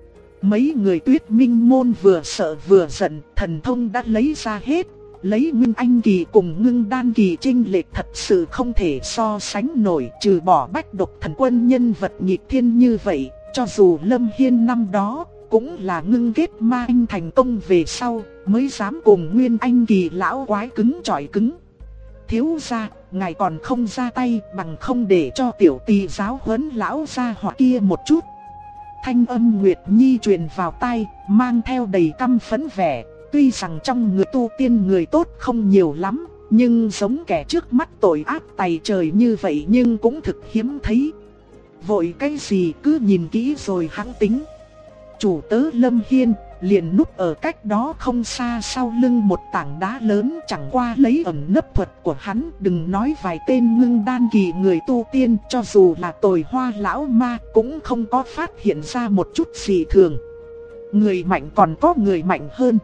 Mấy người Tuyết Minh môn vừa sợ vừa giận, thần thông đã lấy ra hết. Lấy Nguyên Anh kỳ cùng Ngưng Đan kỳ chênh lệch thật sự không thể so sánh nổi. Trừ bỏ Bách Độc Thần Quân nhân vật nghịch thiên như vậy, cho dù Lâm Hiên năm đó cũng là ngưng kết ma anh thành công về sau mới dám cùng Nguyên Anh kỳ lão quái cứng chọi cứng. Thiếu gia, ngài còn không ra tay, bằng không để cho tiểu tỳ giáo huấn lão gia hỏa kia một chút. Thanh âm Nguyệt Nhi truyền vào tai, mang theo đầy căm phẫn vẻ. Tuy rằng trong người tu tiên người tốt không nhiều lắm, nhưng giống kẻ trước mắt tội ác tày trời như vậy nhưng cũng thực hiếm thấy. Vội cái gì, cứ nhìn kỹ rồi hãng tính. Chủ tớ Lâm Hiên liền núp ở cách đó không xa sau lưng một tảng đá lớn, chẳng qua lấy ẩn nấp thuật của hắn. Đừng nói vài tên Ngưng Đan kỳ người tu tiên, cho dù là Tồi Hoa lão ma cũng không có phát hiện ra một chút gì thường. Người mạnh còn có người mạnh hơn.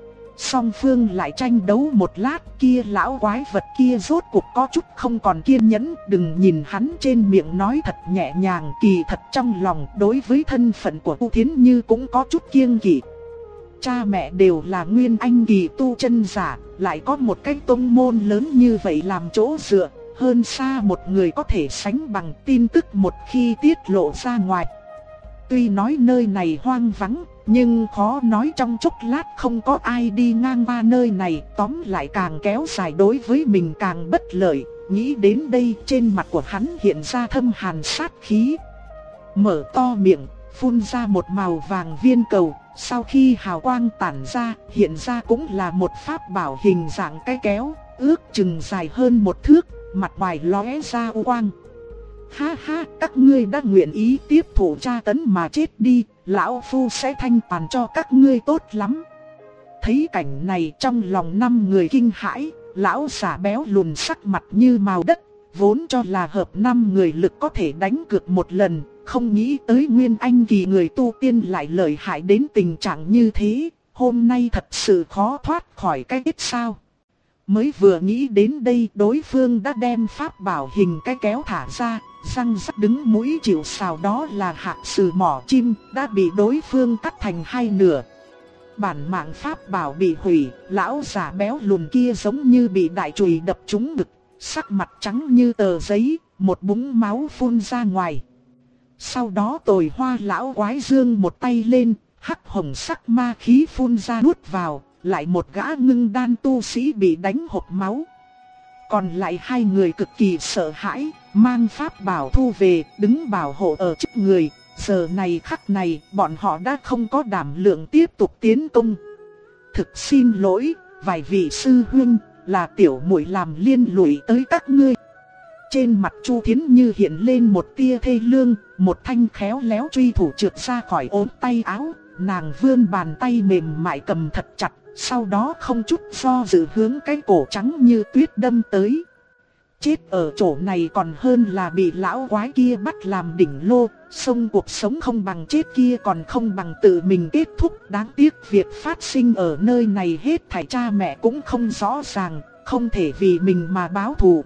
Song phương lại tranh đấu một lát, kia lão quái vật kia rốt cuộc có chút không còn kiên nhẫn. Đừng nhìn hắn trên miệng nói thật nhẹ nhàng, kỳ thật trong lòng đối với thân phận của Chu Thiến Như cũng có chút kiêng kỵ. Cha mẹ đều là Nguyên Anh kỳ tu chân giả, lại có một cái tông môn lớn như vậy làm chỗ dựa, hơn xa một người có thể sánh bằng. Tin tức một khi tiết lộ ra ngoài, tuy nói nơi này hoang vắng, nhưng khó nói trong chốc lát không có ai đi ngang qua nơi này. Tóm lại càng kéo dài đối với mình càng bất lợi. Nghĩ đến đây, trên mặt của hắn hiện ra thâm hàn sát khí. Mở to miệng, phun ra một màu vàng viên cầu. Sau khi hào quang tản ra, hiện ra cũng là một pháp bảo hình dạng cái kéo, ước chừng dài hơn một thước, mặt ngoài lóe ra u quang. Ha ha, các ngươi đã nguyện ý tiếp thụ tra tấn mà chết đi, lão phu sẽ thanh toàn cho các ngươi tốt lắm. Thấy cảnh này trong lòng 5 người kinh hãi, lão giả béo lùn sắc mặt như màu đất, vốn cho là hợp 5 người lực có thể đánh cược một lần, không nghĩ tới Nguyên Anh kỳ người tu tiên lại lợi hại đến tình trạng như thế, hôm nay thật sự khó thoát khỏi cái kết sao. Mới vừa nghĩ đến đây, đối phương đã đem pháp bảo hình cái kéo thả ra, răng rắc đứng mũi chịu sào, đó là hạt sừ mỏ chim, đã bị đối phương cắt thành 2 nửa. Bản mạng pháp bảo bị hủy, lão già béo lùn kia giống như bị đại chùy đập trúng ngực, sắc mặt trắng như tờ giấy, một búng máu phun ra ngoài. Sau đó Tồi Hoa lão quái dương một tay lên, hắc hồng sắc ma khí phun ra nuốt vào, lại một gã ngưng đan tu sĩ bị đánh hộc máu. Còn lại 2 người cực kỳ sợ hãi, mang pháp bảo thu về, đứng bảo hộ ở trước người. Giờ này khắc này, bọn họ đã không có đảm lượng tiếp tục tiến công. Thực xin lỗi, vài vị sư huynh, là tiểu muội làm liên lụy tới các ngươi. Trên mặt Chu Thiến Như hiện lên một tia thê lương, một thanh khéo léo truy thủ trượt ra khỏi ốm tay áo, nàng vươn bàn tay mềm mại cầm thật chặt, sau đó không chút do dự hướng cái cổ trắng như tuyết đâm tới. Chết ở chỗ này còn hơn là bị lão quái kia bắt làm đỉnh lô, sông cuộc sống không bằng chết kia còn không bằng tự mình kết thúc. Đáng tiếc việc phát sinh ở nơi này hết thảy cha mẹ cũng không rõ ràng, không thể vì mình mà báo thù.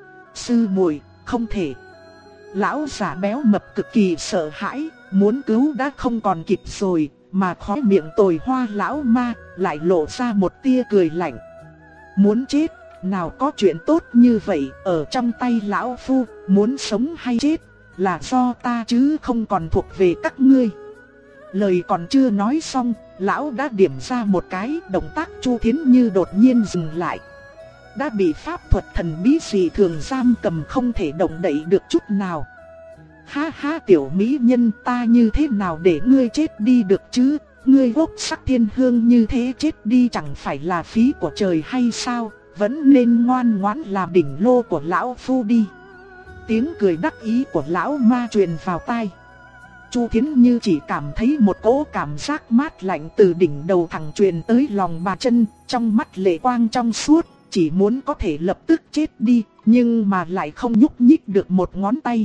Sư muội, không thể. Lão già béo mập cực kỳ sợ hãi, muốn cứu đã không còn kịp rồi, mà khóe miệng Tồi Hoa lão ma lại lộ ra một tia cười lạnh. Muốn chết, nào có chuyện tốt như vậy, ở trong tay lão phu, muốn sống hay chết là do ta chứ không còn thuộc về các ngươi. Lời còn chưa nói xong, lão đã điểm ra một cái, động tác Chu Thiến Như đột nhiên dừng lại. Đã bị pháp thuật thần bí gì thường giam cầm, không thể động đậy được chút nào. Ha ha, tiểu mỹ nhân, ta như thế nào để ngươi chết đi được chứ? Ngươi gốc sắc thiên hương như thế chết đi chẳng phải là phí của trời hay sao? Vẫn nên ngoan ngoãn làm đỉnh lô của lão phu đi. Tiếng cười đắc ý của lão ma truyền vào tai. Chu Thiến Như chỉ cảm thấy một cỗ cảm giác mát lạnh từ đỉnh đầu thẳng truyền tới lòng bàn chân, trong mắt lệ quang trong suốt, chỉ muốn có thể lập tức chết đi, nhưng mà lại không nhúc nhích được một ngón tay.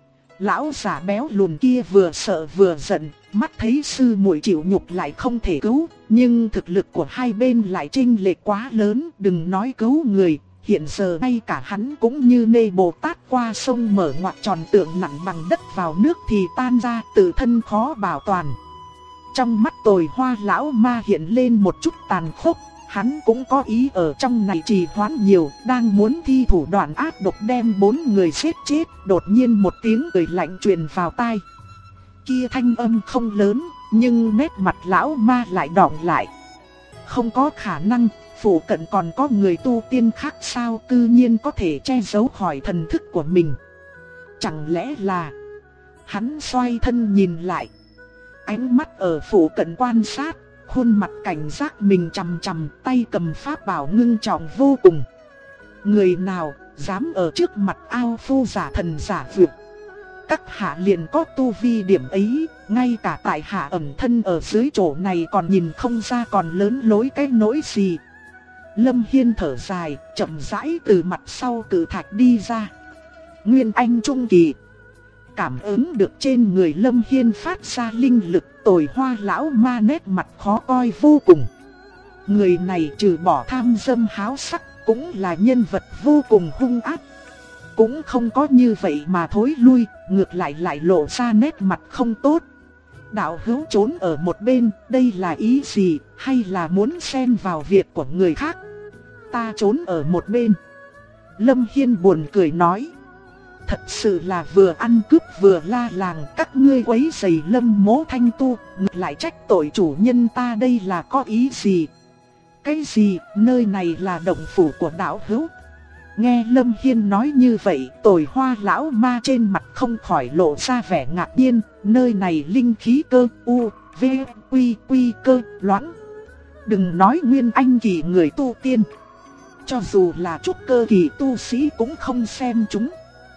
Lão già béo lùn kia vừa sợ vừa giận, mắt thấy sư muội chịu nhục lại không thể cứu, nhưng thực lực của hai bên lại chênh lệch quá lớn, đừng nói cứu người, hiện giờ ngay cả hắn cũng như nê Bồ Tát qua sông mở ngoặt tròn tượng nặng bằng đất vào nước thì tan ra, tự thân khó bảo toàn. Trong mắt Tồi Hoa lão ma hiện lên một chút tàn khốc, hắn cũng có ý ở trong này trì hoãn nhiều, đang muốn thi thủ đoạn ác độc đem 4 người giết chết, đột nhiên một tiếng cười lạnh truyền vào tai. Kia thanh âm không lớn, nhưng nét mặt lão ma lại đọng lại. Không có khả năng, phụ cận còn có người tu tiên khác sao cư nhiên có thể che giấu khỏi thần thức của mình. Chẳng lẽ là... Hắn xoay thân nhìn lại. Ánh mắt ở phụ cận quan sát, khuôn mặt cảnh giác mình chằm chằm, tay cầm pháp bảo ngưng trọng vô cùng. Người nào dám ở trước mặt ao phu giả thần giả vượt. Các hạ liền có tu vi điểm ấy, ngay cả tại hạ ẩn thân ở dưới chỗ này còn nhìn không ra còn lớn lối cái nỗi gì. Lâm Hiên thở dài, chậm rãi từ mặt sau cự thạch đi ra. Nguyên Anh trung kỳ. Cảm ứng được trên người Lâm Hiên phát ra linh lực, Tồi Hoa lão ma nét mặt khó coi vô cùng. Người này trừ bỏ tham dâm háo sắc, cũng là nhân vật vô cùng hung ác. Cũng không có như vậy mà thối lui, ngược lại lại lộ ra nét mặt không tốt. Đạo hữu trốn ở một bên, đây là ý gì, hay là muốn xen vào việc của người khác? Ta trốn ở một bên. Lâm Hiên buồn cười nói. Thật sự là vừa ăn cướp vừa la làng, các ngươi quấy rầy Lâm Mỗ Thanh tu, ngược lại trách tội chủ nhân ta, đây là có ý gì? Cái gì, nơi này là động phủ của đạo hữu? Nghe Lâm Hiên nói như vậy, Tồi Hoa lão ma trên mặt không khỏi lộ ra vẻ ngạc nhiên, nơi này linh khí cơ u, v, quy cơ, loãng. Đừng nói Nguyên Anh kỳ người tu tiên, cho dù là trúc cơ kỳ tu sĩ cũng không xem chúng.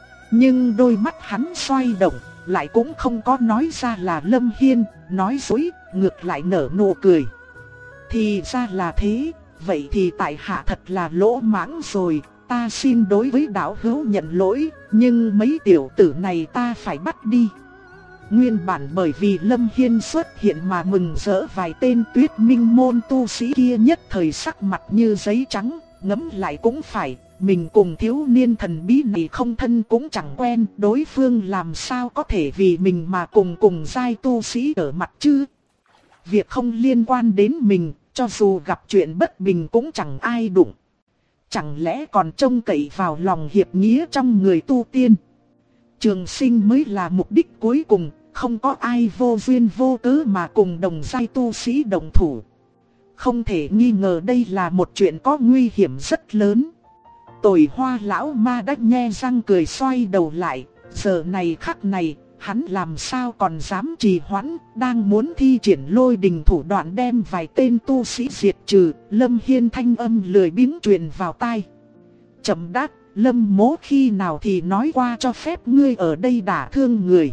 Nhưng đôi mắt hắn xoay động, lại cũng không có nói ra là Lâm Hiên nói dối, ngược lại nở nụ cười. Thì ra là thế, vậy thì tại hạ thật là lỗ mãng rồi, ta xin đối với đạo hữu nhận lỗi, nhưng mấy tiểu tử này ta phải bắt đi. Nguyên bản bởi vì Lâm Hiên xuất hiện mà mừng rỡ vài tên Tuyết Minh môn tu sĩ kia nhất thời sắc mặt như giấy trắng, ngẫm lại cũng phải, mình cùng thiếu niên thần bí này không thân cũng chẳng quen, đối phương làm sao có thể vì mình mà cùng giai tu sĩ ở mặt chứ. Việc không liên quan đến mình, cho dù gặp chuyện bất bình cũng chẳng ai đụng. Chẳng lẽ còn trông cậy vào lòng hiệp nghĩa trong người tu tiên. Trường sinh mới là mục đích cuối cùng, không có ai vô duyên vô cớ mà cùng đồng giai tu sĩ đồng thủ. Không thể nghi ngờ đây là một chuyện có nguy hiểm rất lớn. Tồi Hoa lão ma đã nhe răng cười xoay đầu lại, giờ này khắc này, hắn làm sao còn dám trì hoãn, đang muốn thi triển lôi đình thủ đoạn đem vài tên tu sĩ diệt trừ. Lâm Hiên thanh âm lười biếng truyền vào tai. Chậm đáp, Lâm mỗ khi nào thì nói qua cho phép ngươi ở đây đả thương người.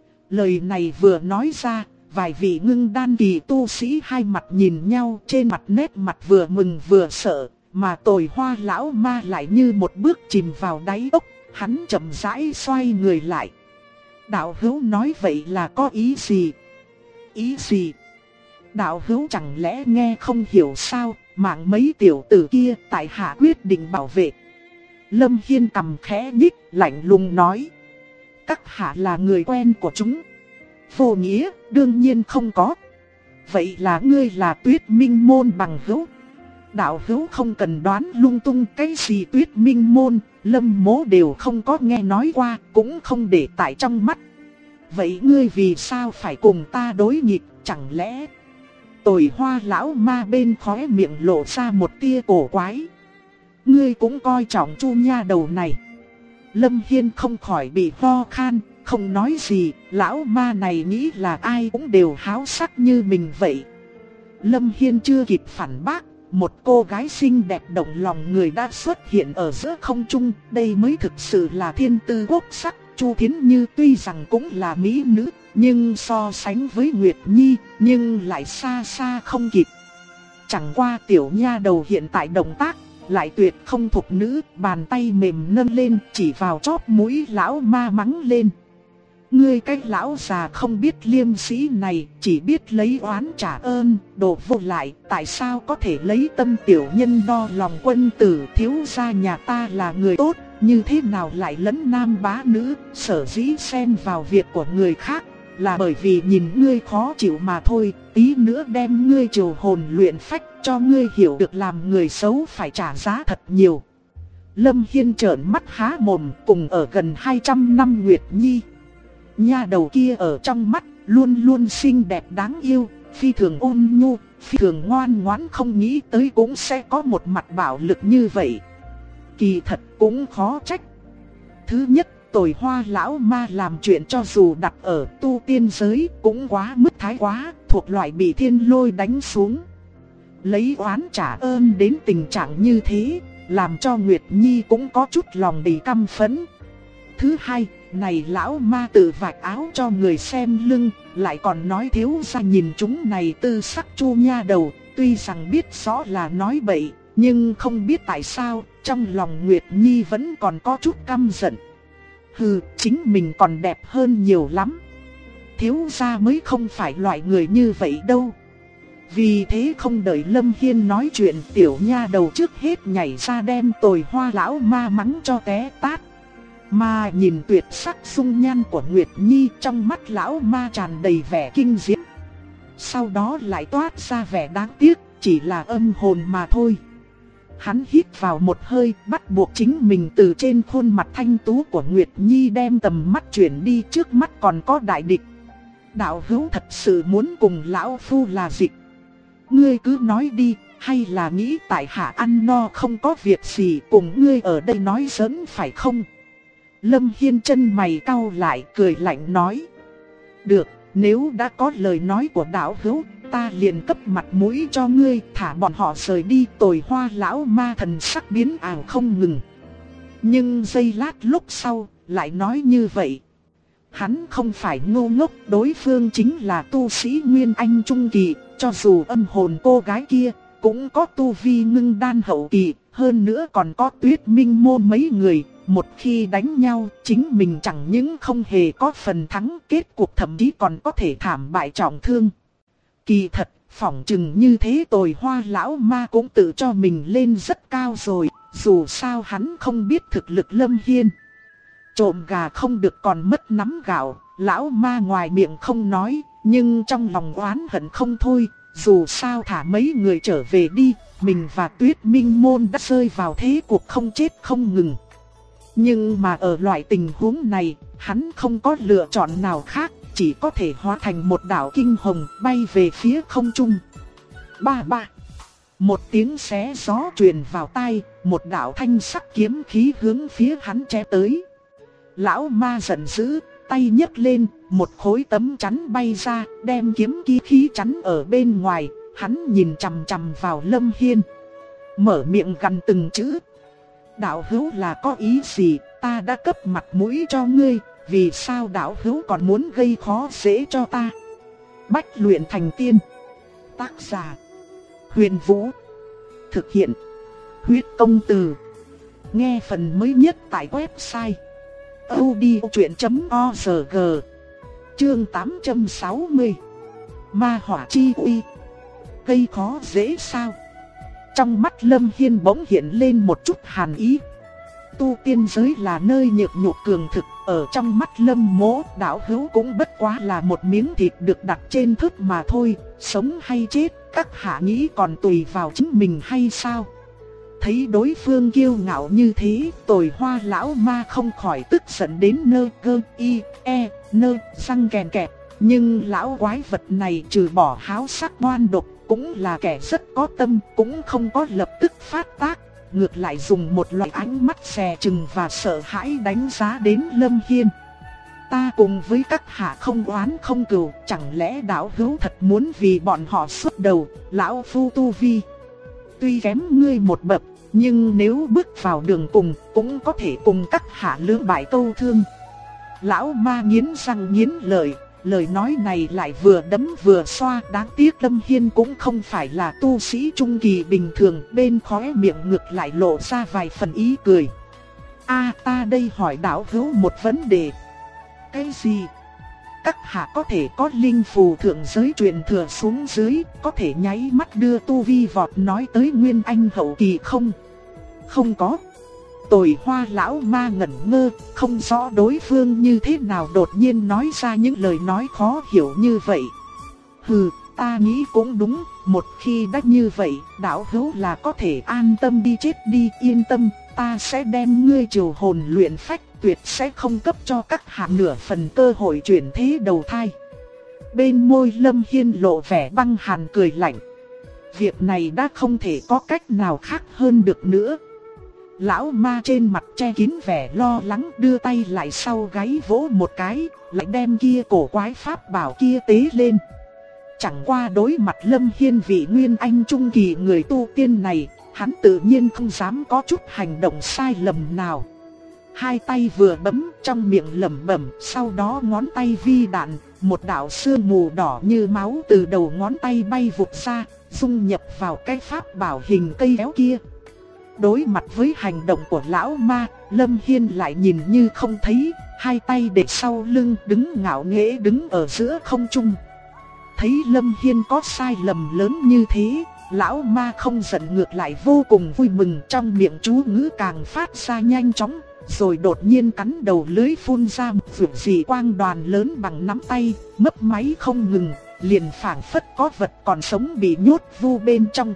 Lời này vừa nói ra, vài vị ngưng đan kỳ tu sĩ hai mặt nhìn nhau, trên mặt nét mặt vừa mừng vừa sợ, mà Tồi Hoa lão ma lại như một bước chìm vào đáy ốc. Hắn chậm rãi xoay người lại. Đạo hữu nói vậy là có ý gì? Ý gì? Đạo hữu chẳng lẽ nghe không hiểu sao? Mạng mấy tiểu tử kia tại hạ quyết định bảo vệ. Lâm Hiên cằm khẽ nhích, lạnh lùng nói. Các hạ là người quen của chúng. Vô nghĩa, đương nhiên không có. Vậy là ngươi là Tuyết Minh môn bằng hữu. Đạo hữu không cần đoán lung tung, cái gì Tuyết Minh môn, Lâm mỗ đều không có nghe nói qua, cũng không để tại trong mắt. Vậy ngươi vì sao phải cùng ta đối nghịch, chẳng lẽ? Tồi Hoa lão ma bên khóe miệng lộ ra một tia cổ quái. Ngươi cũng coi trọng Chu nha đầu này. Lâm Hiên không khỏi bị ho khan, không nói gì. Lão ma này nghĩ là ai cũng đều háo sắc như mình vậy. Lâm Hiên chưa kịp phản bác, một cô gái xinh đẹp động lòng người đã xuất hiện ở giữa không trung. Đây mới thực sự là thiên tư quốc sắc. Chu Thiến Như tuy rằng cũng là mỹ nữ, nhưng so sánh với Nguyệt Nhi, nhưng lại xa xa không kịp. Chẳng qua tiểu nha đầu hiện tại động tác lại tuyệt không thục nữ, bàn tay mềm nâng lên chỉ vào chóp mũi lão ma mắng lên. Ngươi cái lão già không biết liêm sĩ này, chỉ biết lấy oán trả ơn, đồ vô lại, tại sao có thể lấy tâm tiểu nhân đo lòng quân tử. Thiếu gia nhà ta là người tốt, như thế nào lại lấn nam bá nữ, sở dĩ xen vào việc của người khác, là bởi vì nhìn ngươi khó chịu mà thôi. Tí nữa đem ngươi trừ hồn luyện phách, cho ngươi hiểu được làm người xấu phải trả giá thật nhiều. Lâm Hiên trợn mắt há mồm, cùng ở gần 200 năm Nguyệt Nhi. Nha đầu kia ở trong mắt, luôn luôn xinh đẹp đáng yêu, phi thường ôn nhu, phi thường ngoan ngoãn, không nghĩ tới cũng sẽ có một mặt bạo lực như vậy. Kỳ thật cũng khó trách. Thứ nhất, Tồi Hoa lão ma làm chuyện cho dù đặt ở tu tiên giới cũng quá mức thái quá, thuộc loại bị thiên lôi đánh xuống. Lấy oán trả ơn đến tình trạng như thế, làm cho Nguyệt Nhi cũng có chút lòng đầy căm phẫn. Thứ hai, này lão ma tự vạch áo cho người xem lưng, lại còn nói thiếu gia nhìn chúng này tư sắc Chu nha đầu. Tuy rằng biết rõ là nói bậy, nhưng không biết tại sao, trong lòng Nguyệt Nhi vẫn còn có chút căm giận. Hừ, chính mình còn đẹp hơn nhiều lắm. Thiếu gia mới không phải loại người như vậy đâu. Vì thế không đợi Lâm Hiên nói chuyện, tiểu nha đầu trước hết nhảy ra đem Tồi Hoa lão ma mắng cho té tát. Mà nhìn tuyệt sắc dung nhan của Nguyệt Nhi, trong mắt lão ma tràn đầy vẻ kinh diễm. Sau đó lại toát ra vẻ đáng tiếc, chỉ là âm hồn mà thôi. Hắn hít vào một hơi, bắt buộc chính mình từ trên khuôn mặt thanh tú của Nguyệt Nhi đem tầm mắt chuyển đi, trước mắt còn có đại địch. Đạo hữu thật sự muốn cùng lão phu là dịch? Ngươi cứ nói đi, hay là nghĩ tại hạ ăn no không có việc gì cùng ngươi ở đây nói giỡn phải không? Lâm Hiên chân mày cau lại, cười lạnh nói. Được, nếu đã có lời nói của đạo hữu, ta liền cấp mặt mũi cho ngươi, thả bọn họ rời đi. Tồi Hoa lão ma thần sắc biến ảo không ngừng. Nhưng giây lát lúc sau, lại nói như vậy. Hắn không phải ngu ngốc, đối phương chính là tu sĩ Nguyên Anh Trung Kỳ. Cho dù âm hồn cô gái kia, cũng có tu vi ngưng đan hậu kỳ, Hơn nữa còn có Tuyết Minh môn mấy người, một khi đánh nhau, chính mình chẳng những không hề có phần thắng, kết cuộc thậm chí còn có thể thảm bại trọng thương. Kỳ thật, phỏng chừng như thế Tồi Hoa lão ma cũng tự cho mình lên rất cao rồi, dù sao hắn không biết thực lực Lâm Hiên. Trộm gà không được còn mất nắm gạo, lão ma ngoài miệng không nói, nhưng trong lòng oán hận không thôi, dù sao thả mấy người trở về đi, mình và Tuyết Minh môn đã rơi vào thế cuộc không chết không ngừng. Nhưng mà ở loại tình huống này, hắn không có lựa chọn nào khác, chỉ có thể hóa thành một đạo kinh hồng bay về phía không trung. Ba ba. Một tiếng xé gió truyền vào tai, một đạo thanh sắc kiếm khí hướng phía hắn chém tới. Lão ma giận dữ, tay nhấc lên, một khối tấm chắn bay ra, đem kiếm khí chắn ở bên ngoài, hắn nhìn chằm chằm vào Lâm Hiên. Mở miệng gằn từng chữ. Đạo hữu là có ý gì, ta đã cấp mặt mũi cho ngươi, vì sao đạo hữu còn muốn gây khó dễ cho ta? Bách luyện thành tiên. Tác giả: Huyền Vũ. Thực hiện: Huyết Công Từ. Nghe phần mới nhất tại website audiochuyện.org. Chương 860. Ma hỏa chi uy. Gây khó dễ sao? Trong mắt Lâm Hiên bỗng hiện lên một chút hàn ý. Tu tiên giới là nơi nhược nhục cường thực, ở trong mắt Lâm Mỗ, đạo hữu cũng bất quá là một miếng thịt được đặt trên thớt mà thôi, sống hay chết, các hạ nghĩ còn tùy vào chính mình hay sao? Thấy đối phương kiêu ngạo như thế, Tồi Hoa lão ma không khỏi tức giận đến nơ gơ y e nơ răng kèn kẹt. Nhưng lão quái vật này trừ bỏ háo sắc ngoan độc, cũng là kẻ rất có tâm, cũng không có lập tức phát tác. Ngược lại dùng một loại ánh mắt dè chừng và sợ hãi đánh giá đến Lâm Hiên. Ta cùng với các hạ không oán không cừu, chẳng lẽ đạo hữu thật muốn vì bọn họ xuất đầu? Lão phu tu vi tuy kém ngươi một bậc, nhưng nếu bước vào đường cùng, cũng có thể cùng các hạ lưỡng bại câu thương. Lão ma nghiến răng nghiến lợi, lời nói này lại vừa đấm vừa xoa. Đáng tiếc Lâm Hiên cũng không phải là tu sĩ trung kỳ bình thường, bên khóe miệng ngược lại lộ ra vài phần ý cười. Ta đây hỏi đạo hữu một vấn đề. Cái gì? Các hạ có thể có linh phù thượng giới truyền thừa xuống dưới, có thể nháy mắt đưa tu vi vọt nói tới nguyên anh hậu kỳ không? Không có. Tồi Hoa lão ma ngẩn ngơ, không rõ đối phương như thế nào đột nhiên nói ra những lời nói khó hiểu như vậy. Hừ, ta nghĩ cũng đúng, một khi đã như vậy, đạo hữu là có thể an tâm đi chết đi, yên tâm, ta sẽ đem ngươi trừ hồn luyện phách, tuyệt sẽ không cấp cho các hạ nửa phần cơ hội chuyển thế đầu thai. Bên môi Lâm Hiên lộ vẻ băng hàn cười lạnh. Việc này đã không thể có cách nào khác hơn được nữa. Lão ma trên mặt che kín vẻ lo lắng, đưa tay lại sau gáy vỗ một cái, lại đem kia cổ quái pháp bảo kia tế lên. Chẳng qua đối mặt Lâm Hiên vị nguyên anh trung kỳ người tu tiên này, hắn tự nhiên không dám có chút hành động sai lầm nào. Hai tay vừa bấm, trong miệng lẩm bẩm, sau đó ngón tay vi đạn, một đạo sương mù đỏ như máu từ đầu ngón tay bay vụt ra, dung nhập vào cái pháp bảo hình cây kéo kia. Đối mặt với hành động của lão ma, Lâm Hiên lại nhìn như không thấy, hai tay để sau lưng đứng ngạo nghễ đứng ở giữa không trung. Thấy Lâm Hiên có sai lầm lớn như thế, lão ma không giận ngược lại vô cùng vui mừng, trong miệng chú ngữ càng phát ra nhanh chóng, rồi đột nhiên cắn đầu lưới phun ra một vệt dị quang đoàn lớn bằng nắm tay, mấp máy không ngừng, liền phảng phất có vật còn sống bị nhốt vu bên trong.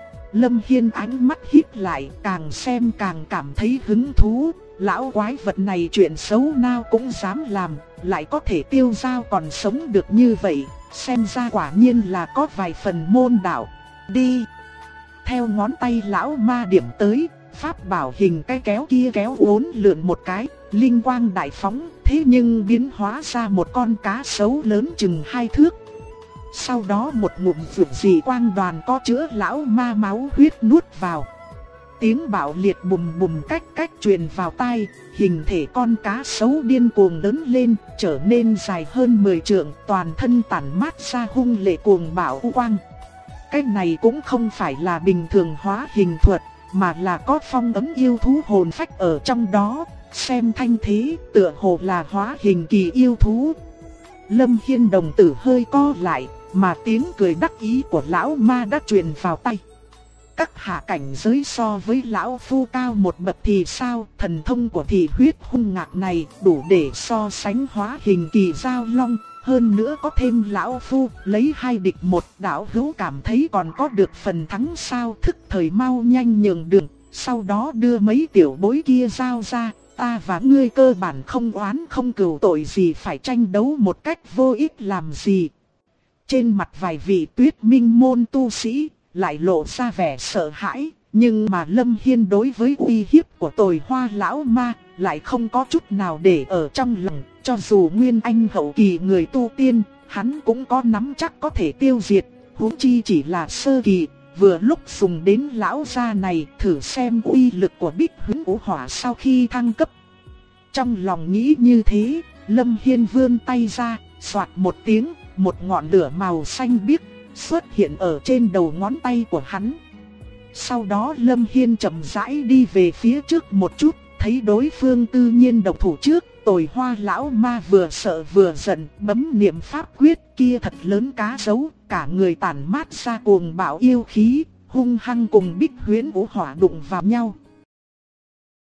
Lâm Hiên ánh mắt híp lại, càng xem càng cảm thấy hứng thú. Lão quái vật này chuyện xấu nào cũng dám làm, lại có thể tiêu dao còn sống được như vậy, xem ra quả nhiên là có vài phần môn đạo. Đi! Theo ngón tay lão ma điểm tới, pháp bảo hình cái kéo kia kéo uốn lượn một cái, linh quang đại phóng, thế nhưng biến hóa ra một con cá sấu lớn chừng 2 thước. Sau đó một ngụm vượt dị quang đoàn có chứa lão ma máu huyết nuốt vào. Tiếng bạo liệt bùm bùm cách cách truyền vào tai, hình thể con cá sấu điên cuồng lớn lên, trở nên dài hơn 10 trượng, toàn thân tản mát ra hung lệ cuồng bạo quang. Cái này cũng không phải là bình thường hóa hình thuật, mà là có phong ấn yêu thú hồn phách ở trong đó, xem thanh thế tựa hồ là hóa hình kỳ yêu thú. Lâm Hiên đồng tử hơi co lại, mà tiếng cười đắc ý của lão ma đã truyền vào tai. Các hạ cảnh giới so với lão phu cao một bậc thì sao? Thần thông của thị huyết hung ngạc này đủ để so sánh hóa hình kỳ giao long. Hơn nữa có thêm lão phu lấy 2 địch 1, đạo hữu cảm thấy còn có được phần thắng sao? Thức thời mau nhanh nhường đường, sau đó đưa mấy tiểu bối kia giao ra. Ta và ngươi cơ bản không oán không cừu, tội gì phải tranh đấu một cách vô ích làm gì. Trên mặt vài vị Tuyết Minh môn tu sĩ lại lộ ra vẻ sợ hãi, nhưng mà Lâm Hiên đối với uy hiếp của Tồi Hoa lão ma lại không có chút nào để ở trong lòng. Cho dù Nguyên Anh hậu kỳ người tu tiên, hắn cũng có nắm chắc có thể tiêu diệt, huống chi chỉ là sơ kỳ. Vừa lúc dùng đến lão gia này thử xem uy lực của Bích Huyễn Vũ Hỏa sau khi thăng cấp. Trong lòng nghĩ như thế, Lâm Hiên vươn tay ra, xoạt một tiếng, một ngọn lửa màu xanh biếc xuất hiện ở trên đầu ngón tay của hắn. Sau đó Lâm Hiên chậm rãi đi về phía trước một chút, thấy đối phương tự nhiên động thủ trước. Tồi Hoa lão ma vừa sợ vừa giận, bấm niệm pháp quyết kia thật lớn cá sấu, cả người tản mát ra cuồng bạo yêu khí, hung hăng cùng Bích Huyễn Vũ Hỏa đụng vào nhau.